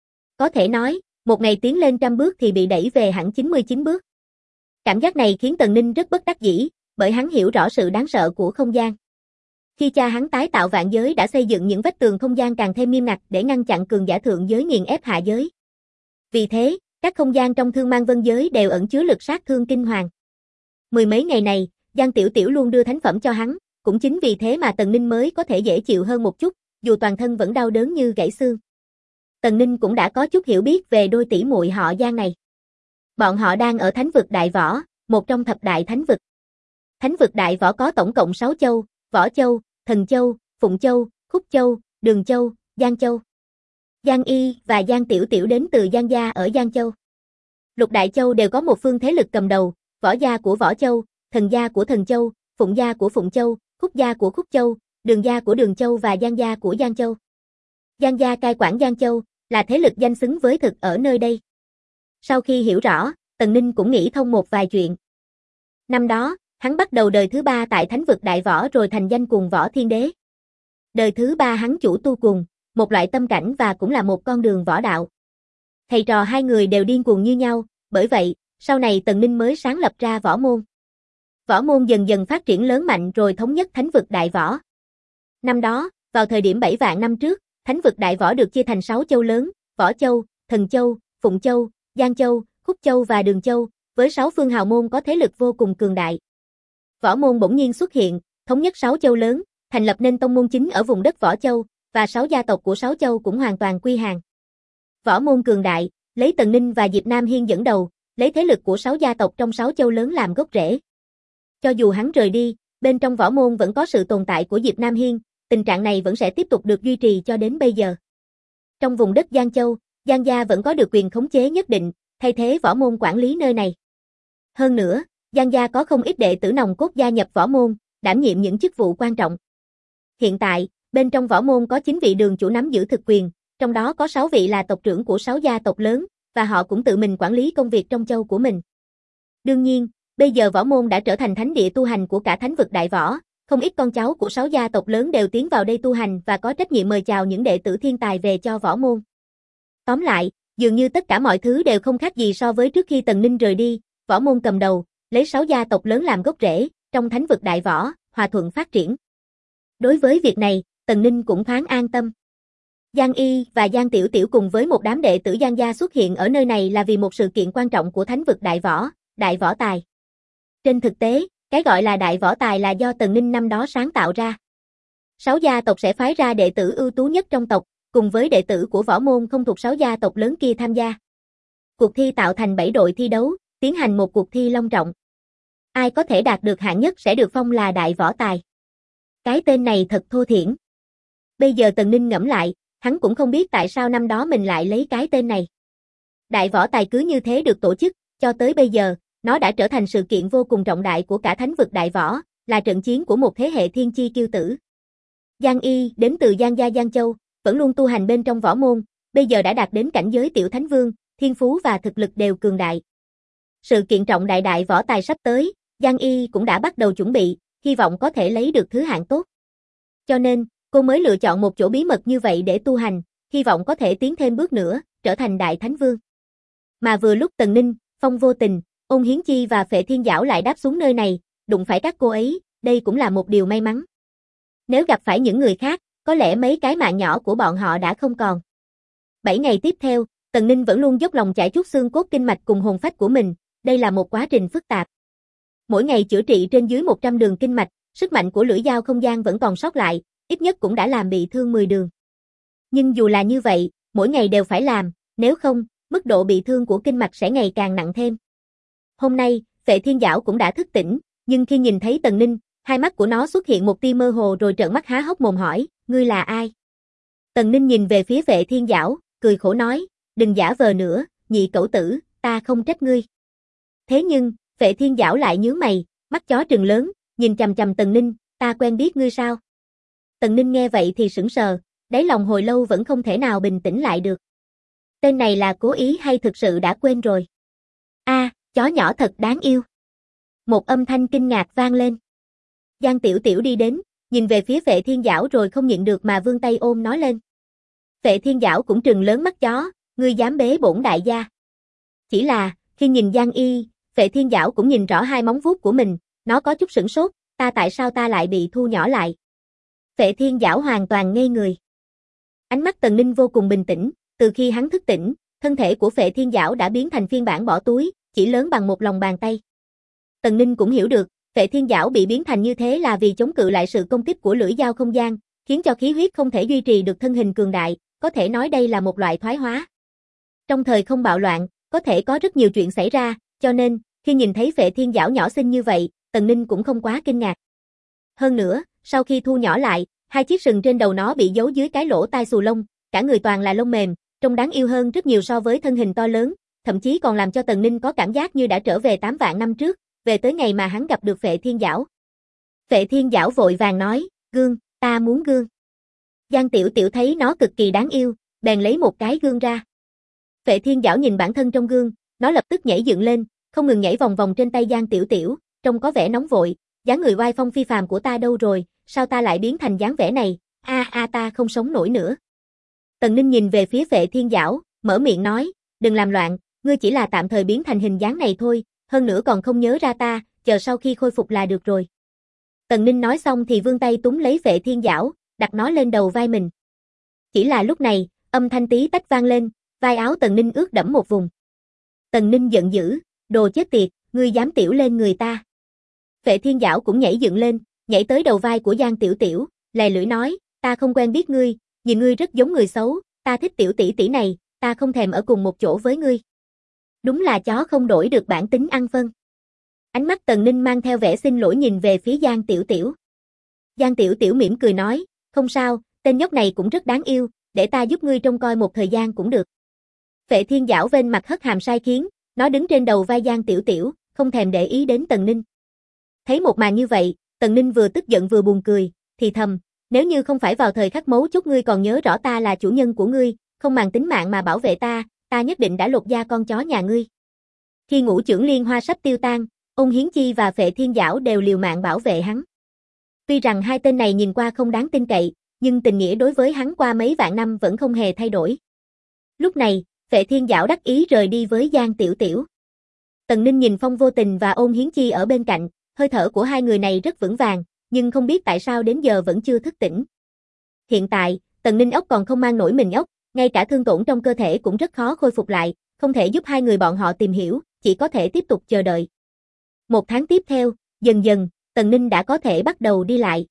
Có thể nói, một ngày tiến lên 100 bước thì bị đẩy về hẳn 99 bước. Cảm giác này khiến Tần Ninh rất bất đắc dĩ, bởi hắn hiểu rõ sự đáng sợ của không gian. Khi cha hắn tái tạo vạn giới đã xây dựng những vách tường không gian càng thêm nghiêm ngặt để ngăn chặn cường giả thượng giới nghiền ép hạ giới. Vì thế, các không gian trong Thương Mang Vân giới đều ẩn chứa lực sát thương kinh hoàng. Mười mấy ngày này, Giang Tiểu Tiểu luôn đưa thánh phẩm cho hắn, cũng chính vì thế mà Tần Ninh mới có thể dễ chịu hơn một chút, dù toàn thân vẫn đau đớn như gãy xương. Tần Ninh cũng đã có chút hiểu biết về đôi tỷ muội họ Giang này. Bọn họ đang ở Thánh vực Đại Võ, một trong thập đại thánh vực. Thánh vực Đại Võ có tổng cộng 6 châu, Võ Châu, Thần Châu, Phụng Châu, Khúc Châu, Đường Châu, Giang Châu. Giang Y và Giang Tiểu Tiểu đến từ Giang gia ở Giang Châu. Lục Đại Châu đều có một phương thế lực cầm đầu, Võ gia của Võ Châu, Thần gia của Thần Châu, Phụng gia của Phụng Châu, Khúc gia của Khúc Châu, Đường gia của Đường Châu và Giang gia của Giang Châu. Giang gia cai quản Giang Châu, là thế lực danh xứng với thực ở nơi đây. Sau khi hiểu rõ, Tần Ninh cũng nghĩ thông một vài chuyện. Năm đó, hắn bắt đầu đời thứ 3 tại Thánh vực Đại Võ rồi thành danh cùng Võ Thiên Đế. Đời thứ 3 hắn chủ tu cùng, một loại tâm cảnh và cũng là một con đường võ đạo. Thầy trò hai người đều điên cuồng như nhau, bởi vậy, sau này Tần Ninh mới sáng lập ra võ môn. Võ môn dần dần phát triển lớn mạnh rồi thống nhất Thánh vực Đại Võ. Năm đó, vào thời điểm 7 vạn năm trước, Thánh vực Đại Võ được chia thành 6 châu lớn, Võ Châu, Thần Châu, Phụng Châu, Giang Châu, Khúc Châu và Đường Châu, với 6 phương hào môn có thế lực vô cùng cường đại. Võ môn bỗng nhiên xuất hiện, thống nhất 6 châu lớn, thành lập nên tông môn chính ở vùng đất Võ Châu, và 6 gia tộc của 6 châu cũng hoàn toàn quy hàng. Võ môn cường đại, lấy Tần Ninh và Diệp Nam Hiên dẫn đầu, lấy thế lực của 6 gia tộc trong 6 châu lớn làm gốc rễ. Cho dù hắn rời đi, bên trong võ môn vẫn có sự tồn tại của Diệp Nam Hiên, tình trạng này vẫn sẽ tiếp tục được duy trì cho đến bây giờ. Trong vùng đất Giang Châu, Giang gia vẫn có được quyền khống chế nhất định, thay thế võ môn quản lý nơi này. Hơn nữa, Giang gia có không ít đệ tử nòng cốt gia nhập võ môn, đảm nhiệm những chức vụ quan trọng. Hiện tại, bên trong võ môn có 9 vị đường chủ nắm giữ thực quyền, trong đó có 6 vị là tộc trưởng của 6 gia tộc lớn, và họ cũng tự mình quản lý công việc trong châu của mình. Đương nhiên, bây giờ võ môn đã trở thành thánh địa tu hành của cả Thánh vực Đại Võ, không ít con cháu của 6 gia tộc lớn đều tiến vào đây tu hành và có trách nhiệm mời chào những đệ tử thiên tài về cho võ môn. Tóm lại, dường như tất cả mọi thứ đều không khác gì so với trước khi Tần Ninh rời đi, võ môn cầm đầu, lấy 6 gia tộc lớn làm gốc rễ, trong Thánh vực Đại Võ, hòa thuận phát triển. Đối với việc này, Tần Ninh cũng thoáng an tâm. Giang Y và Giang Tiểu Tiểu cùng với một đám đệ tử Giang gia xuất hiện ở nơi này là vì một sự kiện quan trọng của Thánh vực Đại Võ, Đại Võ Tài. Trên thực tế, cái gọi là Đại Võ Tài là do Tần Ninh năm đó sáng tạo ra. 6 gia tộc sẽ phái ra đệ tử ưu tú nhất trong tộc, cùng với đệ tử của võ môn không thuộc 6 gia tộc lớn kia tham gia. Cuộc thi tạo thành 7 đội thi đấu, tiến hành một cuộc thi long trọng. Ai có thể đạt được hạng nhất sẽ được phong là Đại Võ Tài. Cái tên này thật thô thiển. Bây giờ Tần Ninh ngẫm lại, hắn cũng không biết tại sao năm đó mình lại lấy cái tên này. Đại Võ Tài cứ như thế được tổ chức, cho tới bây giờ, nó đã trở thành sự kiện vô cùng trọng đại của cả Thánh vực Đại Võ, là trận chiến của một thế hệ thiên chi kiêu tử. Giang Y đến từ Giang gia Giang Châu, vẫn luôn tu hành bên trong võ môn, bây giờ đã đạt đến cảnh giới tiểu thánh vương, thiên phú và thực lực đều cường đại. Sự kiện trọng đại Đại Võ Tài sắp tới, Giang Y cũng đã bắt đầu chuẩn bị, hy vọng có thể lấy được thứ hạng tốt. Cho nên, cô mới lựa chọn một chỗ bí mật như vậy để tu hành, hy vọng có thể tiến thêm bước nữa, trở thành Đại Thánh Vương. Mà vừa lúc Tần Ninh, Phong Vô Tình, Ôn Hiến Chi và Phệ Thiên Giảo lại đáp xuống nơi này, đụng phải các cô ấy, đây cũng là một điều may mắn. Nếu gặp phải những người khác, có lẽ mấy cái mạng nhỏ của bọn họ đã không còn. 7 ngày tiếp theo, Tần Ninh vẫn luôn dốc lòng chải chuốt xương cốt kinh mạch cùng hồn phách của mình, đây là một quá trình phức tạp. Mỗi ngày chữa trị trên dưới 100 đường kinh mạch, sức mạnh của lưỡi dao không gian vẫn còn sót lại, ít nhất cũng đã làm bị thương 10 đường. Nhưng dù là như vậy, mỗi ngày đều phải làm, nếu không, mức độ bị thương của kinh mạch sẽ ngày càng nặng thêm. Hôm nay, Phệ Thiên Giảo cũng đã thức tỉnh, nhưng khi nhìn thấy Tần Ninh, hai mắt của nó xuất hiện một tia mơ hồ rồi trợn mắt há hốc mồm hỏi, ngươi là ai? Tần Ninh nhìn về phía Phệ Thiên Giảo, cười khổ nói, đừng giả vờ nữa, nhị cẩu tử, ta không trách ngươi. Thế nhưng, Phệ Thiên Giảo lại nhướng mày, mắt chó trừng lớn, nhìn chằm chằm Tần Ninh, ta quen biết ngươi sao? Tần Ninh nghe vậy thì sững sờ, đáy lòng hồi lâu vẫn không thể nào bình tĩnh lại được. Tên này là cố ý hay thực sự đã quên rồi? A, chó nhỏ thật đáng yêu. Một âm thanh kinh ngạc vang lên. Giang Tiểu Tiểu đi đến, nhìn về phía Phệ Thiên Giảo rồi không nhịn được mà vươn tay ôm nó lên. Phệ Thiên Giảo cũng trừng lớn mắt chó, ngươi dám bế bổn đại gia. Chỉ là, khi nhìn Giang Y, Phệ Thiên Giảo cũng nhìn rõ hai móng vuốt của mình, nó có chút sửng sốt, tại sao ta lại bị thu nhỏ lại? Phệ Thiên Giảo hoàn toàn ngây người. Ánh mắt Tần Ninh vô cùng bình tĩnh, từ khi hắn thức tỉnh, thân thể của Phệ Thiên Giảo đã biến thành phiên bản bỏ túi, chỉ lớn bằng một lòng bàn tay. Tần Ninh cũng hiểu được, Phệ Thiên Giảo bị biến thành như thế là vì chống cự lại sự công kích của lưỡi dao không gian, khiến cho khí huyết không thể duy trì được thân hình cường đại, có thể nói đây là một loại thoái hóa. Trong thời không bạo loạn, có thể có rất nhiều chuyện xảy ra, cho nên, khi nhìn thấy Phệ Thiên Giảo nhỏ xinh như vậy, Tần Ninh cũng không quá kinh ngạc. Hơn nữa, sau khi thu nhỏ lại, hai chiếc sừng trên đầu nó bị giấu dưới cái lỗ tai xù lông, cả người toàn là lông mềm, trông đáng yêu hơn rất nhiều so với thân hình to lớn, thậm chí còn làm cho Tần Ninh có cảm giác như đã trở về 8 vạn năm trước, về tới ngày mà hắn gặp được Phệ Thiên Giảo. Phệ Thiên Giảo vội vàng nói, gương, ta muốn gương. Giang Tiểu Tiểu thấy nó cực kỳ đáng yêu, bèn lấy một cái gương ra. Phệ Thiên Giảo nhìn bản thân trong gương, nó lập tức nhảy dựng lên, không ngừng nhảy vòng vòng trên tay Giang Tiểu Tiểu, trông có vẻ nóng vội, dáng người oai phong phi phàm của ta đâu rồi, sao ta lại biến thành dáng vẻ này, ta không sống nổi nữa. Tần Ninh nhìn về phía Phệ Thiên Giảo, mở miệng nói, đừng làm loạn, ngươi chỉ là tạm thời biến thành hình dáng này thôi, hơn nữa còn không nhớ ra ta, chờ sau khi khôi phục là được rồi. Tần Ninh nói xong thì vươn tay túm lấy Phệ Thiên Giảo, đặt nó lên đầu vai mình. Chỉ là lúc này, âm thanh tí tách vang lên, vai áo Tần Ninh ướt đẫm một vùng. Tần Ninh giận dữ, đồ chết tiệt, ngươi dám tiểu lên người ta. Phệ Thiên Giảo cũng nhảy dựng lên, nhảy tới đầu vai của Giang Tiểu Tiểu, lè lưỡi nói, ta không quen biết ngươi, nhìn ngươi rất giống người xấu, ta thích Tiểu tỷ tỷ này, ta không thèm ở cùng một chỗ với ngươi. Đúng là chó không đổi được bản tính ăn phân. Ánh mắt Tần Ninh mang theo vẻ xin lỗi nhìn về phía Giang Tiểu Tiểu. Giang Tiểu Tiểu mỉm cười nói, không sao, tên nhóc này cũng rất đáng yêu, để ta giúp ngươi trông coi một thời gian cũng được. Phệ Thiên Giảo vênh mặt hất hàm sai khiến, nó đứng trên đầu vai Giang Tiểu Tiểu, không thèm để ý đến Tần Ninh. Thấy một màn như vậy, Tần Ninh vừa tức giận vừa buồn cười, thì thầm, nếu như không phải vào thời khắc mấu chốt ngươi còn nhớ rõ ta là chủ nhân của ngươi, không màng tính mạng mà bảo vệ ta nhất định đã lột da con chó nhà ngươi. Khi ngũ trưởng liên hoa sắp tiêu tan, Ôn Hiến Chi và Phệ Thiên Giảo đều liều mạng bảo vệ hắn. Tuy rằng hai tên này nhìn qua không đáng tin cậy, nhưng tình nghĩa đối với hắn qua mấy vạn năm vẫn không hề thay đổi. Lúc này, Phệ Thiên Giảo đắc ý rời đi với Giang Tiểu Tiểu. Tần Ninh nhìn Phong Vô Tình và Ôn Hiến Chi ở bên cạnh, hơi thở của hai người này rất vững vàng, nhưng không biết tại sao đến giờ vẫn chưa thức tỉnh. Hiện tại, Tần Ninh ốc còn không mang nổi mình ốc, ngay cả thương tổn trong cơ thể cũng rất khó khôi phục lại, không thể giúp hai người bọn họ tìm hiểu, chỉ có thể tiếp tục chờ đợi. Một tháng tiếp theo, dần dần, Tần Ninh đã có thể bắt đầu đi lại.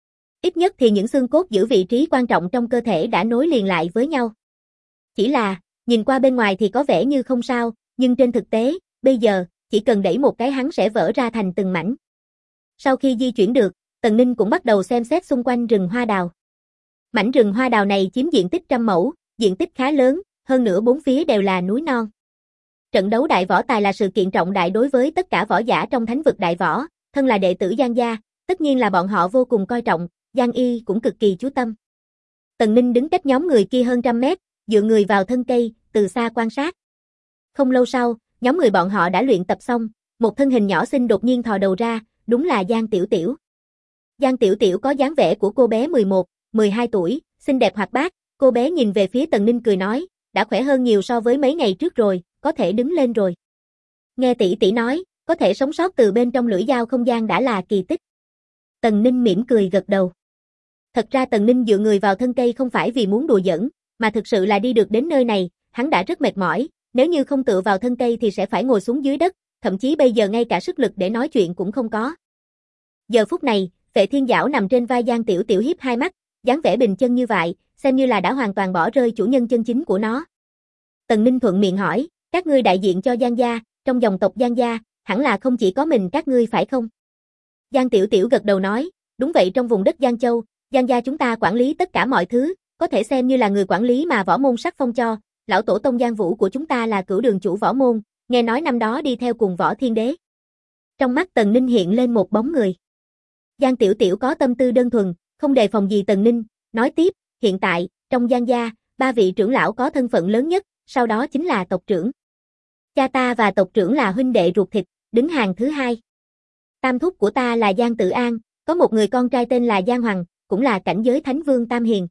Ít nhất thì những xương cốt giữ vị trí quan trọng trong cơ thể đã nối liền lại với nhau. Chỉ là, nhìn qua bên ngoài thì có vẻ như không sao, nhưng trên thực tế, bây giờ, chỉ cần đẩy một cái hắn sẽ vỡ ra thành từng mảnh. Sau khi di chuyển được, Tần Ninh cũng bắt đầu xem xét xung quanh rừng hoa đào. Mảnh rừng hoa đào này chiếm diện tích 100 mẫu, diện tích khá lớn, hơn nữa bốn phía đều là núi non. Trận đấu đại võ tài là sự kiện trọng đại đối với tất cả võ giả trong thánh vực đại võ, thân là đệ tử Giang gia, tất nhiên là bọn họ vô cùng coi trọng, Giang Y cũng cực kỳ chú tâm. Tần Ninh đứng cách nhóm người kia hơn 100 mét, dựa người vào thân cây, từ xa quan sát. Không lâu sau, nhóm người bọn họ đã luyện tập xong, một thân hình nhỏ xinh đột nhiên thò đầu ra, đúng là Giang Tiểu Tiểu. Giang Tiểu Tiểu có dáng vẻ của cô bé 11, 12 tuổi, xinh đẹp hoạt bát, cô bé nhìn về phía Tần Ninh cười nói, đã khỏe hơn nhiều so với mấy ngày trước rồi, có thể đứng lên rồi. Nghe tỷ tỷ nói, có thể sống sót từ bên trong lưỡi dao không gian đã là kỳ tích. Tần Ninh mỉm cười gật đầu. Thật ra Tần Ninh dựa người vào thân cây không phải vì muốn đùa giỡn, mà thực sự là đi được đến nơi này, hắn đã rất mệt mỏi, nếu như không tựa vào thân cây thì sẽ phải ngồi xuống dưới đất, thậm chí bây giờ ngay cả sức lực để nói chuyện cũng không có. Giờ phút này, Phệ Thiên Giảo nằm trên vai Giang Tiểu Tiểu hiếp hai mắt, dáng vẻ bình chân như vậy, xem như là đã hoàn toàn bỏ rơi chủ nhân chân chính của nó. Tần Ninh thuận miệng hỏi, các ngươi đại diện cho Giang gia, trong dòng tộc Giang gia, hẳn là không chỉ có mình các ngươi phải không? Giang Tiểu Tiểu gật đầu nói, đúng vậy, trong vùng đất Giang Châu, Giang gia chúng ta quản lý tất cả mọi thứ, có thể xem như là người quản lý mà võ môn sắc phong cho, lão tổ tông Giang Vũ của chúng ta là cửu đường chủ võ môn, nghe nói năm đó đi theo cùng Võ Thiên Đế. Trong mắt Tần Ninh hiện lên một bóng người. Giang Tiểu Tiểu có tâm tư đơn thuần, không đề phòng gì Tần Ninh, nói tiếp, hiện tại, trong Giang gia, ba vị trưởng lão có thân phận lớn nhất, sau đó chính là tộc trưởng. Cha ta và tộc trưởng là huynh đệ ruột thịt, đứng hàng thứ hai. Tam thúc của ta là Giang Tự An, có một người con trai tên là Giang Hoàng, cũng là cảnh giới Thánh Vương Tam Hiền.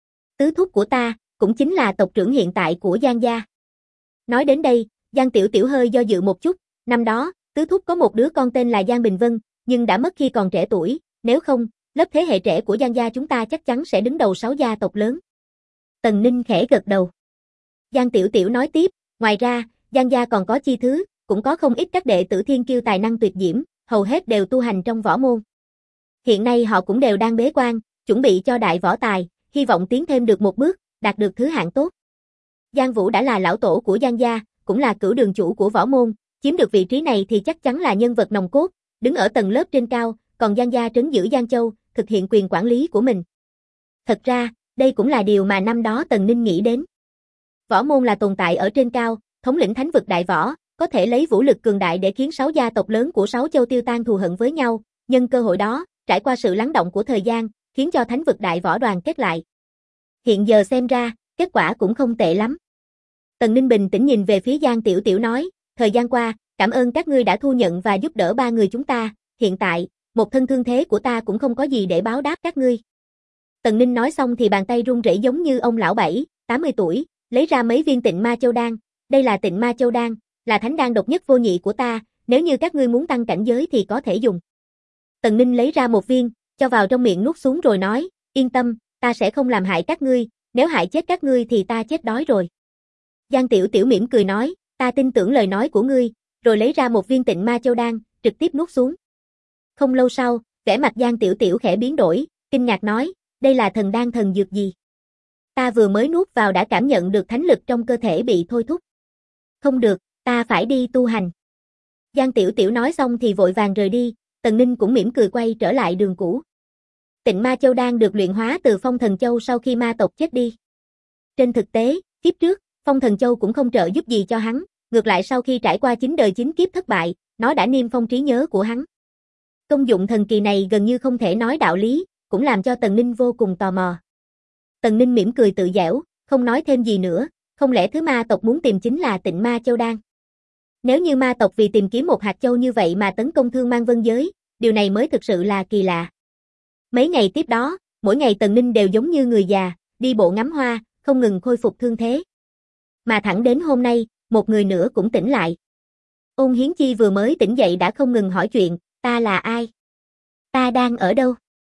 Tứ thúc của ta, cũng chính là tộc trưởng hiện tại của Giang gia. Nói đến đây, Giang Tiểu Tiểu hơi do dự một chút, năm đó, tứ thúc có một đứa con tên là Giang Bình Vân, nhưng đã mất khi còn trẻ tuổi, nếu không, lớp thế hệ trẻ của Giang gia chúng ta chắc chắn sẽ đứng đầu 6 gia tộc lớn. Tần Ninh khẽ gật đầu. Giang Tiểu Tiểu nói tiếp, ngoài ra, Giang gia còn có chi thứ, cũng có không ít các đệ tử thiên kiêu tài năng tuyệt diễm, hầu hết đều tu hành trong võ môn. Hiện nay họ cũng đều đang bế quan, chuẩn bị cho đại võ tài, hy vọng tiến thêm được một bước, đạt được thứ hạng tốt. Giang Vũ đã là lão tổ của Giang gia, cũng là cửu đường chủ của võ môn, chiếm được vị trí này thì chắc chắn là nhân vật nòng cốt, đứng ở tầng lớp trên cao, còn Giang gia trấn giữ Giang Châu, thực hiện quyền quản lý của mình. Thật ra, đây cũng là điều mà năm đó Tần Ninh nghĩ đến. Võ môn là tồn tại ở trên cao, thống lĩnh thánh vực đại võ, có thể lấy vũ lực cường đại để khiến 6 gia tộc lớn của 6 châu tiêu tan thù hận với nhau, nhân cơ hội đó, trải qua sự lắng động của thời gian, khiến cho thánh vực đại võ đoàn kết lại. Hiện giờ xem ra, kết quả cũng không tệ lắm. Tần Ninh bình tĩnh nhìn về phía Giang Tiểu Tiểu nói, thời gian qua, cảm ơn các ngươi đã thu nhận và giúp đỡ ba người chúng ta, hiện tại, một thân thương thế của ta cũng không có gì để báo đáp các ngươi. Tần Ninh nói xong thì bàn tay run rẩy giống như ông lão 80 tuổi, lấy ra mấy viên Tịnh Ma Châu đan, đây là Tịnh Ma Châu đan, là thánh đan độc nhất vô nhị của ta, nếu như các ngươi muốn tăng cảnh giới thì có thể dùng. Tần Ninh lấy ra một viên, cho vào trong miệng nuốt xuống rồi nói, yên tâm, ta sẽ không làm hại các ngươi, nếu hại chết các ngươi thì ta chết đói rồi. Giang Tiểu Tiểu mỉm cười nói, ta tin tưởng lời nói của ngươi, rồi lấy ra một viên Tịnh Ma Châu đan, trực tiếp nuốt xuống. Không lâu sau, vẻ mặt Giang Tiểu Tiểu khẽ biến đổi, kinh ngạc nói, đây là thần đan thần dược gì? Ta vừa mới nuốt vào đã cảm nhận được thánh lực trong cơ thể bị thôi thúc. Không được, ta phải đi tu hành. Giang Tiểu Tiểu nói xong thì vội vàng rời đi, Tần Ninh cũng mỉm cười quay trở lại đường cũ. Tịnh Ma Châu đan được luyện hóa từ Phong Thần Châu sau khi ma tộc chết đi. Trên thực tế, kiếp trước, Phong Thần Châu cũng không trợ giúp gì cho hắn, ngược lại sau khi trải qua 9 đời 9 kiếp thất bại, nó đã niêm phong trí nhớ của hắn. Công dụng thần kỳ này gần như không thể nói đạo lý, cũng làm cho Tần Ninh vô cùng tò mò. Tần Ninh mỉm cười tự giễu, không nói thêm gì nữa, không lẽ thứ ma tộc muốn tìm chính là Tịnh Ma Châu đan? Nếu như ma tộc vì tìm kiếm một hạt châu như vậy mà tấn công Thương Mang Vân giới, điều này mới thực sự là kỳ lạ. Mấy ngày tiếp đó, mỗi ngày Tần Ninh đều giống như người già, đi bộ ngắm hoa, không ngừng khôi phục thương thế. Mà thẳng đến hôm nay, một người nữa cũng tỉnh lại. Ôn Hiến Chi vừa mới tỉnh dậy đã không ngừng hỏi chuyện, ta là ai? Ta đang ở đâu?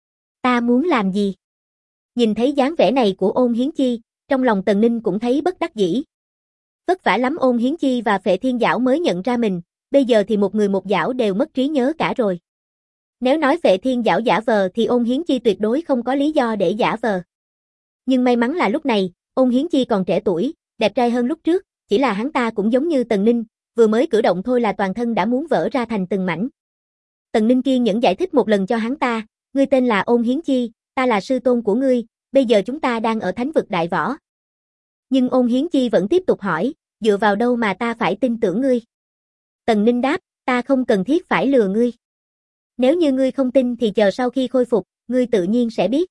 Ta muốn làm gì? Nhìn thấy dáng vẻ này của Ôn Hiến Chi, trong lòng Tần Ninh cũng thấy bất đắc dĩ. Vất vả lắm Ôn Hiến Chi và Phệ Thiên Giảo mới nhận ra mình, bây giờ thì một người một giảo đều mất trí nhớ cả rồi. Nếu nói Phệ Thiên Giảo giả vờ thì Ôn Hiến Chi tuyệt đối không có lý do để giả vờ. Nhưng may mắn là lúc này, Ôn Hiến Chi còn trẻ tuổi, đẹp trai hơn lúc trước, chỉ là hắn ta cũng giống như Tần Ninh, vừa mới cử động thôi là toàn thân đã muốn vỡ ra thành từng mảnh. Tần Ninh kiên nhẫn giải thích một lần cho hắn ta, ngươi tên là Ôn Hiến Chi, ta là sư tôn của ngươi, bây giờ chúng ta đang ở thánh vực đại võ. Nhưng Ôn Hiến Chi vẫn tiếp tục hỏi, dựa vào đâu mà ta phải tin tưởng ngươi? Tần Ninh đáp, ta không cần thiết phải lừa ngươi. Nếu như ngươi không tin thì chờ sau khi khôi phục, ngươi tự nhiên sẽ biết.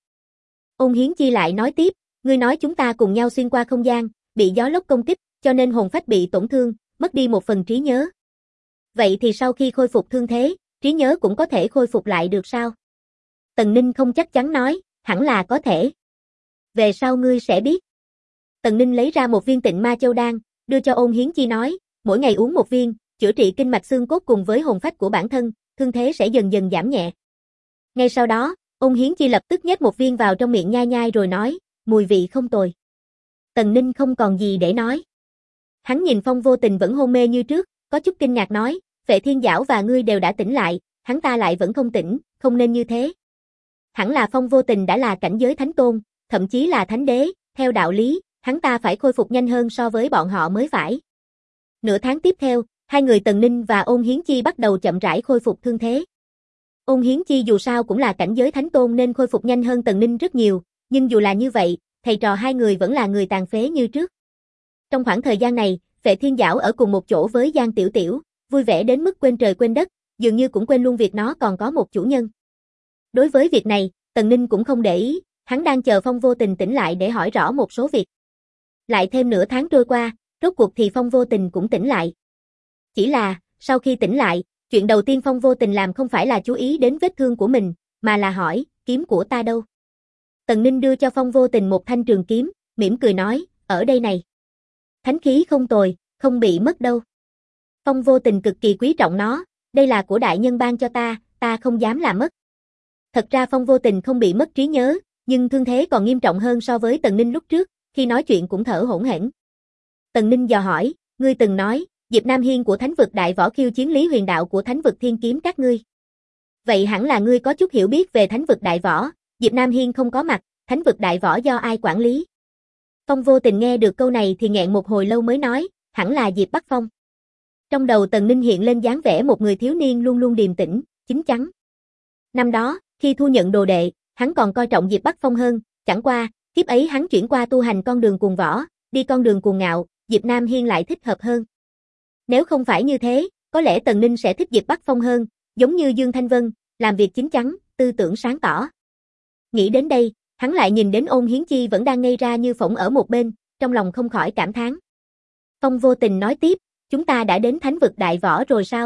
Ôn Hiến Chi lại nói tiếp, ngươi nói chúng ta cùng nhau xuyên qua không gian, bị gió lốc công kích, cho nên hồn phách bị tổn thương, mất đi một phần trí nhớ. Vậy thì sau khi khôi phục thương thế, trí nhớ cũng có thể khôi phục lại được sao? Tần Ninh không chắc chắn nói, hẳn là có thể. Về sau ngươi sẽ biết. Tần Ninh lấy ra một viên Tịnh Ma Châu đan, đưa cho Ôn Hiến Chi nói, mỗi ngày uống một viên, chữa trị kinh mạch xương cốt cùng với hồn phách của bản thân, thương thế sẽ dần dần giảm nhẹ. Ngay sau đó, Ôn Hiến Chi lập tức nhét một viên vào trong miệng nhai nhai rồi nói, mùi vị không tồi. Tần Ninh không còn gì để nói. Hắn nhìn Phong Vô Tình vẫn hôn mê như trước, có chút kinh ngạc nói, Phệ Thiên Giảo và ngươi đều đã tỉnh lại, hắn ta lại vẫn không tỉnh, không nên như thế. Hẳn là Phong Vô Tình đã là cảnh giới thánh tôn, thậm chí là thánh đế, theo đạo lý, hắn ta phải khôi phục nhanh hơn so với bọn họ mới phải. Nửa tháng tiếp theo, hai người Tần Ninh và Ôn Hiến Chi bắt đầu chậm rãi khôi phục thương thế. Ôn Hiến Chi dù sao cũng là cảnh giới thánh tôn nên khôi phục nhanh hơn Tần Ninh rất nhiều, nhưng dù là như vậy, thầy trò hai người vẫn là người tàn phế như trước. Trong khoảng thời gian này, Phệ Thiên Giảo ở cùng một chỗ với Giang Tiểu Tiểu, vui vẻ đến mức quên trời quên đất, dường như cũng quên luôn việc nó còn có một chủ nhân. Đối với việc này, Tần Ninh cũng không để ý, hắn đang chờ Phong Vô Tình tỉnh lại để hỏi rõ một số việc. Lại thêm nửa tháng trôi qua, rốt cuộc thì Phong Vô Tình cũng tỉnh lại. Chỉ là, sau khi tỉnh lại, chuyện đầu tiên Phong Vô Tình làm không phải là chú ý đến vết thương của mình, mà là hỏi, kiếm của ta đâu? Tần Ninh đưa cho Phong Vô Tình một thanh trường kiếm, mỉm cười nói, ở đây này. Thánh khí không tồi, không bị mất đâu. Phong Vô Tình cực kỳ quý trọng nó, đây là của đại nhân ban cho ta không dám làm mất. Thật ra Phong Vô Tình không bị mất trí nhớ, nhưng thương thế còn nghiêm trọng hơn so với Tần Ninh lúc trước, khi nói chuyện cũng thở hổn hển. Tần Ninh dò hỏi, ngươi từng nói, Diệp Nam Hiên của Thánh vực Đại Võ khiêu chiến Lý Huyền Đạo của Thánh vực Thiên Kiếm các ngươi. Vậy hẳn là ngươi có chút hiểu biết về Thánh vực Đại Võ, Diệp Nam Hiên không có mặt, Thánh vực Đại Võ do ai quản lý? Phong Vô Tình nghe được câu này thì nghẹn một hồi lâu mới nói, hẳn là Diệp Bắc Phong. Trong đầu Tần Ninh hiện lên dáng vẻ một người thiếu niên luôn luôn điềm tĩnh, chín chắn. Năm đó, khi thu nhận đồ đệ, hắn còn coi trọng Diệp Bắc Phong hơn, chẳng qua, kiếp ấy hắn chuyển qua tu hành con đường cuồng võ, đi con đường cuồng ngạo, Diệp Nam Hiên lại thích hợp hơn. Nếu không phải như thế, có lẽ Tần Ninh sẽ thích Diệp Bắc Phong hơn, giống như Dương Thanh Vân, làm việc chín chắn, tư tưởng sáng tỏ. Nghĩ đến đây, hắn lại nhìn đến Ôn Hiến Chi vẫn đang ngây ra như phỗng ở một bên, trong lòng không khỏi cảm thán. Phong Vô Tình nói tiếp, chúng ta đã đến Thánh vực Đại Võ rồi sao?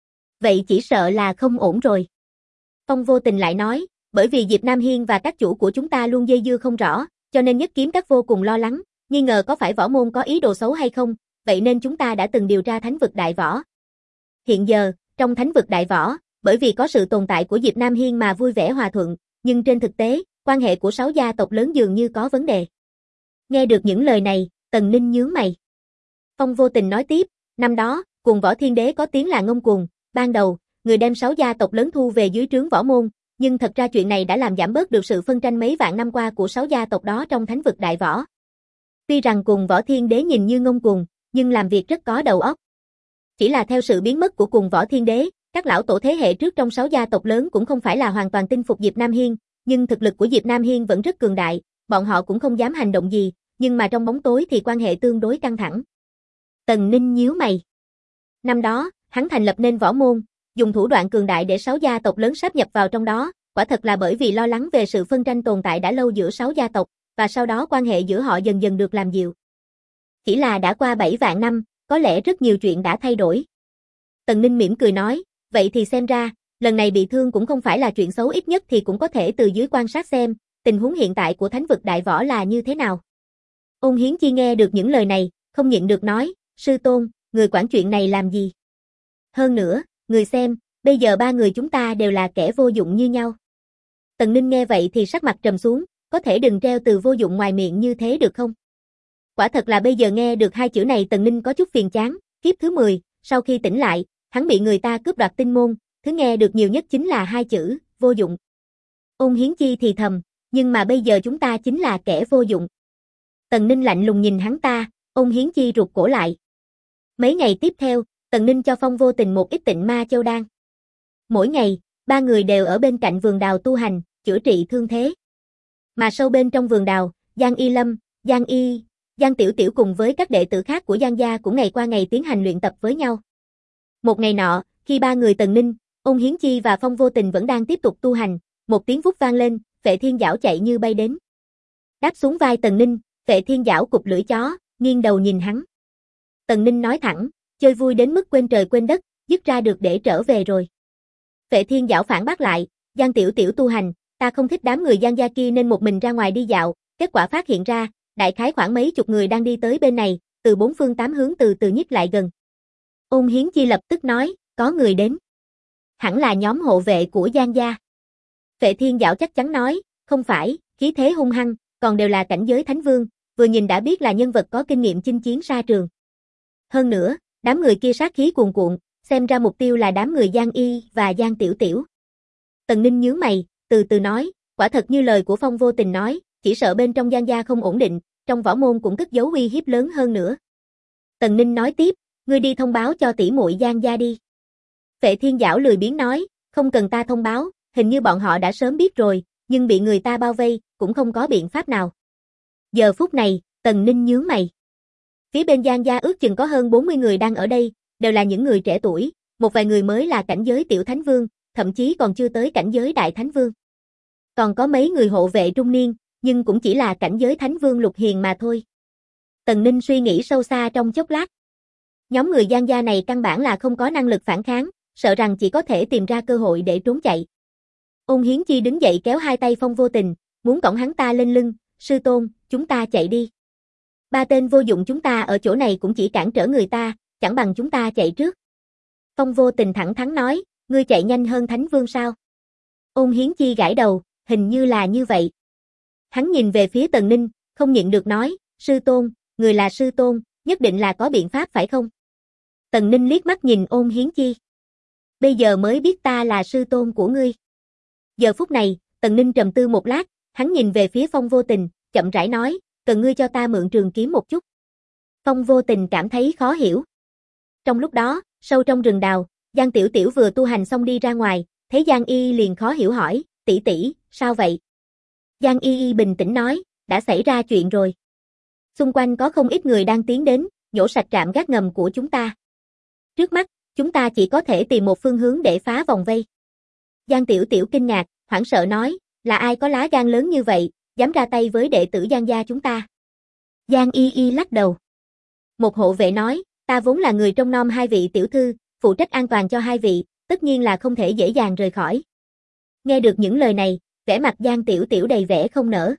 Vậy chỉ sợ là không ổn rồi. Phong Vô Tình lại nói, bởi vì Diệp Nam Hiên và các chủ của chúng ta luôn dây dưa không rõ, cho nên Nhất Kiếm các vô cùng lo lắng, nghi ngờ có phải võ môn có ý đồ xấu hay không, vậy nên chúng ta đã từng điều tra Thánh vực Đại Võ. Hiện giờ, trong Thánh vực Đại Võ, bởi vì có sự tồn tại của Diệp Nam Hiên mà vui vẻ hòa thuận, nhưng trên thực tế, quan hệ của 6 gia tộc lớn dường như có vấn đề. Nghe được những lời này, Tần Ninh nhướng mày. Phong Vô Tình nói tiếp, năm đó, Cuồng Võ Thiên Đế có tiếng là ngông cuồng, ban đầu, người đem 6 gia tộc lớn thu về dưới trướng võ môn, nhưng thật ra chuyện này đã làm giảm bớt được sự phân tranh mấy vạn năm qua của 6 gia tộc đó trong Thánh vực Đại Võ. Tuy rằng Cuồng Võ Thiên Đế nhìn như ngông cuồng, nhưng làm việc rất có đầu óc. Chỉ là theo sự biến mất của Cuồng Võ Thiên Đế, các lão tổ thế hệ trước trong 6 gia tộc lớn cũng không phải là hoàn toàn tin phục Diệp Nam Hiên, nhưng thực lực của Diệp Nam Hiên vẫn rất cường đại, bọn họ cũng không dám hành động gì, nhưng mà trong bóng tối thì quan hệ tương đối căng thẳng. Tần Ninh nhíu mày. Năm đó, hắn thành lập nên võ môn, dùng thủ đoạn cường đại để 6 gia tộc lớn sáp nhập vào trong đó, quả thật là bởi vì lo lắng về sự phân tranh tồn tại đã lâu giữa 6 gia tộc, và sau đó quan hệ giữa họ dần dần được làm dịu. Chỉ là đã qua 7 vạn năm, có lẽ rất nhiều chuyện đã thay đổi. Tần Ninh mỉm cười nói, vậy thì xem ra, lần này bị thương cũng không phải là chuyện xấu, ít nhất thì cũng có thể từ dưới quan sát xem, tình huống hiện tại của Thánh vực Đại Võ là như thế nào. Ôn Hiến Chi nghe được những lời này, không nhịn được nói, sư tôn, người quản chuyện này làm gì? Hơn nữa, người xem, bây giờ ba người chúng ta đều là kẻ vô dụng như nhau. Tần Ninh nghe vậy thì sắc mặt trầm xuống, có thể đừng treo từ vô dụng ngoài miệng như thế được không? Quả thật là bây giờ nghe được hai chữ này Tần Ninh có chút phiền chán, kiếp thứ 10, sau khi tỉnh lại, hắn bị người ta cướp đoạt tinh môn, thứ nghe được nhiều nhất chính là hai chữ, vô dụng. Ôn Hiến Chi thì thầm, nhưng mà bây giờ chúng ta chính là kẻ vô dụng. Tần Ninh lạnh lùng nhìn hắn ta, Ôn Hiến Chi rụt cổ lại. Mấy ngày tiếp theo, Tần Ninh cho Phong Vô Tình một ít Tịnh Ma Châu đan. Mỗi ngày, ba người đều ở bên cạnh vườn đào tu hành, chữa trị thương thế. Mà sâu bên trong vườn đào, Giang Y Lâm, Giang Y, Giang Tiểu Tiểu cùng với các đệ tử khác của Giang gia cũng ngày qua ngày tiến hành luyện tập với nhau. Một ngày nọ, khi ba người Tần Ninh, Ôn Hiến Chi và Phong Vô Tình vẫn đang tiếp tục tu hành, một tiếng vút vang lên, Phệ Thiên Giảo chạy như bay đến. Đáp xuống vai Tần Ninh, Phệ Thiên Giảo cụp lưỡi chó, nghiêng đầu nhìn hắn. Tần Ninh nói thẳng, chơi vui đến mức quên trời quên đất, dứt ra được để trở về rồi. Phệ Thiên Giảo phản bác lại, Giang Tiểu Tiểu tu hành, ta không thích đám người Giang gia kia nên một mình ra ngoài đi dạo, kết quả phát hiện ra, đại khái khoảng mấy chục người đang đi tới bên này, từ bốn phương tám hướng từ từ nhích lại gần. Ôn Hiến Chi lập tức nói, có người đến. Hẳn là nhóm hộ vệ của Giang gia. Phệ Thiên Giảo chắc chắn nói, không phải, khí thế hung hăng, còn đều là cảnh giới thánh vương, vừa nhìn đã biết là nhân vật có kinh nghiệm chinh chiến xa trường. Hơn nữa, đám người kia sát khí cuồn cuộn, xem ra mục tiêu là đám người Giang Y và Giang Tiểu Tiểu. Tần Ninh nhướng mày, từ từ nói, quả thật như lời của Phong Vô Tình nói, chỉ sợ bên trong Giang gia không ổn định, trong võ môn cũng cất giấu uy hiếp lớn hơn nữa. Tần Ninh nói tiếp, ngươi đi thông báo cho tỷ muội Giang gia đi. Phệ Thiên Giảo lười biếng nói, không cần ta thông báo, hình như bọn họ đã sớm biết rồi, nhưng bị người ta bao vây, cũng không có biện pháp nào. Giờ phút này, Tần Ninh nhướng mày. Phía bên Giang gia ước chừng có hơn 40 người đang ở đây, đều là những người trẻ tuổi, một vài người mới là cảnh giới tiểu thánh vương, thậm chí còn chưa tới cảnh giới đại thánh vương. Còn có mấy người hộ vệ trung niên, nhưng cũng chỉ là cảnh giới thánh vương lục hiền mà thôi. Tần Ninh suy nghĩ sâu xa trong chốc lát. Nhóm người Giang gia này căn bản là không có năng lực phản kháng, sợ rằng chỉ có thể tìm ra cơ hội để trốn chạy. Ôn Hiến Chi đứng dậy kéo hai tay Phong Vô Tình, muốn cõng hắn ta lên lưng, sư tôn, chúng ta chạy đi. Ba tên vô dụng chúng ta ở chỗ này cũng chỉ cản trở người ta, chẳng bằng chúng ta chạy trước. Phong Vô Tình thẳng thắn nói, ngươi chạy nhanh hơn Thánh Vương sao? Ôn Hiến Chi gãi đầu, hình như là như vậy. Hắn nhìn về phía Tần Ninh, không nhịn được nói, sư tôn, người là sư tôn, nhất định là có biện pháp phải không? Tần Ninh liếc mắt nhìn Ôn Hiến Chi. Bây giờ mới biết ta là sư tôn của ngươi. Giờ phút này, Tần Ninh trầm tư một lát, hắn nhìn về phía Phong Vô Tình, chậm rãi nói, cần ngươi cho ta mượn trường kiếm một chút. Phong Vô Tình cảm thấy khó hiểu. Trong lúc đó, sâu trong rừng đào, Giang Tiểu Tiểu vừa tu hành xong đi ra ngoài, thấy Giang Y liền khó hiểu hỏi, tỷ tỷ, sao vậy? Giang Y bình tĩnh nói, đã xảy ra chuyện rồi. Xung quanh có không ít người đang tiến đến, nhổ sạch trạm gác ngầm của chúng ta. Trước mắt, chúng ta chỉ có thể tìm một phương hướng để phá vòng vây. Giang Tiểu Tiểu kinh ngạc, hoảng sợ nói, là ai có lá gan lớn như vậy, dám ra tay với đệ tử Giang gia chúng ta? Giang Y lắc đầu. Một hộ vệ nói, ta vốn là người trông nom hai vị tiểu thư, phụ trách an toàn cho hai vị, tất nhiên là không thể dễ dàng rời khỏi. Nghe được những lời này, vẻ mặt Giang Tiểu Tiểu đầy vẻ không nỡ.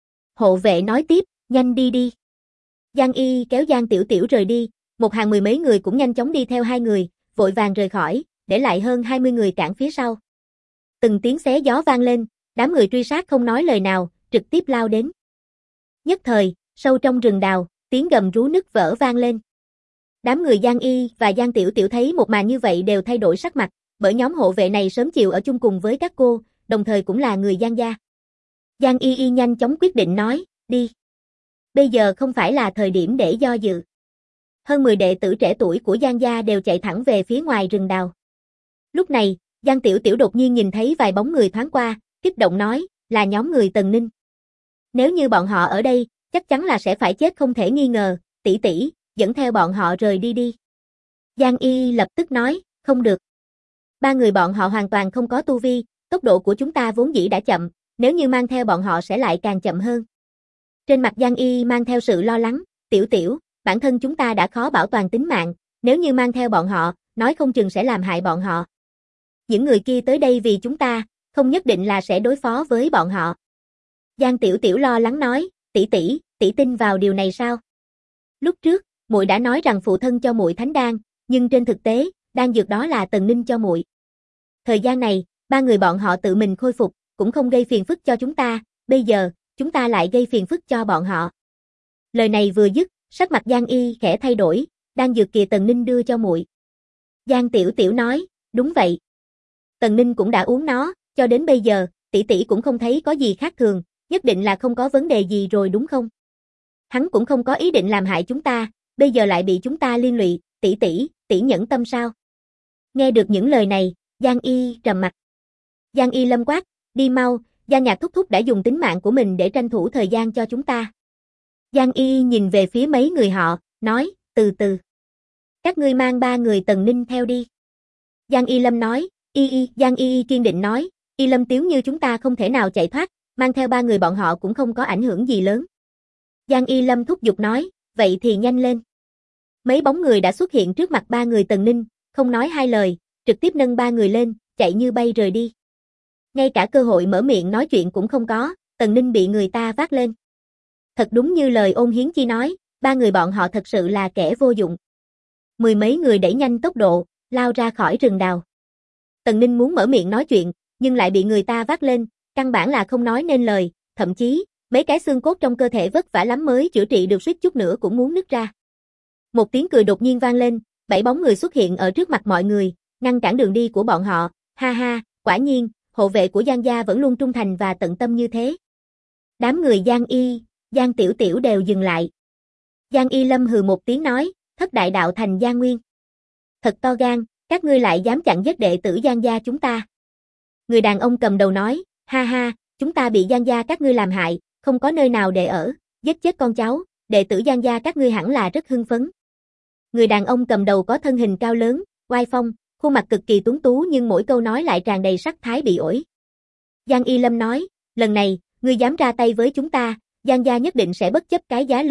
Hộ vệ nói tiếp, nhanh đi đi. Giang Y kéo Giang Tiểu Tiểu rời đi, một hàng mười mấy người cũng nhanh chóng đi theo hai người, vội vàng rời khỏi, để lại hơn 20 người cản phía sau. Từng tiếng xé gió vang lên, đám người truy sát không nói lời nào, trực tiếp lao đến. Nhất thời, sâu trong rừng đào, tiếng gầm rú nứt vỡ vang lên. Đám người Giang Y và Giang Tiểu Tiểu thấy một màn như vậy đều thay đổi sắc mặt, bởi nhóm hộ vệ này sớm chiều ở chung cùng với các cô, đồng thời cũng là người Giang gia. Giang Y nhanh chóng quyết định nói, đi. Bây giờ không phải là thời điểm để do dự. Hơn 10 đệ tử trẻ tuổi của Giang gia đều chạy thẳng về phía ngoài rừng đào. Lúc này, Giang Tiểu Tiểu đột nhiên nhìn thấy vài bóng người thoáng qua, kích động nói, là nhóm người Tần Ninh. Nếu như bọn họ ở đây, chắc chắn là sẽ phải chết không thể nghi ngờ, tỷ tỷ, dẫn theo bọn họ rời đi đi. Giang Y lập tức nói, không được. Ba người bọn họ hoàn toàn không có tu vi, tốc độ của chúng ta vốn dĩ đã chậm, nếu như mang theo bọn họ sẽ lại càng chậm hơn. Trên mặt Giang Y mang theo sự lo lắng, Tiểu Tiểu, bản thân chúng ta đã khó bảo toàn tính mạng, nếu như mang theo bọn họ, nói không chừng sẽ làm hại bọn họ. Những người kia tới đây vì chúng ta, không nhất định là sẽ đối phó với bọn họ. Giang Tiểu Tiểu lo lắng nói, tỷ tỷ tin vào điều này sao? Lúc trước, muội đã nói rằng phụ thân cho muội thánh đan, nhưng trên thực tế, đan dược đó là Tần Ninh cho muội. Thời gian này, ba người bọn họ tự mình khôi phục, cũng không gây phiền phức cho chúng ta, bây giờ, chúng ta lại gây phiền phức cho bọn họ. Lời này vừa dứt, sắc mặt Giang Y khẽ thay đổi, đan dược kìa Tần Ninh đưa cho muội. Giang Tiểu Tiểu nói, đúng vậy. Tần Ninh cũng đã uống nó, cho đến bây giờ, tỷ tỷ cũng không thấy có gì khác thường, nhất định là không có vấn đề gì rồi đúng không? Hắn cũng không có ý định làm hại chúng ta, bây giờ lại bị chúng ta liên lụy, tỷ nhẫn tâm sao? Nghe được những lời này, Giang Y trầm mặt. Giang Y lâm quát, đi mau, Giang Nhạc thúc thúc đã dùng tính mạng của mình để tranh thủ thời gian cho chúng ta. Giang Y nhìn về phía mấy người họ, nói, từ từ. Các ngươi mang ba người Tần Ninh theo đi. Giang Y Lâm nói, Giang Y kiên định nói, Y Lâm Tiếu như chúng ta không thể nào chạy thoát, mang theo ba người bọn họ cũng không có ảnh hưởng gì lớn. Giang Y Lâm thúc giục nói, vậy thì nhanh lên. Mấy bóng người đã xuất hiện trước mặt ba người Tần Ninh, không nói hai lời, trực tiếp nâng ba người lên, chạy như bay rời đi. Ngay cả cơ hội mở miệng nói chuyện cũng không có, Tần Ninh bị người ta vác lên. Thật đúng như lời Ôn Hiến Chi nói, ba người bọn họ thật sự là kẻ vô dụng. Mười mấy người đẩy nhanh tốc độ, lao ra khỏi rừng đào. Tần Ninh muốn mở miệng nói chuyện, nhưng lại bị người ta vác lên, căn bản là không nói nên lời, thậm chí, mấy cái xương cốt trong cơ thể vất vả lắm mới chữa trị được suýt chút nữa cũng muốn nứt ra. Một tiếng cười đột nhiên vang lên, 7 bóng người xuất hiện ở trước mặt mọi người, ngăn cản đường đi của bọn họ, ha ha, quả nhiên, hộ vệ của Giang gia vẫn luôn trung thành và tận tâm như thế. Đám người Giang Y, Giang Tiểu Tiểu đều dừng lại. Giang Y Lâm hừ một tiếng nói, thất đại đạo thành Giang Nguyên. Thật to gan, các ngươi lại dám chặn giết đệ tử Giang gia chúng ta. Người đàn ông cầm đầu nói, ha ha, chúng ta bị Giang gia các ngươi làm hại, không có nơi nào để ở, giết chết con cháu, đệ tử Giang gia các ngươi hẳn là rất hưng phấn. Người đàn ông cầm đầu có thân hình cao lớn, oai phong, khuôn mặt cực kỳ tuấn tú nhưng mỗi câu nói lại tràn đầy sắc thái bị ổi. Giang Y Lâm nói, lần này, ngươi dám ra tay với chúng ta, Giang gia nhất định sẽ bất chấp cái giá lớn,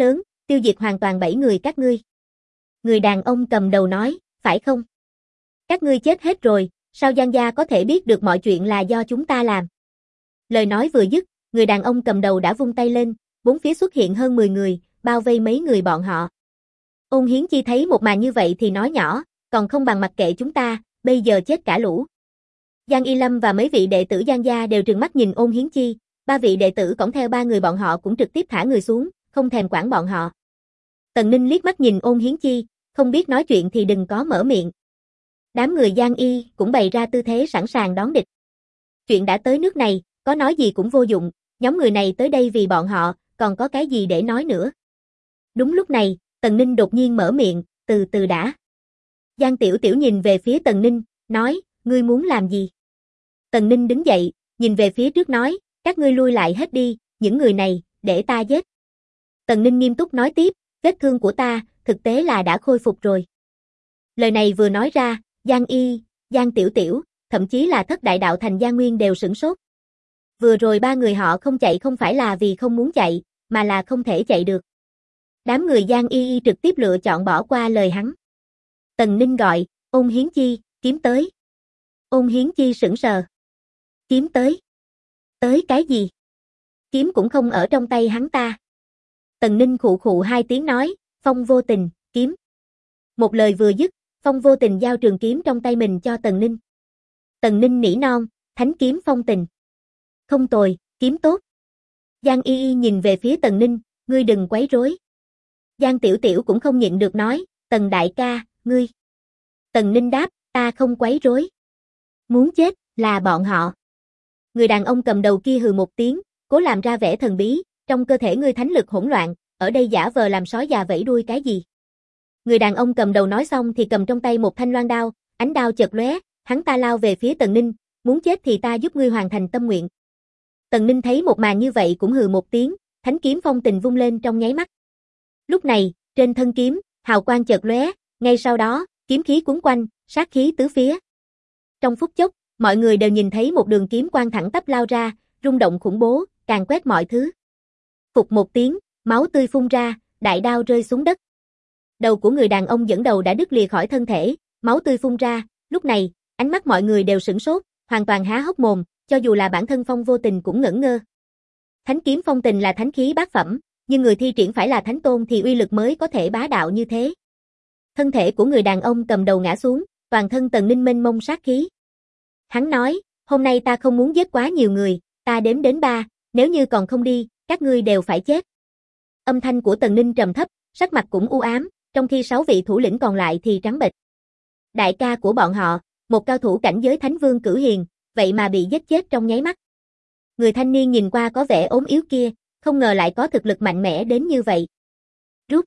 tiêu diệt hoàn toàn 7 người các ngươi. Người đàn ông cầm đầu nói, phải không? Các ngươi chết hết rồi, sao Giang gia có thể biết được mọi chuyện là do chúng ta làm? Lời nói vừa dứt, người đàn ông cầm đầu đã vung tay lên, bốn phía xuất hiện hơn 10 người, bao vây mấy người bọn họ. Ôn Hiến Chi thấy một màn như vậy thì nói nhỏ, còn không bằng mặc kệ chúng ta, bây giờ chết cả lũ. Giang Y Lâm và mấy vị đệ tử Giang gia đều trừng mắt nhìn Ôn Hiến Chi, ba vị đệ tử cõng theo ba người bọn họ cũng trực tiếp thả người xuống, không thèm quản bọn họ. Tần Ninh liếc mắt nhìn Ôn Hiến Chi, không biết nói chuyện thì đừng có mở miệng. Đám người Giang Y cũng bày ra tư thế sẵn sàng đón địch. Chuyện đã tới nước này, có nói gì cũng vô dụng, nhóm người này tới đây vì bọn họ, còn có cái gì để nói nữa. Đúng lúc này, Tần Ninh đột nhiên mở miệng, từ từ đã. Giang Tiểu Tiểu nhìn về phía Tần Ninh, nói, ngươi muốn làm gì? Tần Ninh đứng dậy, nhìn về phía trước nói, các ngươi lui lại hết đi, những người này, để ta giết. Tần Ninh nghiêm túc nói tiếp, vết thương của ta, thực tế là đã khôi phục rồi. Lời này vừa nói ra, Giang Y, Giang Tiểu Tiểu, thậm chí là Thất Đại Đạo Thành Giang Nguyên đều sửng sốt. Vừa rồi ba người họ không chạy không phải là vì không muốn chạy, mà là không thể chạy được. Đám người Giang Y trực tiếp lựa chọn bỏ qua lời hắn. Tần Ninh gọi, Ôn Hiến Chi, kiếm tới. Ôn Hiến Chi sững sờ. Kiếm tới? Tới cái gì? Kiếm cũng không ở trong tay hắn ta. Tần Ninh khụ khụ hai tiếng nói, Phong Vô Tình, kiếm. Một lời vừa dứt, Phong Vô Tình giao trường kiếm trong tay mình cho Tần Ninh. Tần Ninh nỉ non, thánh kiếm phong tình. Không tồi, kiếm tốt. Giang Y nhìn về phía Tần Ninh, ngươi đừng quấy rối. Giang Tiểu Tiểu cũng không nhịn được nói, Tần đại ca, ngươi. Tần Ninh đáp, ta không quấy rối. Muốn chết, là bọn họ. Người đàn ông cầm đầu kia hừ một tiếng, cố làm ra vẻ thần bí, trong cơ thể ngươi thánh lực hỗn loạn, ở đây giả vờ làm sói già vẫy đuôi cái gì. Người đàn ông cầm đầu nói xong thì cầm trong tay một thanh loan đao, ánh đao chợt lóe, hắn ta lao về phía Tần Ninh, muốn chết thì ta giúp ngươi hoàn thành tâm nguyện. Tần Ninh thấy một màn như vậy cũng hừ một tiếng, thánh kiếm phong tình vung lên trong nháy mắt. Lúc này, trên thân kiếm, hào quang chợt lóe, ngay sau đó, kiếm khí cuốn quanh, sát khí tứ phía. Trong phút chốc, mọi người đều nhìn thấy một đường kiếm quang thẳng tắp lao ra, rung động khủng bố, càn quét mọi thứ. Phụt một tiếng, máu tươi phun ra, đại đao rơi xuống đất. Đầu của người đàn ông dẫn đầu đã đứt lìa khỏi thân thể, máu tươi phun ra, lúc này, ánh mắt mọi người đều sửng sốt, hoàn toàn há hốc mồm, cho dù là bản thân Phong Vô Tình cũng ngẩn ngơ. Thánh kiếm phong tình là thánh khí bát phẩm, nhưng người thi triển phải là thánh tôn thì uy lực mới có thể bá đạo như thế. Thân thể của người đàn ông cầm đầu ngã xuống, toàn thân Tần Ninh mênh mông sát khí. Hắn nói, hôm nay ta không muốn giết quá nhiều người, ta đếm đến 3, nếu như còn không đi, các ngươi đều phải chết. Âm thanh của Tần Ninh trầm thấp, sắc mặt cũng u ám, trong khi 6 vị thủ lĩnh còn lại thì trắng bệch. Đại ca của bọn họ, một cao thủ cảnh giới Thánh Vương Cửu Hiền, vậy mà bị giết chết trong nháy mắt. Người thanh niên nhìn qua có vẻ ốm yếu kia, không ngờ lại có thực lực mạnh mẽ đến như vậy. Rút.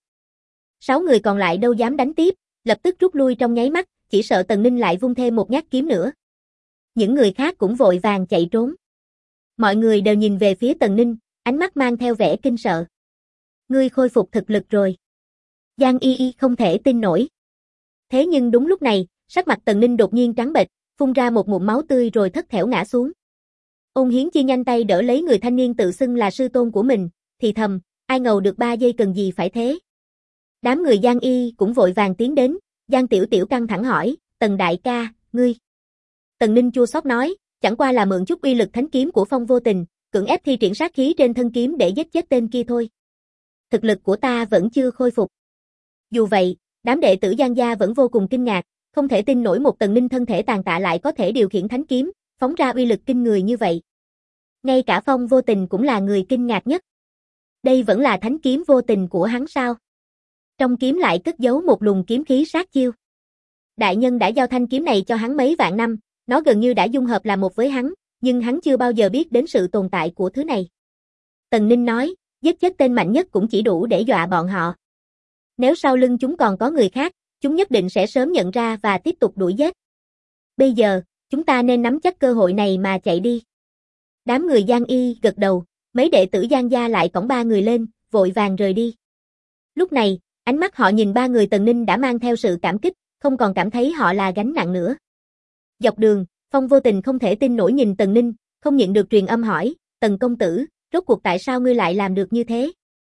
6 người còn lại đâu dám đánh tiếp, lập tức rút lui trong nháy mắt, chỉ sợ Tần Ninh lại vung thêm một nhát kiếm nữa. Những người khác cũng vội vàng chạy trốn. Mọi người đều nhìn về phía Tần Ninh, ánh mắt mang theo vẻ kinh sợ. Ngươi khôi phục thực lực rồi. Giang Y không thể tin nổi. Thế nhưng đúng lúc này, sắc mặt Tần Ninh đột nhiên trắng bệch, phun ra một ngụm máu tươi rồi thất thểu ngã xuống. Ôn Hiến Chi nhanh tay đỡ lấy người thanh niên tự xưng là sư tôn của mình, thì thầm, ai ngầu được 3 giây cần gì phải thế. Đám người Giang Y cũng vội vàng tiến đến, Giang Tiểu Tiểu căng thẳng hỏi, Tần đại ca, ngươi. Tần Ninh chua xót nói, chẳng qua là mượn chút uy lực thánh kiếm của Phong Vô Tình, cưỡng ép thi triển sát khí trên thân kiếm để giết chết tên kia thôi. Thực lực của ta vẫn chưa khôi phục. Dù vậy, đám đệ tử Giang gia vẫn vô cùng kinh ngạc, không thể tin nổi một Tần Ninh thân thể tàn tạ lại có thể điều khiển thánh kiếm, phóng ra uy lực kinh người như vậy. Ngay cả Phong Vô Tình cũng là người kinh ngạc nhất. Đây vẫn là thánh kiếm vô tình của hắn sao? Trong kiếm lại cất giấu một luồng kiếm khí sát chiêu. Đại nhân đã giao thanh kiếm này cho hắn mấy vạn năm, nó gần như đã dung hợp là một với hắn, nhưng hắn chưa bao giờ biết đến sự tồn tại của thứ này. Tần Ninh nói, giết chết tên mạnh nhất cũng chỉ đủ để dọa bọn họ. Nếu sau lưng chúng còn có người khác, chúng nhất định sẽ sớm nhận ra và tiếp tục đuổi giết. Bây giờ, chúng ta nên nắm chắc cơ hội này mà chạy đi. Đám người Giang Y gật đầu, mấy đệ tử Giang gia lại cõng 3 người lên, vội vàng rời đi. Lúc này, ánh mắt họ nhìn 3 người Tần Ninh đã mang theo sự cảm kích, không còn cảm thấy họ là gánh nặng nữa. Dọc đường, Phong Vô Tình không thể tin nổi nhìn Tần Ninh, không nhịn được truyền âm hỏi, Tần công tử, rốt cuộc tại sao ngươi lại làm được như thế?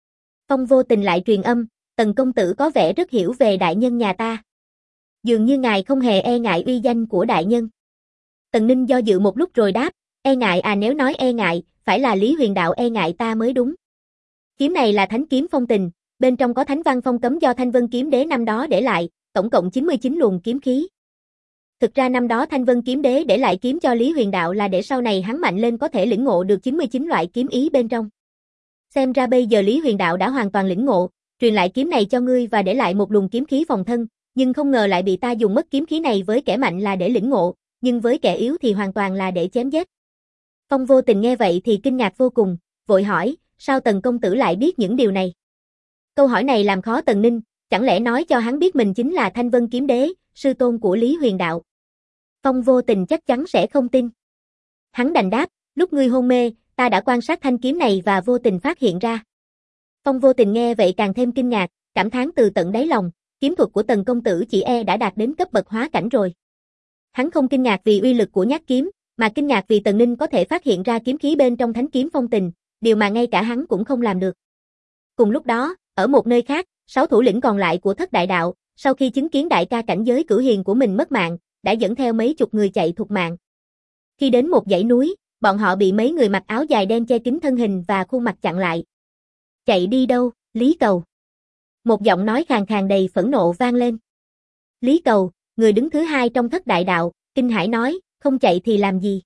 Phong vô tình lại truyền âm, Tần công tử có vẻ rất hiểu về đại nhân nhà ta. Dường như ngài không hề e ngại uy danh của đại nhân. Tần Ninh do dự một lúc rồi đáp, e ngại à, nếu nói e ngại, phải là Lý Huyền Đạo e ngại ta mới đúng. Kiếm này là thánh kiếm phong tình, bên trong có thánh văn phong cấm do Thanh Vân Kiếm Đế năm đó để lại, tổng cộng 99 luồng kiếm khí. Thực ra năm đó Thanh Vân Kiếm Đế để lại kiếm cho Lý Huyền Đạo là để sau này hắn mạnh lên có thể lĩnh ngộ được 99 loại kiếm ý bên trong. Xem ra bây giờ Lý Huyền Đạo đã hoàn toàn lĩnh ngộ, truyền lại kiếm này cho ngươi và để lại một luồng kiếm khí phòng thân, nhưng không ngờ lại bị ta dùng mất kiếm khí này với kẻ mạnh là để lĩnh ngộ, nhưng với kẻ yếu thì hoàn toàn là để chém giết. Phong vô tình nghe vậy thì kinh ngạc vô cùng, vội hỏi, sao Tần công tử lại biết những điều này? Câu hỏi này làm khó Tần Ninh, chẳng lẽ nói cho hắn biết mình chính là Thanh Vân Kiếm Đế, sư tôn của Lý Huyền Đạo. Phong vô tình chắc chắn sẽ không tin. Hắn đành đáp, lúc ngươi hôn mê, ta đã quan sát thanh kiếm này và vô tình phát hiện ra. Phong vô tình nghe vậy càng thêm kinh ngạc, cảm thán từ tận đáy lòng, kiếm thuật của Tần công tử chỉ e đã đạt đến cấp bậc hóa cảnh rồi. Hắn không kinh ngạc vì uy lực của nhát kiếm, mà kinh ngạc vì Tần Ninh có thể phát hiện ra kiếm khí bên trong thánh kiếm phong tình, điều mà ngay cả hắn cũng không làm được. Cùng lúc đó, ở một nơi khác, 6 thủ lĩnh còn lại của Thất Đại Đạo, sau khi chứng kiến đại ca cảnh giới cửu hiền của mình mất mạng, đã dẫn theo mấy chục người chạy thục mạng. Khi đến một dãy núi, bọn họ bị mấy người mặc áo dài đen che kín thân hình và khuôn mặt chặn lại. Chạy đi đâu, Lý Cầu? Một giọng nói khàn khàn đầy phẫn nộ vang lên. Lý Cầu, người đứng thứ hai trong Thất Đại Đạo, kinh hãi nói, không chạy thì làm gì?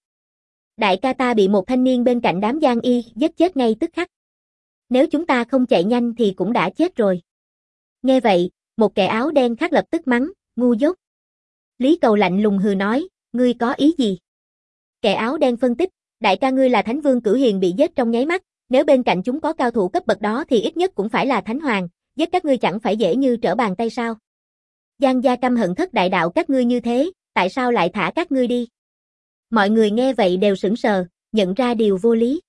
Đại ca ta bị một thanh niên bên cạnh đám Giang Y giết chết ngay tức khắc. Nếu chúng ta không chạy nhanh thì cũng đã chết rồi. Nghe vậy, một kẻ áo đen khác lập tức mắng, ngu dốt. Lý Cầu lạnh lùng hừ nói, ngươi có ý gì? Kẻ áo đen phân tích, đại ca ngươi là Thánh Vương cửu hiền bị giết trong nháy mắt, nếu bên cạnh chúng có cao thủ cấp bậc đó thì ít nhất cũng phải là Thánh Hoàng, giết các ngươi chẳng phải dễ như trở bàn tay sao? Giang gia căm hận Thất Đại Đạo các ngươi như thế, tại sao lại thả các ngươi đi? Mọi người nghe vậy đều sững sờ, nhận ra điều vô lý.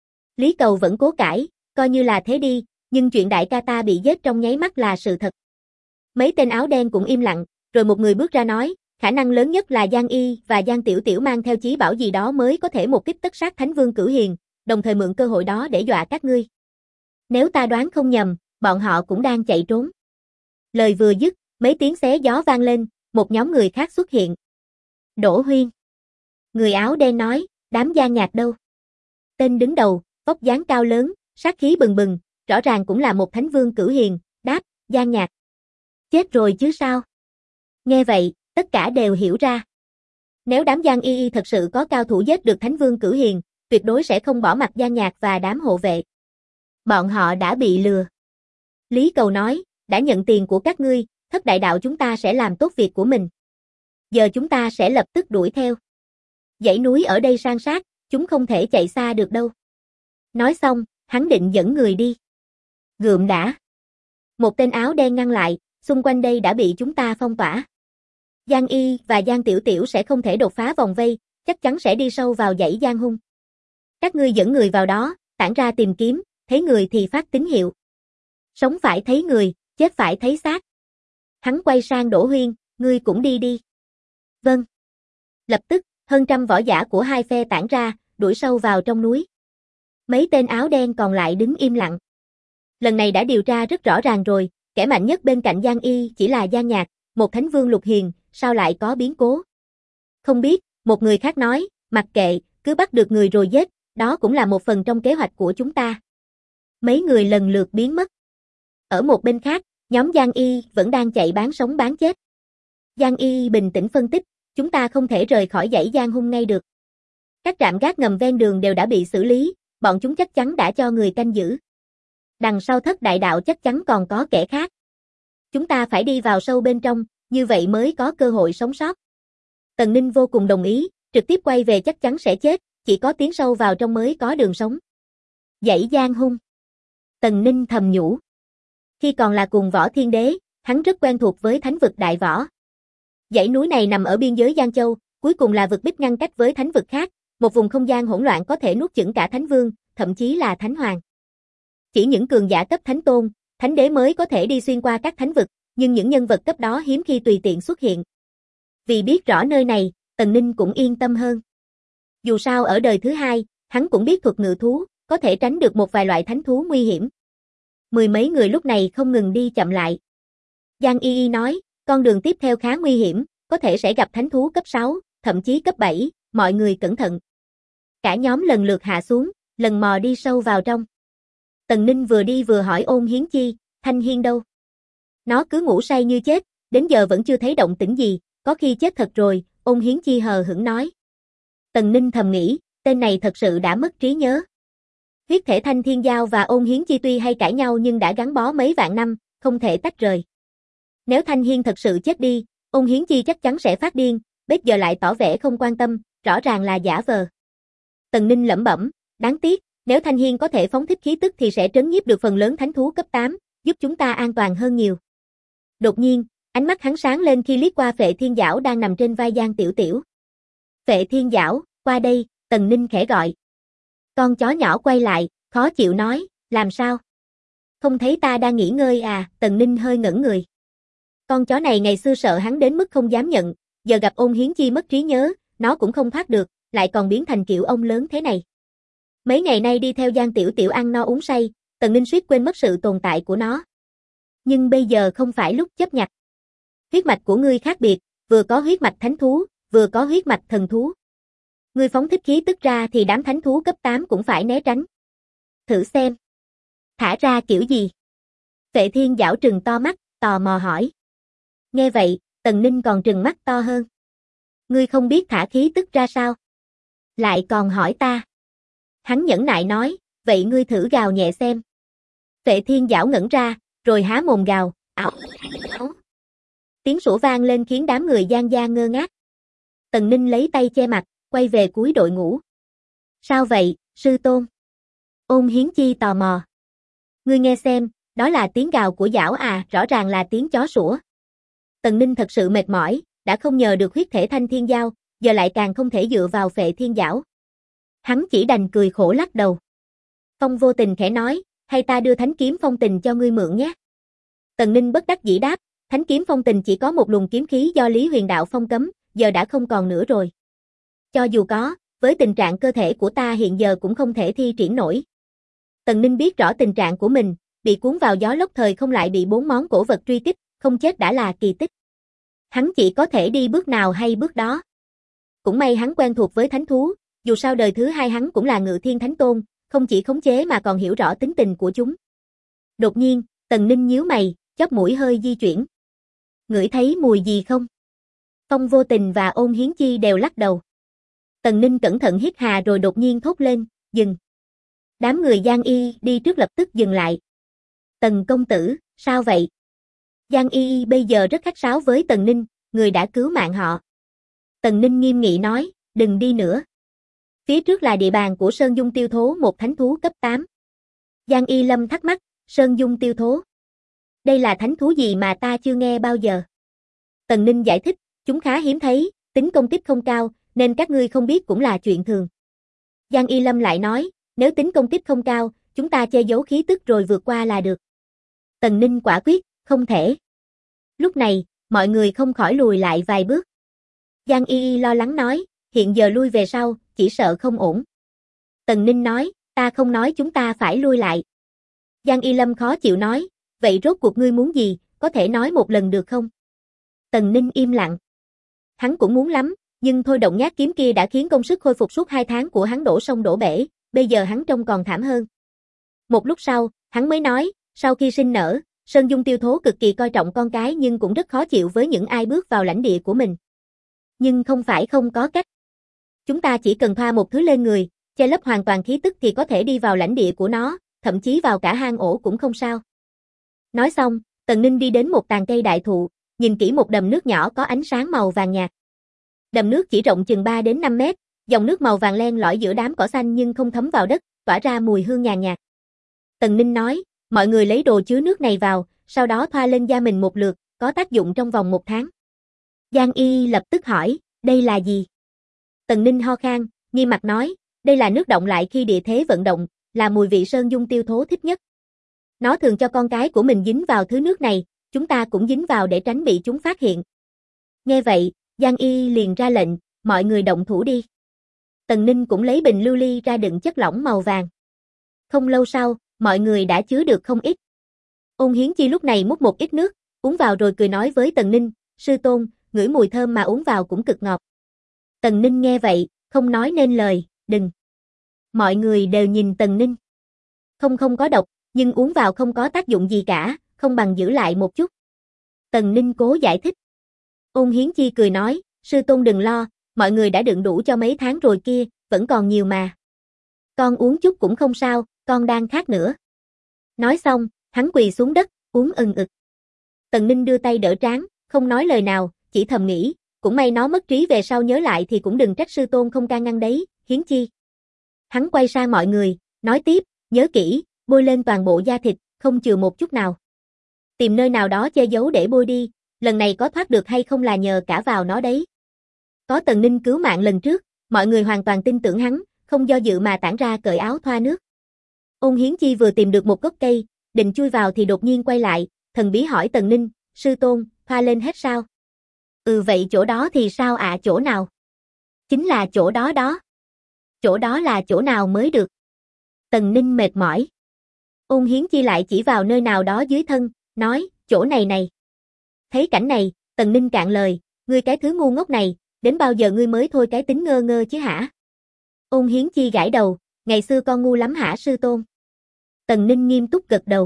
Lý Cầu vẫn cố cãi, coi như là thế đi, nhưng chuyện đại ca ta bị giết trong nháy mắt là sự thật. Mấy tên áo đen cũng im lặng, rồi một người bước ra nói, khả năng lớn nhất là Giang Y và Giang Tiểu Tiểu mang theo chí bảo gì đó mới có thể một kích tất sát Thánh Vương cửu hiền, đồng thời mượn cơ hội đó để dọa các ngươi. Nếu ta đoán không nhầm, bọn họ cũng đang chạy trốn. Lời vừa dứt, mấy tiếng xé gió vang lên, một nhóm người khác xuất hiện. Đỗ Huyên. Người áo đen nói, đám Giang Nhạc đâu? Tên đứng đầu, vóc dáng cao lớn, sát khí bừng bừng, rõ ràng cũng là một Thánh Vương cửu hiền, đáp, Giang Nhạc. Chết rồi chứ sao? Nghe vậy, tất cả đều hiểu ra. Nếu đám Giang Y thật sự có cao thủ giết được Thánh Vương cửu hiền, tuyệt đối sẽ không bỏ mặc Giang Nhạc và đám hộ vệ. Bọn họ đã bị lừa. Lý Cầu nói, đã nhận tiền của các ngươi, Thất Đại Đạo chúng ta sẽ làm tốt việc của mình. Giờ chúng ta sẽ lập tức đuổi theo. Dãy núi ở đây san sát, chúng không thể chạy xa được đâu. Nói xong, hắn định dẫn người đi. Gượm đã. Một tên áo đen ngăn lại, xung quanh đây đã bị chúng ta phong tỏa. Giang Y và Giang Tiểu Tiểu sẽ không thể đột phá vòng vây, chắc chắn sẽ đi sâu vào dãy Giang Hung. Các ngươi dẫn người vào đó, tản ra tìm kiếm, thấy người thì phát tín hiệu. Sống phải thấy người, chết phải thấy xác. Hắn quay sang Đỗ Huyên, ngươi cũng đi đi. Vâng. Lập tức, hơn trăm võ giả của hai phe tản ra, đuổi sâu vào trong núi. Mấy tên áo đen còn lại đứng im lặng. Lần này đã điều tra rất rõ ràng rồi, kẻ mạnh nhất bên cạnh Giang Y chỉ là Giang Nhạc, một Thánh Vương lục hiền, sao lại có biến cố? Không biết, một người khác nói, mặc kệ, cứ bắt được người rồi giết, đó cũng là một phần trong kế hoạch của chúng ta. Mấy người lần lượt biến mất. Ở một bên khác, nhóm Giang Y vẫn đang chạy bán sống bán chết. Giang Y bình tĩnh phân tích, chúng ta không thể rời khỏi dãy Giang Hung ngay được. Các trạm gác ngầm ven đường đều đã bị xử lý, bọn chúng chắc chắn đã cho người canh giữ. Đằng sau Thất Đại Đạo chắc chắn còn có kẻ khác. Chúng ta phải đi vào sâu bên trong, như vậy mới có cơ hội sống sót. Tần Ninh vô cùng đồng ý, trực tiếp quay về chắc chắn sẽ chết, chỉ có tiến sâu vào trong mới có đường sống. Dãy Giang Hung. Tần Ninh thầm nhủ. Khi còn là cùng Võ Thiên Đế, hắn rất quen thuộc với thánh vực Đại Võ. Dãy núi này nằm ở biên giới Giang Châu, cuối cùng là vực bích ngăn cách với thánh vực khác, một vùng không gian hỗn loạn có thể nuốt chửng cả Thánh Vương, thậm chí là Thánh Hoàng. Chỉ những cường giả cấp Thánh Tôn, Thánh Đế mới có thể đi xuyên qua các thánh vực, nhưng những nhân vật cấp đó hiếm khi tùy tiện xuất hiện. Vì biết rõ nơi này, Tần Ninh cũng yên tâm hơn. Dù sao ở đời thứ hai, hắn cũng biết thuật ngự thú, có thể tránh được một vài loại thánh thú nguy hiểm. Mười mấy người lúc này không ngừng đi chậm lại. Giang Y Y nói, con đường tiếp theo khá nguy hiểm, có thể sẽ gặp thánh thú cấp 6, thậm chí cấp 7, mọi người cẩn thận. Cả nhóm lần lượt hạ xuống, lần mò đi sâu vào trong. Tần Ninh vừa đi vừa hỏi Ôn Hiến Chi, Thanh Hiên đâu? Nó cứ ngủ say như chết, đến giờ vẫn chưa thấy động tĩnh gì, có khi chết thật rồi, Ôn Hiến Chi hờ hững nói. Tần Ninh thầm nghĩ, tên này thật sự đã mất trí nhớ. Huyết thể Thanh Thiên Giao và Ôn Hiến Chi tuy hay cãi nhau nhưng đã gắn bó mấy vạn năm, không thể tách rời. Nếu Thanh Hiên thật sự chết đi, Ôn Hiến Chi chắc chắn sẽ phát điên, bây giờ lại tỏ vẻ không quan tâm, rõ ràng là giả vờ. Tần Ninh lẩm bẩm, đáng tiếc, nếu Thanh Hiên có thể phóng thích khí tức thì sẽ trấn nhiếp được phần lớn thánh thú cấp 8, giúp chúng ta an toàn hơn nhiều. Đột nhiên, ánh mắt hắn sáng lên khi liếc qua Phệ Thiên Giảo đang nằm trên vai Giang Tiểu Tiểu. Phệ Thiên Giảo, qua đây, Tần Ninh khẽ gọi. Con chó nhỏ quay lại, khó chịu nói, làm sao? Không thấy ta đang nghỉ ngơi à? Tần Ninh hơi ngẩn người. Con chó này ngày xưa sợ hắn đến mức không dám nhận, giờ gặp Ôn Hiến Chi mất trí nhớ, nó cũng không thoát được, lại còn biến thành kiểu ông lớn thế này. Mấy ngày nay đi theo Giang Tiểu Tiểu ăn no uống say, Tần Ninh suýt quên mất sự tồn tại của nó. Nhưng bây giờ không phải lúc chấp nhặt. Huyết mạch của ngươi khác biệt, vừa có huyết mạch thánh thú, vừa có huyết mạch thần thú. Ngươi phóng thích khí tức ra thì đám thánh thú cấp 8 cũng phải né tránh. Thử xem. Thả ra kiểu gì? Phệ Thiên Giảo trừng to mắt, tò mò hỏi. Nghe vậy, Tần Ninh còn trừng mắt to hơn. Ngươi không biết thả khí tức ra sao? Lại còn hỏi ta. Hắn nhẫn nại nói, vậy ngươi thử gào nhẹ xem. Phệ Thiên Giảo ngẩn ra, rồi há mồm gào, ảo. Tiếng sủa vang lên khiến đám người Giang gia ngơ ngác. Tần Ninh lấy tay che mặt, quay về cuối đội ngũ. Sao vậy, sư tôn? Ôn Hiến Chi tò mò. Ngươi nghe xem, đó là tiếng gào của Giảo à, rõ ràng là tiếng chó sủa. Tần Ninh thật sự mệt mỏi, đã không nhờ được huyết thể Thanh Thiên Giao, giờ lại càng không thể dựa vào Phệ Thiên Giảo. Hắn chỉ đành cười khổ lắc đầu. Phong Vô Tình khẽ nói, hay ta đưa thánh kiếm phong tình cho ngươi mượn nhé. Tần Ninh bất đắc dĩ đáp, thánh kiếm phong tình chỉ có một luồng kiếm khí do Lý Huyền Đạo phong cấm, giờ đã không còn nữa rồi. Cho dù có, với tình trạng cơ thể của ta hiện giờ cũng không thể thi triển nổi. Tần Ninh biết rõ tình trạng của mình, bị cuốn vào gió lốc thời không lại bị 4 món cổ vật truy kích, không chết đã là kỳ tích. Hắn chỉ có thể đi bước nào hay bước đó. Cũng may hắn quen thuộc với thánh thú, dù sao đời thứ hai hắn cũng là Ngự Thiên Thánh Tôn, không chỉ khống chế mà còn hiểu rõ tính tình của chúng. Đột nhiên, Tần Ninh nhíu mày, chóp mũi hơi di chuyển. Ngửi thấy mùi gì không? Phong Vô Tình và Ôn Hiến Chi đều lắc đầu. Tần Ninh cẩn thận hít hà rồi đột nhiên thốt lên, dừng. Đám người Giang Y đi trước lập tức dừng lại. Tần công tử, sao vậy? Giang Y bây giờ rất khách sáo với Tần Ninh, người đã cứu mạng họ. Tần Ninh nghiêm nghị nói, đừng đi nữa. Phía trước là địa bàn của Sơn Dung Tiêu Thố, một thánh thú cấp 8. Giang Y Lâm thắc mắc, Sơn Dung Tiêu Thố. Đây là thánh thú gì mà ta chưa nghe bao giờ? Tần Ninh giải thích, chúng khá hiếm thấy, tính công kích không cao, nên các ngươi không biết cũng là chuyện thường. Giang Y Lâm lại nói, nếu tính công kích không cao, chúng ta che giấu khí tức rồi vượt qua là được. Tần Ninh quả quyết, không thể. Lúc này, mọi người không khỏi lùi lại vài bước. Giang Y lo lắng nói, hiện giờ lui về sau, chỉ sợ không ổn. Tần Ninh nói, ta không nói chúng ta phải lui lại. Giang Y Lâm khó chịu nói, vậy rốt cuộc ngươi muốn gì, có thể nói một lần được không? Tần Ninh im lặng. Hắn cũng muốn lắm, nhưng thôi động nhát kiếm kia đã khiến công sức khôi phục suốt 2 tháng của hắn đổ sông đổ bể, bây giờ hắn trông còn thảm hơn. Một lúc sau, hắn mới nói, sau khi sinh nở, Sơn Dung Tiêu Thố cực kỳ coi trọng con cái nhưng cũng rất khó chịu với những ai bước vào lãnh địa của mình. Nhưng không phải không có cách. Chúng ta chỉ cần thoa một thứ lên người, che lấp hoàn toàn khí tức thì có thể đi vào lãnh địa của nó, thậm chí vào cả hang ổ cũng không sao. Nói xong, Tần Ninh đi đến một tàn cây đại thụ, nhìn kỹ một đầm nước nhỏ có ánh sáng màu vàng nhạt. Đầm nước chỉ rộng chừng 3 đến 5 mét, dòng nước màu vàng len lỏi giữa đám cỏ xanh nhưng không thấm vào đất, tỏa ra mùi hương nhàn nhạt. Tần Ninh nói, mọi người lấy đồ chứa nước này vào, sau đó thoa lên da mình một lượt, có tác dụng trong vòng 1 tháng. Giang Y lập tức hỏi, đây là gì? Tần Ninh ho khan, nghiêm mặt nói, đây là nước đọng lại khi địa thế vận động, là mùi vị Sơn Dung Tiêu Thố thích nhất. Nó thường cho con cái của mình dính vào thứ nước này, chúng ta cũng dính vào để tránh bị chúng phát hiện. Nghe vậy, Giang Y liền ra lệnh, mọi người động thủ đi. Tần Ninh cũng lấy bình lưu ly ra đựng chất lỏng màu vàng. Không lâu sau, mọi người đã chứa được không ít. Ôn Hiến Chi lúc này múc một ít nước, uống vào rồi cười nói với Tần Ninh, sư tôn, ngửi mùi thơm mà uống vào cũng cực ngọt. Tần Ninh nghe vậy, không nói nên lời, đừng. Mọi người đều nhìn Tần Ninh. Không có độc, nhưng uống vào không có tác dụng gì cả, không bằng giữ lại một chút. Tần Ninh cố giải thích. Ôn Hiến Chi cười nói, sư tôn đừng lo, mọi người đã đựng đủ cho mấy tháng rồi kia, vẫn còn nhiều mà. Con uống chút cũng không sao, con đang khát nữa. Nói xong, hắn quỳ xuống đất, uống ừng ực. Tần Ninh đưa tay đỡ trán, không nói lời nào, chỉ thầm nghĩ, cũng may nó mất trí về sau nhớ lại thì cũng đừng trách sư tôn không can ngăn đấy, Hiến Chi. Hắn quay sang mọi người, nói tiếp, nhớ kỹ, bôi lên toàn bộ da thịt, không chừa một chút nào. Tìm nơi nào đó che giấu để bôi đi, lần này có thoát được hay không là nhờ cả vào nó đấy. Có Tần Ninh cứu mạng lần trước, mọi người hoàn toàn tin tưởng hắn, không do dự mà tản ra cởi áo thoa nước. Ôn Hiến Chi vừa tìm được một gốc cây, định chui vào thì đột nhiên quay lại, thần bí hỏi Tần Ninh, sư tôn, thoa lên hết sao? Vậy chỗ đó thì sao ạ? Chỗ nào? Chính là chỗ đó đó. Chỗ đó là chỗ nào mới được? Tần Ninh mệt mỏi. Ôn Hiến Chi lại chỉ vào nơi nào đó dưới thân, nói, chỗ này này. Thấy cảnh này, Tần Ninh cạn lời, ngươi cái thứ ngu ngốc này, đến bao giờ ngươi mới thôi cái tính ngơ ngơ chứ hả? Ôn Hiến Chi gãi đầu, ngày xưa con ngu lắm hả sư tôn? Tần Ninh nghiêm túc gật đầu.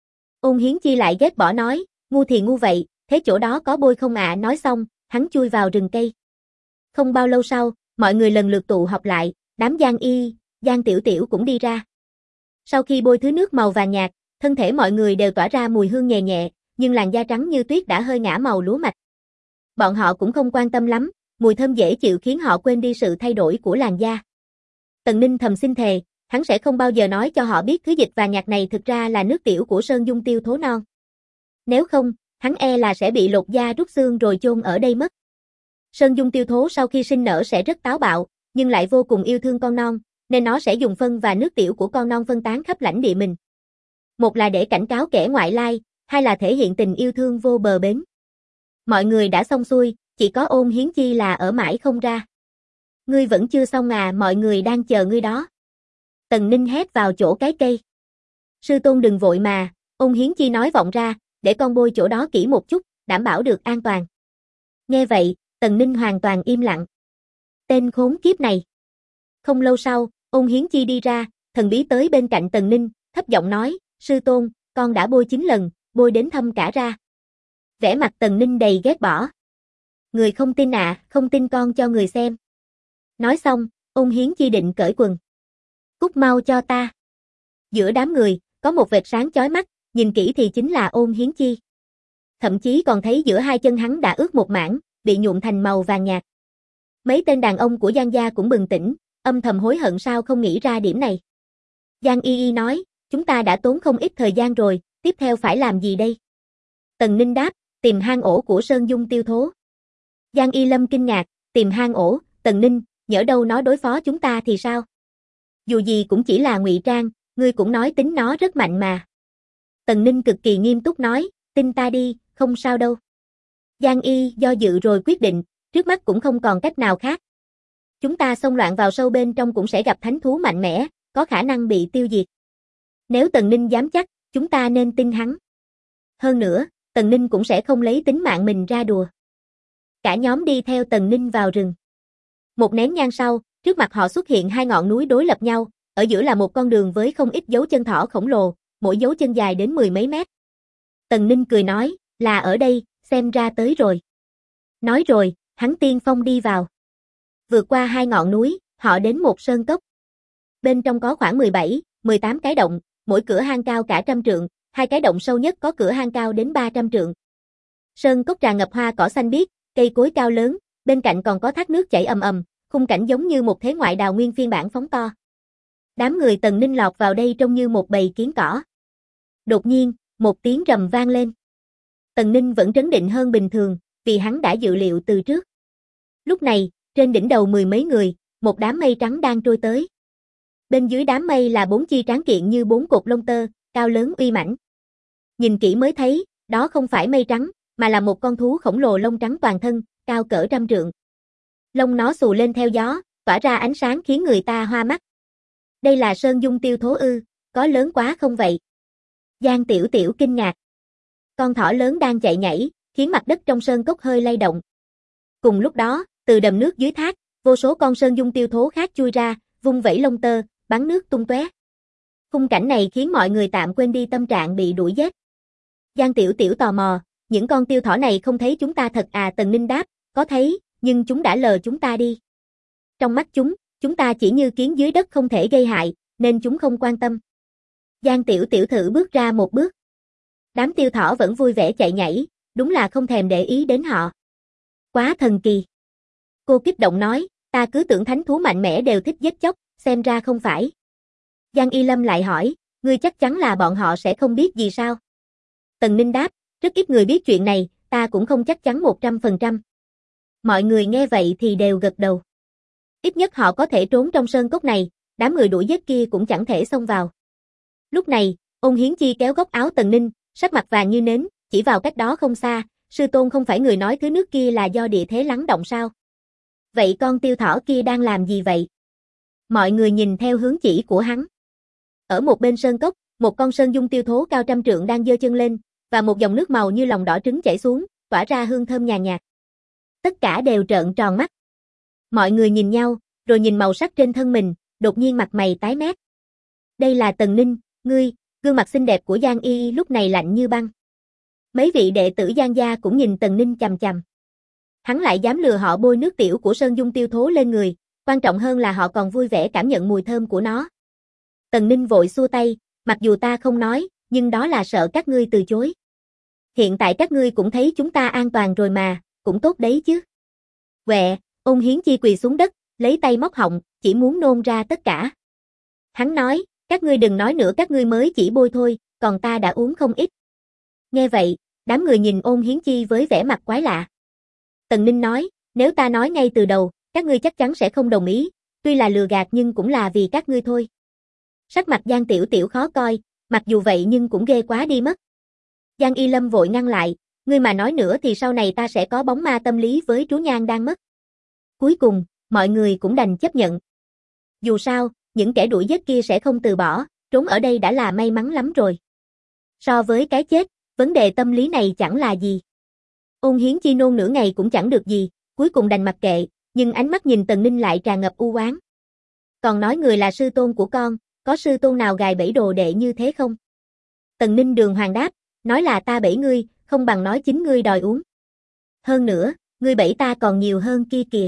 Ôn Hiến Chi lại ghét bỏ nói, ngu thì ngu vậy, thế chỗ đó có bôi không ạ? Nói xong, hắn chui vào rừng cây. Không bao lâu sau, mọi người lần lượt tụ họp lại, đám Giang Y, Giang Tiểu Tiểu cũng đi ra. Sau khi bôi thứ nước màu vàng nhạt, thân thể mọi người đều tỏa ra mùi hương nhẹ nhẹ, nhưng làn da trắng như tuyết đã hơi ngả màu lúa mạch. Bọn họ cũng không quan tâm lắm, mùi thơm dễ chịu khiến họ quên đi sự thay đổi của làn da. Tần Ninh thầm xin thề, hắn sẽ không bao giờ nói cho họ biết thứ dịch vàng nhạt này thực ra là nước tiểu của Sơn Dung Tiêu Thố non. Nếu không, hắn e là sẽ bị lột da rút xương rồi chôn ở đây mất. Sơn Dung Tiêu Thố sau khi sinh nở sẽ rất táo bạo, nhưng lại vô cùng yêu thương con non, nên nó sẽ dùng phân và nước tiểu của con non phân tán khắp lãnh địa mình. Một là để cảnh cáo kẻ ngoại lai, hai là thể hiện tình yêu thương vô bờ bến. Mọi người đã xong xuôi, chỉ có Ôn Hiến Chi là ở mãi không ra. Ngươi vẫn chưa xong à? Mọi người đang chờ ngươi đó. Tần Ninh hét vào chỗ cái cây. Sư tôn đừng vội mà, Ôn Hiến Chi nói vọng ra, để con bôi chỗ đó kỹ một chút, đảm bảo được an toàn. Nghe vậy, Tần Ninh hoàn toàn im lặng. Tên khốn kiếp này. Không lâu sau, Ôn Hiến Chi đi ra, thần bí tới bên cạnh Tần Ninh, thấp giọng nói, sư tôn, con đã bôi 9 lần, bôi đến thâm cả ra. Vẻ mặt Tần Ninh đầy ghét bỏ. Người không tin à, không tin con cho người xem. Nói xong, Ôn Hiến Chi định cởi quần. Cút mau cho ta. Giữa đám người, có một vệt sáng chói mắt, nhìn kỹ thì chính là Ôn Hiến Chi. Thậm chí còn thấy giữa hai chân hắn đã ướt một mảng, bị nhuộm thành màu vàng nhạt. Mấy tên đàn ông của Giang gia cũng bừng tỉnh, âm thầm hối hận sao không nghĩ ra điểm này. Giang Y Y nói, chúng ta đã tốn không ít thời gian rồi, tiếp theo phải làm gì đây? Tần Ninh đáp, tìm hang ổ của Sơn Dung Tiêu Thố. Giang Y Lâm kinh ngạc, tìm hang ổ, Tần Ninh, nhỡ đâu nó đối phó chúng ta thì sao? Dù gì cũng chỉ là ngụy trang, ngươi cũng nói tính nó rất mạnh mà. Tần Ninh cực kỳ nghiêm túc nói, tin ta đi, không sao đâu. Giang Y do dự rồi quyết định, trước mắt cũng không còn cách nào khác. Chúng ta xông loạn vào sâu bên trong cũng sẽ gặp thánh thú mạnh mẽ, có khả năng bị tiêu diệt. Nếu Tần Ninh dám chắc, chúng ta nên tin hắn. Hơn nữa, Tần Ninh cũng sẽ không lấy tính mạng mình ra đùa. Cả nhóm đi theo Tần Ninh vào rừng. Một nén nhang sau, trước mặt họ xuất hiện hai ngọn núi đối lập nhau, ở giữa là một con đường với không ít dấu chân thỏ khổng lồ, mỗi dấu chân dài đến 10 mấy mét. Tần Ninh cười nói, là ở đây, xem ra tới rồi. Nói rồi, hắn tiên phong đi vào. Vượt qua hai ngọn núi, họ đến một sơn cốc. Bên trong có khoảng 17, 18 cái động, mỗi cửa hang cao cả 100 trượng, hai cái động sâu nhất có cửa hang cao đến 300 trượng. Sơn cốc tràn ngập hoa cỏ xanh biếc, cây cối cao lớn, bên cạnh còn có thác nước chảy ầm ầm, khung cảnh giống như một thế ngoại đào nguyên phiên bản phóng to. Đám người Tần Ninh lọt vào đây trông như một bầy kiến cỏ. Đột nhiên, một tiếng rầm vang lên. Tần Ninh vẫn trấn định hơn bình thường, vì hắn đã dự liệu từ trước. Lúc này, trên đỉnh đầu 10 mấy người, một đám mây trắng đang trôi tới. Bên dưới đám mây là 4 chi tráng kiện như 4 cột lông tơ, cao lớn uy mãnh. Nhìn kỹ mới thấy, đó không phải mây trắng, mà là một con thú khổng lồ lông trắng toàn thân, cao cỡ 100 trượng. Lông nó xù lên theo gió, tỏa ra ánh sáng khiến người ta hoa mắt. Đây là Sơn Dung Tiêu Thố ư, có lớn quá không vậy? Giang Tiểu Tiểu kinh ngạc. Con thỏ lớn đang chạy nhảy, khiến mặt đất trong sơn cốc hơi lay động. Cùng lúc đó, từ đầm nước dưới thác, vô số con sơn dung tiêu thố khác chui ra, vung vẩy lông tơ, bắn nước tung tóe. Khung cảnh này khiến mọi người tạm quên đi tâm trạng bị đuổi giết. Giang Tiểu Tiểu tò mò, những con tiêu thỏ này không thấy chúng ta thật à? Tần Ninh đáp, có thấy, nhưng chúng đã lờ chúng ta đi. Trong mắt chúng ta chỉ như kiến dưới đất không thể gây hại, nên chúng không quan tâm. Giang Tiểu Tiểu thử bước ra một bước. Đám tiêu thỏ vẫn vui vẻ chạy nhảy, đúng là không thèm để ý đến họ. Quá thần kỳ. Cô kích động nói, ta cứ tưởng thánh thú mạnh mẽ đều thích giết chóc, xem ra không phải. Giang Y Lâm lại hỏi, ngươi chắc chắn là bọn họ sẽ không biết gì sao? Tần Ninh đáp, rất ít người biết chuyện này, ta cũng không chắc chắn 100%. Mọi người nghe vậy thì đều gật đầu. Ít nhất họ có thể trốn trong sơn cốc này, đám người đuổi giết kia cũng chẳng thể xông vào. Lúc này, Ôn Hiến Chi kéo góc áo Tần Ninh, sắc mặt vàng như nến, chỉ vào cách đó không xa, sư tôn không phải người nói thứ nước kia là do địa thế lắng động sao? Vậy con tiêu thỏ kia đang làm gì vậy? Mọi người nhìn theo hướng chỉ của hắn. Ở một bên sơn cốc, một con sơn dung tiêu thố cao trăm trượng đang giơ chân lên, và một dòng nước màu như lòng đỏ trứng chảy xuống, tỏa ra hương thơm nhàn nhạt. Tất cả đều trợn tròn mắt. Mọi người nhìn nhau, rồi nhìn màu sắc trên thân mình, đột nhiên mặt mày tái mét. Đây là Tần Ninh, ngươi, gương mặt xinh đẹp của Giang Y lúc này lạnh như băng. Mấy vị đệ tử Giang gia cũng nhìn Tần Ninh chằm chằm. Hắn lại dám lừa họ bôi nước tiểu của sơn dung tiêu thố lên người, quan trọng hơn là họ còn vui vẻ cảm nhận mùi thơm của nó. Tần Ninh vội xua tay, mặc dù ta không nói, nhưng đó là sợ các ngươi từ chối. Hiện tại các ngươi cũng thấy chúng ta an toàn rồi mà, cũng tốt đấy chứ. Quẹ, Ôn Hiến Chi quỳ xuống đất, lấy tay móc họng, chỉ muốn nôn ra tất cả. Hắn nói, các ngươi đừng nói nữa, các ngươi mới chỉ bôi thôi, còn ta đã uống không ít. Nghe vậy, đám người nhìn Ôn Hiến Chi với vẻ mặt quái lạ. Tần Ninh nói, nếu ta nói ngay từ đầu, các ngươi chắc chắn sẽ không đồng ý, tuy là lừa gạt nhưng cũng là vì các ngươi thôi. Sắc mặt Giang Tiểu Tiểu khó coi, mặc dù vậy nhưng cũng ghê quá đi mất. Giang Y Lâm vội ngăn lại, ngươi mà nói nữa thì sau này ta sẽ có bóng ma tâm lý với Trú Nhan đang mất. Cuối cùng, mọi người cũng đành chấp nhận. Dù sao, những kẻ đuổi giết kia sẽ không từ bỏ, trốn ở đây đã là may mắn lắm rồi. So với cái chết, vấn đề tâm lý này chẳng là gì. Ôn Hiến Chi nôn nửa ngày cũng chẳng được gì, cuối cùng đành mặc kệ, nhưng ánh mắt nhìn Tần Ninh lại tràn ngập u oán. Còn nói người là sư tôn của con, có sư tôn nào gài bẫy đồ đệ như thế không? Tần Ninh đường hoàng đáp, nói là ta bẫy ngươi, không bằng nói chính ngươi đòi uống. Hơn nữa, ngươi bẫy ta còn nhiều hơn kia kìa.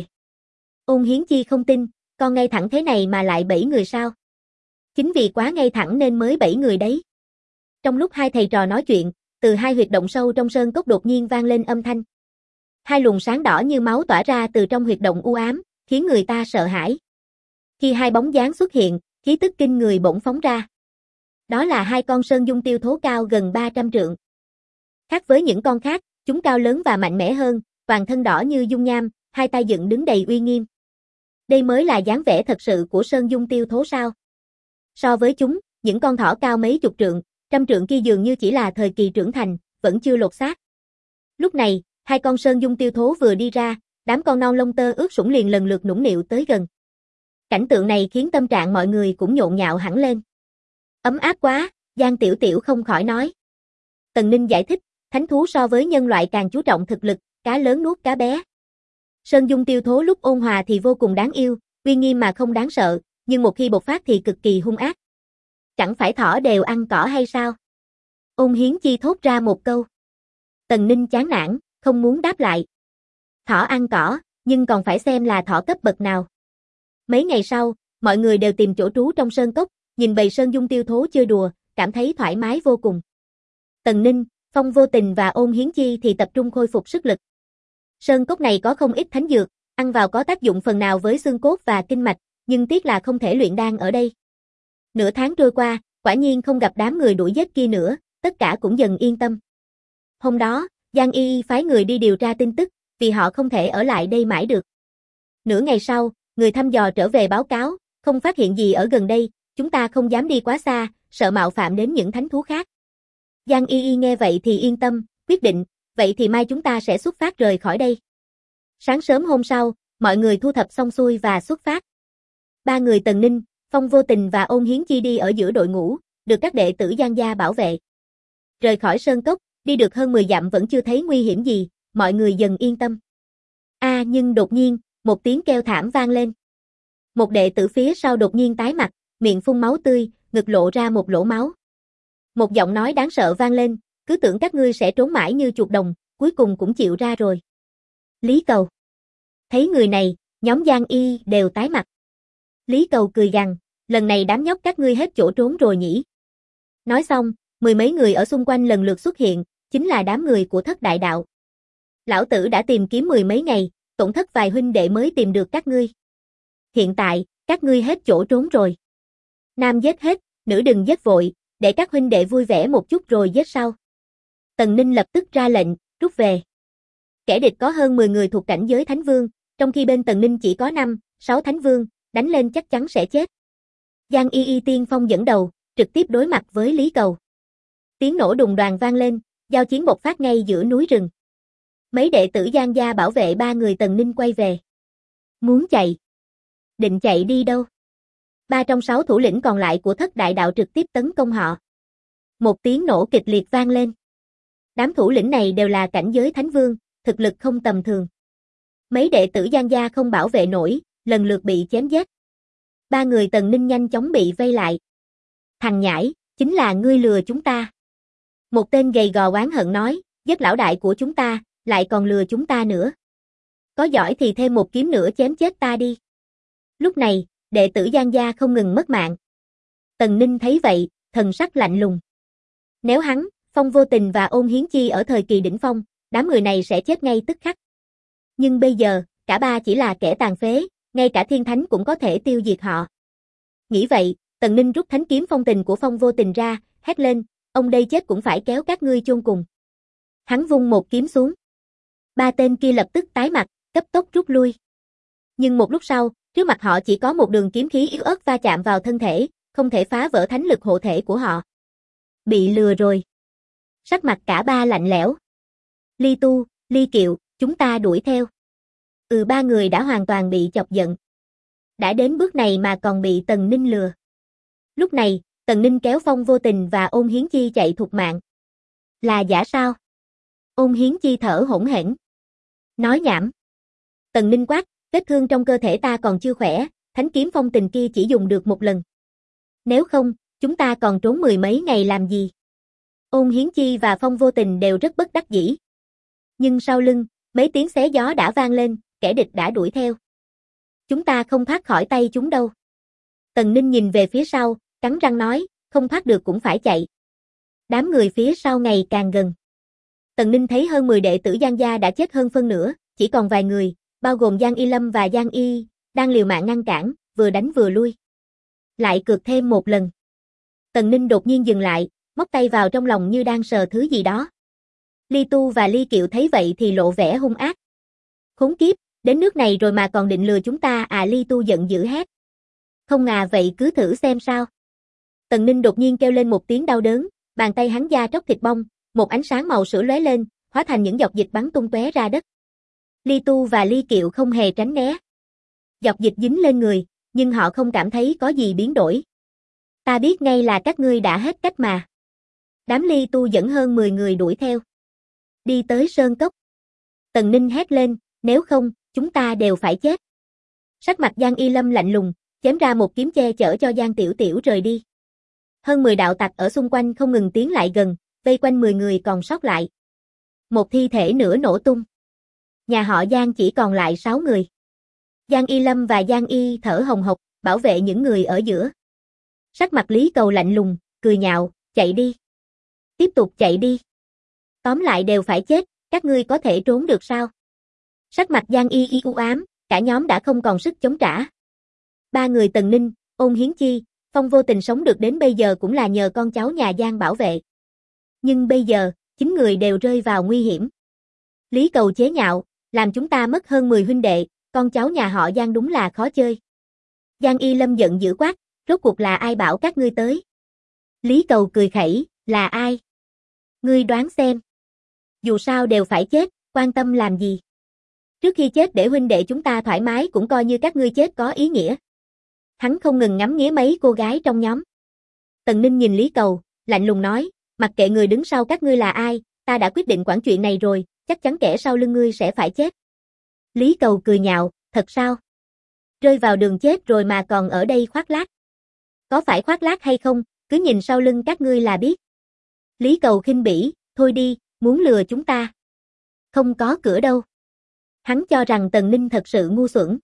Ôn Hiến Chi không tin, con ngay thẳng thế này mà lại bẫy người sao? Chính vì quá ngay thẳng nên mới bẫy người đấy. Trong lúc hai thầy trò nói chuyện, từ hai huyệt động sâu trong sơn cốc đột nhiên vang lên âm thanh. Hai luồng sáng đỏ như máu tỏa ra từ trong huyệt động u ám, khiến người ta sợ hãi. Khi hai bóng dáng xuất hiện, khí tức kinh người bỗng phóng ra. Đó là hai con sơn dung tiêu thố cao gần 300 trượng. Khác với những con khác, chúng cao lớn và mạnh mẽ hơn, toàn thân đỏ như dung nham, hai tay dựng đứng đầy uy nghiêm. Đây mới là dáng vẻ thật sự của sơn dung tiêu thố sao? So với chúng, những con thỏ cao mấy chục trượng, trăm trượng kia dường như chỉ là thời kỳ trưởng thành, vẫn chưa lột xác. Lúc này, hai con sơn dung tiêu thố vừa đi ra, đám con non lông tơ ướt sũng liền lần lượt nũng nịu tới gần. Cảnh tượng này khiến tâm trạng mọi người cũng nhộn nhạo hẳn lên. Ấm áp quá, Giang Tiểu Tiểu không khỏi nói. Tần Ninh giải thích, thánh thú so với nhân loại càng chú trọng thực lực, cá lớn nuốt cá bé. Sơn dung tiêu thố lúc ôn hòa thì vô cùng đáng yêu, uy nghiêm mà không đáng sợ, nhưng một khi bộc phát thì cực kỳ hung ác. Chẳng phải thỏ đều ăn cỏ hay sao? Ôn Hiến Chi thốt ra một câu. Tần Ninh chán nản, không muốn đáp lại. Thỏ ăn cỏ, nhưng còn phải xem là thỏ cấp bậc nào. Mấy ngày sau, mọi người đều tìm chỗ trú trong sơn cốc, nhìn bầy sơn dung tiêu thố chơi đùa, cảm thấy thoải mái vô cùng. Tần Ninh, Phong Vô Tình và Ôn Hiến Chi thì tập trung khôi phục sức lực. Sơn cốc này có không ít thánh dược, ăn vào có tác dụng phần nào với xương cốt và kinh mạch, nhưng tiếc là không thể luyện đan ở đây. Nửa tháng trôi qua, quả nhiên không gặp đám người đuổi giết kia nữa, tất cả cũng dần yên tâm. Hôm đó, Giang Y phái người đi điều tra tin tức, vì họ không thể ở lại đây mãi được. Nửa ngày sau, người thăm dò trở về báo cáo, không phát hiện gì ở gần đây, chúng ta không dám đi quá xa, sợ mạo phạm đến những thánh thú khác. Giang Y nghe vậy thì yên tâm, quyết định, vậy thì mai chúng ta sẽ xuất phát rời khỏi đây. Sáng sớm hôm sau, mọi người thu thập xong xuôi và xuất phát. Ba người Tần Ninh, Phong Vô Tình và Ôn Hiến Chi đi ở giữa đội ngũ, được các đệ tử Giang gia bảo vệ. Rời khỏi sơn cốc, đi được hơn 10 dặm vẫn chưa thấy nguy hiểm gì, mọi người dần yên tâm. Nhưng đột nhiên, một tiếng kêu thảm vang lên. Một đệ tử phía sau đột nhiên tái mặt, miệng phun máu tươi, ngực lộ ra một lỗ máu. Một giọng nói đáng sợ vang lên, cứ tưởng các ngươi sẽ trốn mãi như chuột đồng, cuối cùng cũng chịu ra rồi. Lý Cầu. Thấy người này, nhóm Giang Y đều tái mặt. Lý Cầu cười gằn, lần này đám nhóc các ngươi hết chỗ trốn rồi nhỉ. Nói xong, mười mấy người ở xung quanh lần lượt xuất hiện, chính là đám người của Thất Đại Đạo. Lão tử đã tìm kiếm mười mấy ngày, tổn thất vài huynh đệ mới tìm được các ngươi. Hiện tại, các ngươi hết chỗ trốn rồi. Nam giết hết, nữ đừng giết vội, để các huynh đệ vui vẻ một chút rồi giết sau. Tần Ninh lập tức ra lệnh, rút về. Kẻ địch có hơn 10 người thuộc cảnh giới Thánh Vương, trong khi bên Tần Ninh chỉ có 5, 6 Thánh Vương, đánh lên chắc chắn sẽ chết. Giang Y tiên phong dẫn đầu, trực tiếp đối mặt với Lý Cầu. Tiếng nổ đùng đoàng vang lên, giao chiến bộc phát ngay giữa núi rừng. Mấy đệ tử Giang gia bảo vệ ba người Tần Ninh quay về. Muốn chạy? Định chạy đi đâu? 3 trong 6 thủ lĩnh còn lại của Thất Đại Đạo trực tiếp tấn công họ. Một tiếng nổ kịch liệt vang lên. Đám thủ lĩnh này đều là cảnh giới Thánh Vương, thực lực không tầm thường. Mấy đệ tử Giang gia không bảo vệ nổi, lần lượt bị chém giết. Ba người Tần Ninh nhanh chóng bị vây lại. Thằng nhãi, chính là ngươi lừa chúng ta. Một tên gầy gò oán hận nói, giết lão đại của chúng ta, lại còn lừa chúng ta nữa. Có giỏi thì thêm một kiếm nữa chém chết ta đi. Lúc này, đệ tử Giang gia không ngừng mất mạng. Tần Ninh thấy vậy, thần sắc lạnh lùng. Nếu hắn, Phong Vô Tình và Ôn Hiến Chi ở thời kỳ đỉnh phong, đám người này sẽ chết ngay tức khắc. Nhưng bây giờ, cả ba chỉ là kẻ tàn phế, ngay cả thiên thánh cũng có thể tiêu diệt họ. Nghĩ vậy, Tần Ninh rút thánh kiếm phong tình của Phong Vô Tình ra, hét lên, ông đây chết cũng phải kéo các ngươi chôn cùng. Hắn vung một kiếm xuống. Ba tên kia lập tức tái mặt, cấp tốc rút lui. Nhưng một lúc sau, trước mặt họ chỉ có một đường kiếm khí yếu ớt va chạm vào thân thể, không thể phá vỡ thánh lực hộ thể của họ. Bị lừa rồi. Sắc mặt cả ba lạnh lẽo. Ly Tu, Ly Kiệu, chúng ta đuổi theo. Ba người đã hoàn toàn bị chọc giận. Đã đến bước này mà còn bị Tần Ninh lừa. Lúc này, Tần Ninh kéo Phong Vô Tình và Ôn Hiến Chi chạy thục mạng. Là giả sao? Ôn Hiến Chi thở hổn hển. Nói nhảm. Tần Ninh quát, vết thương trong cơ thể ta còn chưa khỏe, thánh kiếm phong tình kia chỉ dùng được một lần. Nếu không, chúng ta còn trốn mười mấy ngày làm gì? Ôn Hiến Chi và Phong Vô Tình đều rất bất đắc dĩ. Nhưng sau lưng, mấy tiếng xé gió đã vang lên, kẻ địch đã đuổi theo. Chúng ta không thoát khỏi tay chúng đâu. Tần Ninh nhìn về phía sau, cắn răng nói, không thoát được cũng phải chạy. Đám người phía sau ngày càng gần. Tần Ninh thấy hơn 10 đệ tử Giang gia đã chết hơn phân nửa, chỉ còn vài người, bao gồm Giang Y Lâm và Giang Y, đang liều mạng ngăn cản, vừa đánh vừa lui. Lại cược thêm một lần. Tần Ninh đột nhiên dừng lại, móc tay vào trong lòng như đang sờ thứ gì đó. Ly Tu và Ly Kiệu thấy vậy thì lộ vẻ hung ác. Khốn kiếp, đến nước này rồi mà còn định lừa chúng ta à? Ly Tu giận dữ hét. Không à, vậy cứ thử xem sao. Tần Ninh đột nhiên kêu lên một tiếng đau đớn, bàn tay hắn da tróc thịt bong, một ánh sáng màu sữa lóe lên, hóa thành những giọt dịch bắn tung tóe ra đất. Ly Tu và Ly Kiệu không hề tránh né. Giọt dịch dính lên người, nhưng họ không cảm thấy có gì biến đổi. Ta biết ngay là các ngươi đã hết cách mà. Đám Ly Tu dẫn hơn 10 người đuổi theo. Đi tới sơn cốc. Tần Ninh hét lên, nếu không, chúng ta đều phải chết. Sắc mặt Giang Y Lâm lạnh lùng, chém ra một kiếm che chở cho Giang Tiểu Tiểu rời đi. Hơn 10 đạo tặc ở xung quanh không ngừng tiến lại gần, vây quanh 10 người còn sót lại. Một thi thể nữa nổ tung. Nhà họ Giang chỉ còn lại 6 người. Giang Y Lâm và Giang Y thở hồng hộc, bảo vệ những người ở giữa. Sắc mặt Lý Cầu lạnh lùng, cười nhạo, chạy đi. Tiếp tục chạy đi. Tóm lại đều phải chết, các ngươi có thể trốn được sao? Sắc mặt Giang Y u ám, cả nhóm đã không còn sức chống trả. Ba người Tần Ninh, Ôn Hiến Chi, Phong Vô Tình sống được đến bây giờ cũng là nhờ con cháu nhà Giang bảo vệ. Nhưng bây giờ, 9 người đều rơi vào nguy hiểm. Lý Cầu chế nhạo, làm chúng ta mất hơn 10 huynh đệ, con cháu nhà họ Giang đúng là khó chơi. Giang Y Lâm giận dữ quát, rốt cuộc là ai bảo các ngươi tới? Lý Cầu cười khẩy, là ai? Ngươi đoán xem. Dù sao đều phải chết, quan tâm làm gì? Trước khi chết để huynh đệ chúng ta thoải mái cũng coi như các ngươi chết có ý nghĩa. Hắn không ngừng ngắm nghía mấy cô gái trong nhóm. Tần Ninh nhìn Lý Cầu, lạnh lùng nói, mặc kệ người đứng sau các ngươi là ai, ta đã quyết định quản chuyện này rồi, chắc chắn kẻ sau lưng ngươi sẽ phải chết. Lý Cầu cười nhạo, thật sao? Rơi vào đường chết rồi mà còn ở đây khoác lác. Có phải khoác lác hay không, cứ nhìn sau lưng các ngươi là biết. Lý Cầu khinh bỉ, thôi đi, muốn lừa chúng ta. Không có cửa đâu. Hắn cho rằng Tần Ninh thật sự ngu xuẩn.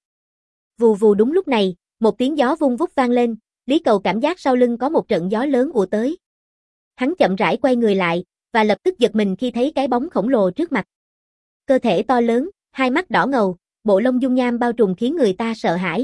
Vù vù, đúng lúc này, một tiếng gió vung vút vang lên, Lý Cầu cảm giác sau lưng có một trận gió lớn ùa tới. Hắn chậm rãi quay người lại, và lập tức giật mình khi thấy cái bóng khổng lồ trước mặt. Cơ thể to lớn, hai mắt đỏ ngầu, bộ lông dung nham bao trùm khiến người ta sợ hãi.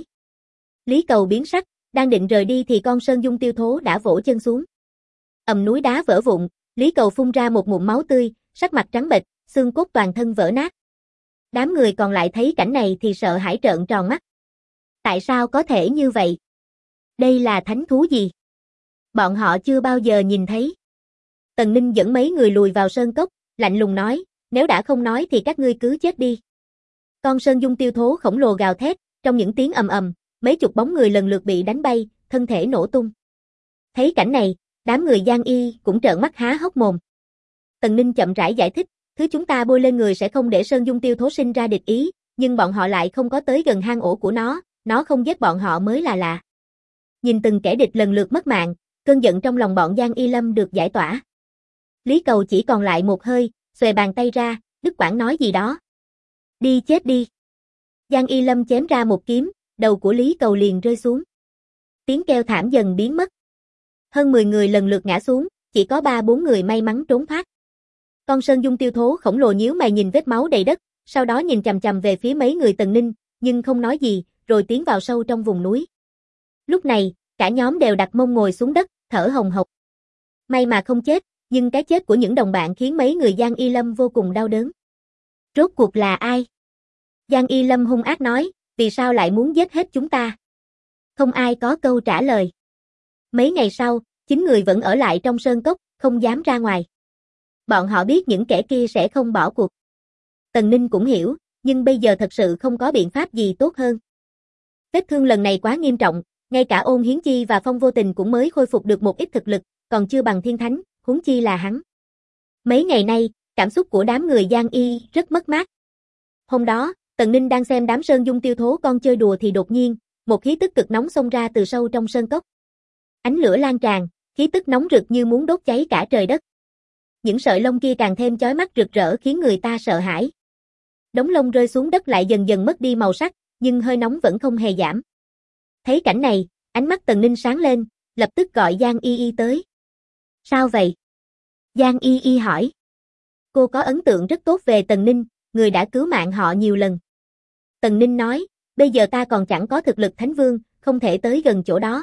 Lý Cầu biến sắc, đang định rời đi thì con Sơn Dung Tiêu Thố đã vỗ chân xuống. Ầm, núi đá vỡ vụn, Lý Cầu phun ra một ngụm máu tươi, sắc mặt trắng bệch, xương cốt toàn thân vỡ nát. Đám người còn lại thấy cảnh này thì sợ hãi trợn tròn mắt. Tại sao có thể như vậy? Đây là thánh thú gì? Bọn họ chưa bao giờ nhìn thấy. Tần Ninh dẫn mấy người lùi vào sơn cốc, lạnh lùng nói, nếu đã không nói thì các ngươi cứ chết đi. Con Sơn Dung Tiêu Thố khổng lồ gào thét, trong những tiếng ầm ầm, mấy chục bóng người lần lượt bị đánh bay, thân thể nổ tung. Thấy cảnh này, đám người Giang Y cũng trợn mắt há hốc mồm. Tần Ninh chậm rãi giải thích, thứ chúng ta bôi lên người sẽ không để Sơn Dung Tiêu Thố sinh ra địch ý, nhưng bọn họ lại không có tới gần hang ổ của nó không giết bọn họ mới là lạ. Nhìn từng kẻ địch lần lượt mất mạng, cơn giận trong lòng bọn Giang Y Lâm được giải tỏa. Lý Cầu chỉ còn lại một hơi, xuề bàn tay ra, đứt quãng nói gì đó. Đi chết đi. Giang Y Lâm chém ra một kiếm, đầu của Lý Cầu liền rơi xuống. Tiếng kêu thảm dần biến mất. Hơn 10 người lần lượt ngã xuống, chỉ có 3-4 người may mắn trốn thoát. Con Sơn Dung Tiêu Thố khổng lồ nhíu mày nhìn vết máu đầy đất, sau đó nhìn chằm chằm về phía mấy người Tần Ninh, nhưng không nói gì, rồi tiến vào sâu trong vùng núi. Lúc này, cả nhóm đều đặt mông ngồi xuống đất, thở hồng hộc. May mà không chết, nhưng cái chết của những đồng bạn khiến mấy người Giang Y Lâm vô cùng đau đớn. Rốt cuộc là ai? Giang Y Lâm hung ác nói, vì sao lại muốn giết hết chúng ta? Không ai có câu trả lời. Mấy ngày sau, 9 người vẫn ở lại trong sơn cốc, không dám ra ngoài. Bọn họ biết những kẻ kia sẽ không bỏ cuộc. Tần Ninh cũng hiểu, nhưng bây giờ thật sự không có biện pháp gì tốt hơn. Vết thương lần này quá nghiêm trọng, ngay cả Ôn Hiến Chi và Phong Vô Tình cũng mới khôi phục được một ít thực lực, còn chưa bằng thiên thánh, huống chi là hắn. Mấy ngày nay, cảm xúc của đám người Giang Y rất mất mát. Hôm đó, Tần Ninh đang xem đám Sơn Dung Tiêu Thố con chơi đùa thì đột nhiên, một khí tức cực nóng xông ra từ sâu trong sơn cốc. Ánh lửa lan tràn, khí tức nóng rực như muốn đốt cháy cả trời đất. Những sợi lông kia càng thêm chói mắt rực rỡ khiến người ta sợ hãi. Đống lông rơi xuống đất lại dần dần mất đi màu sắc, nhưng hơi nóng vẫn không hề giảm. Thấy cảnh này, ánh mắt Tần Ninh sáng lên, lập tức gọi Giang Y Y tới. Sao vậy? Giang Y Y hỏi. Cô có ấn tượng rất tốt về Tần Ninh, người đã cứu mạng họ nhiều lần. Tần Ninh nói, bây giờ ta còn chẳng có thực lực thánh vương, không thể tới gần chỗ đó.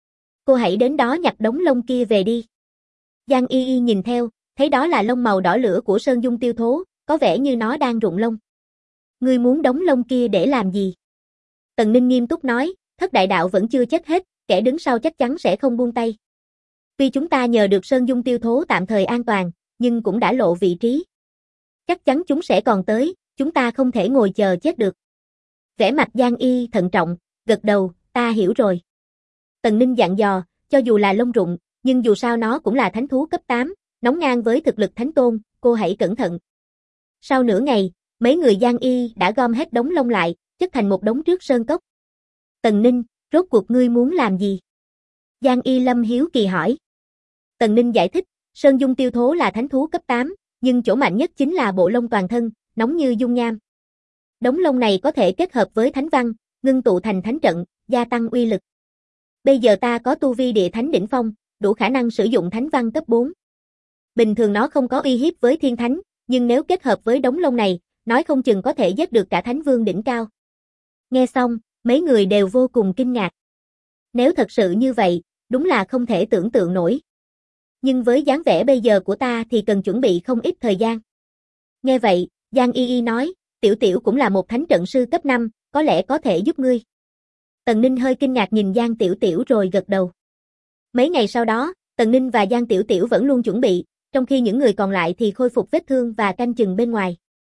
Cô hãy đến đó nhặt đống lông kia về đi. Giang Y Y nhìn theo, thấy đó là lông màu đỏ lửa của Sơn Dung Tiêu Thố, có vẻ như nó đang rụng lông. Ngươi muốn đống lông kia để làm gì? Tần Ninh nghiêm túc nói, Thất Đại Đạo vẫn chưa chết hết, kẻ đứng sau chắc chắn sẽ không buông tay. Tuy chúng ta nhờ được Sơn Dung Tiêu Thố tạm thời an toàn, nhưng cũng đã lộ vị trí. Chắc chắn chúng sẽ còn tới, chúng ta không thể ngồi chờ chết được. Vẻ mặt Giang Y thận trọng, gật đầu, ta hiểu rồi. Tần Ninh dặn dò, cho dù là lông rụng, nhưng dù sao nó cũng là thánh thú cấp 8, nóng ngang với thực lực thánh tôn, cô hãy cẩn thận. Sau nửa ngày, mấy người Giang Y đã gom hết đống lông lại, chất thành một đống trước sơn cốc. Tần Ninh, rốt cuộc ngươi muốn làm gì? Giang Y Lâm hiếu kỳ hỏi. Tần Ninh giải thích, Sơn Dung Tiêu Thố là thánh thú cấp 8, nhưng chỗ mạnh nhất chính là bộ lông toàn thân, nóng như dung nham. Đống lông này có thể kết hợp với thánh văn, ngưng tụ thành thánh trận, gia tăng uy lực. Bây giờ ta có tu vi địa thánh đỉnh phong, đủ khả năng sử dụng thánh văn cấp 4. Bình thường nó không có uy hiếp với thiên thánh, nhưng nếu kết hợp với đống lông này, nói không chừng có thể giết được cả thánh vương đỉnh cao. Nghe xong, mấy người đều vô cùng kinh ngạc. Nếu thật sự như vậy, đúng là không thể tưởng tượng nổi. Nhưng với dáng vẻ bây giờ của ta thì cần chuẩn bị không ít thời gian. Nghe vậy, Giang Y Y nói, Tiểu Tiểu cũng là một thánh trận sư cấp 5, có lẽ có thể giúp ngươi. Tần Ninh hơi kinh ngạc nhìn Giang Tiểu Tiểu rồi gật đầu. Mấy ngày sau đó, Tần Ninh và Giang Tiểu Tiểu vẫn luôn chuẩn bị, trong khi những người còn lại thì khôi phục vết thương và canh chừng bên ngoài.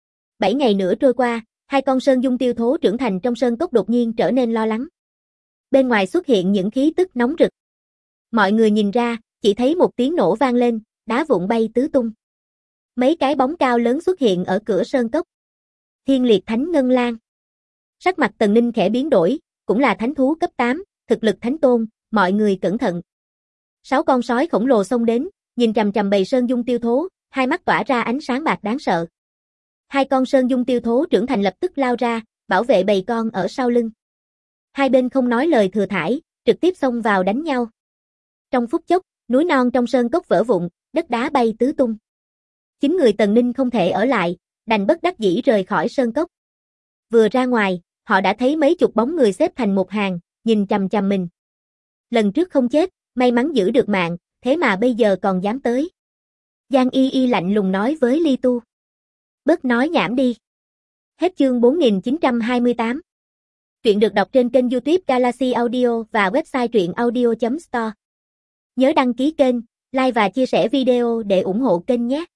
7 ngày nữa trôi qua, hai con Sơn Dung Tiêu Thố trưởng thành trong sơn cốc đột nhiên trở nên lo lắng. Bên ngoài xuất hiện những khí tức nóng rực. Mọi người nhìn ra, chỉ thấy một tiếng nổ vang lên, đá vụn bay tứ tung. Mấy cái bóng cao lớn xuất hiện ở cửa sơn cốc. Thiên liệt thánh ngân lang. Sắc mặt Tần Ninh khẽ biến đổi, cũng là thánh thú cấp 8, thực lực thánh tôn, mọi người cẩn thận. 6 con sói khổng lồ xông đến, nhìn chằm chằm bầy sơn dung tiêu thố, hai mắt tỏa ra ánh sáng bạc đáng sợ. Hai con sơn dung tiêu thố trưởng thành lập tức lao ra, bảo vệ bầy con ở sau lưng. Hai bên không nói lời thừa thãi, trực tiếp xông vào đánh nhau. Trong phút chốc, núi non trong sơn cốc vỡ vụn, đất đá bay tứ tung. 9 người Tần Ninh không thể ở lại, đành bất đắc dĩ rời khỏi sơn cốc. Vừa ra ngoài, họ đã thấy mấy chục bóng người xếp thành một hàng, nhìn chằm chằm mình. Lần trước không chết, may mắn giữ được mạng, thế mà bây giờ còn dám tới. Giang Y Y lạnh lùng nói với Ly Tu. Bớt nói nhảm đi. Hết chương 4928. Truyện được đọc trên kênh YouTube Galaxy Audio và website truyệnaudio.store. Nhớ đăng ký kênh, like và chia sẻ video để ủng hộ kênh nhé.